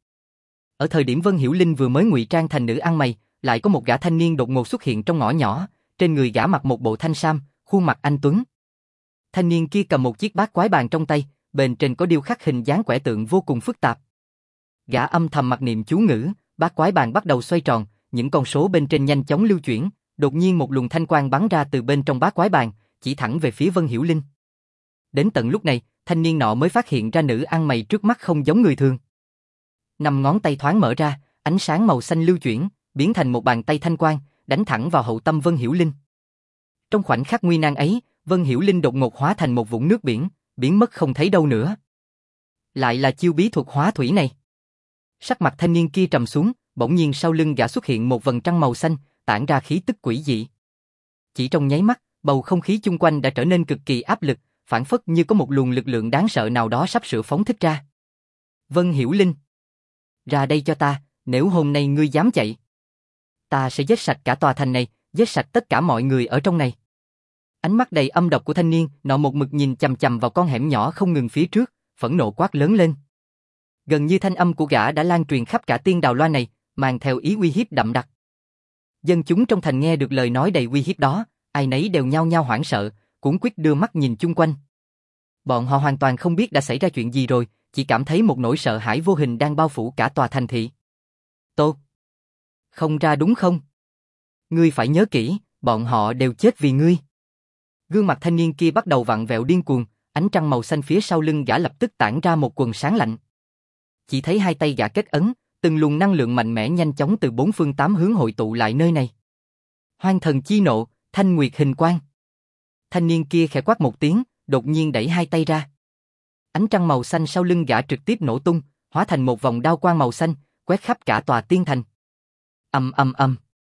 Ở thời điểm Vân Hiểu Linh vừa mới ngụy trang thành nữ ăn mày, lại có một gã thanh niên đột ngột xuất hiện trong ngõ nhỏ, trên người gã mặc một bộ thanh sam, khuôn mặt anh tuấn. Thanh niên kia cầm một chiếc bát quái bàn trong tay, bên trên có điêu khắc hình dáng quẻ tượng vô cùng phức tạp. Gã âm thầm mặc niệm chú ngữ, bát quái bàn bắt đầu xoay tròn, những con số bên trên nhanh chóng lưu chuyển, đột nhiên một luồng thanh quang bắn ra từ bên trong bát quái bàn, chỉ thẳng về phía Vân Hiểu Linh. Đến tận lúc này, thanh niên nọ mới phát hiện ra nữ ăn mày trước mắt không giống người thường. Năm ngón tay thoáng mở ra, ánh sáng màu xanh lưu chuyển, biến thành một bàn tay thanh quang, đánh thẳng vào hậu tâm Vân Hiểu Linh. Trong khoảnh khắc nguy nan ấy, Vân Hiểu Linh đột ngột hóa thành một vũng nước biển, biến mất không thấy đâu nữa. Lại là chiêu bí thuật hóa thủy này. Sắc mặt thanh niên kia trầm xuống, bỗng nhiên sau lưng gã xuất hiện một vầng trăng màu xanh, tản ra khí tức quỷ dị. Chỉ trong nháy mắt, bầu không khí chung quanh đã trở nên cực kỳ áp lực, phảng phất như có một luồng lực lượng đáng sợ nào đó sắp sửa phóng thích ra. Vân Hiểu Linh, ra đây cho ta, nếu hôm nay ngươi dám chạy, ta sẽ giết sạch cả tòa thành này, giết sạch tất cả mọi người ở trong này. Ánh mắt đầy âm độc của thanh niên nọ một mực nhìn chằm chằm vào con hẻm nhỏ không ngừng phía trước, phẫn nộ quát lớn lên. Gần như thanh âm của gã đã lan truyền khắp cả Tiên Đào Loa này, mang theo ý uy hiếp đậm đặc. Dân chúng trong thành nghe được lời nói đầy uy hiếp đó, ai nấy đều nhao nhao hoảng sợ, cuống quýt đưa mắt nhìn chung quanh. Bọn họ hoàn toàn không biết đã xảy ra chuyện gì rồi, chỉ cảm thấy một nỗi sợ hãi vô hình đang bao phủ cả tòa thành thị. Tốt. Không ra đúng không? Ngươi phải nhớ kỹ, bọn họ đều chết vì ngươi. Gương mặt thanh niên kia bắt đầu vặn vẹo điên cuồng, ánh trăng màu xanh phía sau lưng gã lập tức tản ra một quầng sáng lạnh. Chỉ thấy hai tay gã kết ấn, từng luồng năng lượng mạnh mẽ nhanh chóng từ bốn phương tám hướng hội tụ lại nơi này. Hoang thần chi nộ, thanh nguyệt hình quang. Thanh niên kia khẽ quát một tiếng, đột nhiên đẩy hai tay ra. Ánh trăng màu xanh sau lưng gã trực tiếp nổ tung, hóa thành một vòng đao quang màu xanh, quét khắp cả tòa tiên thành. Ầm ầm ầm.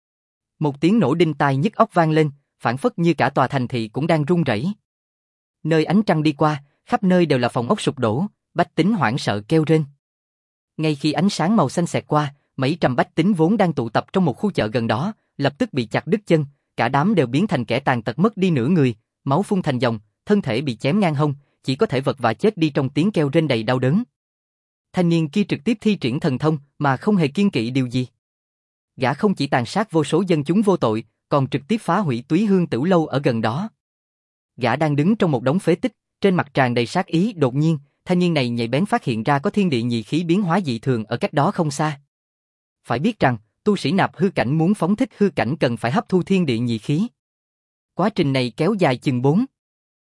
Một tiếng nổ đinh tai nhức óc vang lên, phảng phất như cả tòa thành thị cũng đang rung rẩy. Nơi ánh trăng đi qua, khắp nơi đều là phòng ốc sụp đổ, bách tính hoảng sợ kêu rên. Ngay khi ánh sáng màu xanh xẹt qua, mấy trăm bách tính vốn đang tụ tập trong một khu chợ gần đó, lập tức bị chặt đứt chân, cả đám đều biến thành kẻ tàn tật mất đi nửa người, máu phun thành dòng, thân thể bị chém ngang hông, chỉ có thể vật vã chết đi trong tiếng kêu rên đầy đau đớn. Thanh niên kia trực tiếp thi triển thần thông mà không hề kiêng kỵ điều gì. Gã không chỉ tàn sát vô số dân chúng vô tội, còn trực tiếp phá hủy Túy Hương Tửu lâu ở gần đó. Gã đang đứng trong một đống phế tích, trên mặt tràn đầy sát ý, đột nhiên, thanh niên này nhạy bén phát hiện ra có thiên địa nhị khí biến hóa dị thường ở cách đó không xa. Phải biết rằng, tu sĩ nạp hư cảnh muốn phóng thích hư cảnh cần phải hấp thu thiên địa nhị khí. Quá trình này kéo dài chừng bốn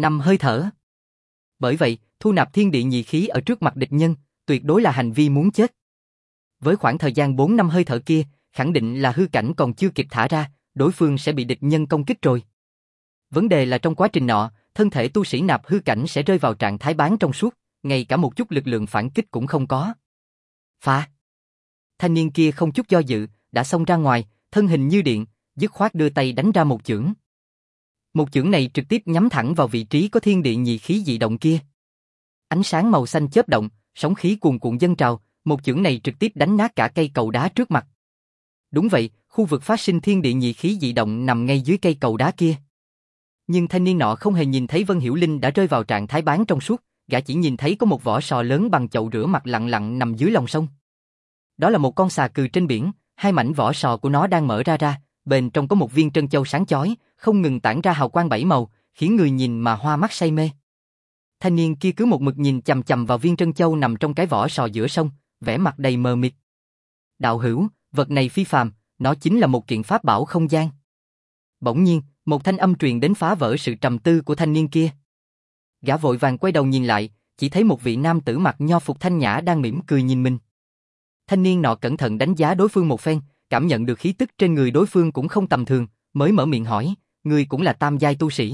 Năm hơi thở. Bởi vậy, thu nạp thiên địa nhị khí ở trước mặt địch nhân, tuyệt đối là hành vi muốn chết. Với khoảng thời gian bốn năm hơi thở kia, khẳng định là hư cảnh còn chưa kịp thả ra, đối phương sẽ bị địch nhân công kích rồi. Vấn đề là trong quá trình nọ, thân thể tu sĩ nạp hư cảnh sẽ rơi vào trạng thái bán trong suốt, ngay cả một chút lực lượng phản kích cũng không có. Phá! Thanh niên kia không chút do dự, đã xông ra ngoài, thân hình như điện, dứt khoát đưa tay đánh ra một chưởng. Một chưởng này trực tiếp nhắm thẳng vào vị trí có thiên địa nhị khí dị động kia. Ánh sáng màu xanh chớp động, sóng khí cuồn cuộn dâng trào, một chưởng này trực tiếp đánh nát cả cây cầu đá trước mặt. Đúng vậy, khu vực phát sinh thiên địa nhị khí dị động nằm ngay dưới cây cầu đá kia. Nhưng thanh niên nọ không hề nhìn thấy Vân Hiểu Linh đã rơi vào trạng thái bán trong suốt, gã chỉ nhìn thấy có một vỏ sò lớn bằng chậu rửa mặt lặng lặng nằm dưới lòng sông. Đó là một con xà cừ trên biển, hai mảnh vỏ sò của nó đang mở ra ra, bên trong có một viên trân châu sáng chói, không ngừng tản ra hào quang bảy màu, khiến người nhìn mà hoa mắt say mê. Thanh niên kia cứ một mực nhìn chằm chằm vào viên trân châu nằm trong cái vỏ sò giữa sông, vẻ mặt đầy mờ mịt. Đạo hữu, vật này phi phàm, nó chính là một kiện pháp bảo không gian. Bỗng nhiên, một thanh âm truyền đến phá vỡ sự trầm tư của thanh niên kia. Gã vội vàng quay đầu nhìn lại, chỉ thấy một vị nam tử mặc nho phục thanh nhã đang mỉm cười nhìn mình. Thanh niên nọ cẩn thận đánh giá đối phương một phen, cảm nhận được khí tức trên người đối phương cũng không tầm thường, mới mở miệng hỏi, ngươi cũng là tam giai tu sĩ.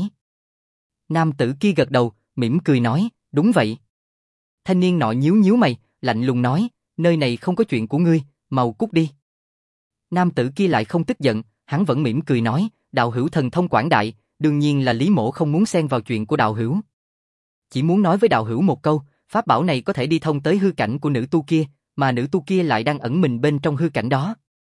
Nam tử kia gật đầu, mỉm cười nói, đúng vậy. Thanh niên nọ nhíu nhíu mày, lạnh lùng nói, nơi này không có chuyện của ngươi, mau cút đi. Nam tử kia lại không tức giận, hắn vẫn mỉm cười nói, đạo hữu thần thông quảng đại, đương nhiên là Lý Mỗ không muốn xen vào chuyện của đạo hữu. Chỉ muốn nói với đạo hữu một câu, pháp bảo này có thể đi thông tới hư cảnh của nữ tu kia, mà nữ tu kia lại đang ẩn mình bên trong hư cảnh đó.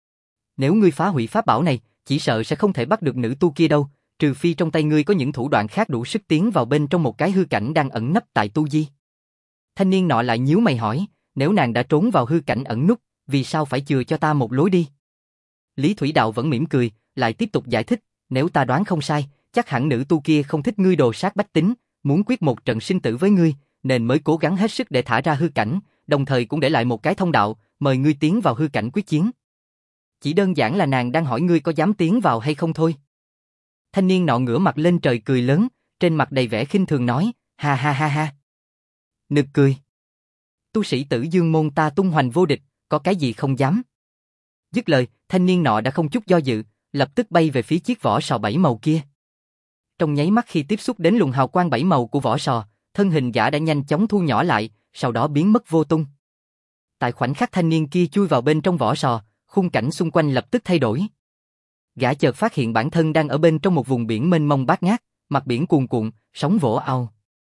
Nếu ngươi phá hủy pháp bảo này, chỉ sợ sẽ không thể bắt được nữ tu kia đâu, trừ phi trong tay ngươi có những thủ đoạn khác đủ sức tiến vào bên trong một cái hư cảnh đang ẩn nấp tại tu di. Thanh niên nọ lại nhíu mày hỏi, nếu nàng đã trốn vào hư cảnh ẩn núp, vì sao phải chừa cho ta một lối đi? Lý Thủy Đạo vẫn mỉm cười, lại tiếp tục giải thích, nếu ta đoán không sai, chắc hẳn nữ tu kia không thích ngươi đồ sát bách tính, muốn quyết một trận sinh tử với ngươi, nên mới cố gắng hết sức để thả ra hư cảnh, đồng thời cũng để lại một cái thông đạo, mời ngươi tiến vào hư cảnh quyết chiến. Chỉ đơn giản là nàng đang hỏi ngươi có dám tiến vào hay không thôi. Thanh niên nọ ngửa mặt lên trời cười lớn, trên mặt đầy vẻ khinh thường nói, ha ha ha ha. Nực cười. Tu sĩ Tử Dương môn ta tung hoành vô địch, có cái gì không dám. Dứt lời, thanh niên nọ đã không chút do dự, lập tức bay về phía chiếc vỏ sò bảy màu kia. Trong nháy mắt khi tiếp xúc đến luồng hào quang bảy màu của vỏ sò, thân hình gã đã nhanh chóng thu nhỏ lại, sau đó biến mất vô tung. Tại khoảnh khắc thanh niên kia chui vào bên trong vỏ sò, khung cảnh xung quanh lập tức thay đổi. Gã chợt phát hiện bản thân đang ở bên trong một vùng biển mênh mông bát ngát, mặt biển cuồn cuộn, sóng vỗ ao.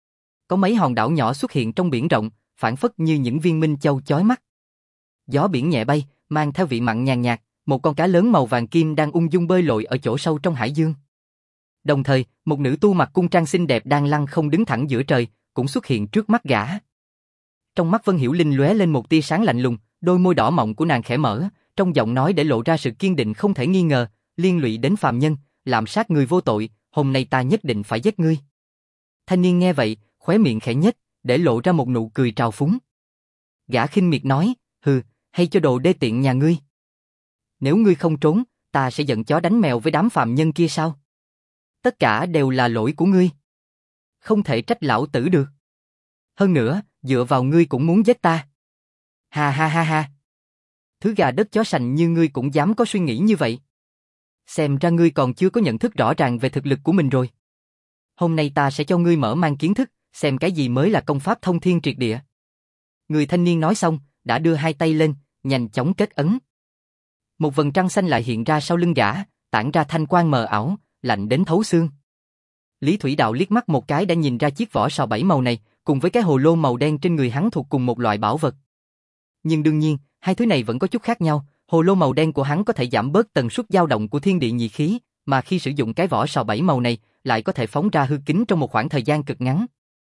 Có mấy hòn đảo nhỏ xuất hiện trong biển rộng, phản phất như những viên minh châu chói mắt. Gió biển nhẹ bay, mang theo vị mặn nhàn nhạt, một con cá lớn màu vàng kim đang ung dung bơi lội ở chỗ sâu trong hải dương. Đồng thời, một nữ tu mặc cung trang xinh đẹp đang lăng không đứng thẳng giữa trời, cũng xuất hiện trước mắt gã. Trong mắt Vân Hiểu Linh lóe lên một tia sáng lạnh lùng, đôi môi đỏ mọng của nàng khẽ mở, trong giọng nói để lộ ra sự kiên định không thể nghi ngờ, liên lụy đến phàm nhân, làm sát người vô tội, hôm nay ta nhất định phải giết ngươi. Thanh niên nghe vậy, khóe miệng khẽ nhếch, để lộ ra một nụ cười trào phúng. Gã khinh miệt nói, hừ, hay cho đồ đê tiện nhà ngươi. Nếu ngươi không trốn, ta sẽ giận chó đánh mèo với đám phàm nhân kia sao? Tất cả đều là lỗi của ngươi. Không thể trách lão tử được. Hơn nữa, dựa vào ngươi cũng muốn giết ta. Ha ha ha ha. Thứ gà đất chó sành như ngươi cũng dám có suy nghĩ như vậy. Xem ra ngươi còn chưa có nhận thức rõ ràng về thực lực của mình rồi. Hôm nay ta sẽ cho ngươi mở mang kiến thức, xem cái gì mới là công pháp thông thiên triệt địa. Người thanh niên nói xong, đã đưa hai tay lên, nhanh chóng kết ấn. Một vầng trăng xanh lại hiện ra sau lưng gã, tản ra thanh quang mờ ảo, lạnh đến thấu xương. Lý Thủy Đạo liếc mắt một cái đã nhìn ra chiếc vỏ sò bảy màu này, cùng với cái hồ lô màu đen trên người hắn thuộc cùng một loại bảo vật. Nhưng đương nhiên, hai thứ này vẫn có chút khác nhau, hồ lô màu đen của hắn có thể giảm bớt tần suất dao động của thiên địa nhị khí, mà khi sử dụng cái vỏ sò bảy màu này, lại có thể phóng ra hư kính trong một khoảng thời gian cực ngắn.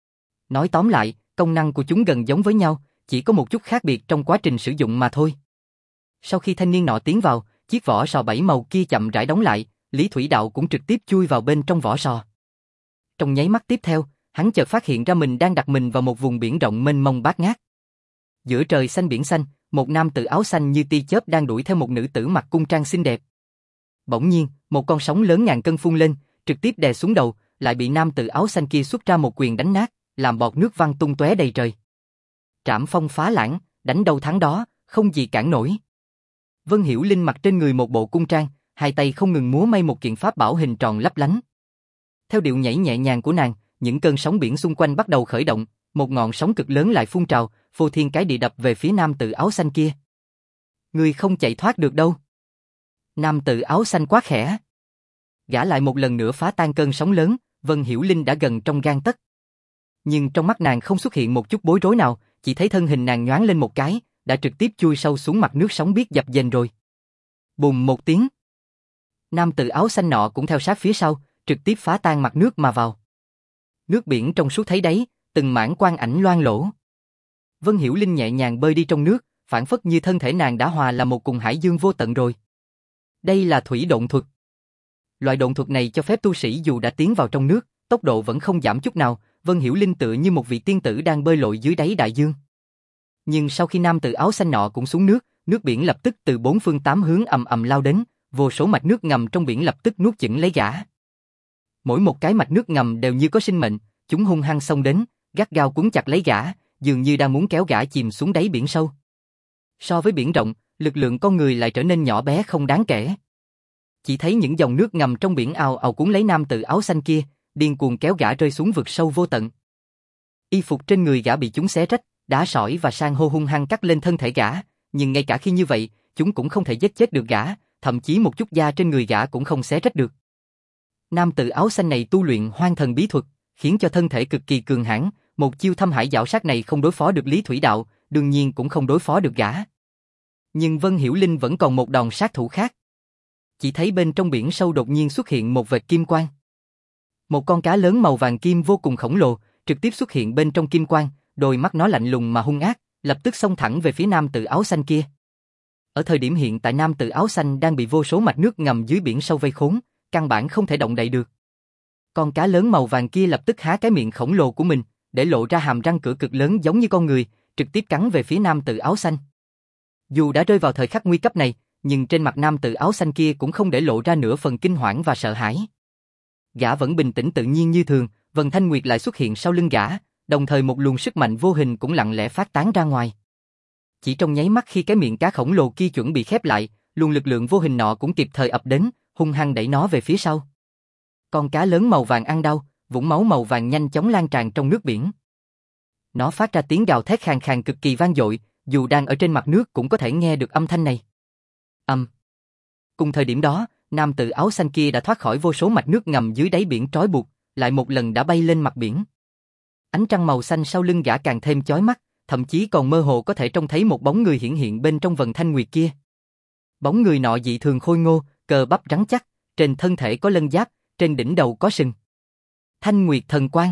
Nói tóm lại, công năng của chúng gần giống với nhau, chỉ có một chút khác biệt trong quá trình sử dụng mà thôi. Sau khi thanh niên nọ tiến vào, chiếc vỏ sò bảy màu kia chậm rãi đóng lại, Lý Thủy Đạo cũng trực tiếp chui vào bên trong vỏ sò. Trong nháy mắt tiếp theo, hắn chợt phát hiện ra mình đang đặt mình vào một vùng biển rộng mênh mông bát ngát. Giữa trời xanh biển xanh, một nam tử áo xanh như tia chớp đang đuổi theo một nữ tử mặc cung trang xinh đẹp. Bỗng nhiên, một con sóng lớn ngàn cân phun lên, trực tiếp đè xuống đầu, lại bị nam tử áo xanh kia xuất ra một quyền đánh nát, làm bọt nước văng tung tóe đầy trời. Trảm phong phá lãng, đánh đâu thắng đó, không gì cản nổi. Vân Hiểu Linh mặc trên người một bộ cung trang, hai tay không ngừng múa may một kiện pháp bảo hình tròn lấp lánh. Theo điệu nhảy nhẹ nhàng của nàng, những cơn sóng biển xung quanh bắt đầu khởi động, một ngọn sóng cực lớn lại phun trào, phô thiên cái địa đập về phía nam tử áo xanh kia. Ngươi không chạy thoát được đâu. Nam tử áo xanh quát khẽ. Gã lại một lần nữa phá tan cơn sóng lớn, Vân Hiểu Linh đã gần trong gang tấc. Nhưng trong mắt nàng không xuất hiện một chút bối rối nào, chỉ thấy thân hình nàng nhoáng lên một cái, đã trực tiếp chui sâu xuống mặt nước sóng biết dập dềnh rồi. Bùm một tiếng. Nam tử áo xanh nọ cũng theo sát phía sau, trực tiếp phá tan mặt nước mà vào. Nước biển trong suốt thấy đáy, từng mảng quang ảnh loang lổ. Vân Hiểu Linh nhẹ nhàng bơi đi trong nước, phản phất như thân thể nàng đã hòa là một cùng hải dương vô tận rồi. Đây là thủy độn thuật. Loại độn thuật này cho phép tu sĩ dù đã tiến vào trong nước, tốc độ vẫn không giảm chút nào, Vân Hiểu Linh tựa như một vị tiên tử đang bơi lội dưới đáy đại dương. Nhưng sau khi nam tử áo xanh nọ cũng xuống nước, nước biển lập tức từ bốn phương tám hướng ầm ầm lao đến, vô số mạch nước ngầm trong biển lập tức nuốt chửng lấy gã. Mỗi một cái mạch nước ngầm đều như có sinh mệnh, chúng hung hăng xông đến, gắt gao cuốn chặt lấy gã, dường như đang muốn kéo gã chìm xuống đáy biển sâu. So với biển rộng, lực lượng con người lại trở nên nhỏ bé không đáng kể. Chỉ thấy những dòng nước ngầm trong biển ào ào cuốn lấy nam tử áo xanh kia, điên cuồng kéo gã rơi xuống vực sâu vô tận. Y phục trên người gã bị chúng xé rách, đá sỏi và san hô hung hăng cắt lên thân thể gã, nhưng ngay cả khi như vậy, chúng cũng không thể giết chết được gã, thậm chí một chút da trên người gã cũng không xé rách được. Nam tử áo xanh này tu luyện hoang thần bí thuật, khiến cho thân thể cực kỳ cường hãn, một chiêu thâm hải giảo sát này không đối phó được Lý Thủy Đạo, đương nhiên cũng không đối phó được gã. Nhưng Vân Hiểu Linh vẫn còn một đòn sát thủ khác. Chỉ thấy bên trong biển sâu đột nhiên xuất hiện một vệt kim quang. Một con cá lớn màu vàng kim vô cùng khổng lồ, trực tiếp xuất hiện bên trong kim quang, đôi mắt nó lạnh lùng mà hung ác, lập tức xông thẳng về phía nam tử áo xanh kia. Ở thời điểm hiện tại nam tử áo xanh đang bị vô số mạch nước ngầm dưới biển sâu vây khốn, căn bản không thể động đậy được. Con cá lớn màu vàng kia lập tức há cái miệng khổng lồ của mình, để lộ ra hàm răng cửa cực lớn giống như con người, trực tiếp cắn về phía nam tử áo xanh. Dù đã rơi vào thời khắc nguy cấp này, nhưng trên mặt nam tử áo xanh kia cũng không để lộ ra nửa phần kinh hoảng và sợ hãi. Gã vẫn bình tĩnh tự nhiên như thường, Vân Thanh Nguyệt lại xuất hiện sau lưng gã, đồng thời một luồng sức mạnh vô hình cũng lặng lẽ phát tán ra ngoài. Chỉ trong nháy mắt khi cái miệng cá khổng lồ kia chuẩn bị khép lại, luồng lực lượng vô hình nọ cũng kịp thời ập đến, hung hăng đẩy nó về phía sau. Con cá lớn màu vàng ăn đau, vũng máu màu vàng nhanh chóng lan tràn trong nước biển. Nó phát ra tiếng gào thét khàn khàn cực kỳ vang dội, dù đang ở trên mặt nước cũng có thể nghe được âm thanh này. Âm. Um. Cùng thời điểm đó, nam tử áo xanh kia đã thoát khỏi vô số mạch nước ngầm dưới đáy biển trói buộc, lại một lần đã bay lên mặt biển. Ánh trăng màu xanh sau lưng gã càng thêm chói mắt, thậm chí còn mơ hồ có thể trông thấy một bóng người hiển hiện bên trong Vân Thanh Nguyệt kia. Bóng người nọ dị thường khôi ngô, cơ bắp rắn chắc, trên thân thể có lân giáp, trên đỉnh đầu có sừng. Thanh Nguyệt thần quang.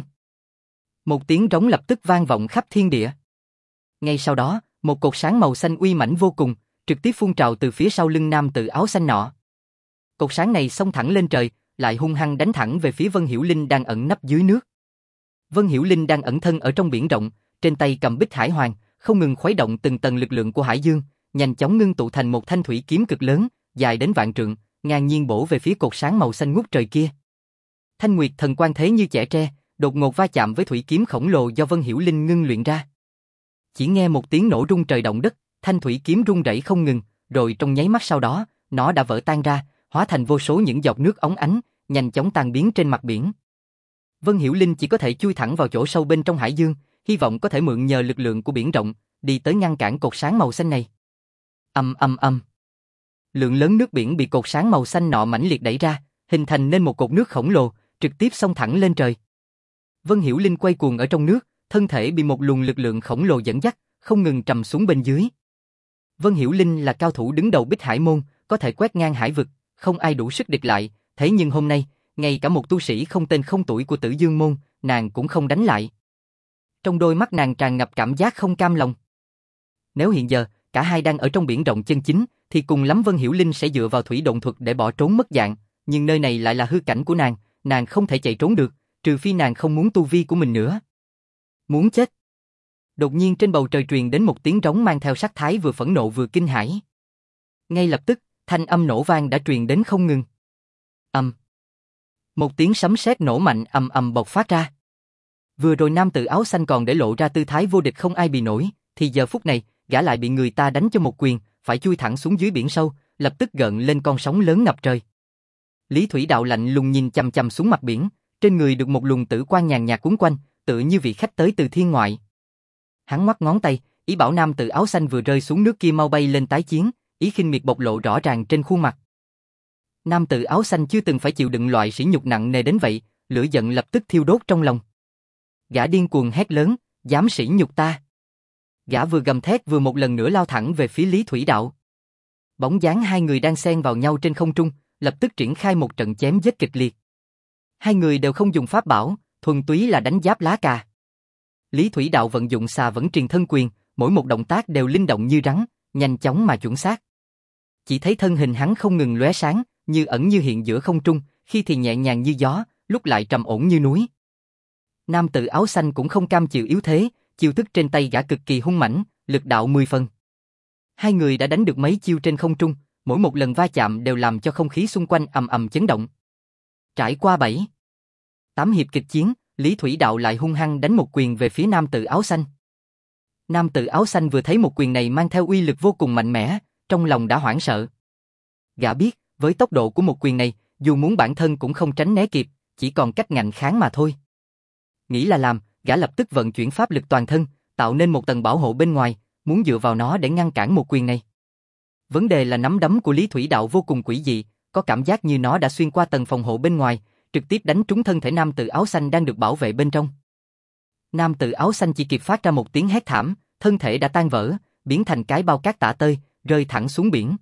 Một tiếng rống lập tức vang vọng khắp thiên địa. Ngay sau đó, một cột sáng màu xanh uy mãnh vô cùng, trực tiếp phun trào từ phía sau lưng nam tử áo xanh nọ. Cột sáng này xông thẳng lên trời, lại hung hăng đánh thẳng về phía Vân Hiểu Linh đang ẩn nấp dưới nước. Vân Hiểu Linh đang ẩn thân ở trong biển rộng, trên tay cầm Bích Hải Hoàng, không ngừng khuấy động từng tầng lực lượng của hải dương, nhanh chóng ngưng tụ thành một thanh thủy kiếm cực lớn, dài đến vạn trượng, ngang nhiên bổ về phía cột sáng màu xanh ngút trời kia. Thanh Nguyệt thần quang thế như chẻ tre, đột ngột va chạm với thủy kiếm khổng lồ do Vân Hiểu Linh ngưng luyện ra. Chỉ nghe một tiếng nổ rung trời động đất, thanh thủy kiếm rung rẩy không ngừng, rồi trong nháy mắt sau đó, nó đã vỡ tan ra, hóa thành vô số những giọt nước óng ánh, nhanh chóng tan biến trên mặt biển. Vân Hiểu Linh chỉ có thể chui thẳng vào chỗ sâu bên trong hải dương, hy vọng có thể mượn nhờ lực lượng của biển rộng, đi tới ngăn cản cột sáng màu xanh này. Ầm ầm ầm. Lượng lớn nước biển bị cột sáng màu xanh nọ mãnh liệt đẩy ra, hình thành nên một cột nước khổng lồ, trực tiếp xông thẳng lên trời. Vân Hiểu Linh quay cuồng ở trong nước, thân thể bị một luồng lực lượng khổng lồ dẫn dắt, không ngừng trầm xuống bên dưới. Vân Hiểu Linh là cao thủ đứng đầu Bích Hải môn, có thể quét ngang hải vực, không ai đủ sức địch lại, thế nhưng hôm nay, ngay cả một tu sĩ không tên không tuổi của Tử Dương môn, nàng cũng không đánh lại. Trong đôi mắt nàng tràn ngập cảm giác không cam lòng. Nếu hiện giờ, cả hai đang ở trong biển rộng chân chính, thì cùng lắm Vân Hiểu Linh sẽ dựa vào thủy độn thuật để bỏ trốn mất dạng, nhưng nơi này lại là hư cảnh của nàng, nàng không thể chạy trốn được, trừ phi nàng không muốn tu vi của mình nữa. Muốn chết. Đột nhiên trên bầu trời truyền đến một tiếng rống mang theo sắc thái vừa phẫn nộ vừa kinh hãi. Ngay lập tức, thanh âm nổ vang đã truyền đến không ngừng. Ầm. Một tiếng sấm sét nổ mạnh ầm ầm bộc phát ra. Vừa rồi nam tử áo xanh còn để lộ ra tư thái vô địch không ai bì nổi, thì giờ phút này, gã lại bị người ta đánh cho một quyền, phải chui thẳng xuống dưới biển sâu, lập tức gợn lên con sóng lớn ngập trời. Lý Thủy Đạo lạnh lùng nhìn chằm chằm xuống mặt biển, trên người được một luồng tử quang nhàn nhạt cuốn quanh, tựa như vị khách tới từ thiên ngoại. Hắn ngoắc ngón tay, ý bảo nam tử áo xanh vừa rơi xuống nước kia mau bay lên tái chiến, ý khinh miệt bộc lộ rõ ràng trên khuôn mặt. Nam tử áo xanh chưa từng phải chịu đựng loại sỉ nhục nặng nề đến vậy, lửa giận lập tức thiêu đốt trong lòng. Gã điên cuồng hét lớn, dám sỉ nhục ta. Gã vừa gầm thét vừa một lần nữa lao thẳng về phía Lý Thủy Đạo. Bóng dáng hai người đang xen vào nhau trên không trung, lập tức triển khai một trận chém giết kịch liệt. Hai người đều không dùng pháp bảo, thuần túy là đánh giáp lá cà. Lý Thủy Đạo vận dụng xà vẫn truyền thân quyền, mỗi một động tác đều linh động như rắn, nhanh chóng mà chuẩn xác. Chỉ thấy thân hình hắn không ngừng lóe sáng, như ẩn như hiện giữa không trung, khi thì nhẹ nhàng như gió, lúc lại trầm ổn như núi. Nam tử áo xanh cũng không cam chịu yếu thế, chiêu thức trên tay gã cực kỳ hung mãnh, lực đạo mười phần. Hai người đã đánh được mấy chiêu trên không trung, mỗi một lần va chạm đều làm cho không khí xung quanh ầm ầm chấn động. Trải qua bảy, tám hiệp kịch chiến, Lý Thủy Đạo lại hung hăng đánh một quyền về phía nam tử áo xanh. Nam tử áo xanh vừa thấy một quyền này mang theo uy lực vô cùng mạnh mẽ, trong lòng đã hoảng sợ. Gã biết, với tốc độ của một quyền này, dù muốn bản thân cũng không tránh né kịp, chỉ còn cách ngạnh kháng mà thôi. Nghĩ là làm, gã lập tức vận chuyển pháp lực toàn thân, tạo nên một tầng bảo hộ bên ngoài, muốn dựa vào nó để ngăn cản một quyền này. Vấn đề là nắm đấm của Lý Thủy Đạo vô cùng quỷ dị, có cảm giác như nó đã xuyên qua tầng phòng hộ bên ngoài, trực tiếp đánh trúng thân thể nam tử áo xanh đang được bảo vệ bên trong. Nam tử áo xanh chỉ kịp phát ra một tiếng hét thảm, thân thể đã tan vỡ, biến thành cái bao cát tả tơi, rơi thẳng xuống biển.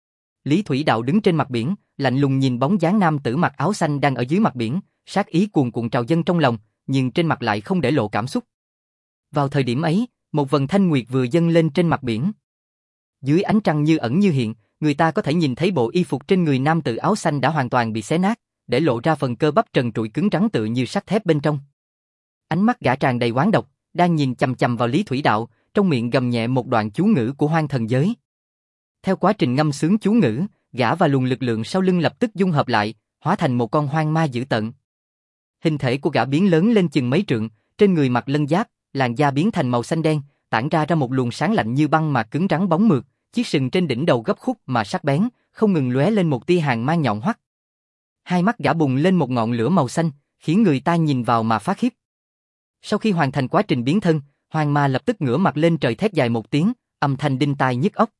Lý Thủy Đạo đứng trên mặt biển, lạnh lùng nhìn bóng dáng nam tử mặc áo xanh đang ở dưới mặt biển, sát ý cuồn cuộn trào dâng trong lòng, nhưng trên mặt lại không để lộ cảm xúc. Vào thời điểm ấy, một vầng thanh nguyệt vừa dâng lên trên mặt biển. Dưới ánh trăng như ẩn như hiện, người ta có thể nhìn thấy bộ y phục trên người nam tử áo xanh đã hoàn toàn bị xé nát, để lộ ra phần cơ bắp trần trụi cứng rắn tựa như sắt thép bên trong. Ánh mắt gã tràn đầy oán độc, đang nhìn chằm chằm vào Lý Thủy Đạo, trong miệng gầm nhẹ một đoạn chú ngữ của hoang thần giới. Theo quá trình ngâm sướng chú ngữ, gã và luồng lực lượng sau lưng lập tức dung hợp lại, hóa thành một con hoang ma dữ tợn. Hình thể của gã biến lớn lên chừng mấy trượng, trên người mặc lân giáp, làn da biến thành màu xanh đen, tản ra ra một luồng sáng lạnh như băng mà cứng rắn bóng mượt, chiếc sừng trên đỉnh đầu gấp khúc mà sắc bén, không ngừng lóe lên một tia hàn mang nhọn hoắt. Hai mắt gã bùng lên một ngọn lửa màu xanh, khiến người ta nhìn vào mà phát khiếp. Sau khi hoàn thành quá trình biến thân, hoàng ma lập tức ngửa mặt lên trời thét dài một tiếng, âm thanh đinh tai nhức óc.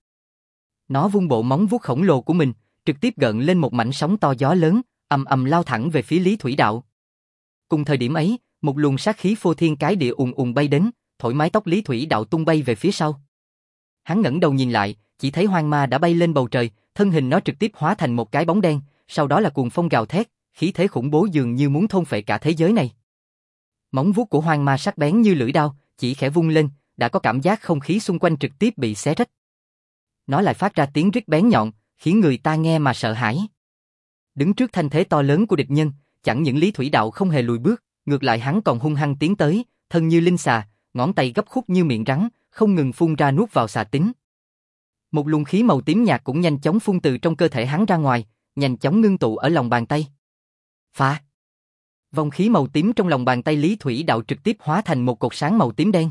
Nó vung bộ móng vuốt khổng lồ của mình, trực tiếp gợn lên một mảnh sóng to gió lớn, ầm ầm lao thẳng về phía Lý Thủy Đạo. Cùng thời điểm ấy, một luồng sát khí phô thiên cái địa ùn ùn bay đến, thổi mái tóc Lý Thủy Đạo tung bay về phía sau. Hắn ngẩng đầu nhìn lại, chỉ thấy hoang ma đã bay lên bầu trời, thân hình nó trực tiếp hóa thành một cái bóng đen, sau đó là cuồng phong gào thét, khí thế khủng bố dường như muốn thôn phệ cả thế giới này. Móng vuốt của hoang ma sắc bén như lưỡi dao, chỉ khẽ vung lên, đã có cảm giác không khí xung quanh trực tiếp bị xé rách. Nó lại phát ra tiếng rít bén nhọn, khiến người ta nghe mà sợ hãi. Đứng trước thanh thế to lớn của địch nhân, chẳng những Lý Thủy Đạo không hề lùi bước, ngược lại hắn còn hung hăng tiến tới, thân như linh xà, ngón tay gấp khúc như miệng rắn, không ngừng phun ra nuốt vào xà tính. Một luồng khí màu tím nhạt cũng nhanh chóng phun từ trong cơ thể hắn ra ngoài, nhanh chóng ngưng tụ ở lòng bàn tay. Phá! Vòng khí màu tím trong lòng bàn tay Lý Thủy Đạo trực tiếp hóa thành một cột sáng màu tím đen.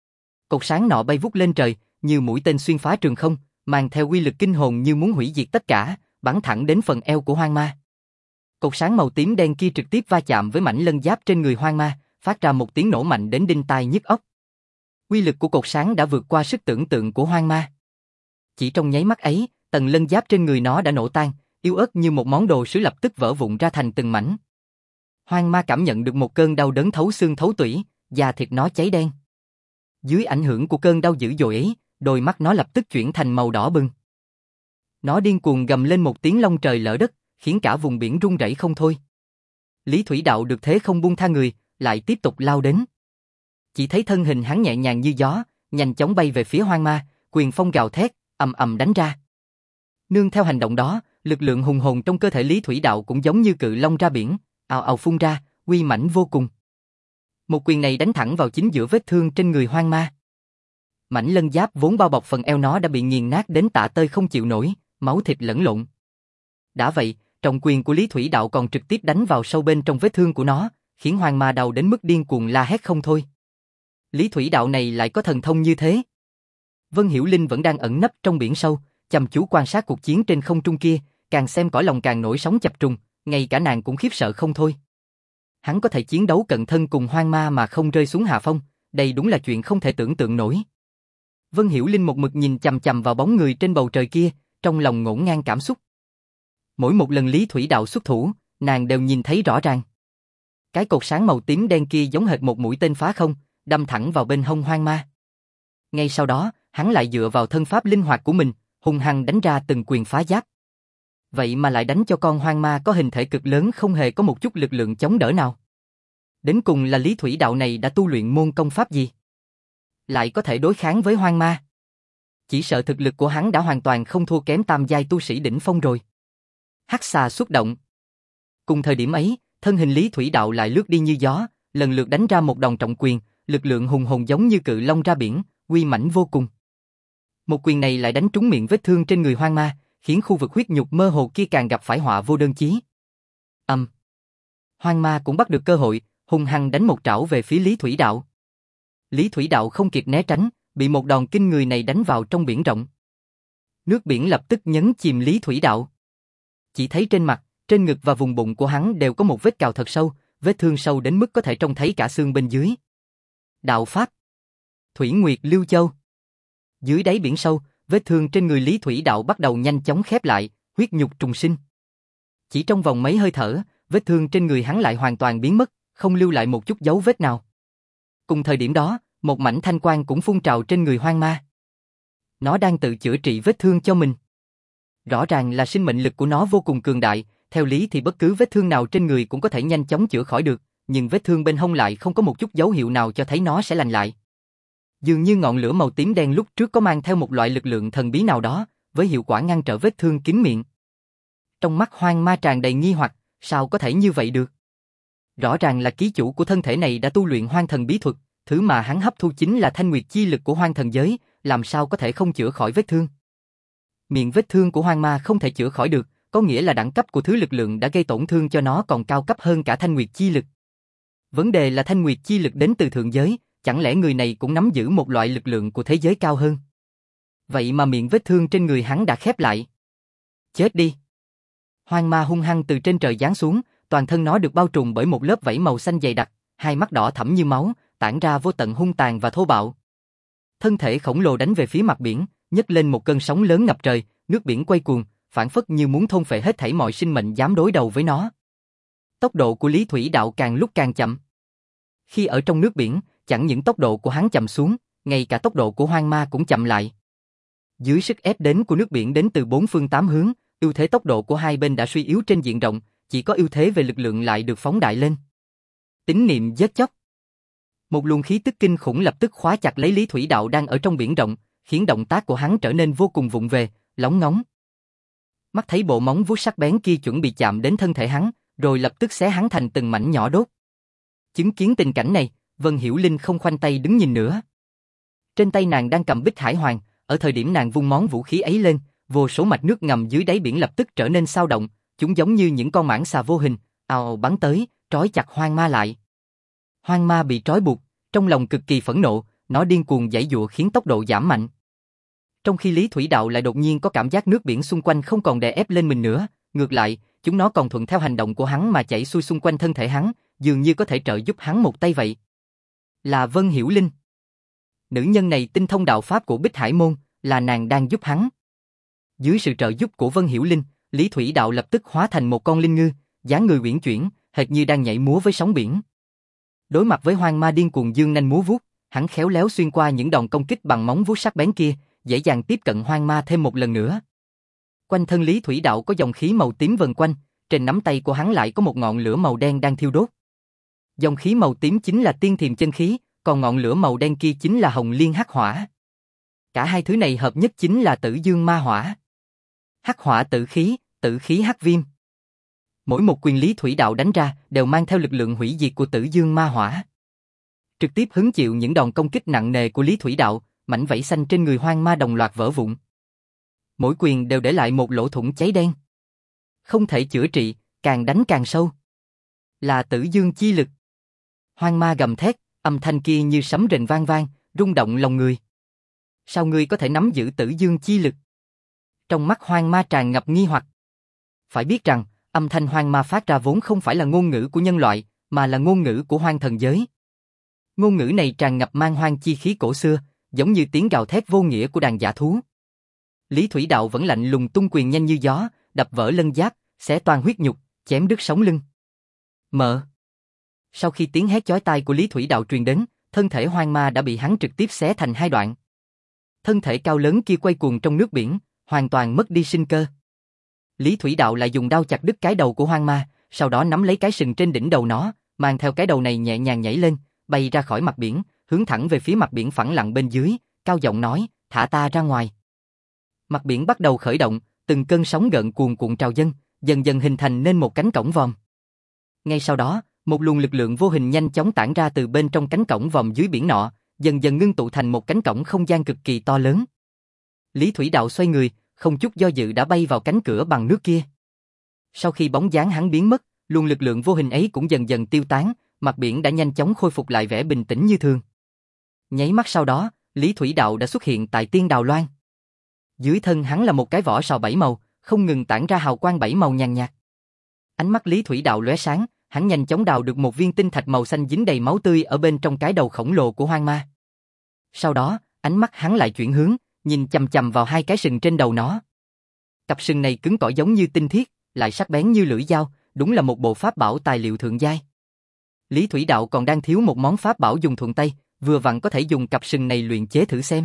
Cột sáng nọ bay vút lên trời, như mũi tên xuyên phá trường không, mang theo uy lực kinh hồn như muốn hủy diệt tất cả, bắn thẳng đến phần eo của hoang ma. Cột sáng màu tím đen kia trực tiếp va chạm với mảnh lân giáp trên người hoang ma, phát ra một tiếng nổ mạnh đến đinh tai nhức óc. Uy lực của cột sáng đã vượt qua sức tưởng tượng của hoang ma. Chỉ trong nháy mắt ấy, tầng lân giáp trên người nó đã nổ tan, yếu ớt như một món đồ sứ lập tức vỡ vụn ra thành từng mảnh. Hoang ma cảm nhận được một cơn đau đớn thấu xương thấu tủy, da thịt nó cháy đen. Dưới ảnh hưởng của cơn đau dữ dội ấy, đôi mắt nó lập tức chuyển thành màu đỏ bừng. Nó điên cuồng gầm lên một tiếng long trời lở đất, khiến cả vùng biển rung rẩy không thôi. Lý Thủy Đạo được thế không buông tha người, lại tiếp tục lao đến. Chỉ thấy thân hình hắn nhẹ nhàng như gió, nhanh chóng bay về phía hoang ma, quyền phong gào thét, ầm ầm đánh ra. Nương theo hành động đó, lực lượng hùng hồn trong cơ thể Lý Thủy Đạo cũng giống như cự long ra biển, ào ào phun ra, uy mãnh vô cùng. Một quyền này đánh thẳng vào chính giữa vết thương trên người hoang ma. Mảnh lân giáp vốn bao bọc phần eo nó đã bị nghiền nát đến tả tơi không chịu nổi, máu thịt lẫn lộn. Đã vậy, Trọng quyền của Lý Thủy Đạo còn trực tiếp đánh vào sâu bên trong vết thương của nó, khiến Hoang Ma đau đến mức điên cuồng la hét không thôi. Lý Thủy Đạo này lại có thần thông như thế. Vân Hiểu Linh vẫn đang ẩn nấp trong biển sâu, chăm chú quan sát cuộc chiến trên không trung kia, càng xem cõi lòng càng nổi sóng chập trùng, ngay cả nàng cũng khiếp sợ không thôi. Hắn có thể chiến đấu cận thân cùng Hoang Ma mà không rơi xuống hạ phong, đây đúng là chuyện không thể tưởng tượng nổi. Vân Hiểu Linh một mực nhìn chằm chằm vào bóng người trên bầu trời kia, trong lòng ngổn ngang cảm xúc. Mỗi một lần Lý Thủy Đạo xuất thủ, nàng đều nhìn thấy rõ ràng. Cái cột sáng màu tím đen kia giống hệt một mũi tên phá không, đâm thẳng vào bên hông Hoang Ma. Ngay sau đó, hắn lại dựa vào thân pháp linh hoạt của mình, hung hăng đánh ra từng quyền phá giáp. Vậy mà lại đánh cho con Hoang Ma có hình thể cực lớn không hề có một chút lực lượng chống đỡ nào. Đến cùng là Lý Thủy Đạo này đã tu luyện môn công pháp gì? Lại có thể đối kháng với Hoang Ma. Chỉ sợ thực lực của hắn đã hoàn toàn không thua kém tam giai tu sĩ đỉnh phong rồi. Hắc xà xuất động. Cùng thời điểm ấy, thân hình Lý Thủy Đạo lại lướt đi như gió, lần lượt đánh ra một đòn trọng quyền, lực lượng hùng hồn giống như cự long ra biển, uy mãnh vô cùng. Một quyền này lại đánh trúng miệng vết thương trên người Hoang Ma, khiến khu vực huyết nhục mơ hồ kia càng gặp phải họa vô đơn chí. Âm. Um. Hoang Ma cũng bắt được cơ hội, hung hăng đánh một trảo về phía Lý Thủy Đạo. Lý Thủy Đạo không kịp né tránh, bị một đòn kinh người này đánh vào trong biển rộng. Nước biển lập tức nhấn chìm Lý Thủy Đạo. Chỉ thấy trên mặt, trên ngực và vùng bụng của hắn đều có một vết cào thật sâu, vết thương sâu đến mức có thể trông thấy cả xương bên dưới. Đạo pháp. Thủy Nguyệt Lưu Châu. Dưới đáy biển sâu, vết thương trên người Lý Thủy Đạo bắt đầu nhanh chóng khép lại, huyết nhục trùng sinh. Chỉ trong vòng mấy hơi thở, vết thương trên người hắn lại hoàn toàn biến mất, không lưu lại một chút dấu vết nào. Cùng thời điểm đó, một mảnh thanh quang cũng phun trào trên người Hoang Ma. Nó đang tự chữa trị vết thương cho mình. Rõ ràng là sinh mệnh lực của nó vô cùng cường đại, theo lý thì bất cứ vết thương nào trên người cũng có thể nhanh chóng chữa khỏi được, nhưng vết thương bên hông lại không có một chút dấu hiệu nào cho thấy nó sẽ lành lại. Dường như ngọn lửa màu tím đen lúc trước có mang theo một loại lực lượng thần bí nào đó, với hiệu quả ngăn trở vết thương kín miệng. Trong mắt Hoang Ma tràn đầy nghi hoặc, sao có thể như vậy được? Rõ ràng là ký chủ của thân thể này đã tu luyện hoang thần bí thuật, thứ mà hắn hấp thu chính là thanh nguyệt chi lực của hoang thần giới, làm sao có thể không chữa khỏi vết thương? Miệng vết thương của Hoang Ma không thể chữa khỏi được, có nghĩa là đẳng cấp của thứ lực lượng đã gây tổn thương cho nó còn cao cấp hơn cả thanh nguyệt chi lực. Vấn đề là thanh nguyệt chi lực đến từ thượng giới, chẳng lẽ người này cũng nắm giữ một loại lực lượng của thế giới cao hơn? Vậy mà miệng vết thương trên người hắn đã khép lại. Chết đi! Hoang Ma hung hăng từ trên trời giáng xuống, toàn thân nó được bao trùm bởi một lớp vảy màu xanh dày đặc, hai mắt đỏ thẫm như máu, tản ra vô tận hung tàn và thô bạo. Thân thể khổng lồ đánh về phía mặt biển, nhấc lên một cơn sóng lớn ngập trời, nước biển quay cuồng, phảng phất như muốn thôn phệ hết thảy mọi sinh mệnh dám đối đầu với nó. Tốc độ của Lý Thủy Đạo càng lúc càng chậm. Khi ở trong nước biển, chẳng những tốc độ của hắn chậm xuống, ngay cả tốc độ của Hoang Ma cũng chậm lại. Dưới sức ép đến của nước biển đến từ bốn phương tám hướng, ưu thế tốc độ của hai bên đã suy yếu trên diện rộng, chỉ có ưu thế về lực lượng lại được phóng đại lên. Tín niệm giết chóc. Một luồng khí tức kinh khủng lập tức khóa chặt lấy Lý Thủy Đạo đang ở trong biển rộng, khiến động tác của hắn trở nên vô cùng vụng về, lóng ngóng. Mắt thấy bộ móng vuốt sắc bén kia chuẩn bị chạm đến thân thể hắn, rồi lập tức xé hắn thành từng mảnh nhỏ đốt. Chứng kiến tình cảnh này, Vân Hiểu Linh không khoanh tay đứng nhìn nữa. Trên tay nàng đang cầm Bích Hải Hoàng, ở thời điểm nàng vung món vũ khí ấy lên, vô số mạch nước ngầm dưới đáy biển lập tức trở nên xao động, chúng giống như những con mãng xà vô hình, ào ào bắn tới, trói chặt Hoang Ma lại. Hoang Ma bị trói buộc, trong lòng cực kỳ phẫn nộ, nó điên cuồng giãy giụa khiến tốc độ giảm mạnh. Trong khi Lý Thủy Đạo lại đột nhiên có cảm giác nước biển xung quanh không còn đè ép lên mình nữa, ngược lại, chúng nó còn thuận theo hành động của hắn mà chảy xuôi xung quanh thân thể hắn, dường như có thể trợ giúp hắn một tay vậy. Là Vân Hiểu Linh. Nữ nhân này tinh thông đạo pháp của Bích Hải môn, là nàng đang giúp hắn. Dưới sự trợ giúp của Vân Hiểu Linh, Lý Thủy Đạo lập tức hóa thành một con linh ngư, dáng người uyển chuyển, hệt như đang nhảy múa với sóng biển. Đối mặt với Hoang Ma điên cuồng dương nanh múa vuốt, hắn khéo léo xuyên qua những đòn công kích bằng móng vuốt sắc bén kia, dễ dàng tiếp cận Hoang Ma thêm một lần nữa. Quanh thân Lý Thủy Đạo có dòng khí màu tím vần quanh, trên nắm tay của hắn lại có một ngọn lửa màu đen đang thiêu đốt. Dòng khí màu tím chính là tiên thiềm chân khí, còn ngọn lửa màu đen kia chính là hồng liên hắc hỏa. Cả hai thứ này hợp nhất chính là Tử Dương Ma Hỏa. Hắc hỏa tử khí, tử khí hắc viêm. Mỗi một quyền Lý Thủy Đạo đánh ra đều mang theo lực lượng hủy diệt của Tử Dương Ma Hỏa. Trực tiếp hứng chịu những đòn công kích nặng nề của Lý Thủy Đạo, mảnh vảy xanh trên người Hoang Ma đồng loạt vỡ vụn. Mỗi quyền đều để lại một lỗ thủng cháy đen. Không thể chữa trị, càng đánh càng sâu. Là tử dương chi lực. Hoang ma gầm thét, âm thanh kia như sấm rền vang vang, rung động lòng người. Sao ngươi có thể nắm giữ tử dương chi lực? Trong mắt hoang ma tràn ngập nghi hoặc. Phải biết rằng, âm thanh hoang ma phát ra vốn không phải là ngôn ngữ của nhân loại, mà là ngôn ngữ của hoang thần giới. Ngôn ngữ này tràn ngập man hoang chi khí cổ xưa, giống như tiếng gào thét vô nghĩa của đàn dã thú. Lý Thủy Đạo vẫn lạnh lùng tung quyền nhanh như gió, đập vỡ lân giáp, xé toang huyết nhục, chém đứt sống lưng. Mợ. Sau khi tiếng hét chói tai của Lý Thủy Đạo truyền đến, thân thể hoang ma đã bị hắn trực tiếp xé thành hai đoạn. Thân thể cao lớn kia quay cuồng trong nước biển, hoàn toàn mất đi sinh cơ. Lý Thủy Đạo lại dùng đao chặt đứt cái đầu của hoang ma, sau đó nắm lấy cái sừng trên đỉnh đầu nó, mang theo cái đầu này nhẹ nhàng nhảy lên, bay ra khỏi mặt biển, hướng thẳng về phía mặt biển phẳng lặng bên dưới, cao giọng nói, thả ta ra ngoài. Mặt biển bắt đầu khởi động, từng cơn sóng gợn cuồn cuộn trào dâng, dần dần hình thành nên một cánh cổng vòm. Ngay sau đó, một luồng lực lượng vô hình nhanh chóng tản ra từ bên trong cánh cổng vòm dưới biển nọ, dần dần ngưng tụ thành một cánh cổng không gian cực kỳ to lớn. Lý Thủy Đạo xoay người, không chút do dự đã bay vào cánh cửa bằng nước kia. Sau khi bóng dáng hắn biến mất, luồng lực lượng vô hình ấy cũng dần dần tiêu tán, mặt biển đã nhanh chóng khôi phục lại vẻ bình tĩnh như thường. Nháy mắt sau đó, Lý Thủy Đạo đã xuất hiện tại Tiên Đào Loan. Dưới thân hắn là một cái vỏ sò bảy màu, không ngừng tản ra hào quang bảy màu nhàn nhạt. Ánh mắt Lý Thủy Đạo lóe sáng, hắn nhanh chóng đào được một viên tinh thạch màu xanh dính đầy máu tươi ở bên trong cái đầu khổng lồ của hoang ma. Sau đó, ánh mắt hắn lại chuyển hướng, nhìn chằm chằm vào hai cái sừng trên đầu nó. Cặp sừng này cứng cỏi giống như tinh thiết, lại sắc bén như lưỡi dao, đúng là một bộ pháp bảo tài liệu thượng giai. Lý Thủy Đạo còn đang thiếu một món pháp bảo dùng thuận tay, vừa vặn có thể dùng cặp sừng này luyện chế thử xem.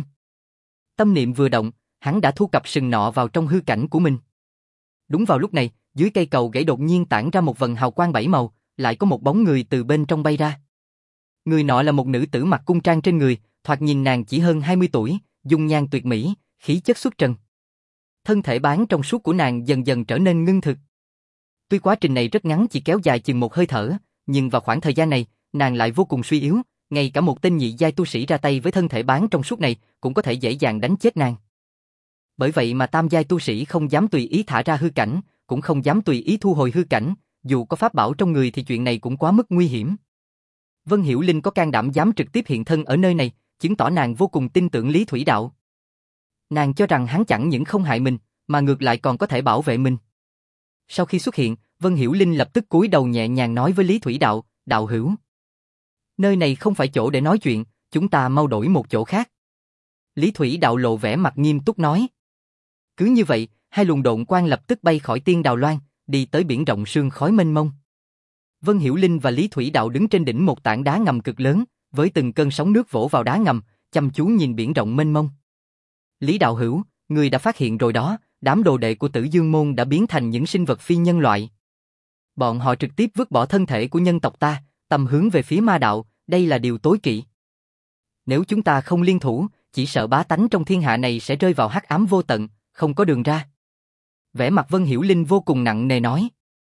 Tâm niệm vừa động, hắn đã thu cặp sừng nọ vào trong hư cảnh của mình. Đúng vào lúc này, dưới cây cầu gãy đột nhiên tản ra một vầng hào quang bảy màu, lại có một bóng người từ bên trong bay ra. Người nọ là một nữ tử mặc cung trang trên người, thoạt nhìn nàng chỉ hơn hai mươi tuổi, dung nhan tuyệt mỹ, khí chất xuất trần. Thân thể bán trong suốt của nàng dần dần trở nên ngưng thực. Tuy quá trình này rất ngắn, chỉ kéo dài chừng một hơi thở, nhưng vào khoảng thời gian này, nàng lại vô cùng suy yếu, ngay cả một tên nhị giai tu sĩ ra tay với thân thể bán trong suốt này cũng có thể dễ dàng đánh chết nàng. Bởi vậy mà tam giai tu sĩ không dám tùy ý thả ra hư cảnh, cũng không dám tùy ý thu hồi hư cảnh, dù có pháp bảo trong người thì chuyện này cũng quá mức nguy hiểm. Vân Hiểu Linh có can đảm dám trực tiếp hiện thân ở nơi này, chứng tỏ nàng vô cùng tin tưởng Lý Thủy Đạo. Nàng cho rằng hắn chẳng những không hại mình, mà ngược lại còn có thể bảo vệ mình. Sau khi xuất hiện, Vân Hiểu Linh lập tức cúi đầu nhẹ nhàng nói với Lý Thủy Đạo, đạo hữu. Nơi này không phải chỗ để nói chuyện, chúng ta mau đổi một chỗ khác. Lý Thủy Đạo lộ vẻ mặt nghiêm túc nói. Cứ như vậy, hai luồng độn quang lập tức bay khỏi Tiên Đào Loan, đi tới biển rộng sương khói mênh mông. Vân Hiểu Linh và Lý Thủy Đạo đứng trên đỉnh một tảng đá ngầm cực lớn, với từng cơn sóng nước vỗ vào đá ngầm, chăm chú nhìn biển rộng mênh mông. Lý đạo hữu, người đã phát hiện rồi đó, đám đồ đệ của Tử Dương môn đã biến thành những sinh vật phi nhân loại. Bọn họ trực tiếp vứt bỏ thân thể của nhân tộc ta, tầm hướng về phía ma đạo, đây là điều tối kỵ. Nếu chúng ta không liên thủ, chỉ sợ bá tánh trong thiên hạ này sẽ rơi vào hắc ám vô tận, không có đường ra. Vẻ mặt Vân Hiểu Linh vô cùng nặng nề nói.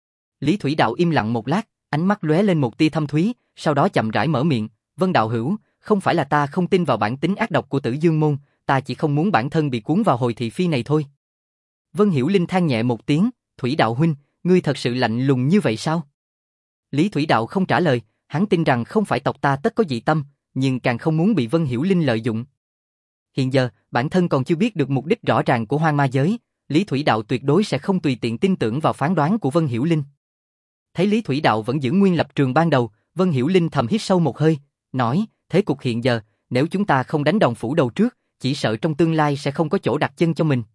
Lý Thủy Đạo im lặng một lát, ánh mắt lóe lên một tia thâm thúy, sau đó chậm rãi mở miệng, Vân đạo hữu, không phải là ta không tin vào bản tính ác độc của Tử Dương môn, ta chỉ không muốn bản thân bị cuốn vào hồi thị phi này thôi. Vân Hiểu Linh than nhẹ một tiếng, Thủy Đạo huynh, ngươi thật sự lạnh lùng như vậy sao? Lý Thủy Đạo không trả lời, hắn tin rằng không phải tộc ta tất có dị tâm, nhưng càng không muốn bị Vân Hiểu Linh lợi dụng. Hiện giờ, bản thân còn chưa biết được mục đích rõ ràng của hoang ma giới, Lý Thủy Đạo tuyệt đối sẽ không tùy tiện tin tưởng vào phán đoán của Vân Hiểu Linh. Thấy Lý Thủy Đạo vẫn giữ nguyên lập trường ban đầu, Vân Hiểu Linh thầm hít sâu một hơi, nói, thế cục hiện giờ, nếu chúng ta không đánh đòn phủ đầu trước, chỉ sợ trong tương lai sẽ không có chỗ đặt chân cho mình.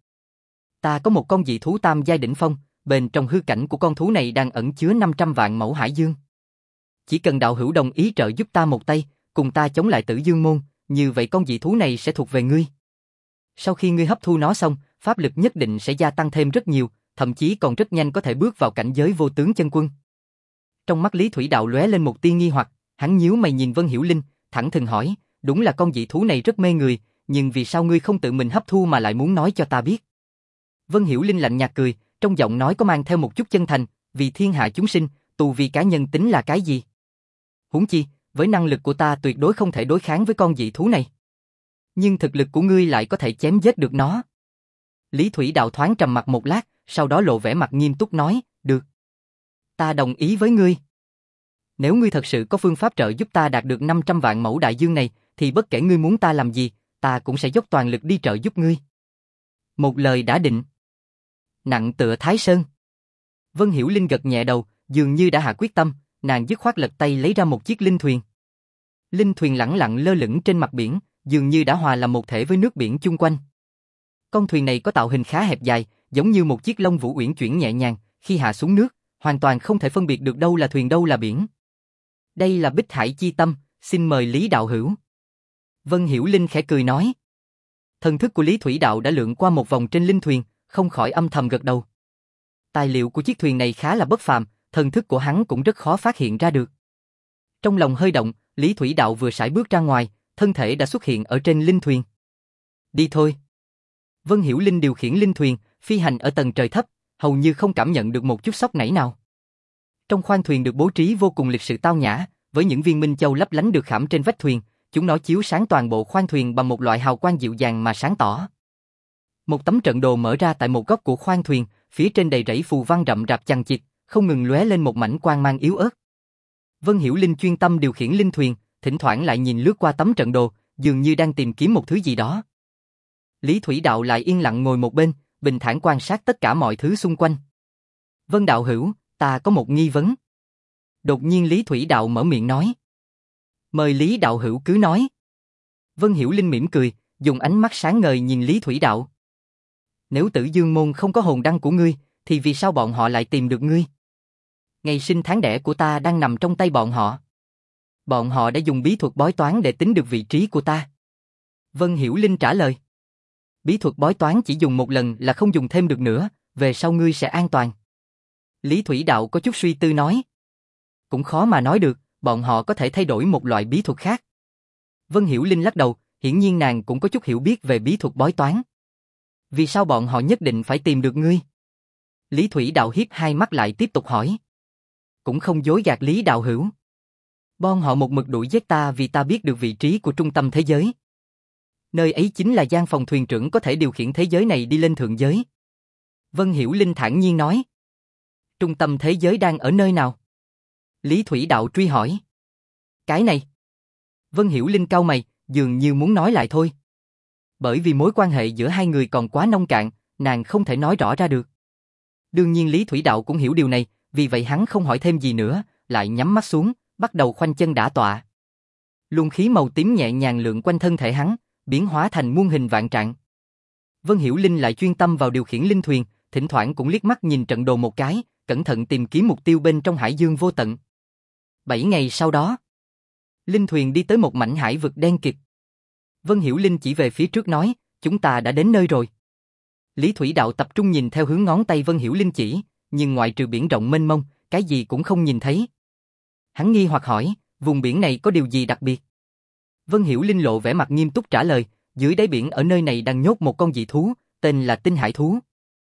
Ta có một con dị thú tam giai đỉnh phong, bên trong hư cảnh của con thú này đang ẩn chứa năm trăm vạn mẫu hải dương. Chỉ cần đạo hữu đồng ý trợ giúp ta một tay, cùng ta chống lại Tử Dương môn, như vậy con dị thú này sẽ thuộc về ngươi. Sau khi ngươi hấp thu nó xong, pháp lực nhất định sẽ gia tăng thêm rất nhiều, thậm chí còn rất nhanh có thể bước vào cảnh giới vô tướng chân quân. Trong mắt Lý Thủy Đạo lóe lên một tia nghi hoặc, hắn nhíu mày nhìn Vân Hiểu Linh, thẳng thừng hỏi, đúng là con dị thú này rất mê người, nhưng vì sao ngươi không tự mình hấp thu mà lại muốn nói cho ta biết? Vân Hiểu Linh lạnh nhạt cười, trong giọng nói có mang theo một chút chân thành, vì thiên hạ chúng sinh, tù vì cá nhân tính là cái gì? Huống chi, với năng lực của ta tuyệt đối không thể đối kháng với con dị thú này. Nhưng thực lực của ngươi lại có thể chém giết được nó. Lý Thủy Đạo thoáng trầm mặt một lát, sau đó lộ vẻ mặt nghiêm túc nói, được. Ta đồng ý với ngươi. Nếu ngươi thật sự có phương pháp trợ giúp ta đạt được năm trăm vạn mẫu đại dương này, thì bất kể ngươi muốn ta làm gì, ta cũng sẽ dốc toàn lực đi trợ giúp ngươi. Một lời đã định. Nặng tựa Thái Sơn. Vân Hiểu Linh gật nhẹ đầu, dường như đã hạ quyết tâm, nàng dứt khoát lật tay lấy ra một chiếc linh thuyền. Linh thuyền lẳng lặng lơ lửng trên mặt biển, dường như đã hòa làm một thể với nước biển chung quanh. Con thuyền này có tạo hình khá hẹp dài, giống như một chiếc lông vũ uyển chuyển nhẹ nhàng, khi hạ xuống nước, hoàn toàn không thể phân biệt được đâu là thuyền đâu là biển. Đây là Bích Hải Chi Tâm, xin mời Lý đạo hữu. Vân Hiểu Linh khẽ cười nói. Thần thức của Lý Thủy Đạo đã lượn qua một vòng trên linh thuyền, không khỏi âm thầm gật đầu. Tài liệu của chiếc thuyền này khá là bất phàm, thần thức của hắn cũng rất khó phát hiện ra được. Trong lòng hơi động, Lý Thủy Đạo vừa sải bước ra ngoài, thân thể đã xuất hiện ở trên linh thuyền. Đi thôi. Vân Hiểu Linh điều khiển linh thuyền, phi hành ở tầng trời thấp, hầu như không cảm nhận được một chút sốc nảy nào. Trong khoang thuyền được bố trí vô cùng lịch sự tao nhã, với những viên minh châu lấp lánh được khảm trên vách thuyền, chúng nó chiếu sáng toàn bộ khoang thuyền bằng một loại hào quang dịu dàng mà sáng tỏ. Một tấm trận đồ mở ra tại một góc của khoang thuyền, phía trên đầy rẫy phù văn rậm rạp chằng chịt, không ngừng lóe lên một mảnh quang mang yếu ớt. Vân Hiểu Linh chuyên tâm điều khiển linh thuyền, thỉnh thoảng lại nhìn lướt qua tấm trận đồ, dường như đang tìm kiếm một thứ gì đó. Lý Thủy Đạo lại yên lặng ngồi một bên, bình thản quan sát tất cả mọi thứ xung quanh. Vân đạo hữu, ta có một nghi vấn. Đột nhiên Lý Thủy Đạo mở miệng nói. Mời Lý đạo hữu cứ nói. Vân Hiểu Linh mỉm cười, dùng ánh mắt sáng ngời nhìn Lý Thủy Đạo. Nếu Tử Dương môn không có hồn đăng của ngươi, thì vì sao bọn họ lại tìm được ngươi? Ngày sinh tháng đẻ của ta đang nằm trong tay bọn họ. Bọn họ đã dùng bí thuật bói toán để tính được vị trí của ta. Vân Hiểu Linh trả lời. Bí thuật bói toán chỉ dùng một lần là không dùng thêm được nữa, về sau ngươi sẽ an toàn. Lý Thủy Đạo có chút suy tư nói. Cũng khó mà nói được, bọn họ có thể thay đổi một loại bí thuật khác. Vân Hiểu Linh lắc đầu, hiển nhiên nàng cũng có chút hiểu biết về bí thuật bói toán. Vì sao bọn họ nhất định phải tìm được ngươi? Lý Thủy Đạo hiếp hai mắt lại tiếp tục hỏi. Cũng không dối gạt Lý đạo hữu. Bọn họ một mực đuổi giết ta vì ta biết được vị trí của trung tâm thế giới. Nơi ấy chính là gian phòng thuyền trưởng có thể điều khiển thế giới này đi lên thượng giới. Vân Hiểu Linh thản nhiên nói. Trung tâm thế giới đang ở nơi nào? Lý Thủy Đạo truy hỏi. Cái này. Vân Hiểu Linh cau mày, dường như muốn nói lại thôi. Bởi vì mối quan hệ giữa hai người còn quá nông cạn, nàng không thể nói rõ ra được. Đương nhiên Lý Thủy Đạo cũng hiểu điều này, vì vậy hắn không hỏi thêm gì nữa, lại nhắm mắt xuống, bắt đầu khoanh chân đả tọa. Luồng khí màu tím nhẹ nhàng lượn quanh thân thể hắn, biến hóa thành muôn hình vạn trạng. Vân Hiểu Linh lại chuyên tâm vào điều khiển linh thuyền, thỉnh thoảng cũng liếc mắt nhìn trận đồ một cái, cẩn thận tìm kiếm mục tiêu bên trong hải dương vô tận. Bảy ngày sau đó, linh thuyền đi tới một mảnh hải vực đen kịt. Vân Hiểu Linh chỉ về phía trước nói, chúng ta đã đến nơi rồi. Lý Thủy Đạo tập trung nhìn theo hướng ngón tay Vân Hiểu Linh chỉ, nhưng ngoại trừ biển rộng mênh mông, cái gì cũng không nhìn thấy. Hắn nghi hoặc hỏi, vùng biển này có điều gì đặc biệt? Vân Hiểu Linh lộ vẻ mặt nghiêm túc trả lời, dưới đáy biển ở nơi này đang nhốt một con dị thú, tên là Tinh Hải thú.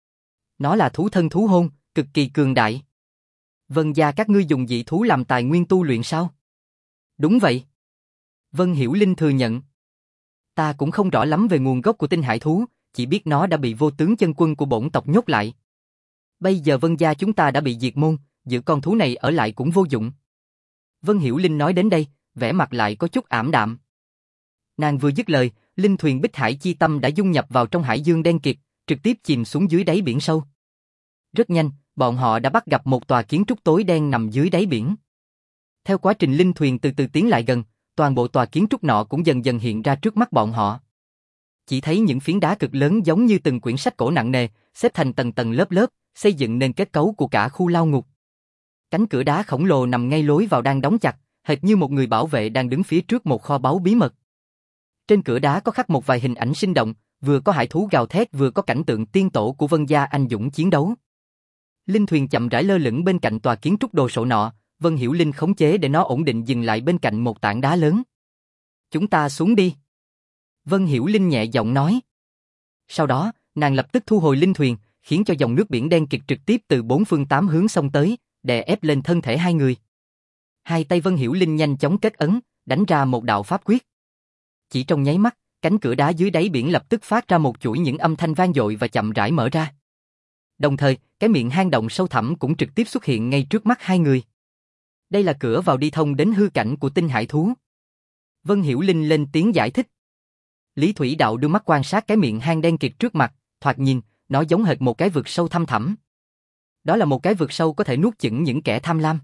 Nó là thú thân thú hôn, cực kỳ cường đại. Vân gia các ngươi dùng dị thú làm tài nguyên tu luyện sao? Đúng vậy. Vân Hiểu Linh thừa nhận. Ta cũng không rõ lắm về nguồn gốc của Tinh Hải thú, chỉ biết nó đã bị vô tướng chân quân của bổn tộc nhốt lại. Bây giờ Vân gia chúng ta đã bị diệt môn, giữ con thú này ở lại cũng vô dụng. Vân Hiểu Linh nói đến đây, vẻ mặt lại có chút ảm đạm. Nàng vừa dứt lời, linh thuyền Bích Hải Chi Tâm đã dung nhập vào trong hải dương đen kịt, trực tiếp chìm xuống dưới đáy biển sâu. Rất nhanh, bọn họ đã bắt gặp một tòa kiến trúc tối đen nằm dưới đáy biển. Theo quá trình linh thuyền từ từ tiến lại gần, toàn bộ tòa kiến trúc nọ cũng dần dần hiện ra trước mắt bọn họ. Chỉ thấy những phiến đá cực lớn giống như từng quyển sách cổ nặng nề, xếp thành tầng tầng lớp lớp, xây dựng nên kết cấu của cả khu lao ngục. Cánh cửa đá khổng lồ nằm ngay lối vào đang đóng chặt, hệt như một người bảo vệ đang đứng phía trước một kho báu bí mật. Trên cửa đá có khắc một vài hình ảnh sinh động, vừa có hải thú gào thét vừa có cảnh tượng tiên tổ của Vân gia anh dũng chiến đấu. Linh thuyền chậm rãi lơ lửng bên cạnh tòa kiến trúc đồ sộ nọ, Vân Hiểu Linh khống chế để nó ổn định dừng lại bên cạnh một tảng đá lớn. Chúng ta xuống đi. Vân Hiểu Linh nhẹ giọng nói. Sau đó, nàng lập tức thu hồi linh thuyền, khiến cho dòng nước biển đen kịt trực tiếp từ bốn phương tám hướng xông tới, đè ép lên thân thể hai người. Hai tay Vân Hiểu Linh nhanh chóng kết ấn, đánh ra một đạo pháp quyết. Chỉ trong nháy mắt, cánh cửa đá dưới đáy biển lập tức phát ra một chuỗi những âm thanh vang dội và chậm rãi mở ra. Đồng thời, cái miệng hang động sâu thẳm cũng trực tiếp xuất hiện ngay trước mắt hai người. Đây là cửa vào đi thông đến hư cảnh của tinh hải thú. Vân Hiểu Linh lên tiếng giải thích. Lý Thủy Đạo đưa mắt quan sát cái miệng hang đen kịt trước mặt, thoạt nhìn, nó giống hệt một cái vực sâu thăm thẳm. Đó là một cái vực sâu có thể nuốt chửng những kẻ tham lam.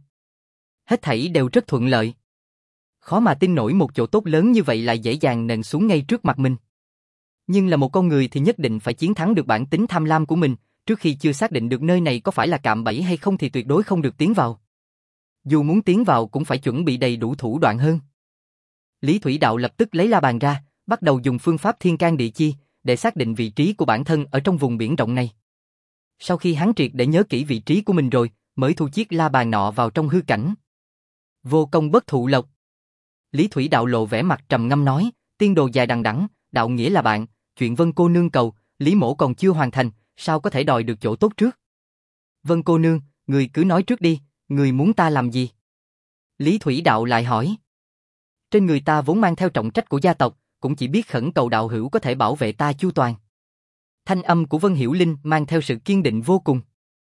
Hết thảy đều rất thuận lợi. Khó mà tin nổi một chỗ tốt lớn như vậy lại dễ dàng nện xuống ngay trước mặt mình. Nhưng là một con người thì nhất định phải chiến thắng được bản tính tham lam của mình, trước khi chưa xác định được nơi này có phải là cạm bẫy hay không thì tuyệt đối không được tiến vào. Dù muốn tiến vào cũng phải chuẩn bị đầy đủ thủ đoạn hơn. Lý Thủy Đạo lập tức lấy la bàn ra, bắt đầu dùng phương pháp thiên can địa chi, để xác định vị trí của bản thân ở trong vùng biển rộng này. Sau khi hắn triệt để nhớ kỹ vị trí của mình rồi, mới thu chiếc la bàn nọ vào trong hư cảnh. Vô công bất thụ lộc. Lý Thủy Đạo lộ vẻ mặt trầm ngâm nói, tiên đồ dài đằng đẵng, đạo nghĩa là bạn, chuyện Vân cô nương cầu, Lý mỗ còn chưa hoàn thành, sao có thể đòi được chỗ tốt trước? Vân cô nương, người cứ nói trước đi, người muốn ta làm gì? Lý Thủy Đạo lại hỏi. Trên người ta vốn mang theo trọng trách của gia tộc, cũng chỉ biết khẩn cầu đạo hữu có thể bảo vệ ta chu toàn. Thanh âm của Vân Hiểu Linh mang theo sự kiên định vô cùng.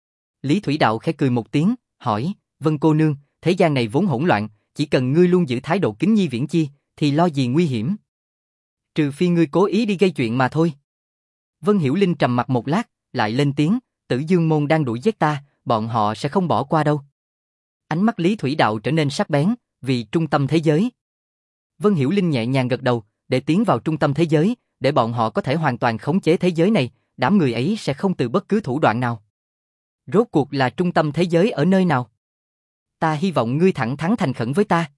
Lý Thủy Đạo khẽ cười một tiếng, hỏi, Vân cô nương, thế gian này vốn hỗn loạn, chỉ cần ngươi luôn giữ thái độ kính nhi viễn chi, thì lo gì nguy hiểm. Trừ phi ngươi cố ý đi gây chuyện mà thôi. Vân Hiểu Linh trầm mặt một lát, lại lên tiếng, Tử Dương môn đang đuổi giết ta, bọn họ sẽ không bỏ qua đâu. Ánh mắt Lý Thủy Đạo trở nên sắc bén, vì trung tâm thế giới. Vân Hiểu Linh nhẹ nhàng gật đầu, để tiến vào trung tâm thế giới, để bọn họ có thể hoàn toàn khống chế thế giới này, đám người ấy sẽ không từ bất cứ thủ đoạn nào. Rốt cuộc là trung tâm thế giới ở nơi nào? Ta hy vọng ngươi thẳng thắn thành khẩn với ta.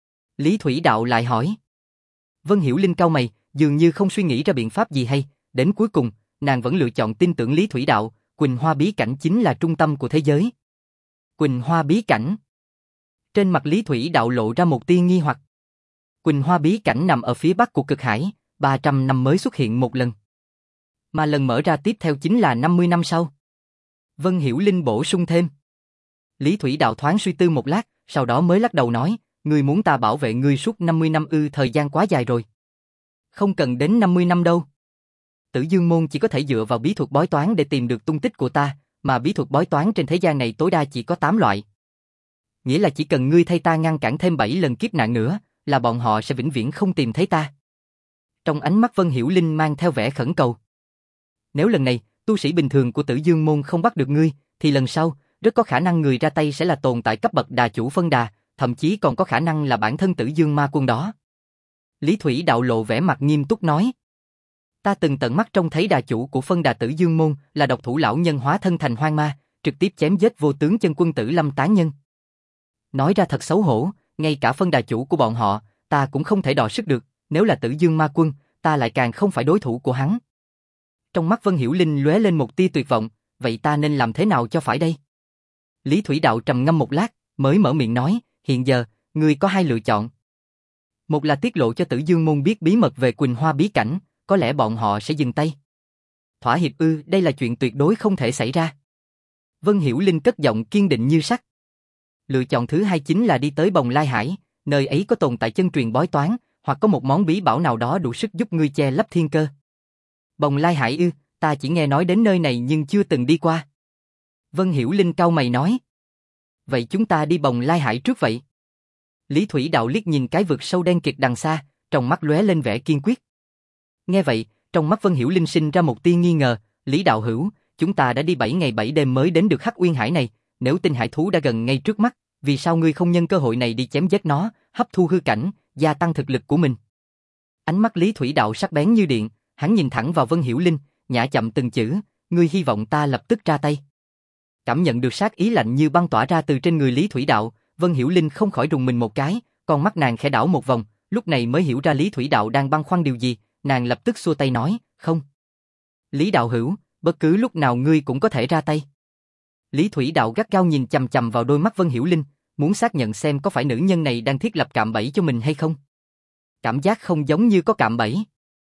Lý Thủy Đạo lại hỏi. Vân Hiểu Linh cau mày, dường như không suy nghĩ ra biện pháp gì hay, đến cuối cùng, nàng vẫn lựa chọn tin tưởng Lý Thủy Đạo, Quỳnh Hoa bí cảnh chính là trung tâm của thế giới. Quỳnh Hoa bí cảnh. Trên mặt Lý Thủy Đạo lộ ra một tia nghi hoặc. Quỳnh Hoa bí cảnh nằm ở phía bắc của cực hải, ba trăm năm mới xuất hiện một lần. Mà lần mở ra tiếp theo chính là năm mươi năm sau. Vân Hiểu Linh bổ sung thêm. Lý Thủy Đạo thoáng suy tư một lát, sau đó mới lắc đầu nói, ngươi muốn ta bảo vệ ngươi suốt năm mươi năm ư? Thời gian quá dài rồi. Không cần đến năm mươi năm đâu. Tử Dương môn chỉ có thể dựa vào bí thuật bói toán để tìm được tung tích của ta, mà bí thuật bói toán trên thế gian này tối đa chỉ có tám loại. Nghĩa là chỉ cần ngươi thay ta ngăn cản thêm bảy lần kiếp nạn nữa, là bọn họ sẽ vĩnh viễn không tìm thấy ta. Trong ánh mắt Vân Hiểu Linh mang theo vẻ khẩn cầu. Nếu lần này, tu sĩ bình thường của Tử Dương môn không bắt được ngươi, thì lần sau, rất có khả năng người ra tay sẽ là tồn tại cấp bậc đà chủ phân đà, thậm chí còn có khả năng là bản thân Tử Dương ma quân đó. Lý Thủy Đạo lộ vẻ mặt nghiêm túc nói. Ta từng tận mắt trông thấy đà chủ của phân đà Tử Dương môn là độc thủ lão nhân hóa thân thành hoang ma, trực tiếp chém giết vô tướng chân quân Tử Lâm tán nhân. Nói ra thật xấu hổ, ngay cả phân đà chủ của bọn họ, ta cũng không thể đọ sức được, nếu là Tử Dương ma quân, ta lại càng không phải đối thủ của hắn. Trong mắt Vân Hiểu Linh lóe lên một tia tuyệt vọng, vậy ta nên làm thế nào cho phải đây? Lý Thủy Đạo trầm ngâm một lát, mới mở miệng nói, hiện giờ, ngươi có hai lựa chọn. Một là tiết lộ cho Tử Dương môn biết bí mật về Quỳnh Hoa bí cảnh, có lẽ bọn họ sẽ dừng tay. Thỏa hiệp ư? Đây là chuyện tuyệt đối không thể xảy ra. Vân Hiểu Linh cất giọng kiên định như sắt. Lựa chọn thứ hai chính là đi tới Bồng Lai Hải, nơi ấy có tồn tại chân truyền bói toán, hoặc có một món bí bảo nào đó đủ sức giúp ngươi che lấp thiên cơ. Bồng Lai Hải ư? Ta chỉ nghe nói đến nơi này nhưng chưa từng đi qua. Vân Hiểu Linh cau mày nói. Vậy chúng ta đi Bồng Lai Hải trước vậy. Lý Thủy Đạo liếc nhìn cái vực sâu đen kịt đằng xa, trong mắt lóe lên vẻ kiên quyết. Nghe vậy, trong mắt Vân Hiểu Linh sinh ra một tia nghi ngờ, Lý đạo hữu, chúng ta đã đi bảy ngày bảy đêm mới đến được Hắc Uyên Hải này, nếu tinh hải thú đã gần ngay trước mắt, vì sao ngươi không nhân cơ hội này đi chém giết nó, hấp thu hư cảnh, gia tăng thực lực của mình? Ánh mắt Lý Thủy Đạo sắc bén như điện, hắn nhìn thẳng vào Vân Hiểu Linh, nhả chậm từng chữ, ngươi hy vọng ta lập tức ra tay. Cảm nhận được sát ý lạnh như băng tỏa ra từ trên người Lý Thủy Đạo, Vân Hiểu Linh không khỏi rùng mình một cái, con mắt nàng khẽ đảo một vòng, lúc này mới hiểu ra Lý Thủy Đạo đang băn khoăn điều gì, nàng lập tức xua tay nói, không. Lý đạo hữu, bất cứ lúc nào ngươi cũng có thể ra tay. Lý Thủy Đạo gắt gao nhìn chằm chằm vào đôi mắt Vân Hiểu Linh, muốn xác nhận xem có phải nữ nhân này đang thiết lập cạm bẫy cho mình hay không. Cảm giác không giống như có cạm bẫy.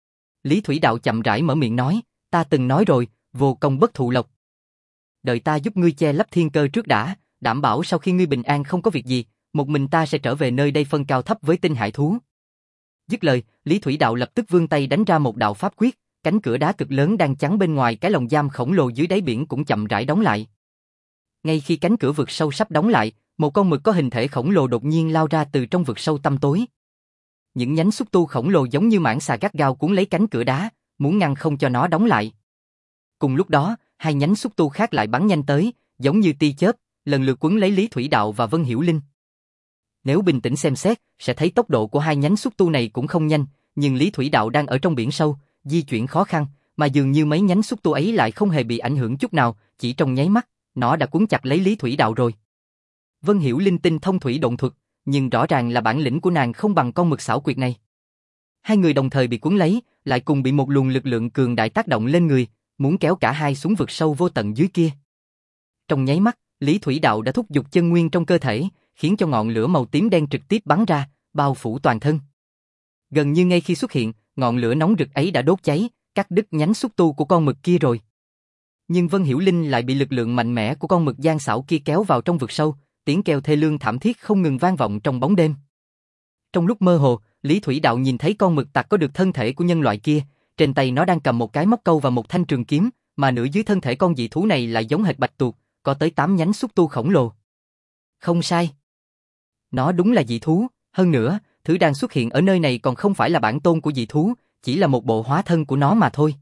Lý Thủy Đạo chậm rãi mở miệng nói, ta từng nói rồi, vô công bất thụ lộc. Đợi ta giúp ngươi che lấp thiên cơ trước đã, đảm bảo sau khi ngươi bình an không có việc gì, một mình ta sẽ trở về nơi đây phân cao thấp với tinh hải thú. Dứt lời, Lý Thủy Đạo lập tức vươn tay đánh ra một đạo pháp quyết, cánh cửa đá cực lớn đang chắn bên ngoài cái lồng giam khổng lồ dưới đáy biển cũng chậm rãi đóng lại. Ngay khi cánh cửa vực sâu sắp đóng lại, một con mực có hình thể khổng lồ đột nhiên lao ra từ trong vực sâu tăm tối. Những nhánh xúc tu khổng lồ giống như mãng xà gắt gao cuốn lấy cánh cửa đá, muốn ngăn không cho nó đóng lại. Cùng lúc đó, hai nhánh xúc tu khác lại bắn nhanh tới, giống như tia chớp, lần lượt quấn lấy Lý Thủy Đạo và Vân Hiểu Linh. Nếu bình tĩnh xem xét, sẽ thấy tốc độ của hai nhánh xúc tu này cũng không nhanh, nhưng Lý Thủy Đạo đang ở trong biển sâu, di chuyển khó khăn, mà dường như mấy nhánh xúc tu ấy lại không hề bị ảnh hưởng chút nào, chỉ trong nháy mắt, nó đã cuốn chặt lấy Lý Thủy Đạo rồi. Vân Hiểu Linh tinh thông thủy độn thuật, nhưng rõ ràng là bản lĩnh của nàng không bằng con mực xảo quyệt này. Hai người đồng thời bị cuốn lấy, lại cùng bị một luồng lực lượng cường đại tác động lên người, muốn kéo cả hai xuống vực sâu vô tận dưới kia. Trong nháy mắt, Lý Thủy Đạo đã thúc giục chân nguyên trong cơ thể, khiến cho ngọn lửa màu tím đen trực tiếp bắn ra, bao phủ toàn thân. Gần như ngay khi xuất hiện, ngọn lửa nóng rực ấy đã đốt cháy, cắt đứt nhánh xúc tu của con mực kia rồi. Nhưng Vân Hiểu Linh lại bị lực lượng mạnh mẽ của con mực gian xảo kia kéo vào trong vực sâu, tiếng kêu thê lương thảm thiết không ngừng vang vọng trong bóng đêm. Trong lúc mơ hồ, Lý Thủy Đạo nhìn thấy con mực tặc có được thân thể của nhân loại kia, trên tay nó đang cầm một cái móc câu và một thanh trường kiếm, mà nửa dưới thân thể con dị thú này lại giống hệt bạch tuộc, có tới tám nhánh xúc tu khổng lồ. Không sai. Nó đúng là dị thú, hơn nữa, thứ đang xuất hiện ở nơi này còn không phải là bản tôn của dị thú, chỉ là một bộ hóa thân của nó mà thôi.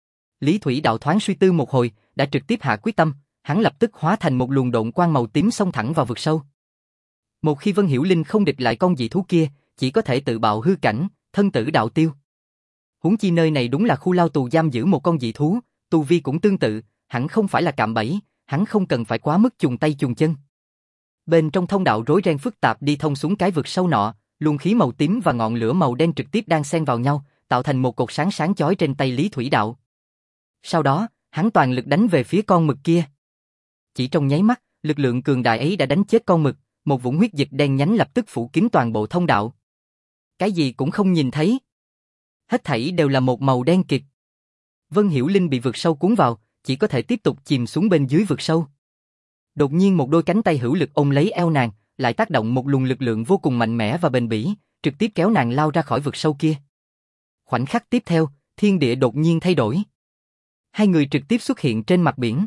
Lý Thủy Đạo thoáng suy tư một hồi, đã trực tiếp hạ quyết tâm, hắn lập tức hóa thành một luồng độn quang màu tím xông thẳng vào vực sâu. Một khi Vân Hiểu Linh không địch lại con dị thú kia, chỉ có thể tự bạo hư cảnh, thân tử đạo tiêu. Huống chi nơi này đúng là khu lao tù giam giữ một con dị thú, tu vi cũng tương tự, hẳn không phải là cạm bẫy, hắn không cần phải quá mức chùng tay chùng chân. Bên trong thông đạo rối ren phức tạp đi thông xuống cái vực sâu nọ, luồng khí màu tím và ngọn lửa màu đen trực tiếp đang xen vào nhau, tạo thành một cột sáng sáng chói trên tay Lý Thủy Đạo. Sau đó, hắn toàn lực đánh về phía con mực kia. Chỉ trong nháy mắt, lực lượng cường đại ấy đã đánh chết con mực, một vũng huyết dịch đen nhánh lập tức phủ kín toàn bộ thông đạo. Cái gì cũng không nhìn thấy. Hết thảy đều là một màu đen kịt. Vân Hiểu Linh bị vực sâu cuốn vào, chỉ có thể tiếp tục chìm xuống bên dưới vực sâu. Đột nhiên một đôi cánh tay hữu lực ôm lấy eo nàng, lại tác động một luồng lực lượng vô cùng mạnh mẽ và bền bỉ, trực tiếp kéo nàng lao ra khỏi vực sâu kia. Khoảnh khắc tiếp theo, thiên địa đột nhiên thay đổi. Hai người trực tiếp xuất hiện trên mặt biển.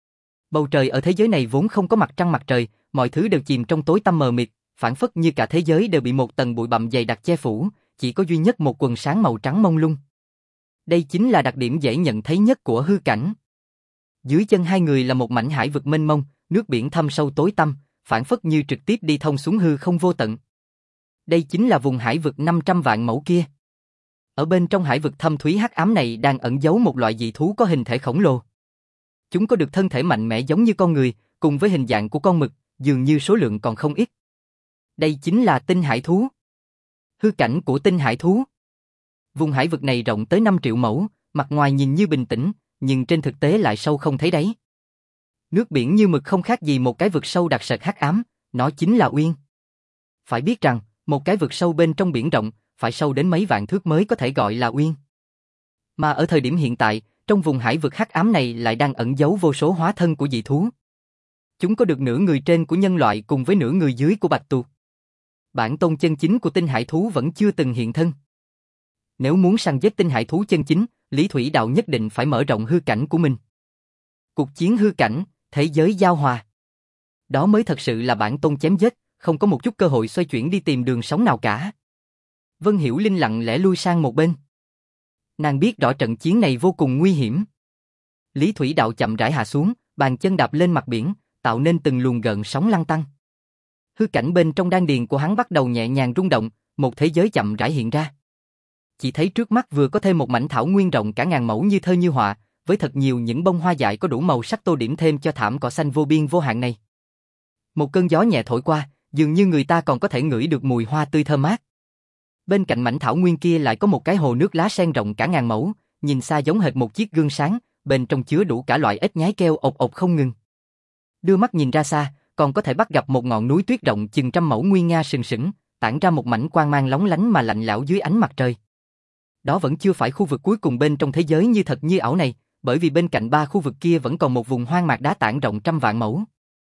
Bầu trời ở thế giới này vốn không có mặt trăng mặt trời, mọi thứ đều chìm trong tối tăm mờ mịt, phảng phất như cả thế giới đều bị một tầng bụi bặm dày đặc che phủ, chỉ có duy nhất một quần sáng màu trắng mông lung. Đây chính là đặc điểm dễ nhận thấy nhất của hư cảnh. Dưới chân hai người là một mảnh hải vực mênh mông, nước biển thâm sâu tối tăm, phảng phất như trực tiếp đi thông xuống hư không vô tận. Đây chính là vùng hải vực năm trăm vạn mẫu kia. Ở bên trong hải vực thâm thúy hắc ám này đang ẩn giấu một loại dị thú có hình thể khổng lồ. Chúng có được thân thể mạnh mẽ giống như con người, cùng với hình dạng của con mực, dường như số lượng còn không ít. Đây chính là tinh hải thú. Hư cảnh của tinh hải thú. Vùng hải vực này rộng tới năm triệu mẫu, mặt ngoài nhìn như bình tĩnh, nhưng trên thực tế lại sâu không thấy đáy. Nước biển như mực không khác gì một cái vực sâu đặc sệt hắc ám, nó chính là Uyên. Phải biết rằng, một cái vực sâu bên trong biển rộng, phải sâu đến mấy vạn thước mới có thể gọi là Uyên. Mà ở thời điểm hiện tại, trong vùng hải vực hắc ám này lại đang ẩn giấu vô số hóa thân của dị thú. Chúng có được nửa người trên của nhân loại cùng với nửa người dưới của bạch tuộc. Bản tôn chân chính của tinh hải thú vẫn chưa từng hiện thân. Nếu muốn săn giết tinh hải thú chân chính, Lý Thủy Đạo nhất định phải mở rộng hư cảnh của mình. Cuộc chiến hư cảnh, thế giới giao hòa. Đó mới thật sự là bản tôn chém giết, không có một chút cơ hội xoay chuyển đi tìm đường sống nào cả. Vân Hiểu Linh lặng lẽ lui sang một bên. Nàng biết rõ trận chiến này vô cùng nguy hiểm. Lý Thủy Đạo chậm rãi hạ xuống, bàn chân đạp lên mặt biển, tạo nên từng luồng gợn sóng lăn tăn. Hư cảnh bên trong đan điền của hắn bắt đầu nhẹ nhàng rung động, một thế giới chậm rãi hiện ra. Chỉ thấy trước mắt vừa có thêm một mảnh thảo nguyên rộng cả ngàn mẫu như thơ như họa, với thật nhiều những bông hoa dại có đủ màu sắc tô điểm thêm cho thảm cỏ xanh vô biên vô hạn này. Một cơn gió nhẹ thổi qua, dường như người ta còn có thể ngửi được mùi hoa tươi thơm mát. Bên cạnh mảnh thảo nguyên kia lại có một cái hồ nước lá sen rộng cả ngàn mẫu, nhìn xa giống hệt một chiếc gương sáng, bên trong chứa đủ cả loại ếch nhái kêu ộc ộc không ngừng. Đưa mắt nhìn ra xa, còn có thể bắt gặp một ngọn núi tuyết rộng chừng trăm mẫu nguy nga sừng sững, tản ra một mảnh quang mang lóng lánh mà lạnh lẽo dưới ánh mặt trời. Đó vẫn chưa phải khu vực cuối cùng bên trong thế giới như thật như ảo này, bởi vì bên cạnh ba khu vực kia vẫn còn một vùng hoang mạc đá tảng rộng trăm vạn mẫu.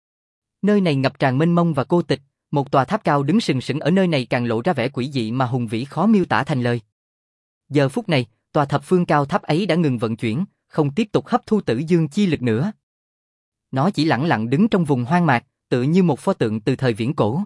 Nơi này ngập tràn mênh mông và cô tịch, một tòa tháp cao đứng sừng sững ở nơi này càng lộ ra vẻ quỷ dị mà hùng vĩ khó miêu tả thành lời. Giờ phút này, tòa thập phương cao tháp ấy đã ngừng vận chuyển, không tiếp tục hấp thu tử dương chi lực nữa. Nó chỉ lẳng lặng đứng trong vùng hoang mạc, tựa như một pho tượng từ thời viễn cổ.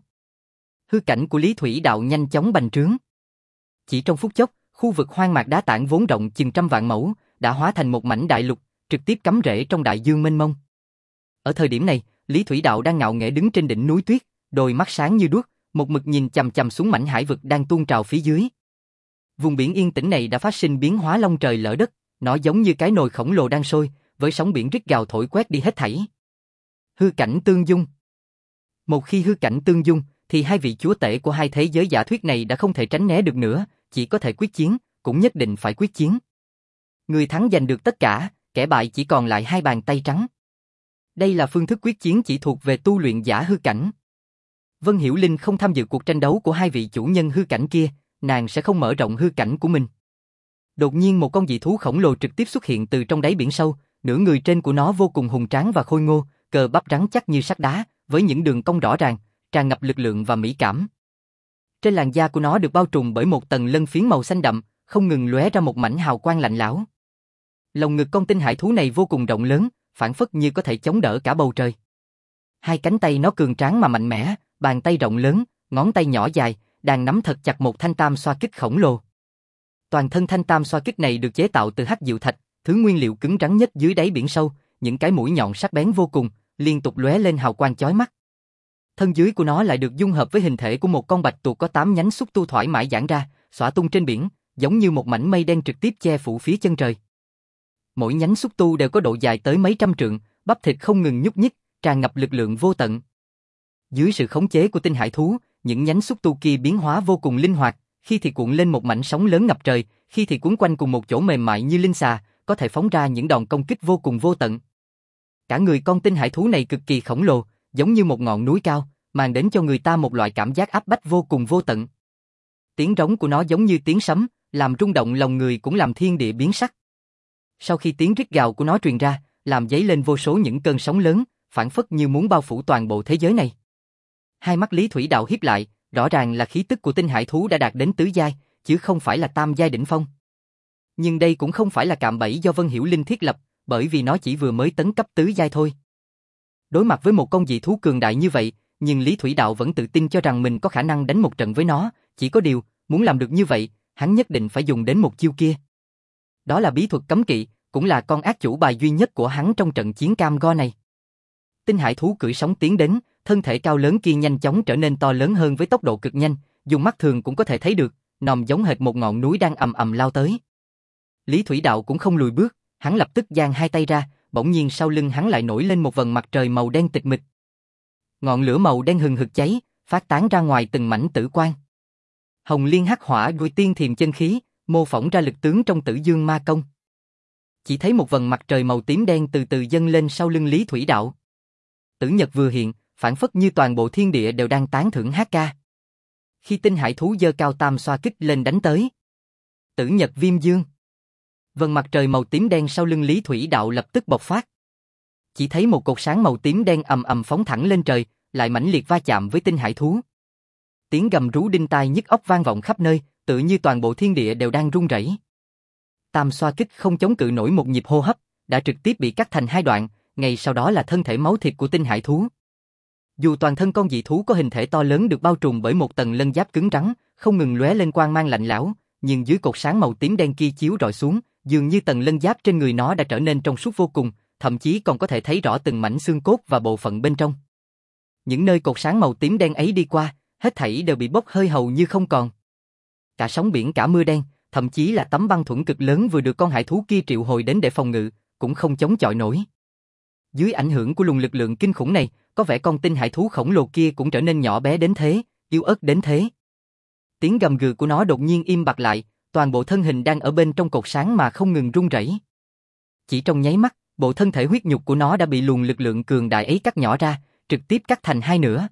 Hư cảnh của Lý Thủy Đạo nhanh chóng bành trướng. Chỉ trong phút chốc, khu vực hoang mạc đá tảng vốn rộng chừng trăm vạn mẫu, đã hóa thành một mảnh đại lục, trực tiếp cắm rễ trong đại dương mênh mông. Ở thời điểm này, Lý Thủy Đạo đang ngạo nghễ đứng trên đỉnh núi tuyết, đôi mắt sáng như đuốc, một mực nhìn chằm chằm xuống mảnh hải vực đang tuôn trào phía dưới. Vùng biển yên tĩnh này đã phát sinh biến hóa long trời lở đất, nó giống như cái nồi khổng lồ đang sôi, với sóng biển rít gào thổi quét đi hết thảy. Hư cảnh tương dung. Một khi hư cảnh tương dung, thì hai vị chúa tể của hai thế giới giả thuyết này đã không thể tránh né được nữa, chỉ có thể quyết chiến, cũng nhất định phải quyết chiến. Người thắng giành được tất cả, kẻ bại chỉ còn lại hai bàn tay trắng. Đây là phương thức quyết chiến chỉ thuộc về tu luyện giả hư cảnh. Vân Hiểu Linh không tham dự cuộc tranh đấu của hai vị chủ nhân hư cảnh kia, nàng sẽ không mở rộng hư cảnh của mình. Đột nhiên một con dị thú khổng lồ trực tiếp xuất hiện từ trong đáy biển sâu, nửa người trên của nó vô cùng hùng tráng và khôi ngô, cơ bắp rắn chắc như sắt đá, với những đường cong rõ ràng, tràn ngập lực lượng và mỹ cảm. Trên làn da của nó được bao trùm bởi một tầng lân phiến màu xanh đậm, không ngừng lóe ra một mảnh hào quang lạnh lẽo. Lồng ngực con tinh hải thú này vô cùng rộng lớn, phảng phất như có thể chống đỡ cả bầu trời. Hai cánh tay nó cường tráng mà mạnh mẽ, bàn tay rộng lớn, ngón tay nhỏ dài, đang nắm thật chặt một thanh tam xoa kích khổng lồ. Toàn thân thanh tam xoa kích này được chế tạo từ hắc diệu thạch, thứ nguyên liệu cứng rắn nhất dưới đáy biển sâu, những cái mũi nhọn sắc bén vô cùng, liên tục lóe lên hào quang chói mắt. Thân dưới của nó lại được dung hợp với hình thể của một con bạch tuộc có tám nhánh xúc tu thoải mái giãn ra, xõa tung trên biển, giống như một mảnh mây đen trực tiếp che phủ phía chân trời. Mỗi nhánh xúc tu đều có độ dài tới mấy trăm trượng, bắp thịt không ngừng nhúc nhích, tràn ngập lực lượng vô tận. Dưới sự khống chế của tinh hải thú, những nhánh xúc tu kia biến hóa vô cùng linh hoạt, khi thì cuộn lên một mảnh sóng lớn ngập trời, khi thì cuốn quanh cùng một chỗ mềm mại như linh xà, có thể phóng ra những đòn công kích vô cùng vô tận. Cả người con tinh hải thú này cực kỳ khổng lồ, giống như một ngọn núi cao, mang đến cho người ta một loại cảm giác áp bách vô cùng vô tận. Tiếng rống của nó giống như tiếng sấm, làm rung động lòng người cũng làm thiên địa biến sắc. Sau khi tiếng rít gào của nó truyền ra, làm dấy lên vô số những cơn sóng lớn, phảng phất như muốn bao phủ toàn bộ thế giới này. Hai mắt Lý Thủy Đạo híp lại, rõ ràng là khí tức của tinh hải thú đã đạt đến tứ giai, chứ không phải là tam giai đỉnh phong. Nhưng đây cũng không phải là cạm bẫy do Vân Hiểu Linh thiết lập, bởi vì nó chỉ vừa mới tấn cấp tứ giai thôi. Đối mặt với một con dị thú cường đại như vậy, nhưng Lý Thủy Đạo vẫn tự tin cho rằng mình có khả năng đánh một trận với nó, chỉ có điều, muốn làm được như vậy, hắn nhất định phải dùng đến một chiêu kia. Đó là bí thuật cấm kỵ, cũng là con ác chủ bài duy nhất của hắn trong trận chiến cam go này. Tinh hải thú cưỡi sóng tiến đến, thân thể cao lớn kia nhanh chóng trở nên to lớn hơn với tốc độ cực nhanh, dùng mắt thường cũng có thể thấy được, nòm giống hệt một ngọn núi đang ầm ầm lao tới. Lý Thủy Đạo cũng không lùi bước, hắn lập tức giang hai tay ra, bỗng nhiên sau lưng hắn lại nổi lên một vầng mặt trời màu đen tịch mịch. Ngọn lửa màu đen hừng hực cháy, phát tán ra ngoài từng mảnh tử quang. Hồng liên hắc hỏa đuôi tiên thiềm chân khí, mô phỏng ra lực tướng trong Tử Dương Ma Công. Chỉ thấy một vầng mặt trời màu tím đen từ từ dâng lên sau lưng Lý Thủy Đạo. Tử nhật vừa hiện, phảng phất như toàn bộ thiên địa đều đang tán thưởng hát ca. Khi tinh hải thú giơ cao tam xoa kích lên đánh tới. Tử nhật viêm dương. Vầng mặt trời màu tím đen sau lưng Lý Thủy Đạo lập tức bộc phát. Chỉ thấy một cột sáng màu tím đen ầm ầm phóng thẳng lên trời, lại mãnh liệt va chạm với tinh hải thú. Tiếng gầm rú đinh tai nhức óc vang vọng khắp nơi, tự như toàn bộ thiên địa đều đang rung rẩy. Tam xoa kích không chống cự nổi một nhịp hô hấp, đã trực tiếp bị cắt thành hai đoạn, ngay sau đó là thân thể máu thịt của tinh hải thú. Dù toàn thân con dị thú có hình thể to lớn được bao trùm bởi một tầng lân giáp cứng rắn, không ngừng lóe lên quang mang lạnh lẽo, nhưng dưới cột sáng màu tím đen kia chiếu rọi xuống, dường như tầng lân giáp trên người nó đã trở nên trong suốt vô cùng, thậm chí còn có thể thấy rõ từng mảnh xương cốt và bộ phận bên trong. Những nơi cột sáng màu tím đen ấy đi qua, hết thảy đều bị bốc hơi hầu như không còn. Cả sóng biển cả mưa đen, thậm chí là tấm băng thuẫn cực lớn vừa được con hải thú kia triệu hồi đến để phòng ngự, cũng không chống chọi nổi. Dưới ảnh hưởng của luồng lực lượng kinh khủng này, có vẻ con tinh hải thú khổng lồ kia cũng trở nên nhỏ bé đến thế, yếu ớt đến thế. Tiếng gầm gừ của nó đột nhiên im bặt lại, toàn bộ thân hình đang ở bên trong cột sáng mà không ngừng rung rẩy. Chỉ trong nháy mắt, bộ thân thể huyết nhục của nó đã bị luồng lực lượng cường đại ấy cắt nhỏ ra, trực tiếp cắt thành hai nửa.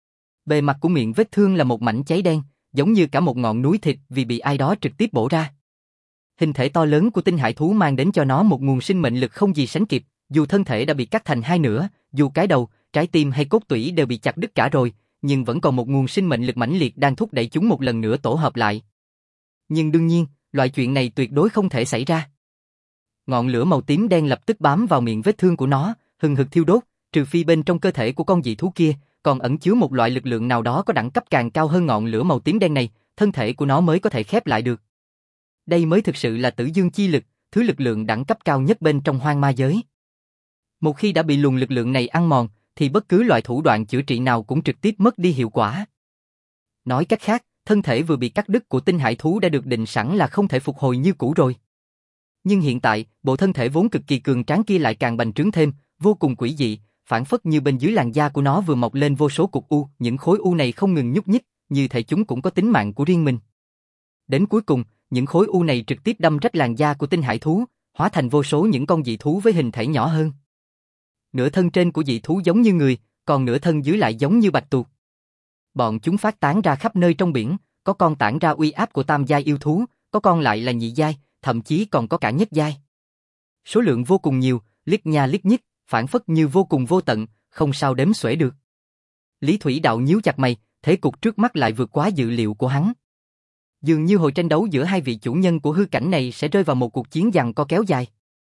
Bề mặt của miệng vết thương là một mảnh cháy đen, giống như cả một ngọn núi thịt vì bị ai đó trực tiếp bổ ra. Hình thể to lớn của tinh hải thú mang đến cho nó một nguồn sinh mệnh lực không gì sánh kịp, dù thân thể đã bị cắt thành hai nửa, dù cái đầu, trái tim hay cốt tủy đều bị chặt đứt cả rồi, nhưng vẫn còn một nguồn sinh mệnh lực mãnh liệt đang thúc đẩy chúng một lần nữa tổ hợp lại. Nhưng đương nhiên, Loại chuyện này tuyệt đối không thể xảy ra. Ngọn lửa màu tím đen lập tức bám vào miệng vết thương của nó, hừng hực thiêu đốt, trừ phi bên trong cơ thể của con dị thú kia còn ẩn chứa một loại lực lượng nào đó có đẳng cấp càng cao hơn ngọn lửa màu tím đen này, thân thể của nó mới có thể khép lại được. Đây mới thực sự là tử dương chi lực, thứ lực lượng đẳng cấp cao nhất bên trong hoang ma giới. Một khi đã bị luồng lực lượng này ăn mòn, thì bất cứ loại thủ đoạn chữa trị nào cũng trực tiếp mất đi hiệu quả. Nói cách khác, thân thể vừa bị cắt đứt của tinh hải thú đã được định sẵn là không thể phục hồi như cũ rồi. Nhưng hiện tại, bộ thân thể vốn cực kỳ cường tráng kia lại càng bành trướng thêm, vô cùng quỷ dị, phản phất như bên dưới làn da của nó vừa mọc lên vô số cục u, những khối u này không ngừng nhúc nhích, như thể chúng cũng có tính mạng của riêng mình. Đến cuối cùng, những khối u này trực tiếp đâm rách làn da của tinh hải thú, hóa thành vô số những con dị thú với hình thể nhỏ hơn. Nửa thân trên của dị thú giống như người, còn nửa thân dưới lại giống như bạch tuộc. Bọn chúng phát tán ra khắp nơi trong biển, có con tản ra uy áp của tam giai yêu thú, có con lại là nhị giai, thậm chí còn có cả nhất giai. Số lượng vô cùng nhiều, liếc nha liếc nhích, phản phất như vô cùng vô tận, không sao đếm xuể được. Lý Thủy Đạo nhíu chặt mày, thế cục trước mắt lại vượt quá dự liệu của hắn. Dường như hồi tranh đấu giữa hai vị chủ nhân của hư cảnh này sẽ rơi vào một cuộc chiến giằng co kéo dài.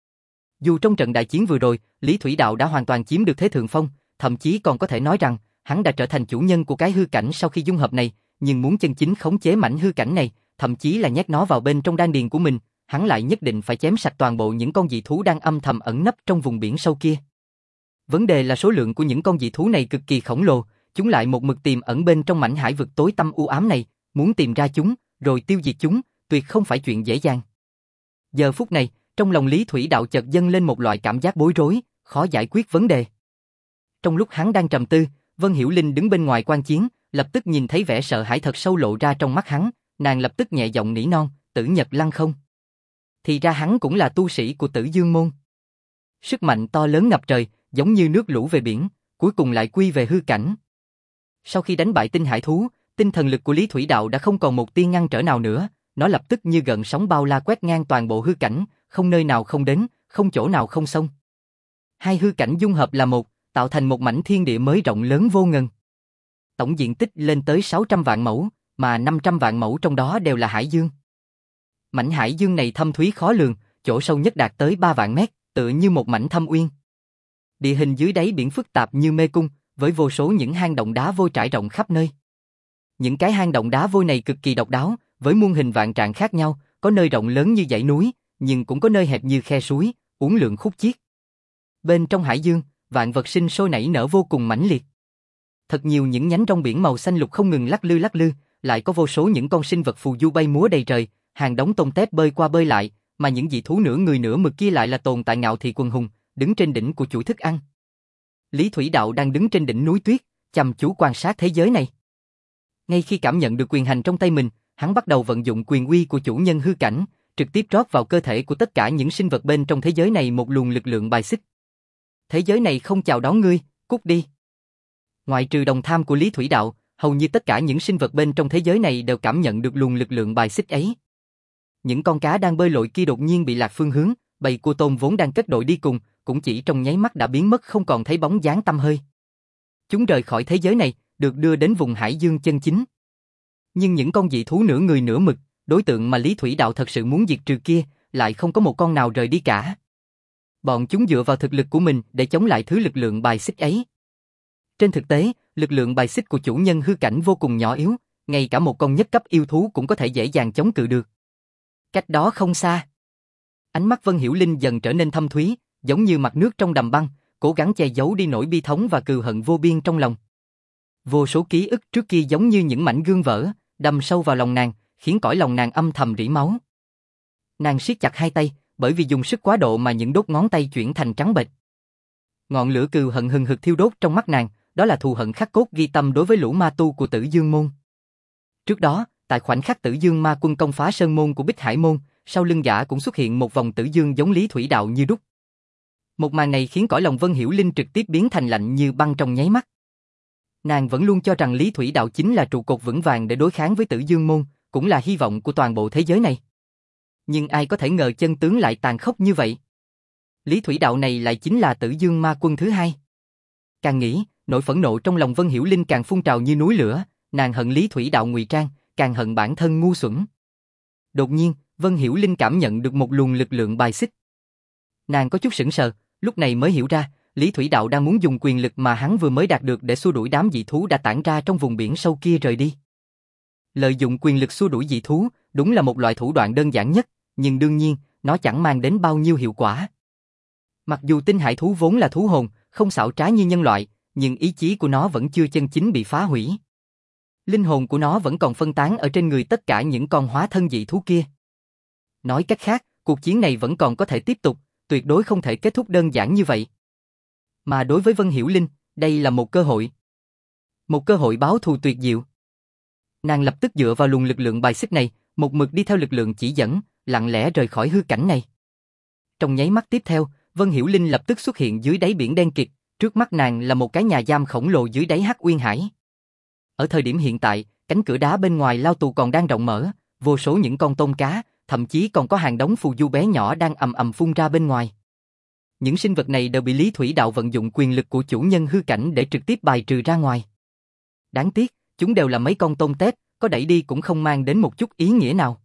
Dù trong trận đại chiến vừa rồi, Lý Thủy Đạo đã hoàn toàn chiếm được thế thượng phong, thậm chí còn có thể nói rằng hắn đã trở thành chủ nhân của cái hư cảnh sau khi dung hợp này, nhưng muốn chân chính khống chế mảnh hư cảnh này, thậm chí là nhét nó vào bên trong đan điền của mình, hắn lại nhất định phải chém sạch toàn bộ những con dị thú đang âm thầm ẩn nấp trong vùng biển sâu kia. Vấn đề là số lượng của những con dị thú này cực kỳ khổng lồ, chúng lại một mực tiềm ẩn bên trong mảnh hải vực tối tăm u ám này, muốn tìm ra chúng, rồi tiêu diệt chúng, tuyệt không phải chuyện dễ dàng. Giờ phút này, trong lòng Lý Thủy Đạo chợt dâng lên một loại cảm giác bối rối, khó giải quyết vấn đề. Trong lúc hắn đang trầm tư, Vân Hiểu Linh đứng bên ngoài quan chiến, lập tức nhìn thấy vẻ sợ hãi thật sâu lộ ra trong mắt hắn, nàng lập tức nhẹ giọng nỉ non, Tử Nhật Lăng không. Thì ra hắn cũng là tu sĩ của Tử Dương môn. Sức mạnh to lớn ngập trời, giống như nước lũ về biển, cuối cùng lại quy về hư cảnh. Sau khi đánh bại tinh hải thú, tinh thần lực của Lý Thủy Đạo đã không còn một tia ngăn trở nào nữa, nó lập tức như gợn sóng bao la quét ngang toàn bộ hư cảnh, không nơi nào không đến, không chỗ nào không xông. Hai hư cảnh dung hợp là một, tạo thành một mảnh thiên địa mới rộng lớn vô ngần. Tổng diện tích lên tới sáu trăm vạn mẫu, mà năm trăm vạn mẫu trong đó đều là hải dương. Mảnh hải dương này thâm thúy khó lường, chỗ sâu nhất đạt tới ba vạn mét, tựa như một mảnh thâm uyên. Địa hình dưới đáy biển phức tạp như mê cung, với vô số những hang động đá vôi trải rộng khắp nơi. Những cái hang động đá vôi này cực kỳ độc đáo, với muôn hình vạn trạng khác nhau, có nơi rộng lớn như dãy núi, nhưng cũng có nơi hẹp như khe suối, uốn lượn khúc chiết. Bên trong hải dương, vạn vật sinh sôi nảy nở vô cùng mãnh liệt. Thật nhiều những nhánh rong biển màu xanh lục không ngừng lắc lư lắc lư, lại có vô số những con sinh vật phù du bay múa đầy trời, hàng đống tôm tép bơi qua bơi lại, mà những dị thú nửa người nửa mực kia lại là tồn tại ngạo thị quần hùng, đứng trên đỉnh của chuỗi thức ăn. Lý Thủy Đạo đang đứng trên đỉnh núi tuyết, chăm chú quan sát thế giới này. Ngay khi cảm nhận được quyền hành trong tay mình, hắn bắt đầu vận dụng quyền uy của chủ nhân hư cảnh, trực tiếp rót vào cơ thể của tất cả những sinh vật bên trong thế giới này một luồng lực lượng bài xích. Thế giới này không chào đón ngươi, cút đi. Ngoại trừ đồng tham của Lý Thủy Đạo, hầu như tất cả những sinh vật bên trong thế giới này đều cảm nhận được luồng lực lượng bài xích ấy. Những con cá đang bơi lội kia đột nhiên bị lạc phương hướng, bầy cua tôm vốn đang kết đội đi cùng, cũng chỉ trong nháy mắt đã biến mất không còn thấy bóng dáng tăm hơi. Chúng rời khỏi thế giới này, được đưa đến vùng hải dương chân chính. Nhưng những con dị thú nửa người nửa mực, đối tượng mà Lý Thủy Đạo thật sự muốn diệt trừ kia, lại không có một con nào rời đi cả. Bọn chúng dựa vào thực lực của mình để chống lại thứ lực lượng bài xích ấy. Trên thực tế, lực lượng bài xích của chủ nhân hư cảnh vô cùng nhỏ yếu, ngay cả một con nhất cấp yêu thú cũng có thể dễ dàng chống cự được. Cách đó không xa, ánh mắt Vân Hiểu Linh dần trở nên thâm thúy, giống như mặt nước trong đầm băng, cố gắng che giấu đi nỗi bi thống và cừu hận vô biên trong lòng. Vô số ký ức trước kia giống như những mảnh gương vỡ, đâm sâu vào lòng nàng, khiến cõi lòng nàng âm thầm rỉ máu. Nàng siết chặt hai tay, bởi vì dùng sức quá độ mà những đốt ngón tay chuyển thành trắng bệch. Ngọn lửa cừu hận hừng hực thiêu đốt trong mắt nàng, đó là thù hận khắc cốt ghi tâm đối với lũ ma tu của Tử Dương môn. Trước đó, tại khoảnh khắc Tử Dương ma quân công phá sơn môn của Bích Hải môn, sau lưng gã cũng xuất hiện một vòng Tử Dương giống Lý Thủy Đạo như đúc. Một màn này khiến cõi lòng Vân Hiểu Linh trực tiếp biến thành lạnh như băng trong nháy mắt. Nàng vẫn luôn cho rằng Lý Thủy Đạo chính là trụ cột vững vàng để đối kháng với Tử Dương môn, cũng là hy vọng của toàn bộ thế giới này. Nhưng ai có thể ngờ chân tướng lại tàn khốc như vậy? Lý Thủy Đạo này lại chính là Tử Dương ma quân thứ hai. Càng nghĩ, nỗi phẫn nộ trong lòng Vân Hiểu Linh càng phun trào như núi lửa, nàng hận Lý Thủy Đạo ngụy trang, càng hận bản thân ngu xuẩn. Đột nhiên, Vân Hiểu Linh cảm nhận được một luồng lực lượng bài xích. Nàng có chút sững sờ, lúc này mới hiểu ra, Lý Thủy Đạo đang muốn dùng quyền lực mà hắn vừa mới đạt được để xua đuổi đám dị thú đã tản ra trong vùng biển sâu kia rời đi. Lợi dụng quyền lực xua đuổi dị thú, đúng là một loại thủ đoạn đơn giản nhất, nhưng đương nhiên, nó chẳng mang đến bao nhiêu hiệu quả. Mặc dù tinh hải thú vốn là thú hồn, không xảo trá như nhân loại, nhưng ý chí của nó vẫn chưa chân chính bị phá hủy. Linh hồn của nó vẫn còn phân tán ở trên người tất cả những con hóa thân dị thú kia. Nói cách khác, cuộc chiến này vẫn còn có thể tiếp tục, tuyệt đối không thể kết thúc đơn giản như vậy. Mà đối với Vân Hiểu Linh, đây là một cơ hội. Một cơ hội báo thù tuyệt diệu. Nàng lập tức dựa vào luồng lực lượng bài xích này, một mực đi theo lực lượng chỉ dẫn, lặng lẽ rời khỏi hư cảnh này. Trong nháy mắt tiếp theo, Vân Hiểu Linh lập tức xuất hiện dưới đáy biển đen kịt, trước mắt nàng là một cái nhà giam khổng lồ dưới đáy Hắc Uyên Hải. Ở thời điểm hiện tại, cánh cửa đá bên ngoài lao tù còn đang rộng mở, vô số những con tôm cá, thậm chí còn có hàng đống phù du bé nhỏ đang ầm ầm phun ra bên ngoài. Những sinh vật này đều bị Lý Thủy Đạo vận dụng quyền lực của chủ nhân hư cảnh để trực tiếp bài trừ ra ngoài. Đáng tiếc, chúng đều là mấy con tôm tép, có đẩy đi cũng không mang đến một chút ý nghĩa nào.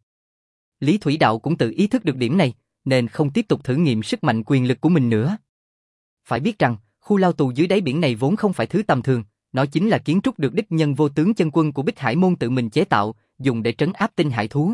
Lý Thủy Đạo cũng tự ý thức được điểm này, nên không tiếp tục thử nghiệm sức mạnh quyền lực của mình nữa. Phải biết rằng, khu lao tù dưới đáy biển này vốn không phải thứ tầm thường, nó chính là kiến trúc được đích nhân vô tướng chân quân của Bích Hải Môn tự mình chế tạo, dùng để trấn áp tinh hải thú.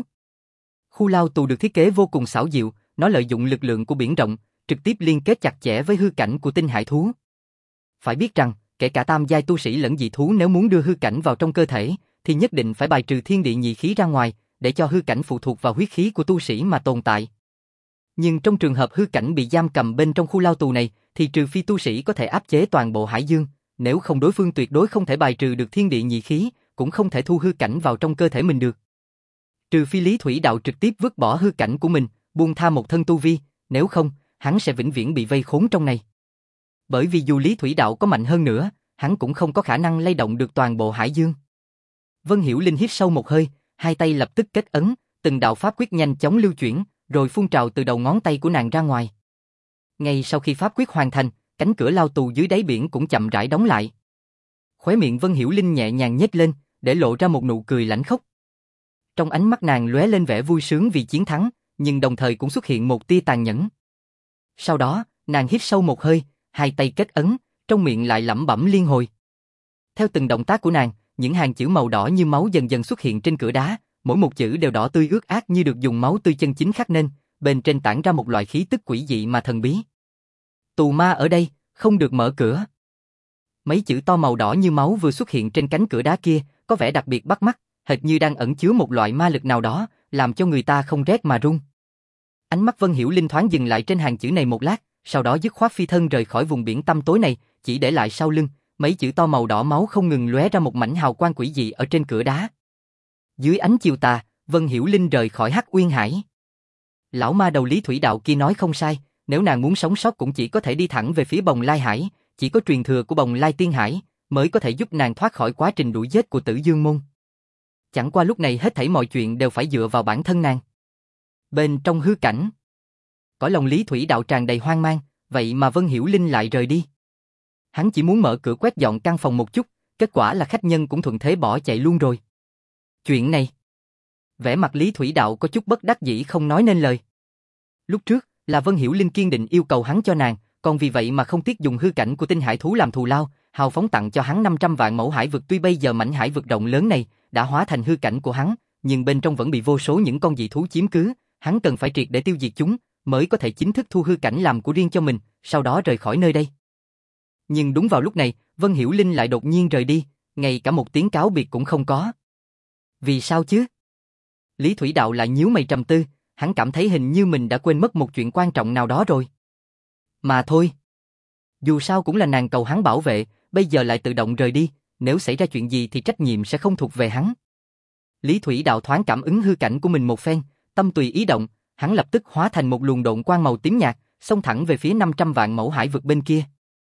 Khu lao tù được thiết kế vô cùng xảo diệu, nó lợi dụng lực lượng của biển rộng, trực tiếp liên kết chặt chẽ với hư cảnh của tinh hải thú. Phải biết rằng, kể cả tam giai tu sĩ lẫn dị thú nếu muốn đưa hư cảnh vào trong cơ thể, thì nhất định phải bài trừ thiên địa nhị khí ra ngoài, để cho hư cảnh phụ thuộc vào huyết khí của tu sĩ mà tồn tại. Nhưng trong trường hợp hư cảnh bị giam cầm bên trong khu lao tù này, thì trừ phi tu sĩ có thể áp chế toàn bộ hải dương, nếu không đối phương tuyệt đối không thể bài trừ được thiên địa nhị khí, cũng không thể thu hư cảnh vào trong cơ thể mình được. Trừ phi Lý Thủy Đạo trực tiếp vứt bỏ hư cảnh của mình, buông tha một thân tu vi, nếu không, hắn sẽ vĩnh viễn bị vây khốn trong này. Bởi vì dù Lý Thủy Đạo có mạnh hơn nữa, hắn cũng không có khả năng lay động được toàn bộ hải dương. Vân Hiểu Linh hít sâu một hơi, hai tay lập tức kết ấn, từng đạo pháp quyết nhanh chóng lưu chuyển, rồi phun trào từ đầu ngón tay của nàng ra ngoài. Ngay sau khi pháp quyết hoàn thành, cánh cửa lao tù dưới đáy biển cũng chậm rãi đóng lại. Khóe miệng Vân Hiểu Linh nhẹ nhàng nhếch lên, để lộ ra một nụ cười lãnh khốc. Trong ánh mắt nàng lóe lên vẻ vui sướng vì chiến thắng, nhưng đồng thời cũng xuất hiện một tia tàn nhẫn. Sau đó, nàng hít sâu một hơi, hai tay kết ấn, trong miệng lại lẩm bẩm liên hồi. Theo từng động tác của nàng, những hàng chữ màu đỏ như máu dần dần xuất hiện trên cửa đá, mỗi một chữ đều đỏ tươi ướt át như được dùng máu tươi chân chính khắc nên, bên trên tản ra một loại khí tức quỷ dị mà thần bí. Tù ma ở đây, không được mở cửa. Mấy chữ to màu đỏ như máu vừa xuất hiện trên cánh cửa đá kia, có vẻ đặc biệt bắt mắt, hệt như đang ẩn chứa một loại ma lực nào đó, làm cho người ta không rét mà run. Ánh mắt Vân Hiểu Linh thoáng dừng lại trên hàng chữ này một lát, sau đó dứt khoát phi thân rời khỏi vùng biển tăm tối này, chỉ để lại sau lưng, mấy chữ to màu đỏ máu không ngừng lóe ra một mảnh hào quang quỷ dị ở trên cửa đá. Dưới ánh chiều tà, Vân Hiểu Linh rời khỏi Hắc Uyên Hải. Lão ma đầu Lý Thủy Đạo kia nói không sai, nếu nàng muốn sống sót cũng chỉ có thể đi thẳng về phía Bồng Lai Hải, chỉ có truyền thừa của Bồng Lai Tiên Hải mới có thể giúp nàng thoát khỏi quá trình đuổi giết của Tử Dương Môn. Chẳng qua lúc này hết thảy mọi chuyện đều phải dựa vào bản thân nàng. Bên trong hư cảnh, cõi lòng Lý Thủy Đạo tràn đầy hoang mang, vậy mà Vân Hiểu Linh lại rời đi. Hắn chỉ muốn mở cửa quét dọn căn phòng một chút, kết quả là khách nhân cũng thuận thế bỏ chạy luôn rồi. Chuyện này, vẻ mặt Lý Thủy Đạo có chút bất đắc dĩ không nói nên lời. Lúc trước là Vân Hiểu Linh kiên định yêu cầu hắn cho nàng, còn vì vậy mà không tiếc dùng hư cảnh của tinh hải thú làm thù lao, hào phóng tặng cho hắn năm trăm vạn mẫu hải vực. Tuy bây giờ mảnh hải vực rộng lớn này đã hóa thành hư cảnh của hắn, nhưng bên trong vẫn bị vô số những con dị thú chiếm cứ, hắn cần phải triệt để tiêu diệt chúng, mới có thể chính thức thu hư cảnh làm của riêng cho mình, sau đó rời khỏi nơi đây. Nhưng đúng vào lúc này, Vân Hiểu Linh lại đột nhiên rời đi, ngay cả một tiếng cáo biệt cũng không có. Vì sao chứ? Lý Thủy Đạo lại nhíu mày trầm tư, hắn cảm thấy hình như mình đã quên mất một chuyện quan trọng nào đó rồi. Mà thôi. Dù sao cũng là nàng cầu hắn bảo vệ, bây giờ lại tự động rời đi, nếu xảy ra chuyện gì thì trách nhiệm sẽ không thuộc về hắn. Lý Thủy Đạo thoáng cảm ứng hư cảnh của mình một phen, tâm tùy ý động, hắn lập tức hóa thành một luồng độn quang màu tím nhạt, xông thẳng về phía năm trăm vạn mẫu hải vực bên kia.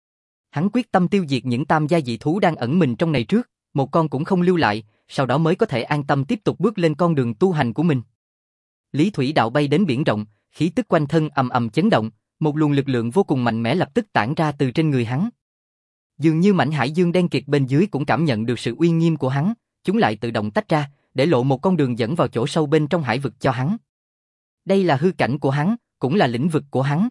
Hắn quyết tâm tiêu diệt những tam gia dị thú đang ẩn mình trong này trước, một con cũng không lưu lại, sau đó mới có thể an tâm tiếp tục bước lên con đường tu hành của mình. Lý Thủy Đạo bay đến biển rộng, khí tức quanh thân ầm ầm chấn động, một luồng lực lượng vô cùng mạnh mẽ lập tức tản ra từ trên người hắn. Dường như mảnh hải dương đen kịt bên dưới cũng cảm nhận được sự uy nghiêm của hắn, chúng lại tự động tách ra, để lộ một con đường dẫn vào chỗ sâu bên trong hải vực cho hắn. Đây là hư cảnh của hắn, cũng là lĩnh vực của hắn.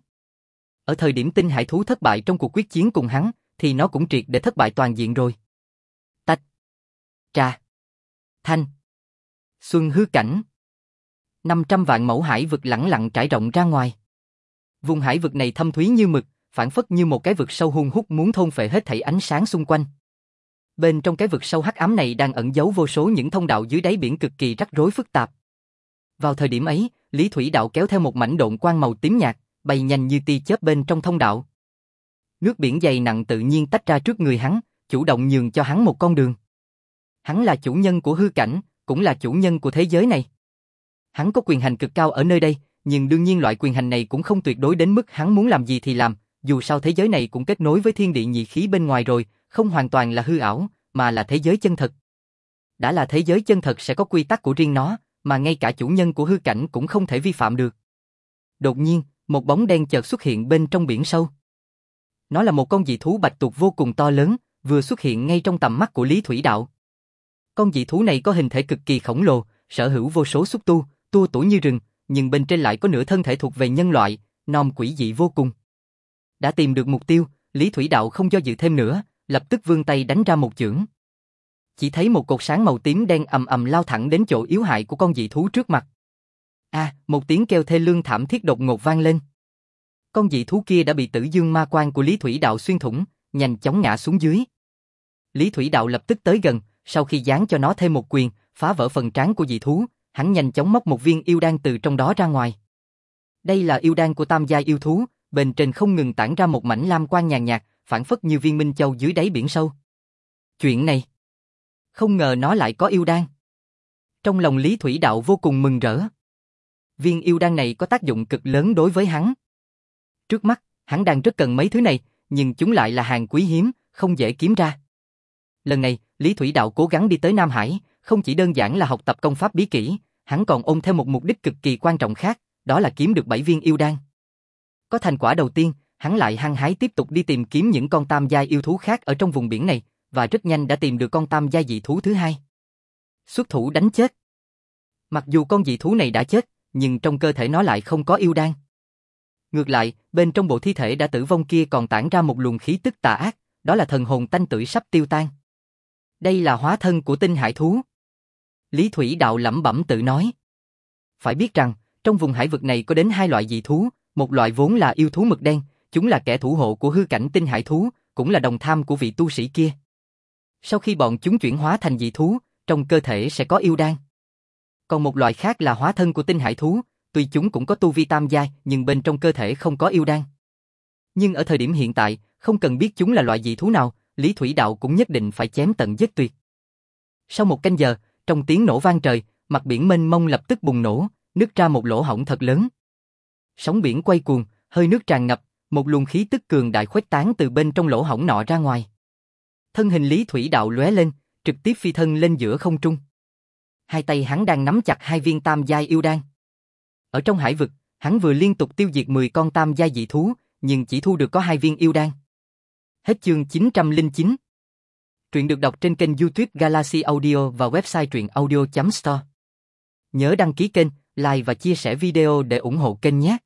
Ở thời điểm tinh hải thú thất bại trong cuộc quyết chiến cùng hắn, thì nó cũng triệt để thất bại toàn diện rồi. Tách. Trà. Thanh. Xuân hư cảnh. năm trăm vạn mẫu hải vực lẳng lặng trải rộng ra ngoài. Vùng hải vực này thâm thúy như mực, phản phất như một cái vực sâu hun hút muốn thôn phệ hết thảy ánh sáng xung quanh. Bên trong cái vực sâu hắc ám này đang ẩn giấu vô số những thông đạo dưới đáy biển cực kỳ rắc rối phức tạp. Vào thời điểm ấy, Lý Thủy Đạo kéo theo một mảnh độn quang màu tím nhạt, bay nhanh như tia chớp bên trong thông đạo. Nước biển dày nặng tự nhiên tách ra trước người hắn, chủ động nhường cho hắn một con đường. Hắn là chủ nhân của hư cảnh, cũng là chủ nhân của thế giới này. Hắn có quyền hành cực cao ở nơi đây, nhưng đương nhiên loại quyền hành này cũng không tuyệt đối đến mức hắn muốn làm gì thì làm, dù sao thế giới này cũng kết nối với thiên địa nhị khí bên ngoài rồi, không hoàn toàn là hư ảo, mà là thế giới chân thật. Đã là thế giới chân thật sẽ có quy tắc của riêng nó, mà ngay cả chủ nhân của hư cảnh cũng không thể vi phạm được. Đột nhiên, một bóng đen chợt xuất hiện bên trong biển sâu. Nó là một con dị thú bạch tuộc vô cùng to lớn, vừa xuất hiện ngay trong tầm mắt của Lý Thủy Đạo. Con dị thú này có hình thể cực kỳ khổng lồ, sở hữu vô số xúc tu, tua tủa như rừng, nhưng bên trên lại có nửa thân thể thuộc về nhân loại, non quỷ dị vô cùng. Đã tìm được mục tiêu, Lý Thủy Đạo không do dự thêm nữa, lập tức vươn tay đánh ra một chưởng. Chỉ thấy một cột sáng màu tím đen ầm ầm lao thẳng đến chỗ yếu hại của con dị thú trước mặt. A, à, một tiếng kêu thê lương thảm thiết đột ngột vang lên. Con dị thú kia đã bị Tử Dương ma quan của Lý Thủy Đạo xuyên thủng, nhanh chóng ngã xuống dưới. Lý Thủy Đạo lập tức tới gần, sau khi giáng cho nó thêm một quyền, phá vỡ phần trán của dị thú, hắn nhanh chóng móc một viên yêu đan từ trong đó ra ngoài. Đây là yêu đan của tam giai yêu thú, bên trên không ngừng tản ra một mảnh lam quang nhàn nhạt, phản phất như viên minh châu dưới đáy biển sâu. Chuyện này, không ngờ nó lại có yêu đan. Trong lòng Lý Thủy Đạo vô cùng mừng rỡ. Viên yêu đan này có tác dụng cực lớn đối với hắn. Trước mắt, hắn đang rất cần mấy thứ này, nhưng chúng lại là hàng quý hiếm, không dễ kiếm ra. Lần này, Lý Thủy Đạo cố gắng đi tới Nam Hải, không chỉ đơn giản là học tập công pháp bí kỹ, hắn còn ôm theo một mục đích cực kỳ quan trọng khác, đó là kiếm được bảy viên yêu đan. Có thành quả đầu tiên, hắn lại hăng hái tiếp tục đi tìm kiếm những con tam giai yêu thú khác ở trong vùng biển này, và rất nhanh đã tìm được con tam giai dị thú thứ hai. Xuất thủ đánh chết. Mặc dù con dị thú này đã chết, nhưng trong cơ thể nó lại không có yêu đan. Ngược lại, bên trong bộ thi thể đã tử vong kia còn tản ra một luồng khí tức tà ác, đó là thần hồn tanh tưởi sắp tiêu tan. Đây là hóa thân của tinh hải thú. Lý Thủy Đạo lẩm bẩm tự nói. Phải biết rằng, trong vùng hải vực này có đến hai loại dị thú, một loại vốn là yêu thú mực đen, chúng là kẻ thủ hộ của hư cảnh tinh hải thú, cũng là đồng tham của vị tu sĩ kia. Sau khi bọn chúng chuyển hóa thành dị thú, trong cơ thể sẽ có yêu đan. Còn một loại khác là hóa thân của tinh hải thú, tuy chúng cũng có tu vi tam giai, nhưng bên trong cơ thể không có yêu đan. Nhưng ở thời điểm hiện tại, không cần biết chúng là loại dị thú nào, Lý Thủy Đạo cũng nhất định phải chém tận giết tuyệt. Sau một canh giờ, trong tiếng nổ vang trời, mặt biển mênh mông lập tức bùng nổ, nứt ra một lỗ hổng thật lớn. Sóng biển quay cuồng, hơi nước tràn ngập, một luồng khí tức cường đại khuếch tán từ bên trong lỗ hổng nọ ra ngoài. Thân hình Lý Thủy Đạo lóe lên, trực tiếp phi thân lên giữa không trung. Hai tay hắn đang nắm chặt hai viên tam giai yêu đan. Ở trong hải vực, hắn vừa liên tục tiêu diệt mười con tam giai dị thú, nhưng chỉ thu được có hai viên yêu đan. Hết chương chín trăm lẻ chín. Truyện được đọc trên kênh YouTube Galaxy Audio và website truyện audio chấm store. Nhớ đăng ký kênh, like và chia sẻ video để ủng hộ kênh nhé.